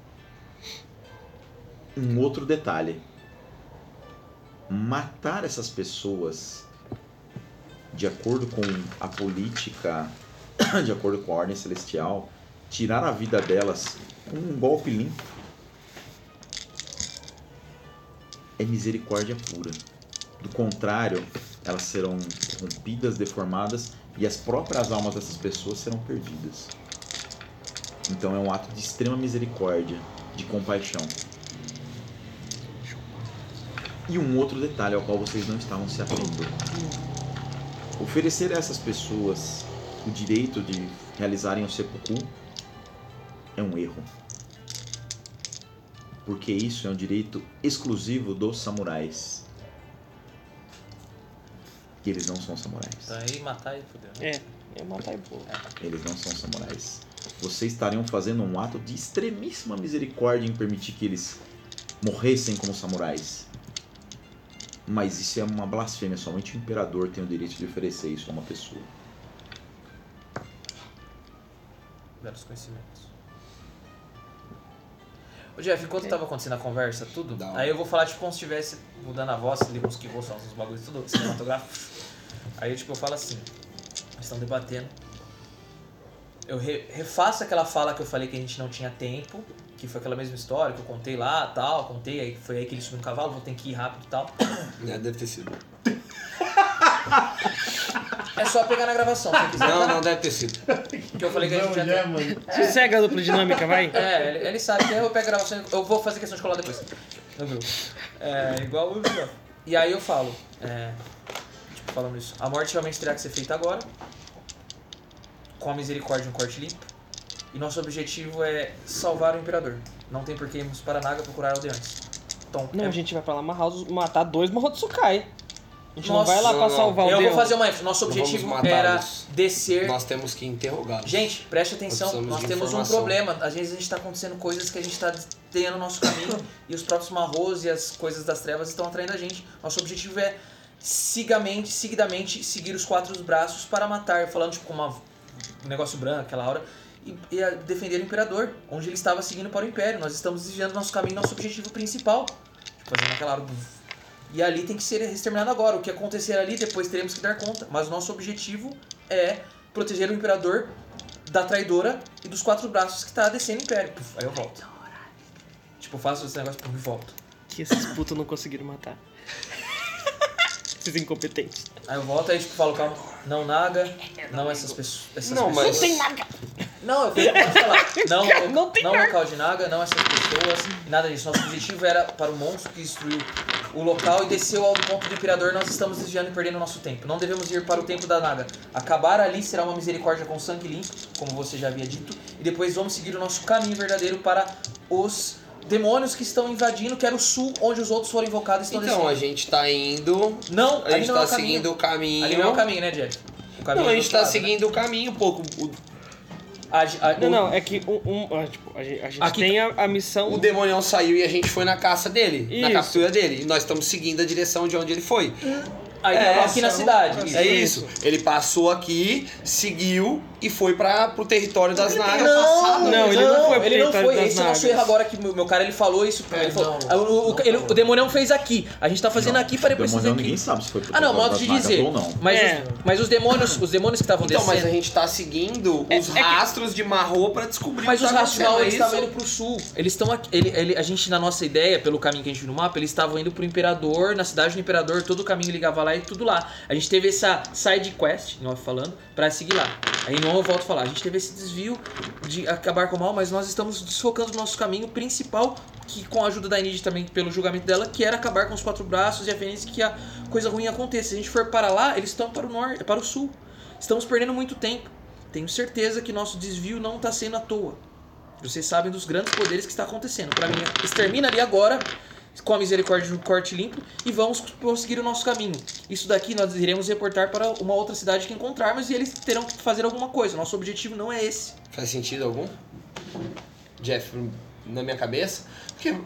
Um outro detalhe: matar essas pessoas de acordo com a política, de acordo com a ordem celestial, tirar a vida delas com um golpe limpo, é misericórdia pura. Do contrário, elas serão corrompidas, deformadas e as próprias almas dessas pessoas serão perdidas. Então é um ato de extrema misericórdia, de compaixão. E um outro detalhe ao qual vocês não estavam se atendo: oferecer a essas pessoas o direito de realizarem o seppuku é um erro. Porque isso é um direito exclusivo dos samurais. E eles não são samurais. Então aí matar e fudeu. Né? É, eu matar e pô. Eles não são samurais. Vocês estariam fazendo um ato de extremíssima misericórdia em permitir que eles morressem como samurais. Mas isso é uma blasfêmia. Somente o imperador tem o direito de oferecer isso a uma pessoa. Belos conhecimentos. Ô Jeff, enquanto tava acontecendo a conversa, tudo, Dá. aí eu vou falar tipo como se estivesse mudando a voz, ali uns que vão só uns bagulhos tudo cinematográfico. Aí tipo eu falo assim, eles estão debatendo. Eu re, refaço aquela fala que eu falei que a gente não tinha tempo, que foi aquela mesma história que eu contei lá, tal, contei, aí foi aí que ele subiu no cavalo, vou ter que ir rápido e tal. É, deve ter sido. É só pegar na gravação, se quiser. Não, não deve ter sido. Que eu falei que a gente já é, tem. mano. Sossega a dupla dinâmica, vai. É, ele, ele sabe que eu pego a gravação, eu vou fazer questão de colar depois. No grupo. É, igual o João. E aí eu falo, é, tipo, falando isso, a morte realmente terá que ser feita agora, com a misericórdia e um corte limpo, e nosso objetivo é salvar o Imperador. Não tem por que irmos para Naga procurar aldeões. Então, Não, é- a gente vai pra lá amarrar os- matar dois Mahotsukai. A gente Nossa, não vai lá não, pra não. salvar o eu Deus. vou fazer uma ênfase. Nosso Não vamos objetivo matá-los. era descer... Nós temos que interrogá-los. Gente, preste atenção, Precisamos nós de temos um informação. problema. Às vezes a gente tá acontecendo coisas que a gente tá tendo no nosso caminho e os próprios marros e as coisas das trevas estão atraindo a gente. Nosso objetivo é sigamente, seguidamente seguir os quatro braços para matar, falando tipo com uma, um negócio branco aquela hora, e, e a defender o Imperador, onde ele estava seguindo para o Império. Nós estamos desviando nosso caminho, nosso objetivo principal. Tipo, fazendo aquela hora... E ali tem que ser exterminado agora. O que acontecer ali, depois teremos que dar conta. Mas nosso objetivo é proteger o Imperador da traidora e dos quatro braços que tá descendo o Império. Puf, aí eu volto. Tipo, eu faço esse negócio e volto. Que esses putos não conseguiram matar. Esses incompetentes. Aí eu volto e tipo, falo, calma, não Naga, não essas pessoas. Essas Não, pessoas. mas- Não tem Naga! Não, eu posso falar. Não, Não não, tem não Naga. local de Naga, não essas pessoas, nada disso. Nosso objetivo era para o monstro que destruiu o local e desceu ao ponto do Imperador. Nós estamos desviando e perdendo nosso tempo. Não devemos ir para o templo da Naga. Acabar ali será uma misericórdia com sangue limpo, como você já havia dito. E depois vamos seguir o nosso caminho verdadeiro para os demônios que estão invadindo, que era o sul, onde os outros foram invocados e estão Então, descendo. a gente tá indo... Não, A ali gente não é tá o caminho. seguindo o caminho... Ali não é o caminho, né, Jack? O caminho Não, a é do gente tá outro lado, né? seguindo o caminho um pouco. O, A, a, Não, o- não, é que um, um- ah, tipo, a gente, a gente Aqui tem a, a missão... o demonião saiu e a gente foi na caça dele, na Isso. captura dele. E nós estamos seguindo a direção de onde ele foi. Aí É, tava aqui na cidade. É isso. Ele passou aqui, seguiu e foi para pro território das nagas. Não, Não, ele não foi pro ele não território foi. das Esse é o nosso nagas. erro agora que o meu cara ele falou isso. É, ele falou, não, o, o, ele- o demonião fez aqui. A gente tá fazendo aqui para depois fazer Demonião, aqui. ninguém sabe se foi pro Ah, não, território modo de das nagas dizer. ou não. Mas, É. os, mas os demônios, os demônios que estavam Então, mas a descendo. gente tá seguindo É- os é que- rastros de Marro pra descobrir Mas o os que tá rastros não, eles acontecendo, estavam é indo pro sul. Eles estão aqui. Ele, ele, a gente, na nossa ideia, pelo caminho que a gente viu no mapa, eles estavam indo pro Imperador, na cidade do Imperador, todo o caminho ligava lá e tudo lá. A gente teve essa side quest, não falando, pra seguir lá. Aí não eu volto a falar, a gente teve esse desvio de acabar com o mal, mas nós estamos desfocando o nosso caminho principal, que com a ajuda da Enid também, pelo julgamento dela, que era acabar com os quatro braços e a Fênix, que a coisa ruim aconteça. Se a gente for para lá, eles estão para o norte, para o sul. Estamos perdendo muito tempo. Tenho certeza que nosso desvio não está sendo à toa. Vocês sabem dos grandes poderes que está acontecendo. Para mim, extermina ali agora, com a misericórdia de um corte limpo, e vamos prosseguir o nosso caminho. Isso daqui nós iremos reportar para uma outra cidade que encontrarmos e eles terão que fazer alguma coisa. Nosso objetivo não é esse. Faz sentido algum? Jeff, na minha cabeça? Porque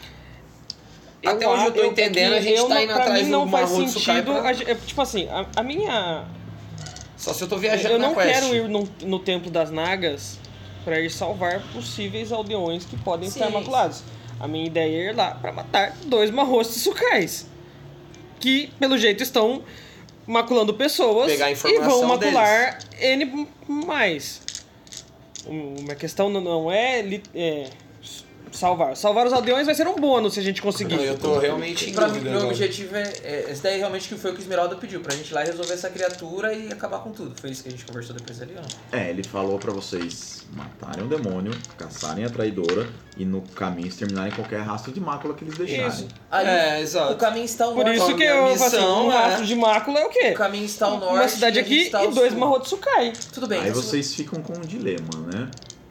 até onde eu tô eu- entendendo, é a que gente eu tá não- indo pra atrás mim do não faz Marro Tsukai sentido. pra... a ge- é, tipo assim, a, a minha. Só se eu tô viajando Eu na não quest. quero ir no, no Templo das Nagas pra ir salvar possíveis aldeões que podem Sim. estar maculados. A minha ideia é ir lá pra matar dois Mahotsukai. Que, pelo jeito, estão maculando pessoas Pegar a e informação vão macular N mais. Uma questão não- não é, li- é salvar. Salvar os aldeões vai ser um bônus se a gente conseguir. Não, eu tô realmente em Pra mim, dúvida meu agora. objetivo é, é. Esse daí realmente que foi o que o Esmeralda pediu, pra gente ir lá e resolver essa criatura e acabar com tudo. Foi isso que a gente conversou depois ali ou não? É, ele falou pra vocês matarem o demônio, caçarem a traidora e no caminho exterminarem qualquer rastro de mácula que eles deixarem. Isso. Ali, É, exato. o caminho está ao Por norte. isso que minha eu faço assim, missão um é- rastro de mácula é o quê? O caminho está ao norte. Uma cidade e a gente aqui está ao e dois sul. Mahotsukai. Tudo bem. Aí então, vocês ficam com um dilema, né?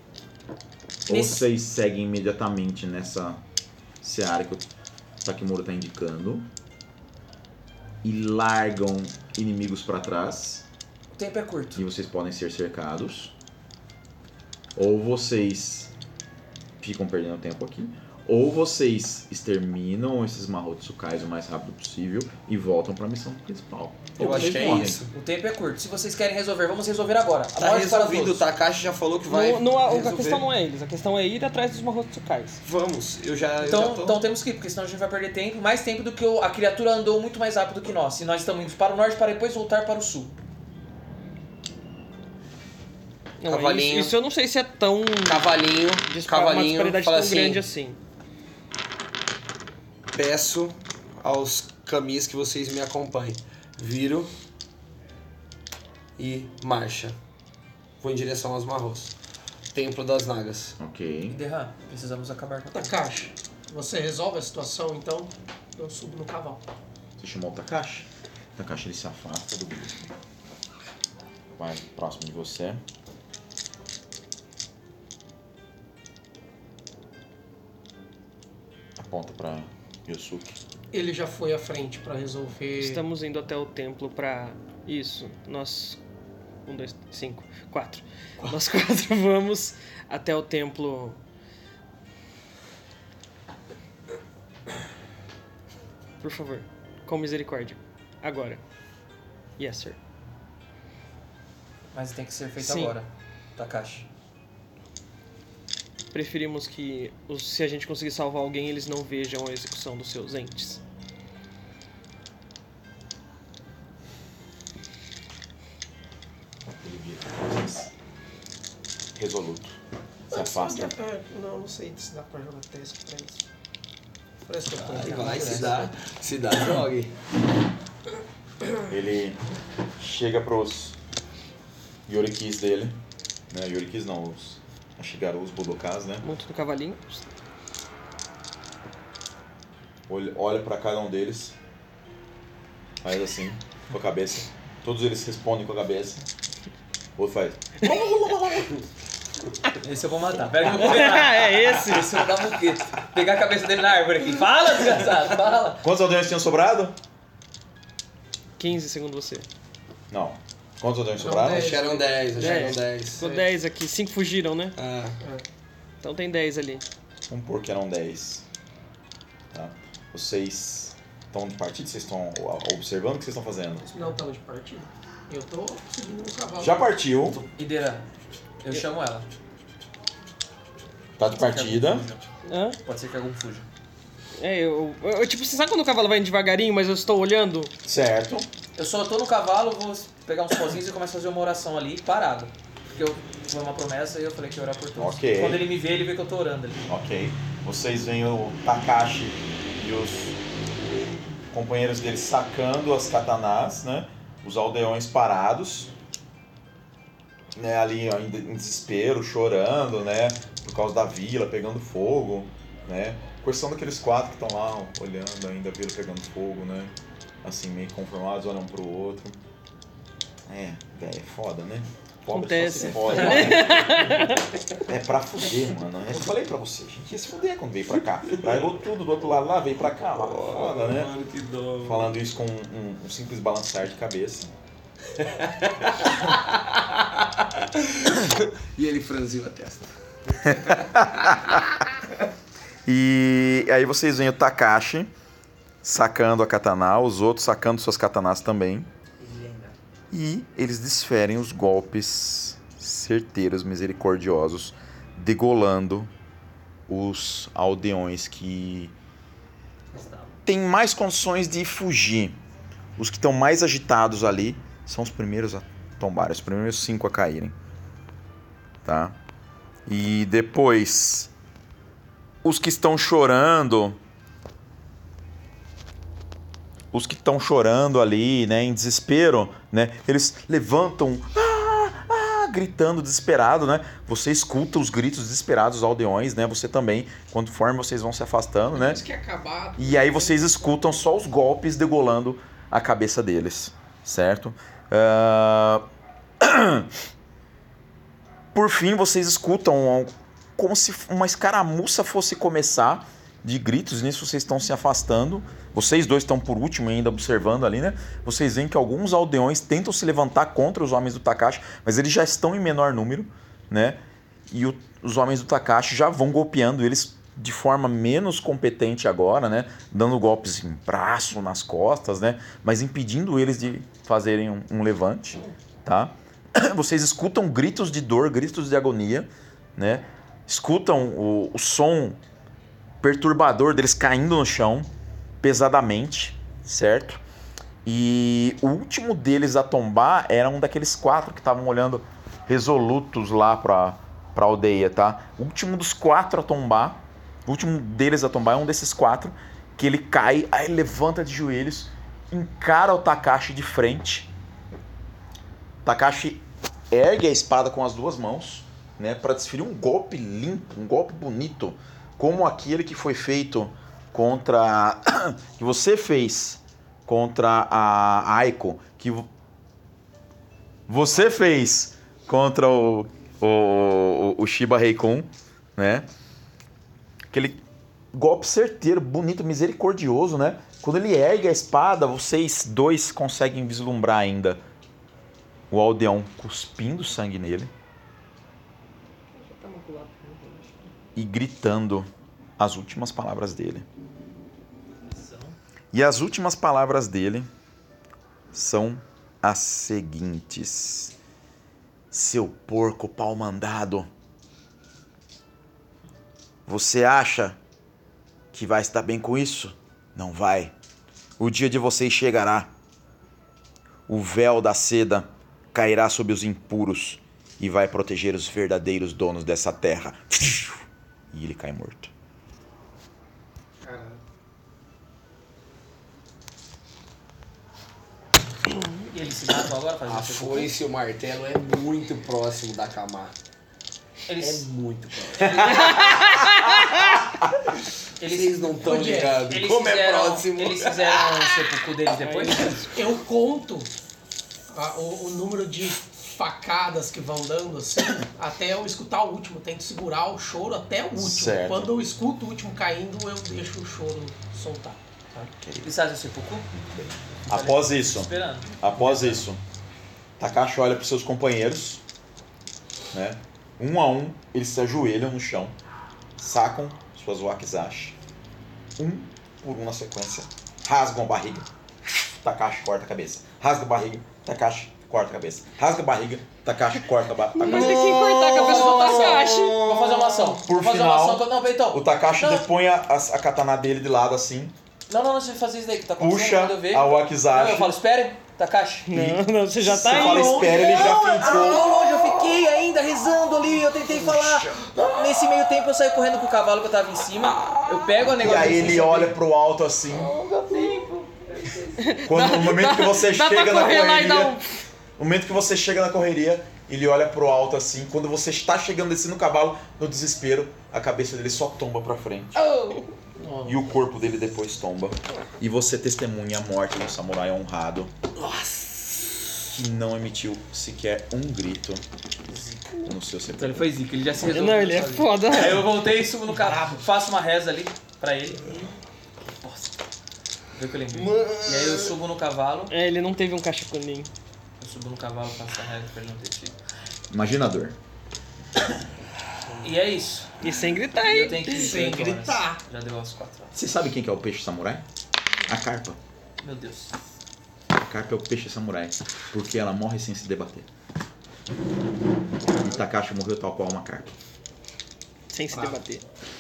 Ou Nesse- vocês seguem imediatamente nessa seara que o Takemura tá indicando e largam inimigos pra trás O tempo é curto. e vocês podem ser cercados. Ou vocês ficam perdendo tempo aqui. Ou vocês exterminam esses Mahotsukais o mais rápido possível e voltam pra missão principal. Eu Ou acho vocês que é morrem. isso. O tempo é curto. Se vocês querem resolver, vamos resolver agora. A Tá morte para resolvido, o todos. Takashi já falou que vai Não, não, a- a resolver. questão não é eles, a questão é ir atrás dos Mahotsukais. Vamos, eu já, eu já Então, tô... então temos que ir, porque senão a gente vai perder tempo. Mais tempo do que o- a criatura andou muito mais rápido que nós. E nós estamos indo para o norte para depois voltar para o sul. Não, Cavalinho. Isso, isso eu não sei se é tão. Cavalinho, dispara uma cavalinho, disparidade fala tão assim, grande assim. peço aos camis que vocês me acompanhem. Viro e marcha. Vou em direção aos Marros. Templo das Nagas. Ok. Derra, precisamos acabar com a Takashi, você resolve a situação, então eu subo no cavalo. Você chamou o Takashi? O Takashi ele se afasta do grupo. Vai próximo de você. Aponta pra Yosuke. Ele já foi à frente pra resolver. Estamos indo até o templo pra... Isso, nós... Um, dois, cinco, quatro. Nós quatro vamos até o templo... Por favor, com misericórdia. Agora. Yes, sir. Mas tem que ser feito Sim. agora, Takashi. Preferimos que, os- se a gente conseguir salvar alguém, eles não vejam a execução dos seus entes. Ele vira. Resoluto. Se afasta. É, não, não sei se dá pra jogar teste pra isso. Parece que eu tô Vai, errado. vai, se dá, se dá, jogue. Ele chega pros Yorikis dele. Né? Yorikis não, os Ashigaru, os Budokas, né? Monto no cavalinho. Olha, olha pra cada um deles. Faz assim, com a cabeça. Todos eles respondem com a cabeça. O outro faz. Esse eu vou matar. Pera que eu vou matar. É esse. Esse eu vou dar um buquê. Pegar a cabeça dele na árvore aqui. Fala, desgraçado, fala. Quantos aldeões tinham sobrado? quinze, segundo você. Não. Quantos aldeões São sobraram? dez. Acho que eram dez, acho que eram Dez. dez. Ficou dez aqui. cinco fugiram, né? Ah, Então tem dez ali. Vamos pôr que eram dez. Tá? Vocês estão de partida? Vocês estão observando o que vocês estão fazendo? Não estamos de partida. Eu tô subindo no cavalo. Já partiu. Ideira, eu chamo ela. Tá de partida. Hã? Pode ser que algum fuja. É, eu, eu, eu- Tipo, você sabe quando o cavalo vai indo devagarinho, mas eu estou olhando? Certo. Eu só tô no cavalo, vou pegar uns pozinhos e começo a fazer uma oração ali, parado. Porque eu, foi uma promessa e eu falei que ia orar por todos. Ok. Quando ele me vê, ele vê que eu tô orando ali. Ok. Vocês veem o Takashi e os companheiros dele sacando as katanás, né? Os aldeões parados, né? Ali ó, em de- em desespero, chorando, né? Por causa da vila pegando fogo, né? Questão daqueles quatro que estão lá ó, olhando ainda a vila pegando fogo, né? Assim, meio conformados, olham um pro outro. É, velho, é foda, né? Pobre só se Acontece. fode, né? É pra fuder, mano. Eu falei pra você, a gente ia se fuder quando veio pra cá. Largou tudo do outro lado lá, veio pra cá. Lá, foda, né? mano, que dó. Falando isso com um, um simples balançar de cabeça. E ele franziu a testa. E aí vocês veem o Takashi sacando a katana, os outros sacando suas katanas também. E eles desferem os golpes certeiros, misericordiosos, degolando os aldeões que têm mais condições de fugir. Os que estão mais agitados ali são os primeiros a tombarem, os primeiros cinco a caírem. Tá? E depois, os que estão chorando... Os que estão chorando ali, né, em desespero, né, eles levantam, ah, ah, gritando desesperado, né? Você escuta os gritos desesperados dos aldeões, né? Você também, conforme vocês vão se afastando, né? Isso que é acabar. E aí vocês escutam só os golpes degolando a cabeça deles, certo? Ah, Por fim, vocês escutam como se uma escaramuça fosse começar de gritos. Nisso vocês estão se afastando. Vocês dois estão por último ainda observando ali, né? Vocês veem que alguns aldeões tentam se levantar contra os homens do Takashi, mas eles já estão em menor número, né? E o, os homens do Takashi já vão golpeando eles de forma menos competente agora, né? Dando golpes em braço, nas costas, né? Mas impedindo eles de fazerem um, um levante, tá? Vocês escutam gritos de dor, gritos de agonia, né? Escutam o, o som perturbador deles caindo no chão, pesadamente, certo? E o último deles a tombar era um daqueles quatro que estavam olhando resolutos lá pra, pra aldeia, tá? O último dos quatro a tombar, o último deles a tombar é um desses quatro, que ele cai, aí levanta de joelhos, encara o Takashi de frente Takashi ergue a espada com as duas mãos, né, para desferir um golpe limpo, um golpe bonito, como aquele que foi feito contra... que você fez contra a Aiko, que você fez contra o, o, o Shiba Reikun, né? Aquele golpe certeiro, bonito, misericordioso, né? Quando ele ergue a espada, vocês dois conseguem vislumbrar ainda o aldeão cuspindo sangue nele e gritando as últimas palavras dele. E as últimas palavras dele são as seguintes: seu porco pau mandado, você acha que vai estar bem com isso? Não vai. O dia de vocês chegará. O véu da seda cairá sobre os impuros e vai proteger os verdadeiros donos dessa terra. E ele cai morto. E ele se matou agora fazendo A foice e o martelo é muito próximo da Kamar. Eles... É muito próximo. Eles Vocês não estão ligados. Eles Como fizeram, é próximo. Eles fizeram o sepulcro deles depois? Eu conto a- o, o número de facadas que vão dando assim, até eu escutar o último. Tento segurar o choro até o último. Certo. Quando eu escuto o último caindo, eu deixo o choro soltar. Eles fazem o sepulcro? Após isso, Esperando. após isso, Takashi olha para os seus companheiros, né? Um a um, eles se ajoelham no chão, sacam suas wakizashi, um por um na sequência, rasgam a barriga, Takashi corta a cabeça, rasga a barriga, Takashi corta a cabeça, rasga a barriga, Takashi corta a, ba a Mas cabeça. tem que cortar a cabeça do Takashi. Vou fazer uma ação. Por Vou fazer final, uma ação. Não, Beitão. O Takashi Não. depõe a, a katana dele de lado assim, Não, não, não, você fazer isso daí que tá acontecendo. puxa quando eu vejo. a Não, wakizashi. eu falo, espere, Takashi. Não, não, você já tá Você aí. fala espera, ele já ficou. Não, longe, eu fiquei ainda rezando ali, eu tentei falar. Nesse meio tempo eu saí correndo com o cavalo que eu tava em cima. Eu pego a E negócio aí de ele cima olha dele. pro alto assim. Quando, no momento que você Dá pra chega na correr lá e correria, dar um... no momento que você chega na correria, ele olha pro alto assim. Quando você está chegando descendo o cavalo, no desespero, a cabeça dele só tomba pra frente. E o corpo dele depois tomba. E você testemunha a morte do samurai honrado. Que não emitiu sequer um grito no seu Então sepulcro. ele foi zica, ele já se resolveu. Não, ele é sozinho. foda. Aí eu voltei, subo no carro, faço uma reza ali pra ele. Nossa. Viu que eu lembrei? E aí eu subo no cavalo. É, ele não teve um cachicuninho. Eu subo no cavalo, faço a reza pra ele não ter tido. Imagina a dor. E é isso. E sem gritar, E eu hein? tenho que ir Sem oito horas. gritar. Já deu as quatro horas. Você sabe quem que é o peixe samurai? A carpa. Meu Deus. A carpa é o peixe samurai, porque ela morre sem se debater. E Takashi morreu tal qual uma carpa. Sem se debater.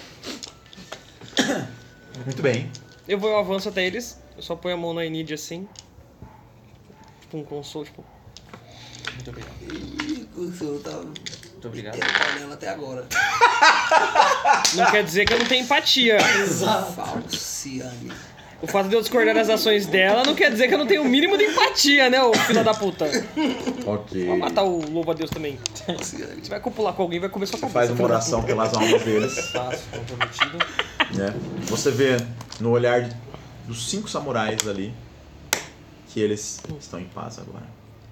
Muito bem. Eu vou, eu avanço até eles. Eu só ponho a mão na Enid assim. Tipo um console, tipo... Muito obrigado. Ih, o senhor tá Muito obrigado. olhando até agora. Não quer dizer que eu não tenho empatia. Falciane. O fato de eu discordar das ações dela não quer dizer que eu não tenho o mínimo de empatia, né, ô filho da puta. Ok. Vai matar o louvo a Deus também. Você vai copular com alguém, vai comer sua Você cabeça. faz uma filho da oração puta. pelas almas deles. Faço, comprometido. Né? Você vê no olhar de- dos cinco samurais ali que eles estão em paz agora.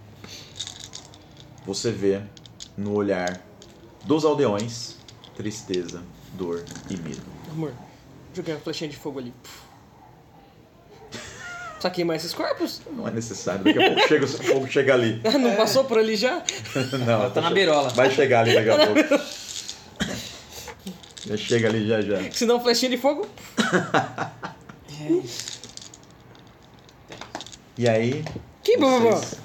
Você vê no olhar dos aldeões tristeza, dor e medo. Amor, joguei uma flechinha de fogo ali. Precisa queimar esses corpos? Não é necessário, daqui a pouco chega, o fogo chega ali. Não passou por ali já? Não, Tá na beirola. vai chegar ali daqui a pouco. Já chega ali já já. Se não, flechinha de fogo? É isso. E aí, Que bom, vocês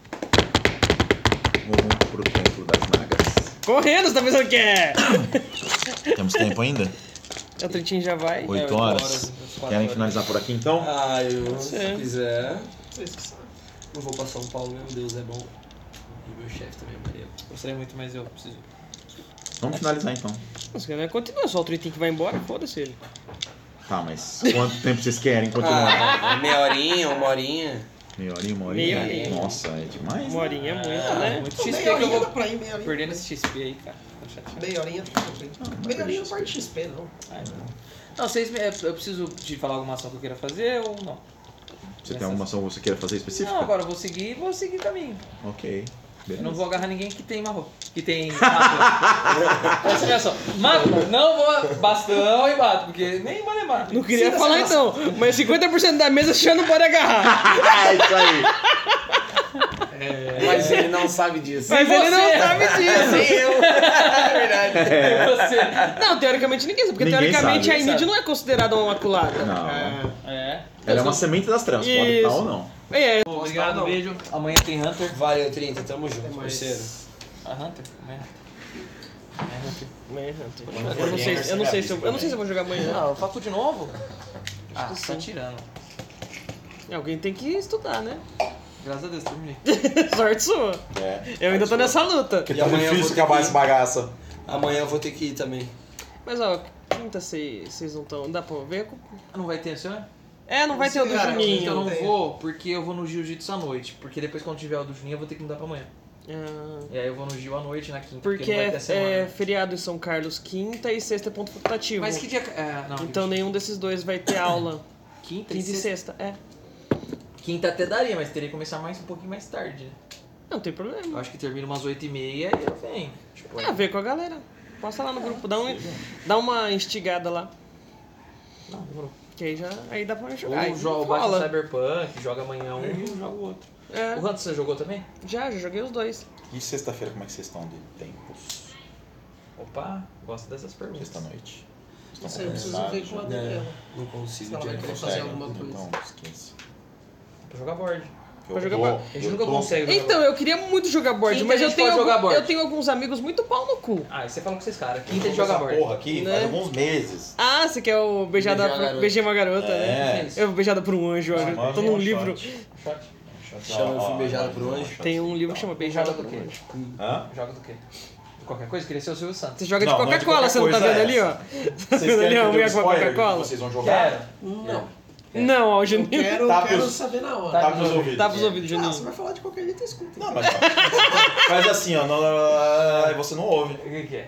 vão pro templo das nagas. Correndo, você tá pensando que é? Temos tempo ainda? O Trentinho já vai. Oito horas. Querem finalizar por aqui então? Ah, eu, se É. quiser. Não vou pra São Paulo mesmo, Deus é bom. E meu chefe também é maneiro. Gostaria muito, mas eu preciso. Vamos finalizar então. Nossa, né? Continua só o Trentinho que vai embora, foda-se ele. Tá, mas quanto tempo vocês querem continuar? Ah, meia horinha, uma horinha. Meia horinha, uma horinha? Meia horinha. Nossa, é demais. Uma horinha é muito, né? Muito Meia X P que eu horinha vou dá pra ir, meia horinha. perdendo esse X P aí, cara. Tô chateado. Meia horinha tá tranquilo. Meia horinha não parte X P, não. Não, vocês, me- eu preciso te falar alguma ação que eu queira fazer ou não? Você tem alguma ação que você queira fazer específica? Não, agora eu vou seguir e vou seguir o caminho. Ok. Eu Beleza. não vou agarrar ninguém que tem marro. Que tem mato. Essa é a minha ação. Mato, não vou bastão e mato, porque nem vale mato. Não queria falar então, mas cinquenta por cento da mesa você já não pode agarrar. É isso aí. Mas ele não sabe disso. Mas ele não sabe disso. Nem eu. É verdade. E você? Não, teoricamente ninguém sabe, porque Ninguém teoricamente sabe, a Enid não é considerada uma maculada. Não. É. Ela é uma semente das trevas, pode Isso. estar ou não. É, Obrigado, beijo. Amanhã tem Hunter. Valeu, trinta, tamo junto, parceiro. A Hunter? Amanhã. Amanhã Hunter. Amanhã, Hunter. Eu não sei, eu não sei se eu, eu não sei se eu vou jogar amanhã. Ah, eu faço de novo? Ah, que tá sim. tirando. Alguém tem que estudar, né? Graças a Deus, terminei. Sorte sua. É. Eu ainda tô nessa luta. Porque E tá amanhã eu difícil vou ter acabar que- essa bagaça. Amanhã eu vou ter que ir também. Mas ó, quinta vocês vocês não estão. Dá pra ver? Não vai ter, senhor? É, não vai ter o do Cara, Juninho. Eu não tem. vou, porque eu vou no jiu-jitsu à noite. Porque depois, quando tiver o do Juninho, eu vou ter que mudar pra amanhã. Ah, E aí eu vou no Gil à noite, na quinta. porque não vai é, ter semana. é feriado em São Carlos quinta e sexta é ponto facultativo. Mas que dia. É, não, Então nenhum desses dois vai ter aula. quinta, Quinta e sexta, é. Quinta até daria, mas teria que começar mais um pouquinho mais tarde, né? Não tem Eu problema. acho que termina umas oito e meia e eu venho. Tipo, É, ver com a galera. Posta lá no grupo, dá, um, dá uma instigada lá. não, demorou. Que aí já aí dá pra Ou jogar. Aí joga, bate rola. o Cyberpunk, joga amanhã um e joga o outro. É, O Hunter você jogou também? já, já joguei os dois. E sexta-feira, como é que vocês estão de tempos? Opa, gosto dessas perguntas. Sexta-noite? Não sei, eu preciso ver com a Daniela. Não consigo. Se ela vai Diego. querer fazer alguma coisa. Então, esquece. Pra jogar board. Eu Pra jogar tô- bola. A gente eu nunca tô- consegue jogar Então, eu queria muito jogar board, Quinta mas a eu gente tenho, pode jogar algum- board. eu tenho alguns amigos muito pau no cu. Ah, e você fala com esses caras. Quinta Quinta de jogar essa board. porra aqui Né? faz alguns meses. Ah, você quer o beijada, Beijar uma garota. beijei uma garota, né? É. Isso. Eu beijada por um anjo, olha. Chama- Tô num livro. Chama, eu fui beijado por um anjo. Tem um livro que chama Beijada Joga por do um quê? anjo. Hã? Joga do quê? De qualquer coisa? Queria ser o Silvio Santos. Você joga de Não, não é de Coca-Cola, qualquer você não tá coisa vendo ali, ó? essa. Tá Vocês vendo ali querem a que eu dê mulher um com a spoiler do que Coca-Cola? vocês vão jogar? Quero. Não. Não, ó, o Eu Juninho. quero, Tá, quero pros- saber na hora. Tá pros ouvidos. Tá pros ouvidos, Ah, Juninho. você vai falar de qualquer jeito, eu escuto. Não, mas faz assim, ó. Não, aí você não ouve. O que que é?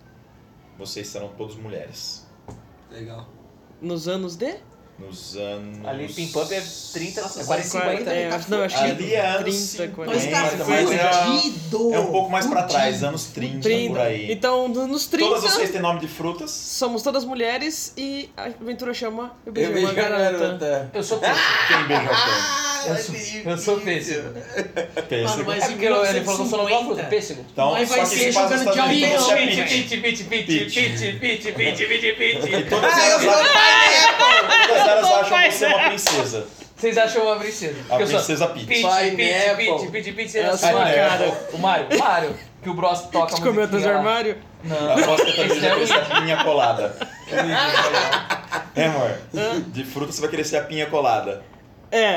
Vocês serão todos mulheres. Legal. Nos anos de? Nos anos. Ali, Pim Pump é trinta, Nossa, é quarenta, quarenta, cinquenta. é, acho- não, acho que Ali é anos trinta, Nós quarenta. tá cinquenta, mas é, fudido. é um pouco mais pra trás, anos trinta, por trinta. aí. Então, nos trinta, Todas vocês têm nome de frutas. somos todas mulheres e a aventura chama Eu Eu beijei beijei uma a garota. garota. Eu sou pêssego. Quem beijou Eu sou, eu sou pêssego. quem? Pêssego. Mano, mas É em porque ele falou que eu sou nome de uma fruta. mil novecentos e cinquenta, Pêssego. Então, Mas só vai que ser se passa nos jogando Estados de Unidos, você é avião, pitch. Pit, pit, pit, pit, pit, pit, pit, pit. E todas elas, todas elas acham você uma princesa. Vocês acham uma princesa? A Porque eu sou princesa Peach. Pit, Pai pit, Apple. pit, pit, pit, É a assim, sua Mario. cara. O Mario, o Mario, que o Bros toca a Te comeu teus musiquinha lá. armários? Não, Aposto que eu também esse é vai o querer ser a pinha colada. Luigi. É, amor? De fruta você vai querer ser a pinha colada. É.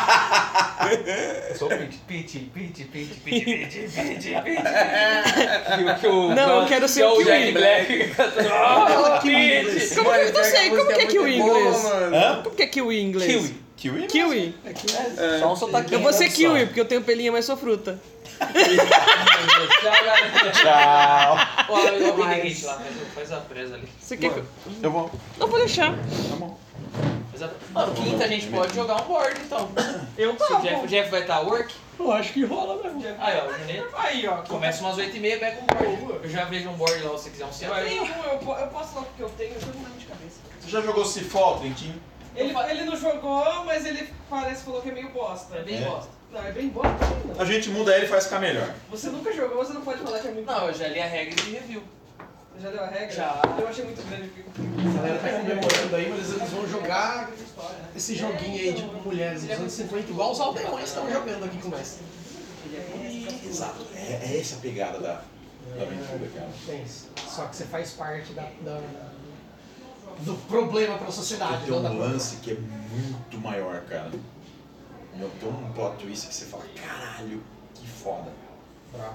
Eu sou o Pit, Pit, Pit, Pit, Pit, Pit, Pit, Pit. Que o- que o- Não, eu quero ser que é o o Jack Kiwi. Black cantando. Oh, Pit. Como que eu não sei? Como que é kiwi em inglês? Hã? Como que é kiwi em inglês? Kiwi. Kiwi? Kiwi. Só um sotaquinho. Eu vou ser Só. kiwi, porque eu tenho pelinha, mas sou fruta. Tchau, galera. Tchau. Ó, eu vou seguinte lá, faz, faz a presa ali. Você quer que eu... Eu vou. Não, vou deixar. Tá bom. Faz a... Mano, quinta a gente pode jogar um board então. Eu Se o Jeff, o Jeff vai estar work. Eu acho que rola mesmo. Aí, ó, o Juninho. Aí, ó. Começa umas oito e meia, pega um board. Eu já vejo um board lá, se você quiser um centro. Eu, tenho, eu, po- eu posso falar o que eu tenho, eu jogo mesmo de cabeça. Você já jogou Cifol, Trentinho? Ele, ele não jogou, mas ele parece falou que é meio bosta. É bem É. bosta. Não, é bem bosta ainda. A gente muda ele e faz ficar melhor. Você nunca jogou, você não pode falar que é muito Não, eu já li a regra de review. Você já deu a regra? Já. Eu achei muito grande. fiquei com A galera tá comemorando aí, mas eles vão jogar esse joguinho aí de mulheres dos anos cinquenta, igual os aldeões estão jogando aqui com nós. Exato. É, é essa a pegada da, da aventura, cara. Tem isso. Só que você faz parte da, da- do problema pra sociedade. Tem não da um lance que é muito maior, cara. Eu tenho um plot twist que você fala, caralho, que foda. Bravo.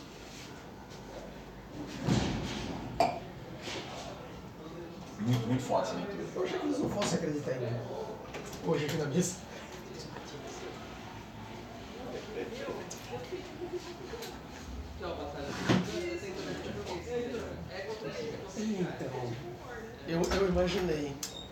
Muito, muito foda essa aventura. Eu achei que eles não fossem acreditar em mim. Hoje aqui na mesa. Então, eu, eu imaginei.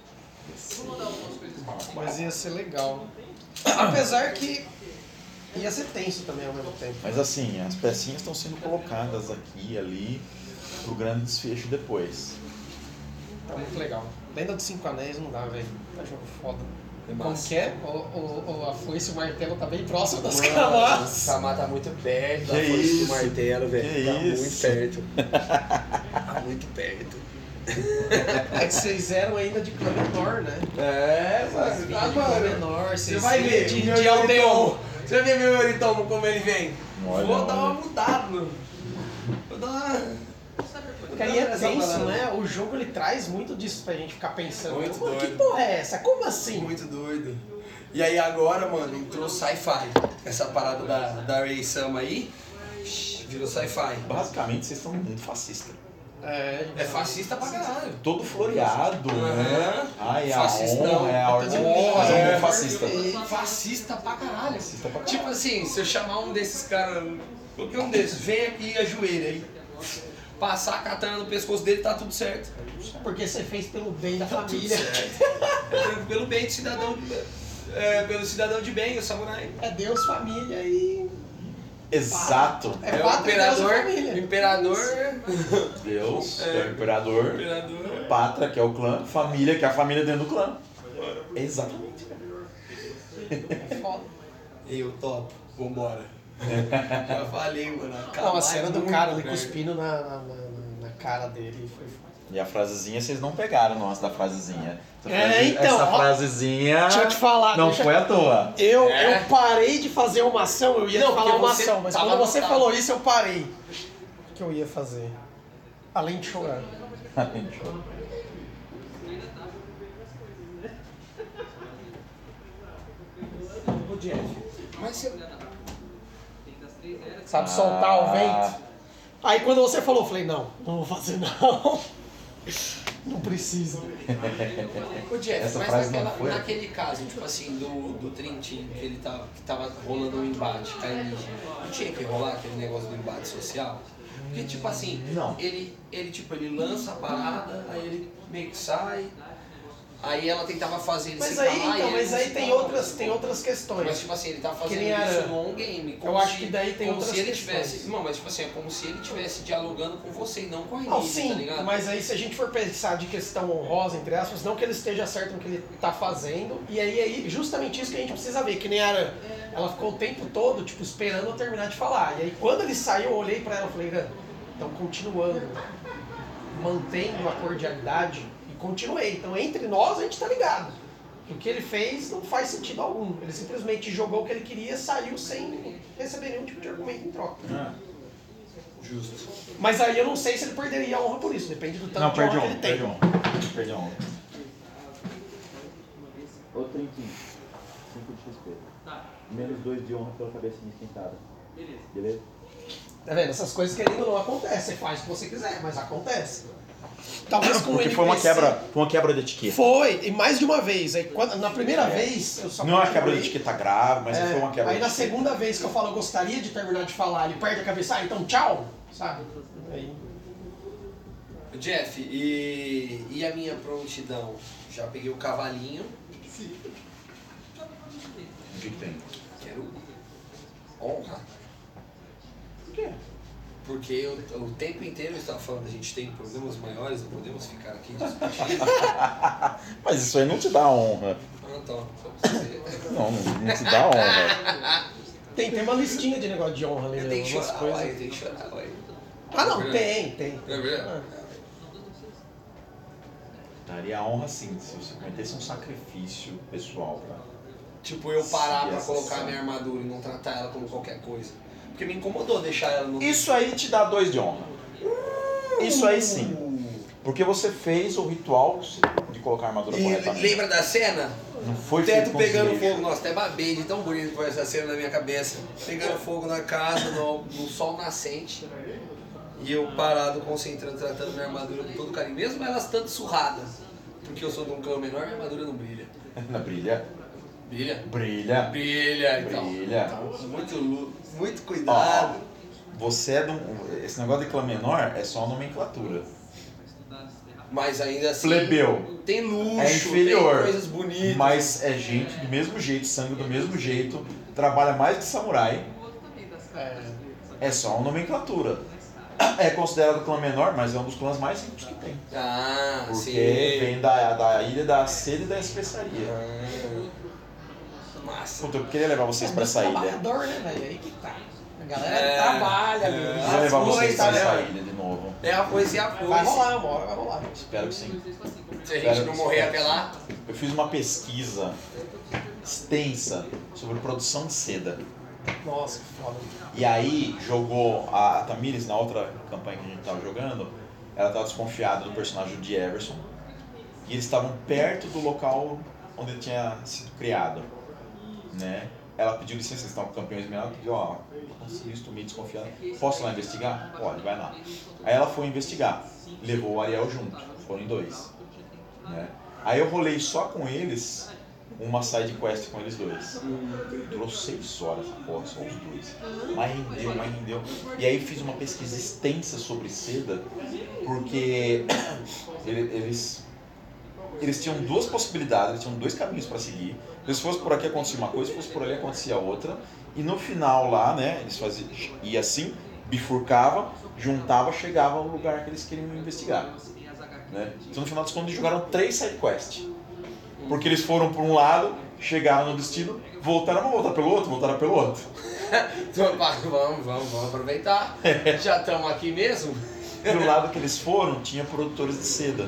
Mas ia ser legal. Apesar que ia ser tenso também ao mesmo tempo. Mas assim, as pecinhas estão sendo colocadas aqui e ali pro grande desfecho depois. Tá muito legal. Lenda dos Cinco Anéis não dá, velho. Tá jogo foda. É Como massa. que é? O, o, o, a foice e o martelo tá bem próximo das Mano, camadas. o Samar tá muito perto da Que foice isso? do martelo, velho. Que Tá isso? muito perto. Tá muito perto. É que vocês eram ainda de clã menor, né? É, mano. Vocês Tá, vinham de clã mano. menor, Você vocês vai vinham ver de, meu de aldeão. Yoritomo. Você vai ver meu Yoritomo como ele vem. Olha, Vou dar olha. uma mudada, mano. Vou dar uma... Porque aí é Essa tenso, parada. né? O jogo ele traz muito disso pra gente ficar pensando. Muito Pô, que doido. porra é essa? Como assim? Muito doido. E aí agora, mano, entrou sci-fi. Essa parada da, da Rei Sama aí, virou sci-fi. Basicamente, vocês estão muito fascistas. É, É fascista pra caralho. Todo floreado, né? Aham. Ai, a Fascistão. honra é a ordem. Honra, Mas é um é. bom fascista. Fascista pra caralho. Fascista pra caralho. Tipo assim, se eu chamar um desses caras, qualquer um desses, vem aqui e ajoelha aí. Passar a katana no pescoço dele, tá tudo certo. porque você fez pelo bem da família. É pelo bem do cidadão, é, pelo cidadão de bem, o samurai. É Deus, família e... Exato. É É o pátria, Deus e imperador, família. imperador, Deus, É. que é o imperador. imperador. Pátria, que é o clã. Família, que é a família dentro do clã. Exatamente. É foda. Eu topo, vambora. Já falei, mano. Não, a acabar cena é do muito cara ali grande. cuspindo na, na, na, na cara dele foi foda. E a frasezinha, vocês não pegaram o nosso da frasezinha. Essa É, frase- então, Essa ó, frasezinha deixa eu te falar, não deixa- foi à toa. Eu, É. eu parei de fazer uma ação, eu ia Não, falar porque uma você ação, mas tava quando você anotado. falou isso, eu parei. O que eu ia fazer? Além de chorar. Mas você... Sabe, soltar o Ah. vento. Aí quando você falou, eu falei, não, não vou fazer não. Não precisa. Ô Jeff, Essa mas frase não naquela, foi? naquele caso, tipo assim, do, do Trintin, que ele tava, que tava rolando um embate com a Elijah, não tinha que rolar aquele negócio do embate social? Porque, tipo assim, Não. ele, ele, tipo, ele lança a parada, aí ele meio que sai, aí ela tentava fazer ele Mas se aí, calar, então, e ele mas não aí se tem calava. outras, tem outras questões. Mas, tipo assim, ele tava Que fazendo nem isso Aran. no on-game. como Eu acho se- que daí tem como outras se ele questões. tivesse. Não, mas tipo assim, é como se ele estivesse dialogando com você e não com a Não, Elijah, sim, tá ligado? mas aí se a gente for pensar de questão honrosa, entre aspas, não que ele esteja certo no que ele tá fazendo, e aí é justamente isso que a gente precisa ver, que nem a Aran, ela ficou o tempo todo, tipo, esperando eu terminar de falar, e aí quando ele saiu, eu olhei pra ela e falei, Aran, então continuando, mantendo a cordialidade, e continuei, então entre nós a gente tá ligado, que o que ele fez não faz sentido algum, ele simplesmente jogou o que ele queria, saiu sem receber nenhum tipo de argumento em troca. Justo. Mas aí eu não sei se ele perderia a honra por isso, depende do tanto Não, de perde honra honra, que ele perde tem. honra. Perde honra. Ô Trinquinho, cinco de X P. Menos dois de honra pela cabecinha esquentada. Beleza. Beleza? Tá vendo? Essas coisas querendo ou não acontecem. Você faz o que você quiser, mas acontece. Talvez com o Porque N P C... foi uma quebra, foi uma quebra de etiqueta. Foi, e mais de uma vez. Aí, quando, na primeira vez, eu só Não é uma quebra de continuei. etiqueta grave, mas É, foi uma quebra aí de na etiqueta. segunda vez que eu falo, eu gostaria de terminar de falar, ele perde a cabeça, ah, então tchau, sabe? Aí, Jeff, e, e a minha prontidão? Já peguei o cavalinho, O que que tem? quero honra. Por quê? Porque eu, o tempo inteiro eu estava falando, a gente tem problemas maiores, não podemos ficar aqui discutindo. Mas isso aí não te dá honra. Ah, tá. Só pra você. Não, não, não te dá honra. tem, tem uma listinha de negócio de honra ali, Eu né? tenho que Umas chorar, coisas. uai, eu tenho que chorar, uai. Ah, não, tem, tem. É verdade? Daria honra sim, se você cometesse um sacrifício pessoal pra... Tipo, eu parar Sim, pra essa colocar a sim. minha armadura e não tratar ela como qualquer coisa. Porque me incomodou deixar ela no... Isso aí te dá dois de honra. Isso aí sim. Porque você fez o ritual de colocar a armadura E corretamente. lembra da cena? Não foi O feito teto com pegando desleixo. fogo, nossa, até babei de tão bonito que foi essa cena na minha cabeça. Pegando fogo na casa, no, no sol nascente. E eu parado, concentrando, tratando minha armadura com todo carinho. Mesmo elas tanto surradas. Porque eu sou de um clã menor, minha armadura não brilha. Não brilha? Brilha? Brilha. Brilha, então. Brilha. Então, muito, lu- muito cuidado. Ó, você é de um... Esse negócio de clã menor é só nomenclatura. Mas ainda assim. Plebeu. Tem luxo, É inferior. tem coisas bonitas. Mas é gente do mesmo jeito, sangue do mesmo jeito, trabalha mais que samurai. É, É só uma nomenclatura. É considerado clã menor, mas é um dos clãs mais simples que tem. Ah, Porque sim. vem da, da ilha da sede e da especiaria. Ah, massa. Puta, eu queria levar vocês pra essa ilha. Trabalhador, né, velho? Aí que tá. A galera É, trabalha, é. meu. Eu queria levar vocês pra Coisa, essa né? ilha de novo. É a coisa e a Vai coisa. rolar, uma hora vai rolar. Espero que sim. Se a gente não morrer até lá. Eu fiz uma pesquisa extensa sobre produção de seda. Nossa, que foda. E aí jogou a, a Tamires na outra campanha que a gente tava jogando, ela tava desconfiada do personagem de Everson. E eles estavam perto do local onde ele tinha sido criado, né? Ela pediu licença, eles estavam com campeões esmeralda, pediu, ó, consegui isso, tô meio desconfiado. Posso ir lá investigar? Pode, vai lá. Aí ela foi investigar, levou o Ariel junto, foram em dois, né? Aí eu rolei só com eles uma side quest com eles dois. Durou seis horas essa porra, só os dois. Mas rendeu, mas rendeu. E aí fiz uma pesquisa extensa sobre seda, porque ele- eles, eles tinham duas possibilidades, eles tinham dois caminhos para seguir. Se fosse por aqui acontecia uma coisa, se fosse por ali acontecia outra. E no final lá, né, eles faziam, ia assim, bifurcava, juntava, chegava ao lugar que eles queriam investigar. Né? Então no final dos contos eles jogaram três side quests. Porque eles foram por um lado, chegaram no destino, voltaram, vamos voltar pelo outro, voltaram pelo outro. Então, vamos, vamos, vamos aproveitar. Já estamos aqui mesmo. Do lado que eles foram, tinha produtores de seda.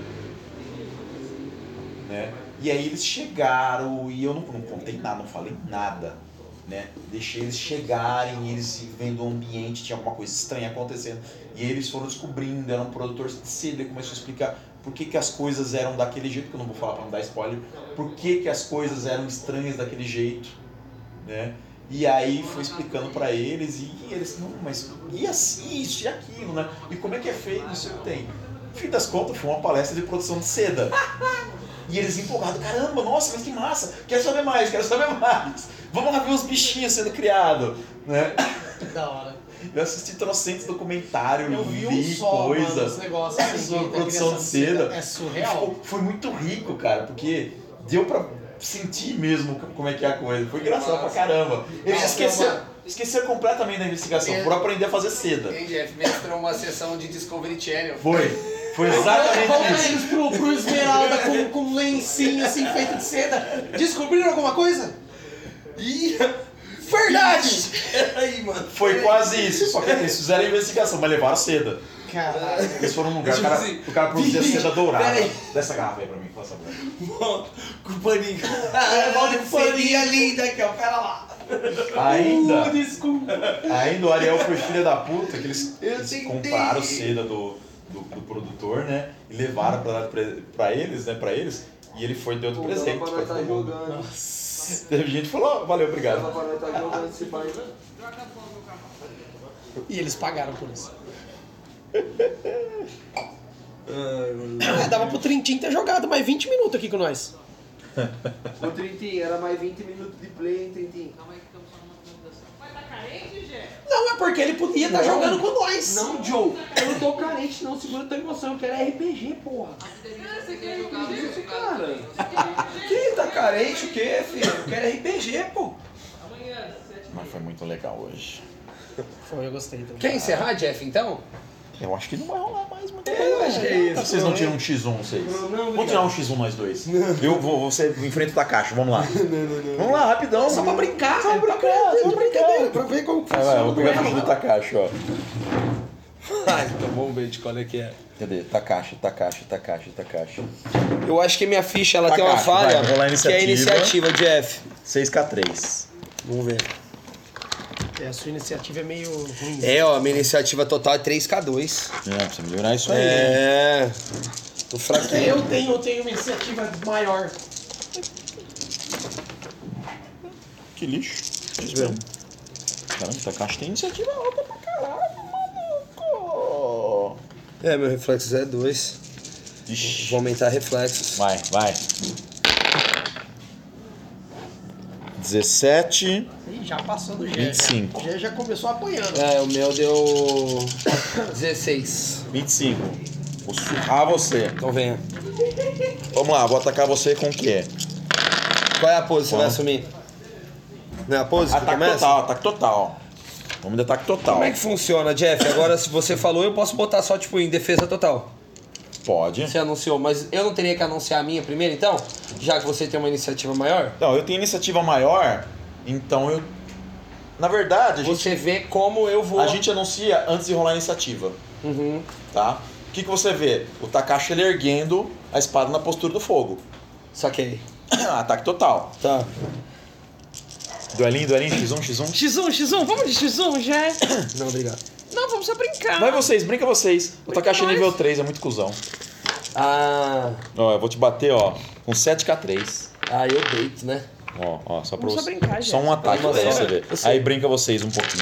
Né? E aí eles chegaram, e eu não, não contei nada, não falei nada. Né? Deixei eles chegarem, eles vendo o ambiente, tinha alguma coisa estranha acontecendo. E eles foram descobrindo, eram produtores de seda, ele começou a explicar por que, que as coisas eram daquele jeito, que eu não vou falar para não dar spoiler, por que, que as coisas eram estranhas daquele jeito. Né? E aí foi explicando para eles, e eles, não, mas e assim, isso e aquilo, né? E como é que é feito, isso que tem. No fim das contas, foi uma palestra de produção de seda. E eles empolgados, caramba, nossa, mas que massa, quero saber mais, quero saber mais. Vamos lá ver os bichinhos sendo criados, né? Que da hora. Eu assisti trocentos documentários, Eu vi um li só, mano, coisa esse negócio assim, sobre da produção de criação de seda. seda. É surreal. Foi, foi muito rico, cara, porque deu pra sentir mesmo como é que é a coisa. Foi engraçado pra caramba. Eles Nossa, esqueceram, uma- esqueceram completamente da investigação, É. por aprender a fazer seda. Hein, Jeff? Mestrou uma sessão de Discovery Channel. Foi, foi exatamente Volta isso. eles pro, pro Esmeralda com, com um lencinho assim feito de seda. Descobriram alguma coisa? Ih, Verdade! aí, mano. Foi quase isso, só que eles fizeram a investigação, mas levaram seda. Caralho. Eles foram num lugar, o Tipo cara, assim, o cara produzia seda dourada. peraí. Dá essa garrafa aí pra mim, faça favor. Com o paninho. É, volta com o paninho. Seria linda aqui, ó. Pera lá. Ainda, Uh, desculpa. ainda o Ariel foi filha da puta, que eles, Eu eles tentei. compraram seda do, do, do produtor, né? E levaram pra, dar pre- pra eles, né? Pra eles. E ele foi e deu outro presente pra todo mundo. Teve gente que falou, oh, valeu, obrigado. E eles pagaram por isso. É, dava pro Trintim ter jogado mais vinte minutos aqui com nós. Ô, Trintim, era mais vinte minutos de play, hein, Trintim? Não, é porque ele podia estar Não. jogando com nós. Não, Joe, eu não tô carente, não. Segura tua emoção, eu quero R P G, porra. Isso, cara. Quem tá carente o quê, filho? Eu quero R P G, pô. Mas foi muito legal hoje. Foi, eu gostei também. Quer encerrar, Jeff, então? Eu acho que não vai rolar mais muito. Eu acho que é isso. Vocês não tiram um xis um, vocês? Não, não, Vamos tirar um xis um nós dois. Eu vou, você enfrenta o Takashi, vamos lá. Vamos lá, rapidão. Só pra brincar, Só pra é, brincar, pra só pra brincadeira, brincar. pra ver como que Vai, funciona. vai, vou pegar a ficha do Takashi, ó. Ai, então vamos ver de qual é que é. Cadê? Takashi, Takashi, Takashi, Takashi. Eu acho que minha ficha ela Takashi, tem uma falha, vai, vou rolar a que é a iniciativa. iniciativa, Jeff. seis K três. Vamos ver. É, a sua iniciativa é meio ruim. É, ó, minha iniciativa total é três K dois. É, precisa melhorar isso aí. É. Tô fraquinho. Eu tenho, eu tenho uma iniciativa maior. Que lixo. Caramba, Takashi tem iniciativa alta pra caralho, maluco. É, meu reflexo é dois. Ixi. Vou aumentar reflexos. Vai, vai. dezessete. Ih, já passou do G. vinte e cinco. O G já começou apanhando. É, o meu deu dezesseis. vinte e cinco. Vou surrar você. Então venha. Vamos lá, vou atacar você com o quê? Qual é a pose que você vai Vamos. assumir? Não é a pose que Ataque começa? total, ataque total. Vamos de ataque total. Como é que funciona, Jeff? Agora, se você falou, eu posso botar só, tipo, em defesa total. Pode. Você anunciou, mas eu não teria que anunciar a minha primeiro, então? Já que você tem uma iniciativa maior? Não, eu tenho iniciativa maior, então eu... Na verdade, a gente, Você vê como eu vou... a gente anuncia antes de rolar a iniciativa, Uhum. tá? O que, que você vê? O Takashi ele erguendo a espada na postura do fogo. Saquei. Ataque total. Tá. Duelinho, duelinho, x um, x um. X um, X um, vamos de X um, já? Não, obrigado. Não, vamos só brincar. Vai vocês, brinca vocês. O Takashi é nós. nível três, é muito cuzão. Ah... Ó, eu vou te bater, ó, com sete K três. Ah, eu deito, né? Ó, ó, só pra Vamos só você. brincar, Só gente. um ataque pra Uma só. você ver. Eu sei. Aí brinca vocês um pouquinho.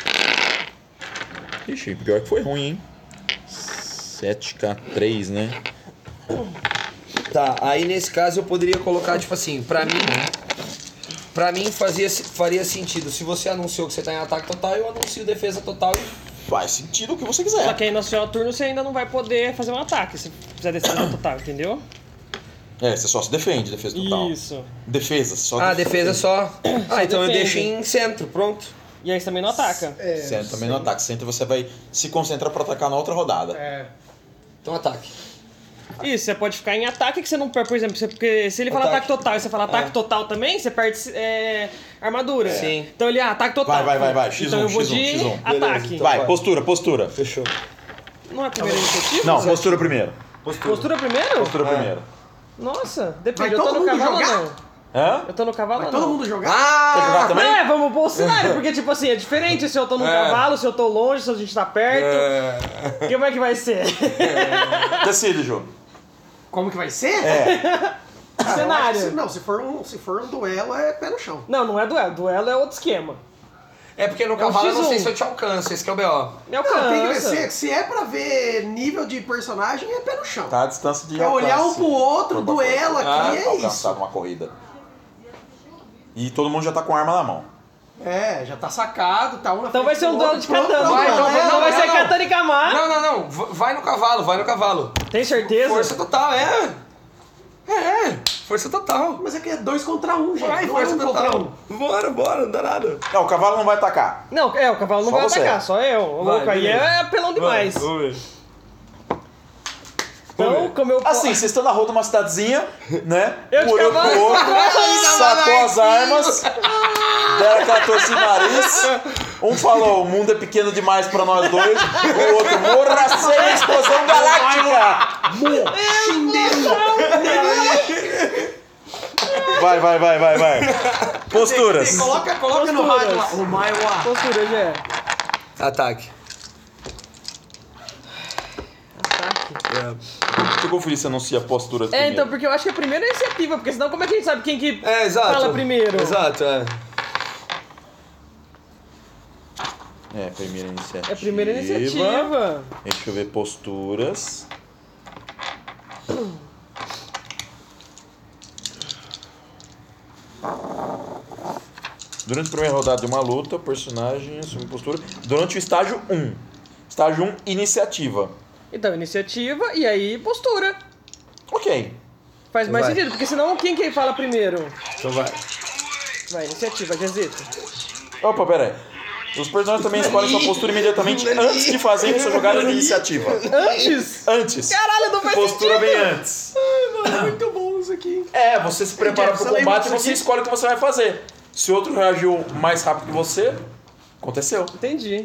Ixi, pior que foi ruim, hein? sete K três, né? Tá, aí nesse caso eu poderia colocar, tipo assim, pra mim... Pra mim fazia, faria sentido. Se você anunciou que você tá em ataque total, eu anuncio defesa total e... Faz sentido o que você Só quiser. que aí no seu turno você ainda não vai poder fazer um ataque se fizer defesa total, entendeu? É, você só se defende, defesa total. Isso. Defesa, só Ah, defesa só... Ah, então eu defende. deixo em centro, pronto. E aí você também não ataca. É, Centro também no ataque. Centro você vai se concentrar pra atacar na outra rodada. É. Então ataque. Isso, você pode ficar em ataque que você não perde, por exemplo, você- porque se ele fala Ataque. ataque total e você fala ataque É. total também, você perde é, armadura. Sim. Então ele, ah, ataque total. Vai, vai, vai, vai. X um, então eu vou X um, de X um. ataque. Beleza, então. Vai, vai. postura, postura. Fechou. Não é a primeira iniciativa? Não, postura primeiro. Postura primeiro? Postura primeiro. Nossa, depende, Vai eu tô todo no mundo cavalo ou jogar? não? Hã? Eu tô no cavalo Vai ou todo não? mundo jogar? Quer jogar Ah! também? É, vamos pôr o cenário, porque tipo assim, é diferente se eu tô no É. cavalo, se eu tô longe, se a gente tá perto. É... Como é que vai ser? Decide, Ju. Como que vai ser? É. Ah, eu acho cenário. que se- não, se for, um, se for um duelo, é pé no chão. Não, não é duelo. Duelo é outro esquema. É porque no um cavalo eu não X um. sei se eu te alcanço, esse que é o B O. É o Não, tem que cansa. ver, se, se é pra ver nível de personagem, é pé no chão. Tá a distância de É olhar um alcance. pro outro, Pra- duelo aqui, Ah, é alcançar isso. uma corrida. E todo mundo já tá com arma na mão. É, já tá sacado, tá um na Então vai frente ser um do duelo outro, de pronto pra katana. Vai, então, duelo. vai, Não, vai não, ser não. Katana e Kamar. Não, não, não. V- Vai no cavalo, vai no cavalo. Tem certeza? Força total, é. É, força total. Mas é que é dois contra um, gente. Vai, não é força um contra total. um. Bora, bora, não dá nada. Não, o cavalo não vai atacar. Não, é, o cavalo não Só vai você. atacar, só eu. O Vai, louco aí beleza. é apelão demais. Vai, vamos ver. Então, como eu Assim, vocês estão na rua de uma cidadezinha, né? Eu de Um olhou pro cavalo. outro, sacou as armas, deram aquela torcida no nariz. Um falou, o mundo é pequeno demais pra nós dois. O outro, morra sem explosão galáctica! Vai, vai, vai, vai, vai. Posturas. Coloca, coloca no Posturas. rádio lá. O Maiwa. postura já é. Ataque. Ataque. Deixa eu conferir se anuncia posturas É, primeiro. então, porque eu acho que é a primeira iniciativa, porque senão como é que a gente sabe quem que É, exato. fala primeiro? Exato, é. É, primeira iniciativa. É a primeira iniciativa. Deixa eu ver posturas. Durante a primeira rodada de uma luta, o personagem assume postura. Durante o estágio um. Estágio um, iniciativa. Então, iniciativa e aí postura. Ok. Faz mais Vai. sentido, porque senão quem que fala primeiro? Então vai. Vai, iniciativa, Jezito. Opa, pera aí. Os personagens também escolhem sua postura imediatamente antes de fazerem sua jogada de iniciativa. Antes? Antes. Caralho, não faz Postura sentido. vem antes. Muito bom isso aqui. É, você se prepara Jeff, pro você lembra combate e disso você aqui? escolhe o que você vai fazer. Se o outro reagiu mais rápido que você, aconteceu. Entendi.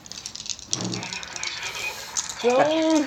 Então...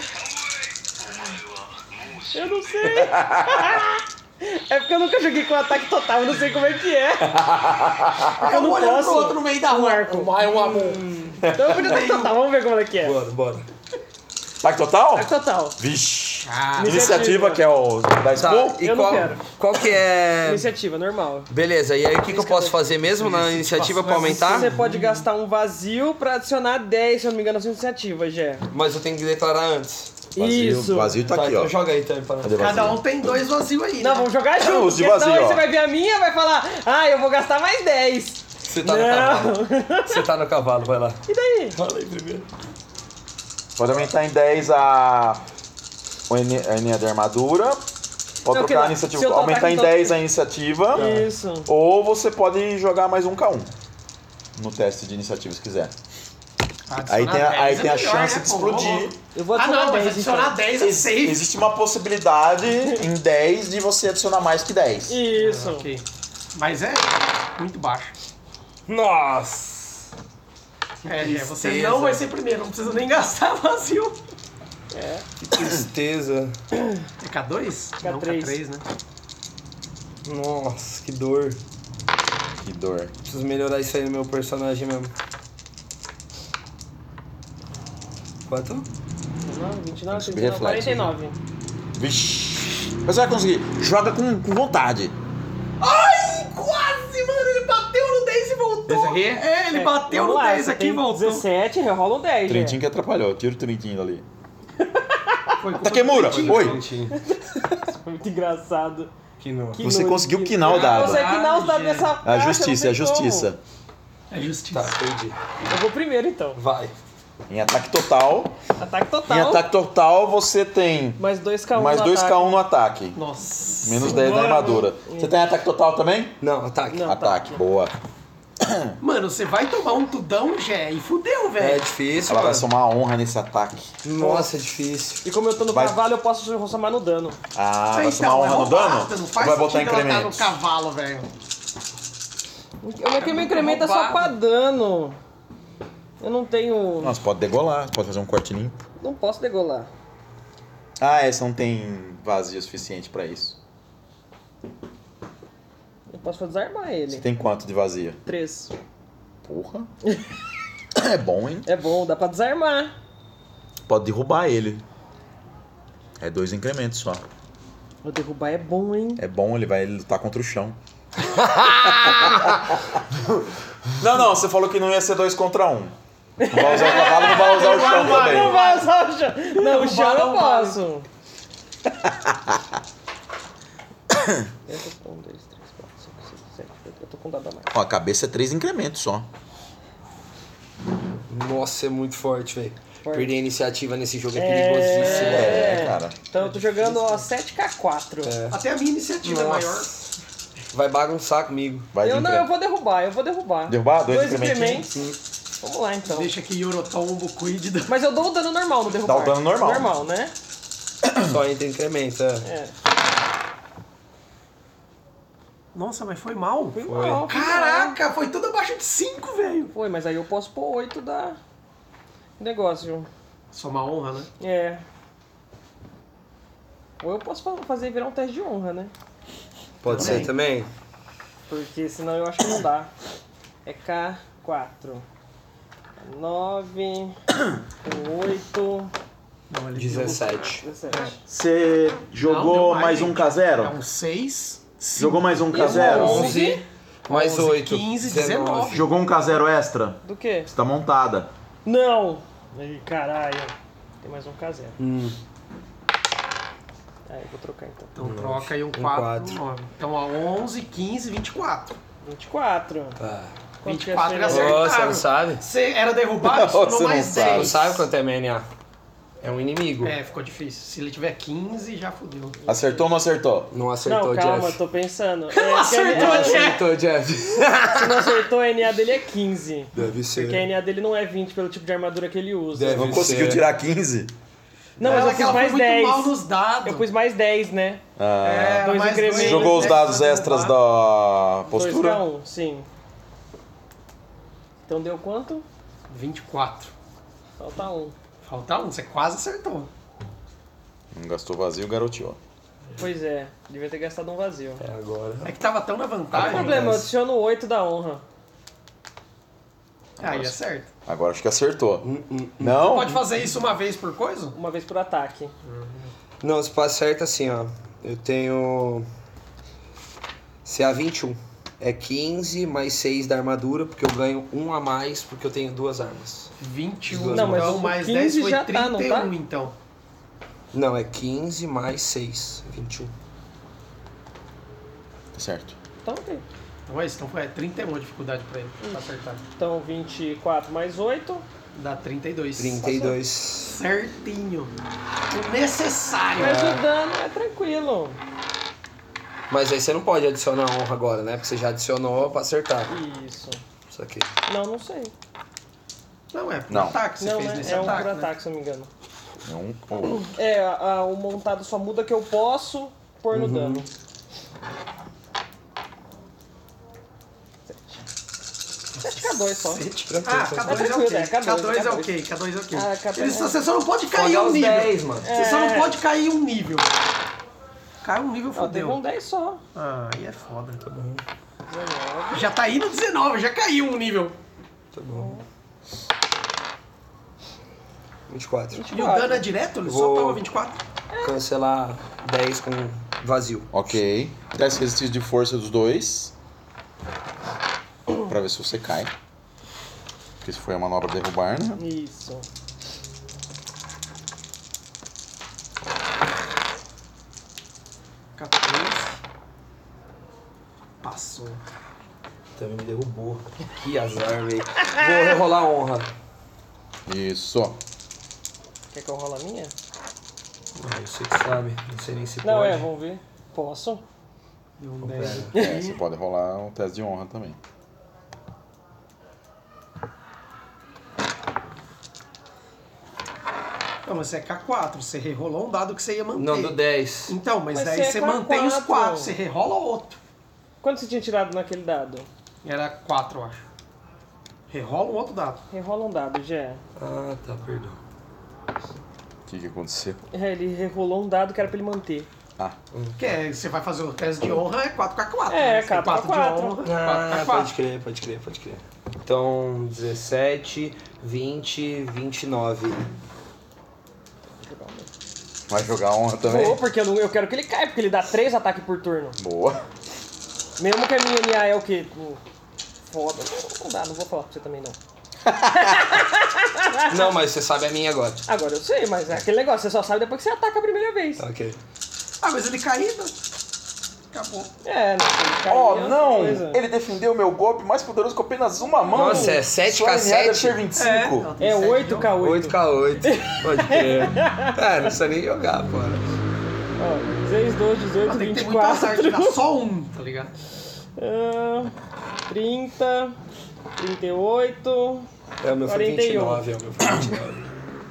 Eu não sei. É porque eu nunca joguei com ataque total, eu não sei como é que é. Eu não vou olhando posso. pro outro no meio da rua. Marco. O Maiwa. Então eu vou de ataque total, vamos ver como é que é. Bora, bora. Ataque total? Ataque total. Vixe. Ah, Iniciativa, que é o da Tá, Skull. e Eu não qual, quero. qual que é... Iniciativa, normal. Beleza, e aí o que, que eu posso fazer mesmo na iniciativa pra aumentar? Você pode gastar um vazio pra adicionar dez, se eu não me engano, na sua iniciativa, Gé. Mas eu tenho que declarar antes. Isso. Vazio tá, aqui, então ó. joga aí também. Para... Cadê cada vazio? um tem dois vazios aí, Não, né? vamos jogar É, junto, os de porque senão vazio, aí ó. você vai ver a minha e vai falar, ah, eu vou gastar mais dez. Você tá no cavalo. Não. Você tá no cavalo, vai lá. E daí? Fala aí primeiro. Pode aumentar em dez a o N, a N A de armadura. Pode Não, trocar a que- iniciativa, se eu aumentar tocar, em então- dez a iniciativa. Isso. Ou você pode jogar mais um K um no teste de iniciativa, se quiser. Aí tem a, aí tem a chance de explodir. Eu vou Ah, adicionar não, mas dez, adicionar então. dez é Ex- safe. Existe uma possibilidade em dez de você adicionar mais que dez. Isso. Ok. Mas é muito baixo. Nossa! É, é, você tristeza. não vai ser primeiro, não precisa nem gastar vazio. Que tristeza. É K dois? Não, K três. K três, né? Nossa, que dor. Que dor. Preciso melhorar isso aí no meu personagem mesmo. Quanto? dezenove, vinte e nove, Subir trinta e nove, reflexo, quarenta e nove. Vixe. Mas você vai conseguir. Joga com, com vontade. Ai, quase, mano. Ele bateu no dez e voltou. Esse aqui? É, ele É, bateu vamos no lá, dez você aqui e tem voltou. dezessete, rerola um dez. Trentinho que atrapalhou. Tira o Trentinho dali. Foi culpa Takemura, do Trentinho. oi. Foi muito engraçado. Que não. Que Você nojo, conseguiu que- quinar o dado. Você quinar os dados dessa A caixa, justiça, é a não tem justiça. É justiça. Tá, perdi. como. Eu vou primeiro, então. Vai. Em ataque total. Ataque total. Em ataque total você tem Mais dois K um mais no dois ataque. K um no ataque. Nossa. Menos dez na Mano. armadura. Você tem ataque total também? Não, ataque. Não. Ataque, boa. Mano, você vai tomar um tudão, Gé, e fudeu, É velho. difícil, Ela vai mano. somar honra nesse ataque. Nossa, é difícil. E como eu tô no Vai- cavalo, eu posso somar no dano. Ah, vai Então, somar honra é no roubada, dano? Não faz Ou vai botar sentido ela tá incrementos? no cavalo, velho. O meu que meu incremento é só roubado. pra dano. Eu não tenho... Nossa, pode degolar, pode fazer um corte limpo. Não posso degolar. Ah, é, você não tem vazio suficiente pra isso. Eu posso desarmar ele. Você tem quanto de vazio? Três. Porra. É bom, hein? É bom, dá pra desarmar. Pode derrubar ele. É dois incrementos só. O derrubar é bom, hein? É bom, ele vai lutar contra o chão. Não, não, você falou que não ia ser dois contra um. Não vai usar o cavalo, não vai usar o chão Não também. vai usar o chão. Não, o chão eu não vale. posso. Eu tô com um, dois, três, quatro, cinco, seis, sete, oito. Eu tô com um dado a mais. Ó, a cabeça é três incrementos só. Nossa, é muito forte, velho. Forte. Perder a iniciativa nesse jogo é, É. perigosíssimo. É, cara. Então eu tô jogando ó, sete K quatro. É. Até a minha iniciativa é Nossa. maior. Vai bagunçar comigo. Vai de Eu não, eu incremento. vou derrubar, eu vou derrubar. Derrubar? Dois Dois incrementinhos? incrementos. Vamos lá então. Deixa que Yorotombo cuide da... Mas eu dou o dano normal no derrubar. Dá o dano normal. Normal, né? Só entra incremento, é. É. Nossa, mas foi mal. Foi mal, foi mal. Caraca, foi tudo abaixo de cinco, velho. Foi, mas aí eu posso pôr oito da negócio. Só uma honra, né? É. Ou eu posso fa- fazer virar um teste de honra, né? Pode ser também? Porque senão eu acho que não dá. É K quatro. nove. Com oito. Não, ele dezessete. dezessete. Você Não, jogou deu mais, mais, um gente. K zero? É um seis. Jogou mais um K E zero? onze. onze mais onze, oito. quinze, dezenove. Jogou um K zero extra? Do quê? Você tá montada. Não! Ai, caralho. Tem mais um K zero. Hum. Aí, eu vou trocar então. Então troca aí um Um quatro, quatro. nove. Então ó, onze, quinze, vinte e quatro. vinte e quatro. Tá. Quanto vinte que e é quatro esse ele negócio? Ô, você acertaram. não sabe? Você era derrubado, Você somou não mais sabe. dez. Não sabe quanto é M N A? É um inimigo. É, ficou difícil. Se ele tiver quinze, já fudeu. Acertou ou não acertou? Não acertou, Não, calma, Jeff. eu tô pensando. É, Não acertou, que a- Jeff. Acertou, Jeff. Se não acertou, a N A dele é quinze. Deve ser. Porque a N A dele não é vinte pelo tipo de armadura que ele usa. Deve Não conseguiu ser. tirar quinze? Não, mas Ela eu que pus ela foi mais muito dez. mal nos dados. Eu pus mais dez, né? Ah, É, dois mais incrementos. dois, jogou os né, dados pra extras derrubar. da dois postura? K um, sim. Então deu quanto? vinte e quatro. Falta um. Falta um, você quase acertou. Não gastou vazio, garoteou. Pois é, devia ter gastado um vazio. É agora. É que tava tão na Não tem vantagem. problema, eu adiciono oito da honra. Aí acerta. Agora acho que acertou. Não? Pode fazer isso uma vez por coisa? Uma vez por ataque. Não, se passa certo assim, ó. Eu tenho C A vinte e um. É quinze mais seis da armadura, porque eu ganho um a mais, porque eu tenho duas armas. vinte e um, Não, mas então, o mais quinze dez foi já tá, não trinta e um, tá? então. Não, é quinze mais seis, vinte e um. Tá certo. Então ok. Então é isso, então foi é trinta e um a dificuldade pra ele pra acertar. Então vinte e quatro mais oito. Dá trinta e dois. trinta e dois. Certinho. O necessário. Mas o dano é tranquilo. Mas aí você não pode adicionar honra agora, né? Porque você já adicionou pra acertar. Isso. Isso aqui. Não, não sei. Não, é por Não. ataque. Você não, fez né? nesse É um ataque, por né? ataque, se eu não me engano. É um ou outro. É, a- a- o montado só muda que eu posso pôr no dano. sete K dois só. Ah, K dois é o quê? K dois é o quê? K dois é o quê? Ah, K dois Ele é- só- Você só não pode cair Olha um os nível. dez, mano. Você só não É. pode cair um nível. Cai um nível, Ó, teve fodeu. um dez só. Ah, aí é foda. dezenove. Já tá indo dezenove, já caiu um nível. Tá bom. vinte e quatro. E o dano é direto? Ele só Vou- toma vinte e quatro? Cancelar dez com vazio. Ok. Teste de exercício de força dos dois. Pra ver se você cai. Porque se foi a manobra derrubar, né? Isso. quatorze. Passou. Também me derrubou. Que azar, velho. Vou rerolar a honra. Isso. Quer que eu role a minha? Ah, eu sei que sabe. Não sei nem se Não, pode. é, vamos ver. Posso? Deu um Pera. dez. É, você pode rolar um teste de honra também. Não, mas você é K quatro. Você rerolou um dado que você ia manter. Não, do dez. Então, mas, Mas daí você é você K mantém os quatro. quatro. Você rerola outro. Quanto você tinha tirado naquele dado? Era quatro, eu acho. Rerola um outro dado. Rerola um dado, já. Ah, tá, perdão. O que, que aconteceu? É, ele rerolou um dado que era pra ele manter. Ah, Que é, você vai fazer o teste de honra, é quatro K quatro. É, né? Você tem quatro K quatro quatro. de honra, Ah, quatro K pode quatro. crer, pode crer, pode crer. Então, dezessete, vinte, vinte e nove. vai jogar honra também? Vou, porque eu, não- eu quero que ele caia, porque ele dá três ataques por turno. Boa. Mesmo que a minha N A é o quê? Hum, Foda. Não dá, não vou falar pra você também não. Não, mas você sabe a minha agora. Agora eu sei, mas é aquele negócio, você só sabe depois que você ataca a primeira vez. Ok. Ah, mas ele caído. Acabou. É, não, se ele cair, Oh, é outra não! coisa. Ele defendeu o meu golpe mais poderoso com apenas uma mão. Nossa, é sete Sua K N A deve sete? ser vinte e cinco. Não, tem É sete de oito K honra. oito. oito K oito. Pode crer. É, não precisa nem jogar, pô. Ó, seis, doze, dezoito, Não, tem que vinte ter e muito azar de quatro. dar só um, tá ligado? Ah, trinta, trinta e oito. É, o meu foi quarenta e um. vinte e nove, é, o meu foi vinte e nove.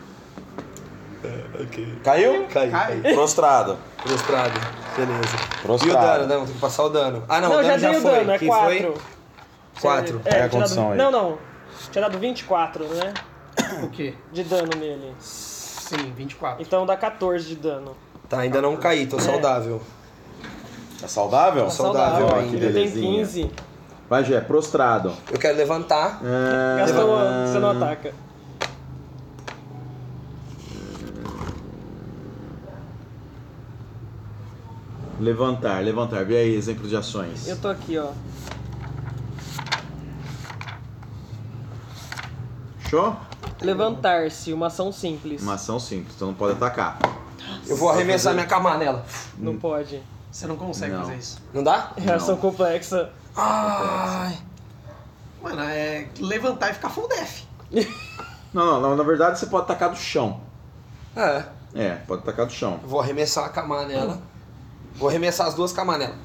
É, ok. Caiu? Caiu, Cai. caiu. Prostrado. Prostrado. Beleza. Prostrado. E o dano? Não, tem que passar o dano. Ah, não, Não, o já dano já, dei o foi. dano, é Que quatro. foi? quatro. É, É a tinha condição dado, aí. Não, não. Tinha dado vinte e quatro, né? O quê? De dano nele. Sim, vinte e quatro. Então dá quatorze de dano. Tá, ainda não caí, tô saudável. Tá saudável? Tá saudável Ó, ainda. que Eu tenho belezinha. quinze. Vai, Gé, prostrado. Eu quero levantar. Ah, Gastou uma, você não ataca. Levantar, levantar. Vê aí exemplos de ações. Eu tô aqui, ó. Show? Levantar-se, uma ação simples. Uma ação simples, então não pode atacar. Eu vou arremessar minha cama nela. Não pode. Você não consegue Não. fazer isso. Não dá? É ação complexa. Ai. Mano, é levantar e ficar full def. Não, não, não, na verdade você pode atacar do chão. É. É, pode atacar do chão. Vou arremessar a cama nela. Vou arremessar as duas camas nela.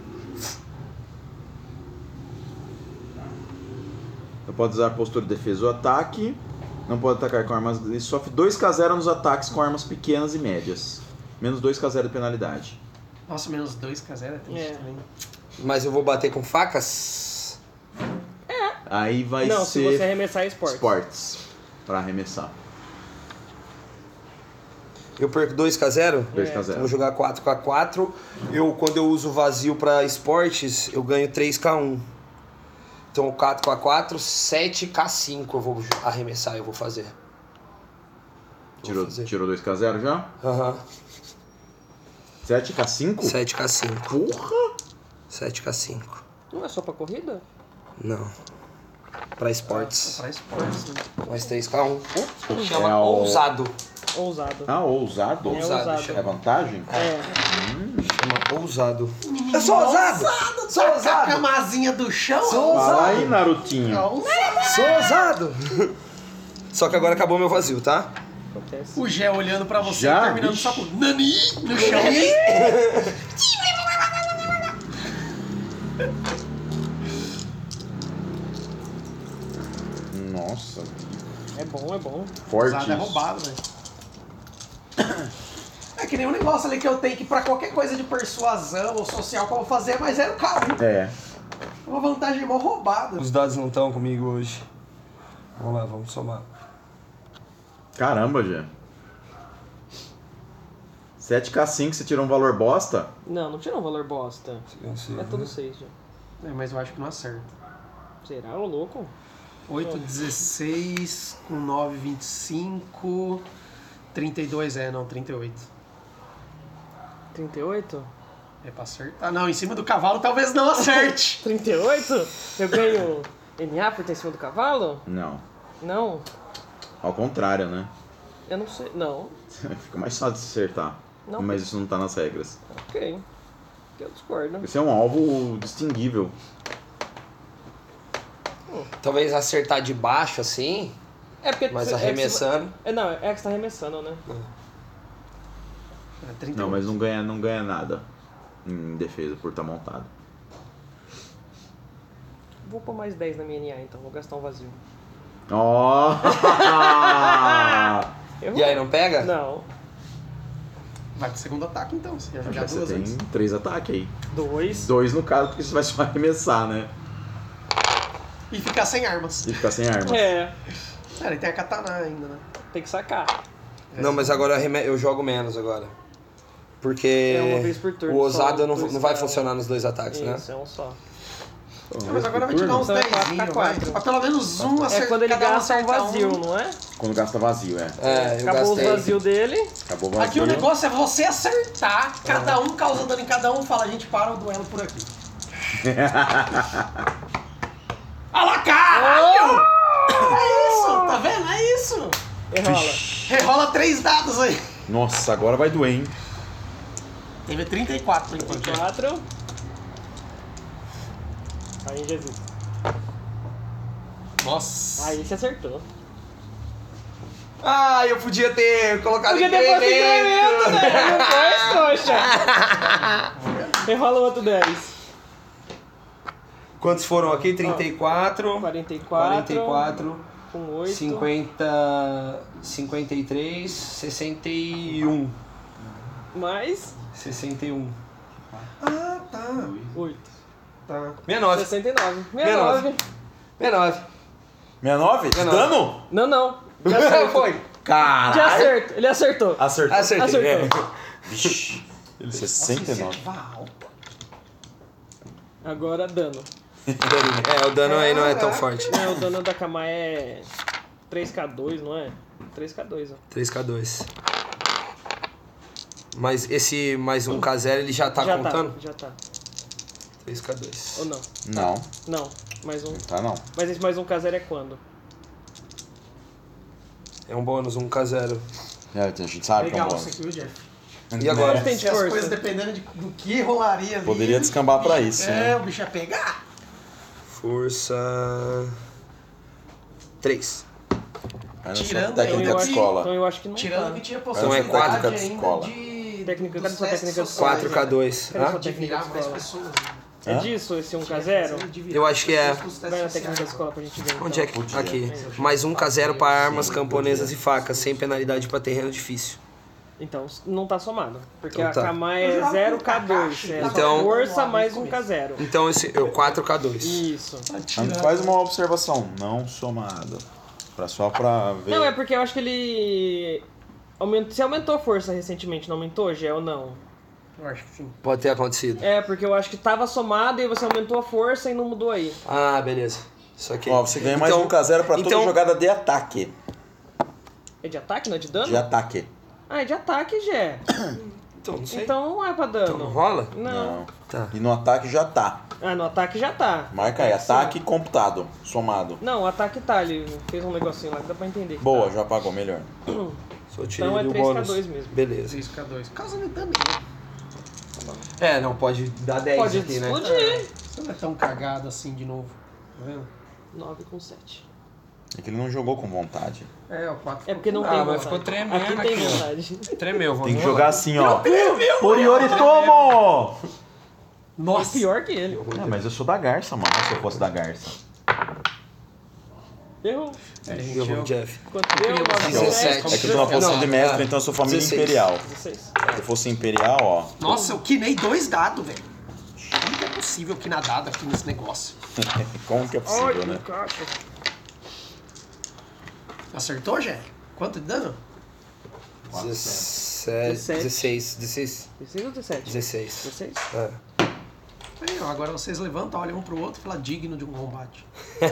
Não pode usar postura de defesa ou ataque. Não pode atacar com armas. E sofre dois K zero nos ataques com armas pequenas e médias. Menos dois K zero de penalidade. Nossa, menos dois K zero é triste É. também. Mas eu vou bater com facas? Aí vai Não, se ser você arremessar esporte. esportes pra arremessar. Eu perco dois K zero? dois K Vou zero. jogar quatro K quatro. Eu, quando eu uso vazio pra esportes, eu ganho três K um. Então quatro K quatro, sete K cinco eu vou arremessar, eu vou fazer. Vou Tirou, fazer. tirou dois K zero já? Aham. sete K cinco? sete K cinco. Porra! sete K cinco. Não é só pra corrida? Não. Pra esportes. Pra esportes, né? Mais três K um. Chama É o- ousado. Ousado. Ah, ousado? É Ousado, ousado. É vantagem? É. Chama ousado. Eu sou ousado! Sou Saca a ousado! camazinha do chão? Sou Fala ousado! aí, Narutinho. Não. Sou ousado! Só que agora acabou meu vazio, tá? Acontece. O Gé olhando pra você Já? e terminando Vixe. só com Nani no chão. Nossa, É bom, é bom. forte Usado é isso. roubado, velho. É que nem um negócio ali que eu tenho que pra qualquer coisa de persuasão ou social que eu vou fazer, mas era o cara. É. Uma vantagem mó roubada. Os dados não estão comigo hoje. Vamos lá, vamos somar. Caramba, Gê. sete K cinco, você tirou um valor bosta? Não, não tirou um valor bosta. É tudo seis já. É, mas eu acho que não acerta. Será, ô louco? oito, dezesseis, com nove, vinte e cinco, trinta e dois, é, não, trinta e oito. trinta e oito? É pra acertar. Não, em cima do cavalo talvez não acerte. trinta e oito? Eu ganho N A por ter em cima do cavalo? Não. Não, Ao contrário, né? eu não sei. Não, Fica mais fácil de acertar. Não. Mas isso não tá nas regras. ok. Eu discordo. Esse é um alvo distinguível. Talvez acertar de baixo assim, É porque mas é que você- arremessando. É, não, é que você tá arremessando, né? É, trinta e oito. Não, mas não ganha, não ganha nada em defesa por estar montado. Vou pôr mais dez na minha N A então, vou gastar um vazio. Ó! Eu E aí, não pega? Não. Vai pro segundo ataque então, você ia jogar Você duas tem vezes. três ataques aí. Dois. Dois no caso, porque você vai só arremessar, né? E ficar sem armas. E ficar sem arma. É, É, ele tem a katana ainda, né? tem que sacar. Não, mas agora eu arreme- eu jogo menos agora. Porque É uma vez por turno, o ousado só não, dois não vai caras. funcionar nos dois ataques, né? Isso, é um só. Então, Mas agora vai te dar uns Então é quatro, dez, tá vai. quatro. Pra pelo menos um É acertar. quando ele cada um gasta um acertar vazio, um. não é? Quando gasta vazio, é. É, eu Acabou gastei. o vazio dele. Acabou o vazio. Aqui o negócio é você acertar, cada um causa dano em cada um, fala, a gente para o duelo por aqui. Alá, caralho! É isso, tá vendo? É isso! Enrola. Rerola três dados aí. Nossa, agora vai doer, hein? Teve trinta e quatro por enquanto. Quatro. Aí, Jesus. Nossa. Aí você acertou. Ah, eu podia ter colocado Podia ter posto incremento, incremento. né? Não faz, trouxa. Enrola o outro dez. Quantos foram aqui? trinta e quatro, quarenta e quatro. quarenta e quatro, Com oito. cinquenta, cinquenta e três, sessenta e um. Mais sessenta e um. Ah, tá. oito. Tá. sessenta e nove. sessenta e nove. sessenta e nove. sessenta e nove. sessenta e nove. sessenta e nove? sessenta e nove. Dano? Não, não. De acerto. Foi. De Caralho! acerto. Ele acertou. Acertou. Acertei. Acertou. É. Vixe. sessenta e nove. Agora dano. É, o dano aí não é tão forte. É, o dano da Kamai é três K dois, não é? três K dois, ó. três K dois. Mas esse mais um K zero ele já tá já contando? Tá, já tá. três K dois. Ou não? Não, Não. Mais um. tá não. Mas esse mais um K zero é quando? É um bônus, um K zero. É, a gente sabe Legal como. isso aqui, viu, Jeff? E agora? Tem de Se as força. coisas dependendo de, do que rolaria ali. Poderia descambar pra isso, É, né? o bicho ia pegar. Força. três. Aí não Tirando, só técnica eu de acho- escola. Então eu acho que não Tirando tá. que tinha Então é possibilidade quatro de ainda escola. de... Técnica- dos cadê sua testes técnica de sociais, quatro K dois. Cadê Hã? sua De técnica de virar mais escola? pessoas. É Hã? disso esse um K zero? Eu acho que é. Vai na técnica da escola pra gente ver. Então. Onde é que. Podia. Aqui. Mais um K zero para armas camponesas e facas, sem penalidade para terreno difícil. Então não tá somado. Porque Então a tá. Kamai é zero K dois. É Então- força mais um K zero. Então esse é o quatro K dois. Isso. A gente faz uma observação, não somada. Pra, só pra ver. Não, é porque eu acho que ele. Aument... Você aumentou a força recentemente, não aumentou, Gé, ou não? Eu acho que sim. Pode ter acontecido. É, porque eu acho que tava somado e você aumentou a força e não mudou aí. Ah, beleza. Isso aqui. Ó, você ganha mais Então- um K zero pra então- toda jogada de ataque. É de ataque, não é de dano? De ataque. Ah, é de ataque, Gé. Então, não sei. Então não é pra dano. Então não rola? Não. Tá. E no ataque já tá. Ah, no ataque já tá. Marca aí, É, ataque sim. computado, somado. Não, o ataque tá, ele fez um negocinho lá que dá pra entender. Boa, já apagou, melhor. Hum. Só tirei Então é ali o três K bônus. dois mesmo. Beleza. três K dois. Casamento também, né? É, não, pode dar dez Pode aqui, né? explodir. Você não é tão cagado assim de novo. Tá vendo? nove com sete. É que ele não jogou com vontade. É, o quatro. É porque não Ah, tem mas vontade. ficou tremendo Aqui tem aqui, ó. vontade. Tremeu, vamos Tem que lá. jogar assim, ó. Por Yoritomo! Nossa. É pior que ele. Ah, mas eu sou da Garça, mano. Se eu fosse da Garça. Errou. Eu vou, Jeff. Quanto deu? dezessete. É que eu tô na posição Não, de mestre, é. então eu sou família dezesseis. imperial. dezesseis. Se eu fosse imperial, ó. Nossa, eu quinei dois dados, velho. Como que é possível quinar dado aqui nesse negócio? Como que é possível, né? Acertou, Jé? Quanto de dano? dezessete. dezesseis. dezesseis. dezesseis ou dezessete? dezesseis. dezesseis? É. Aí, ó, agora vocês levantam, olham um pro outro e falam digno de um combate.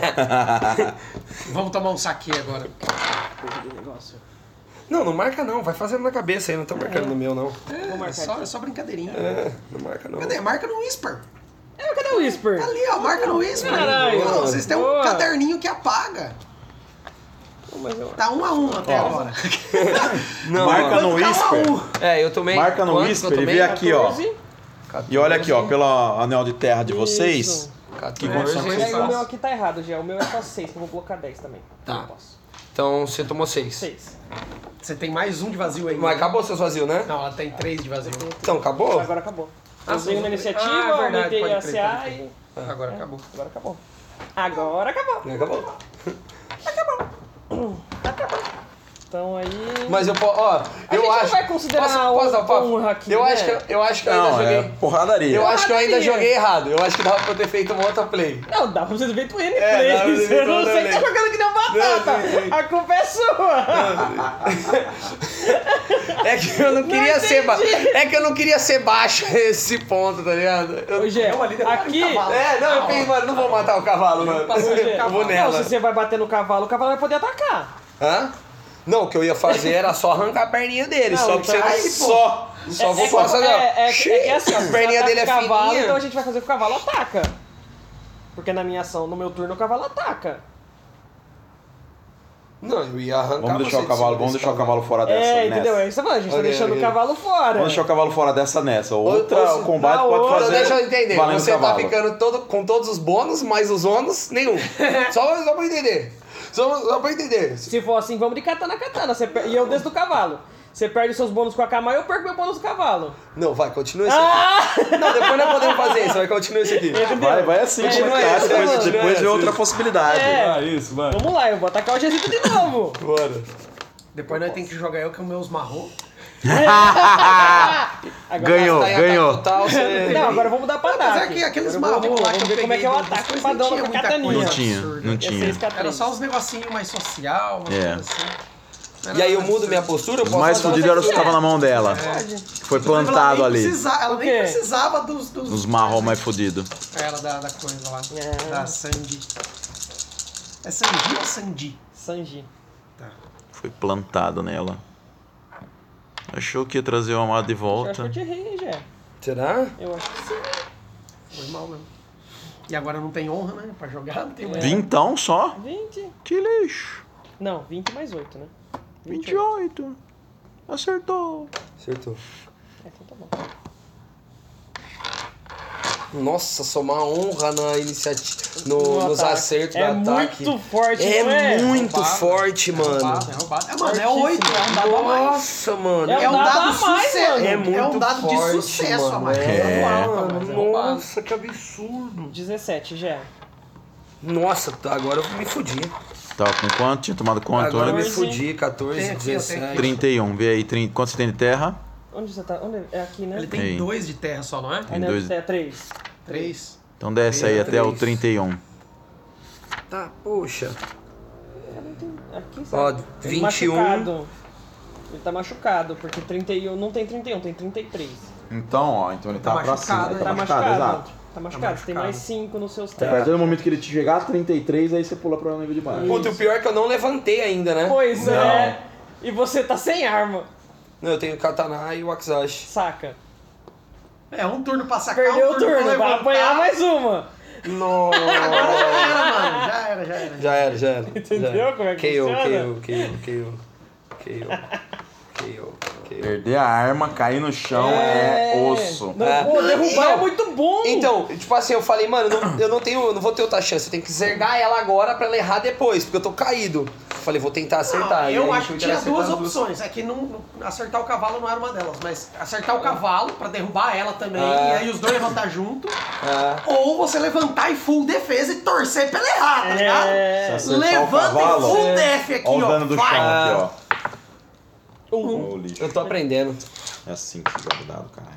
Vamos tomar um saque agora. Coisa de negócio. Não, não marca não. Vai fazendo na cabeça aí. Não tô marcando no meu, não. É, Vou marcar é, só, aqui. é só brincadeirinha. É, não marca não. Cadê? Marca no Whisper. É, cadê o Whisper? Ali, ó, marca no Whisper. Caralho. Pô, vocês têm um Boa. caderninho que apaga. Pô, mas eu... Tá um a um até Ó. agora. Não, Marca ó. no Whisper. É, eu tomei... Marca no quanto que eu Whisper e tomei? vê aqui, ó. quatorze. E olha aqui, ó, pelo anel de terra de vocês. Isso. Que quatorze. condição que Mas vocês aí o meu fazem? aqui tá errado já. O meu é só seis, que eu vou colocar dez também. Tá. Eu não posso. Então você tomou seis. seis. Você tem mais um de vazio aí. Mas acabou seus vazios, né? Não, ela tem três de vazio. Então, acabou? Agora acabou. Ah, Eu usei sim. na iniciativa, Ah, verdade, aumentei pode a crer, C A pode crer. e... Agora É, acabou. Agora acabou. Agora acabou. Acabou. Então aí... Mas eu posso... Ó, A eu gente não acho... vai considerar posso, posso dar um papo? honra aqui, Eu né? acho que eu, eu acho que eu ainda Não, joguei... é porradaria. Eu acho que eu ainda Porradaria. joguei errado. Eu acho que dava pra eu ter feito uma outra play. Não, dá pra você ter feito N É, dá pra plays. ter feito Eu não outra sei que tá play. jogando que nem um batata. Não, sim, sim. A culpa é sua. É que eu não queria ser ba... É que eu não queria ser baixo a esse ponto, tá ligado? Eu... Ô, Gê, aqui... É, não, eu pensei, mano, não vou matar o cavalo, mano. Ô, Gê, Eu vou não, nela. se você vai bater no cavalo, o cavalo vai poder atacar. Hã? Não, o que eu ia fazer era só arrancar a perninha dele, Não, só pra então- você... aí, pô. Só! Só vou é, passar... é, é, é, é que é assim, ó, a se perninha ataca dele é o cavalo, fininha. então a gente vai fazer que o cavalo ataca. Porque na minha ação, no meu turno, o cavalo ataca. Não, eu ia arrancar Vamos deixar você o cavalo, de cima vamos desse deixar o cavalo fora dessa, É, nessa. entendeu? É isso que eu tô falando, a gente tá Ok, deixando ok. o cavalo fora. Vamos deixar o cavalo fora dessa nessa. Outra, ou se- o combate na pode outra, fazer. Então deixa eu entender, valendo você cavalo. tá ficando todo, com todos os bônus, mais os ônus, nenhum. só, só pra entender. Só, só pra entender. Se for assim, vamos de katana katana. Você per... E eu desço do cavalo. Você perde seus bônus com a Kama e eu perco meu bônus do cavalo. Não, vai, continua esse aqui. Ah! Não, depois nós podemos fazer isso, vai, continua esse aqui. Vai, vai assim, É, tipo, não é cara, isso, depois, mano. depois Não é vê outra isso. possibilidade. É. Ah, isso, vai. Vamos lá, eu vou atacar o Gesito de novo. Bora. Depois nós temos que jogar eu com meus marrom. Agora, Ganhou, Tá em ganhou. ataque total, você... Não, agora vamos mudar pra Apesar ataque. que aqueles Agora marrom vamos, lá que vamos eu ver como é que é o peguei, ataque depois pra nem dano tinha com a muita kataninha. coisa Não tinha, absurda. não É tinha. seis K três. Era só uns negocinhos mais social, umas É. coisas assim. Não E aí era eu nada mudo minha absurdo. postura, eu Os posso mais fazer fodidos eram os que estavam na mão dela. Pode. Que foi Ela plantado nem ali. precisa- ela O nem quê? precisava dos... dos Os marrom mais fodidos. Ela da, da coisa lá. É. Da Sandy. É Sandy ou Sandy? Sanji. Foi plantado nela. Achou que ia trazer o amado de Eu acho volta. que eu te errei, já. Será? Eu acho que sim. Foi mal mesmo. E agora não tem honra, né? Pra jogar, não tem mais. Vintão só? vinte. Que lixo. Não, vinte mais oito, né? vinte e oito. Acertou. Acertou. É, então tá bom. Nossa, somar honra na iniciativa, no, No nos ataque. acertos É do ataque. muito forte, É não é? muito roubado. forte, mano. Roubado, é roubado. É, mano, é oito, é um dado a mais. Nossa, mano. É um É um dado dado a mais, sucesso. mano. É muito É um dado de forte, sucesso mano. a mais. É, É, mano. mas é roubado. Nossa, que absurdo. dezessete, já. Nossa, tá, agora eu me fudi. Tava com quanto? Tinha tomado quanto Agora eu me antes? fudi, Tem quatorze, aqui, eu tenho aqui. dezessete. trinta e um. Vê aí, trinta. Quanto você tem de terra? Onde você tá? Onde é? É aqui, né? Ele tem Ei. dois de terra só, não é? Aí, né? dois. É três. Três. Então desce aí até o três. trinta e um. Tá, poxa. Aqui, Ó, sabe? Ele vinte e um. machucado. Ele tá machucado, porque trinta e um, não tem trinta e um, tem trinta e três. Então, ó, então ele Tá tá, pra machucado, cima. né? Tá Tá machucado, machucado. exato. Tá machucado. Você tem machucado. mais cinco nos seus A testes. partir do momento que ele te chegar a trinta e três, aí você pula pra nível de baixo. Puta, o pior é que eu não levantei ainda, né? Pois Não. é. E você tá sem arma. Não, eu tenho o Katana e o Wakizashi. Saca. É, um turno pra sacar, Perdeu um o turno pra turno, vai levantar. apanhar mais uma. Nossa. Agora já era, mano. Já era, já era. Já era, já era. Entendeu já era. como é que K O, funciona? K O, K O, K O, K O, K O. Perder a arma, cair no chão é, é osso. Não, pô, derrubar é muito bom. Então, tipo assim, eu falei, mano, eu não, eu não tenho, eu não vou ter outra chance. Eu tenho que zergar ela agora pra ela errar depois, porque eu tô caído. Eu falei, vou tentar acertar. Não, E eu aí, acho que tinha duas opções. É que não, não- acertar o cavalo não era uma delas, mas acertar o cavalo pra derrubar ela também, Ah. e aí os dois levantar junto. Ah. Ou você levantar em full defesa e torcer pra ela errar, tá ligado? É. Se acertar o Levanta cavalo, em full é. def aqui, Olha o ó. dano do vai. chão aqui, ó. Um. Ô, lixo. Eu tô aprendendo. É assim que se joga o dado, caralho.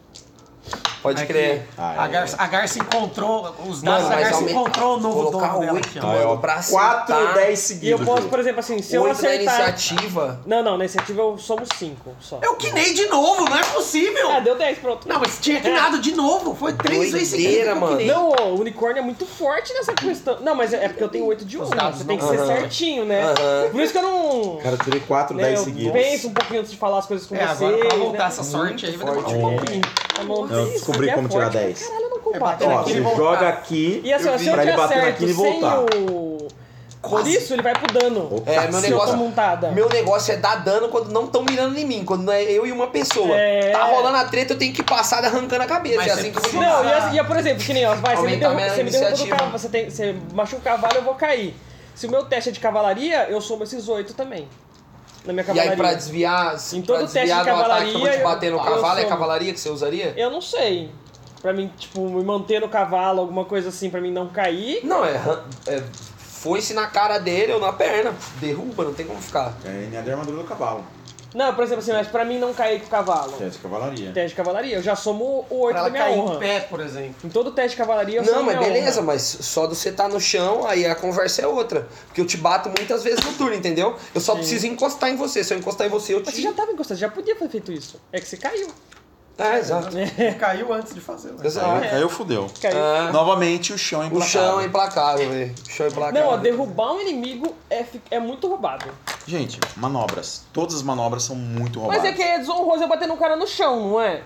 Pode Aqui, crer. Ah, é. A Garça, a Garça encontrou, os Mano, dados da mas Garça aumenta- encontrou o novo colocar dono dela oito, aqui, ó. mano. Aí, ó, pra quatro, acertar. dez E eu seguidos. posso, Ju. por exemplo, assim, se eu Oito da acertar... iniciativa. Não, não, na iniciativa eu somos cinco só. Eu quinei de novo, não é possível. Ah, deu dez, pronto. Não, mas tinha quinado de novo. Foi três vezes seguidas Doideira, que eu mano. quinei. Não, o unicórnio é muito forte nessa questão. Não, mas é é porque eu tenho oito de um. dados Você tem que não- ser Aham. certinho, né? Aham. Por isso que eu não... Cara, eu tirei quatro, né, dez eu seguidos. penso um pouquinho antes de falar as coisas com É, vocês. agora pra voltar né? essa sorte aí vai demorar forte. um pouquinho. Tá bom, Eu isso descobri aqui é como tirar forte pra dez. Caralho, no combate. bater Ó, naquele você e voltar. joga aqui E assim, ó, se eu pra te ele bater acerto naquele e sem voltar. o... Por isso, ele vai pro dano. Opa. É, meu Se eu tô negócio, montada. meu negócio é dar dano quando não estão mirando em mim, quando não é eu e uma pessoa. É. Tá rolando a treta, eu tenho que passar arrancando a cabeça. Mas é você assim que eu vou precisa- jogar. Não, e, assim, e por exemplo, que nem, ó, vai, você me Aumentar derruba, minha você me derruba do iniciativa. cavalo, você, tem, você machuca o cavalo, eu vou cair. Se o meu teste é de cavalaria, eu somo esses oito também. Na minha E cavalaria. aí pra desviar, Em pra todo teste desviar de do ataque que eu vou te cavalaria, bater no eu- cavalo, eu é sou- cavalaria que você usaria? Eu não sei. Pra mim, tipo, me manter no cavalo, alguma coisa assim, pra mim não cair. Não, é, é foi-se na cara dele ou na perna. Derruba, não tem como ficar. É N A de armadura do cavalo. Não, por exemplo assim, mas pra mim não cair com o cavalo. Teste de cavalaria. Teste de cavalaria, eu já somo o oito Pra da ela minha cair honra. em pé, por exemplo. Em todo teste de cavalaria eu Não, somo mas minha beleza, honra. mas só de você tá no chão, aí a conversa é outra. Porque eu te bato muitas vezes no turno, entendeu? Eu só Sim. preciso encostar em você. Se eu encostar em você, eu Mas te... você já tava encostado, já podia ter feito isso. É que você caiu. É, exato. Caiu antes de fazer. né? Exato. Aí, aí eu fudeu. Caiu. Ah, Novamente o chão é o implacável. chão é implacável, velho. O chão é implacável. Não, ó, derrubar um inimigo é, fi- é muito roubado. Gente, manobras. Todas as manobras são muito roubadas. Mas é que é desonroso eu bater no cara no chão, não é?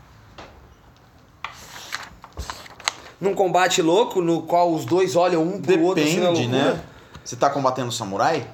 Num combate louco, no qual os dois olham um pro outro assim na Depende, loucura. né? Você tá combatendo um samurai?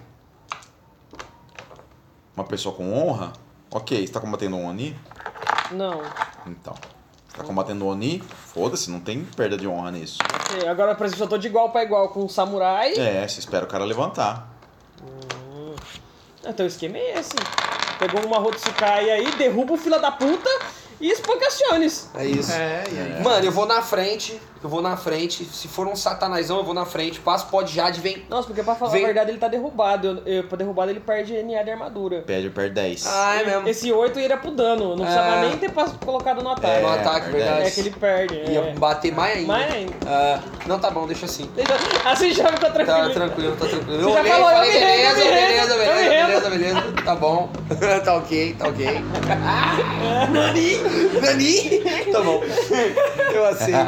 Uma pessoa com honra? Ok, você tá combatendo um Oni? Não. Então. Tá combatendo um Oni? Foda-se, não tem perda de honra nisso. Ok, agora, por exemplo, se eu tô de igual pra igual com um samurai. É, você espera o cara levantar. Então o esquema é esse. Pegou uma Rotsukai aí, derruba o fila da puta e espancaciones. É isso. É, e aí? Mano, eu vou na frente, eu vou na frente. Se for um satanazão, eu vou na frente. Passo pode já de vem. Nossa, porque pra falar Vem- a verdade ele tá derrubado. Eu, eu, pra derrubado ele perde N A de armadura. Perde, perde dez. Ah, é mesmo. Esse oito iria pro dano, não precisava É. nem ter pas- colocado no ataque. É, No ataque, verdade. verdade. É que ele perde. Ia É. bater mais ainda. Mais ainda. Ah, não, tá bom, deixa assim. Deixa- Assim já ficou Tá tranquilo. tranquilo, tá tranquilo. Você já olhei, falou, eu falei, me rendo, beleza, eu me rendo, beleza, eu me beleza, rendo. beleza, beleza. Tá bom. Tá ok, tá ok. Nani? Nani? Tá bom. Eu aceito.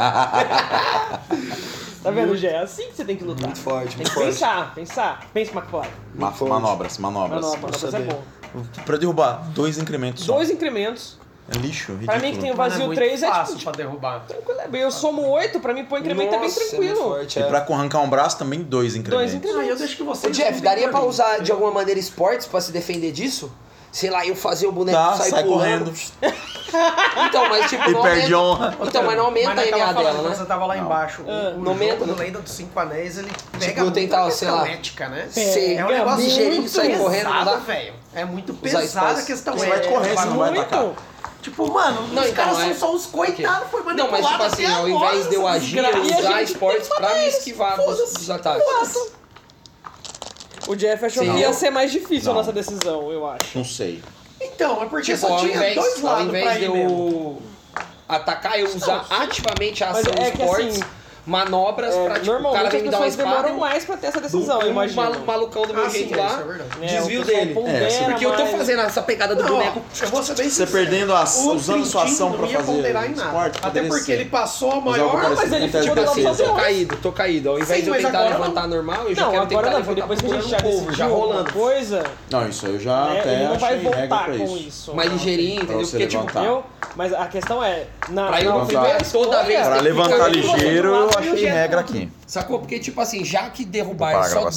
Tá vendo, Gé? É assim que você tem que lutar. Muito forte, Tem muito que forte. pensar, pensar. Pensa, McFly. Ma- forte. manobras, manobras. Manobra, manobras é saber. bom. Pra derrubar, dois incrementos só. Dois incrementos. É lixo, ridículo. Pra mim que tem o Mano, vazio é muito três é fácil tipo, pra derrubar. tranquilo. é bem. Eu somo oito, pra mim pôr incremento é bem Nossa, tranquilo. muito forte, E é. pra arrancar um braço também, dois incrementos. Dois incrementos. Ah, eu deixo que você. Ô, Jeff, daria pra usar de alguma maneira esportes pra se defender disso? Sei lá, eu fazer o boneco Tá, sair sai pulando. correndo. Então, mas tipo, E não perde aumenta... honra. Então, mas não aumenta Mas a nós N tava A falando, dela, quando né? você tava lá Não. embaixo. Ah, O, o não jogo aumenta, do né? Lenda dos Cinco Anéis, ele pega eu muito tentava, a sei questão lá. ética, né? Ser É um negócio ligeirinho, muito sair correndo, não dá? pesado, velho. É muito Usar pesada a espaço. questão Você vai ética. correr, você não vai Muito. atacar. Tipo, mano, Não, os então, caras é- são só os coitados, foi Não, manipulado mas tipo assim, até ao agora, invés de eu essa agir, eu desgraça. E a usar gente esportes tem que pra me matar eles. esquivar dos, Foda-se. dos ataques. O Jeff achou Sim. que ia ser mais difícil Não. a nossa decisão, eu acho. Não sei. Então, é porque Tipo, só ao tinha invés, dois ao lados invés pra de ir mesmo. eu atacar, eu usar ativamente a Mas ação é dos que esportes, assim, manobras É, pra tipo, o cara normalmente vem as me dar uma pessoas espada. demoram mais pra ter essa do decisão, eu um imagino. mal- malucão do meu Ah, sim, jeito é, lá, isso é verdade. É, desvio o pessoal dele. pondera É, Porque eu tô mais. fazendo essa pegada do Não, boneco. eu vou ser bem Você sincero. perdendo a, O usando sua Trintinho ação não pra ia fazer ponderar em esporte, nada. Até poderia porque ser. ele passou a Mas algo maior... parecido mas ele com teste ficou de do lado Assim, do eu tô Deus. caído, tô caído. Ao invés Sim, de eu mas tentar agora levantar normal, eu já Não, quero agora tentar não, foi levantar depois que a gente já procurando o povo, decidiu já alguma rolando. coisa, Não, isso eu já né, até ele não vai achei regra voltar pra com isso. isso. Mais Não. ligeirinho, Pra entendeu? você Porque, tipo, levantar. Eu, mas a questão é, na, Pra eu na levantar- primeira toda escolha, vez Pra tem que levantar ficar- ligeiro, eu achei Jeff regra Goldblum. aqui. sacou? Porque, tipo assim, já que Vou derrubar parar é a só gravação.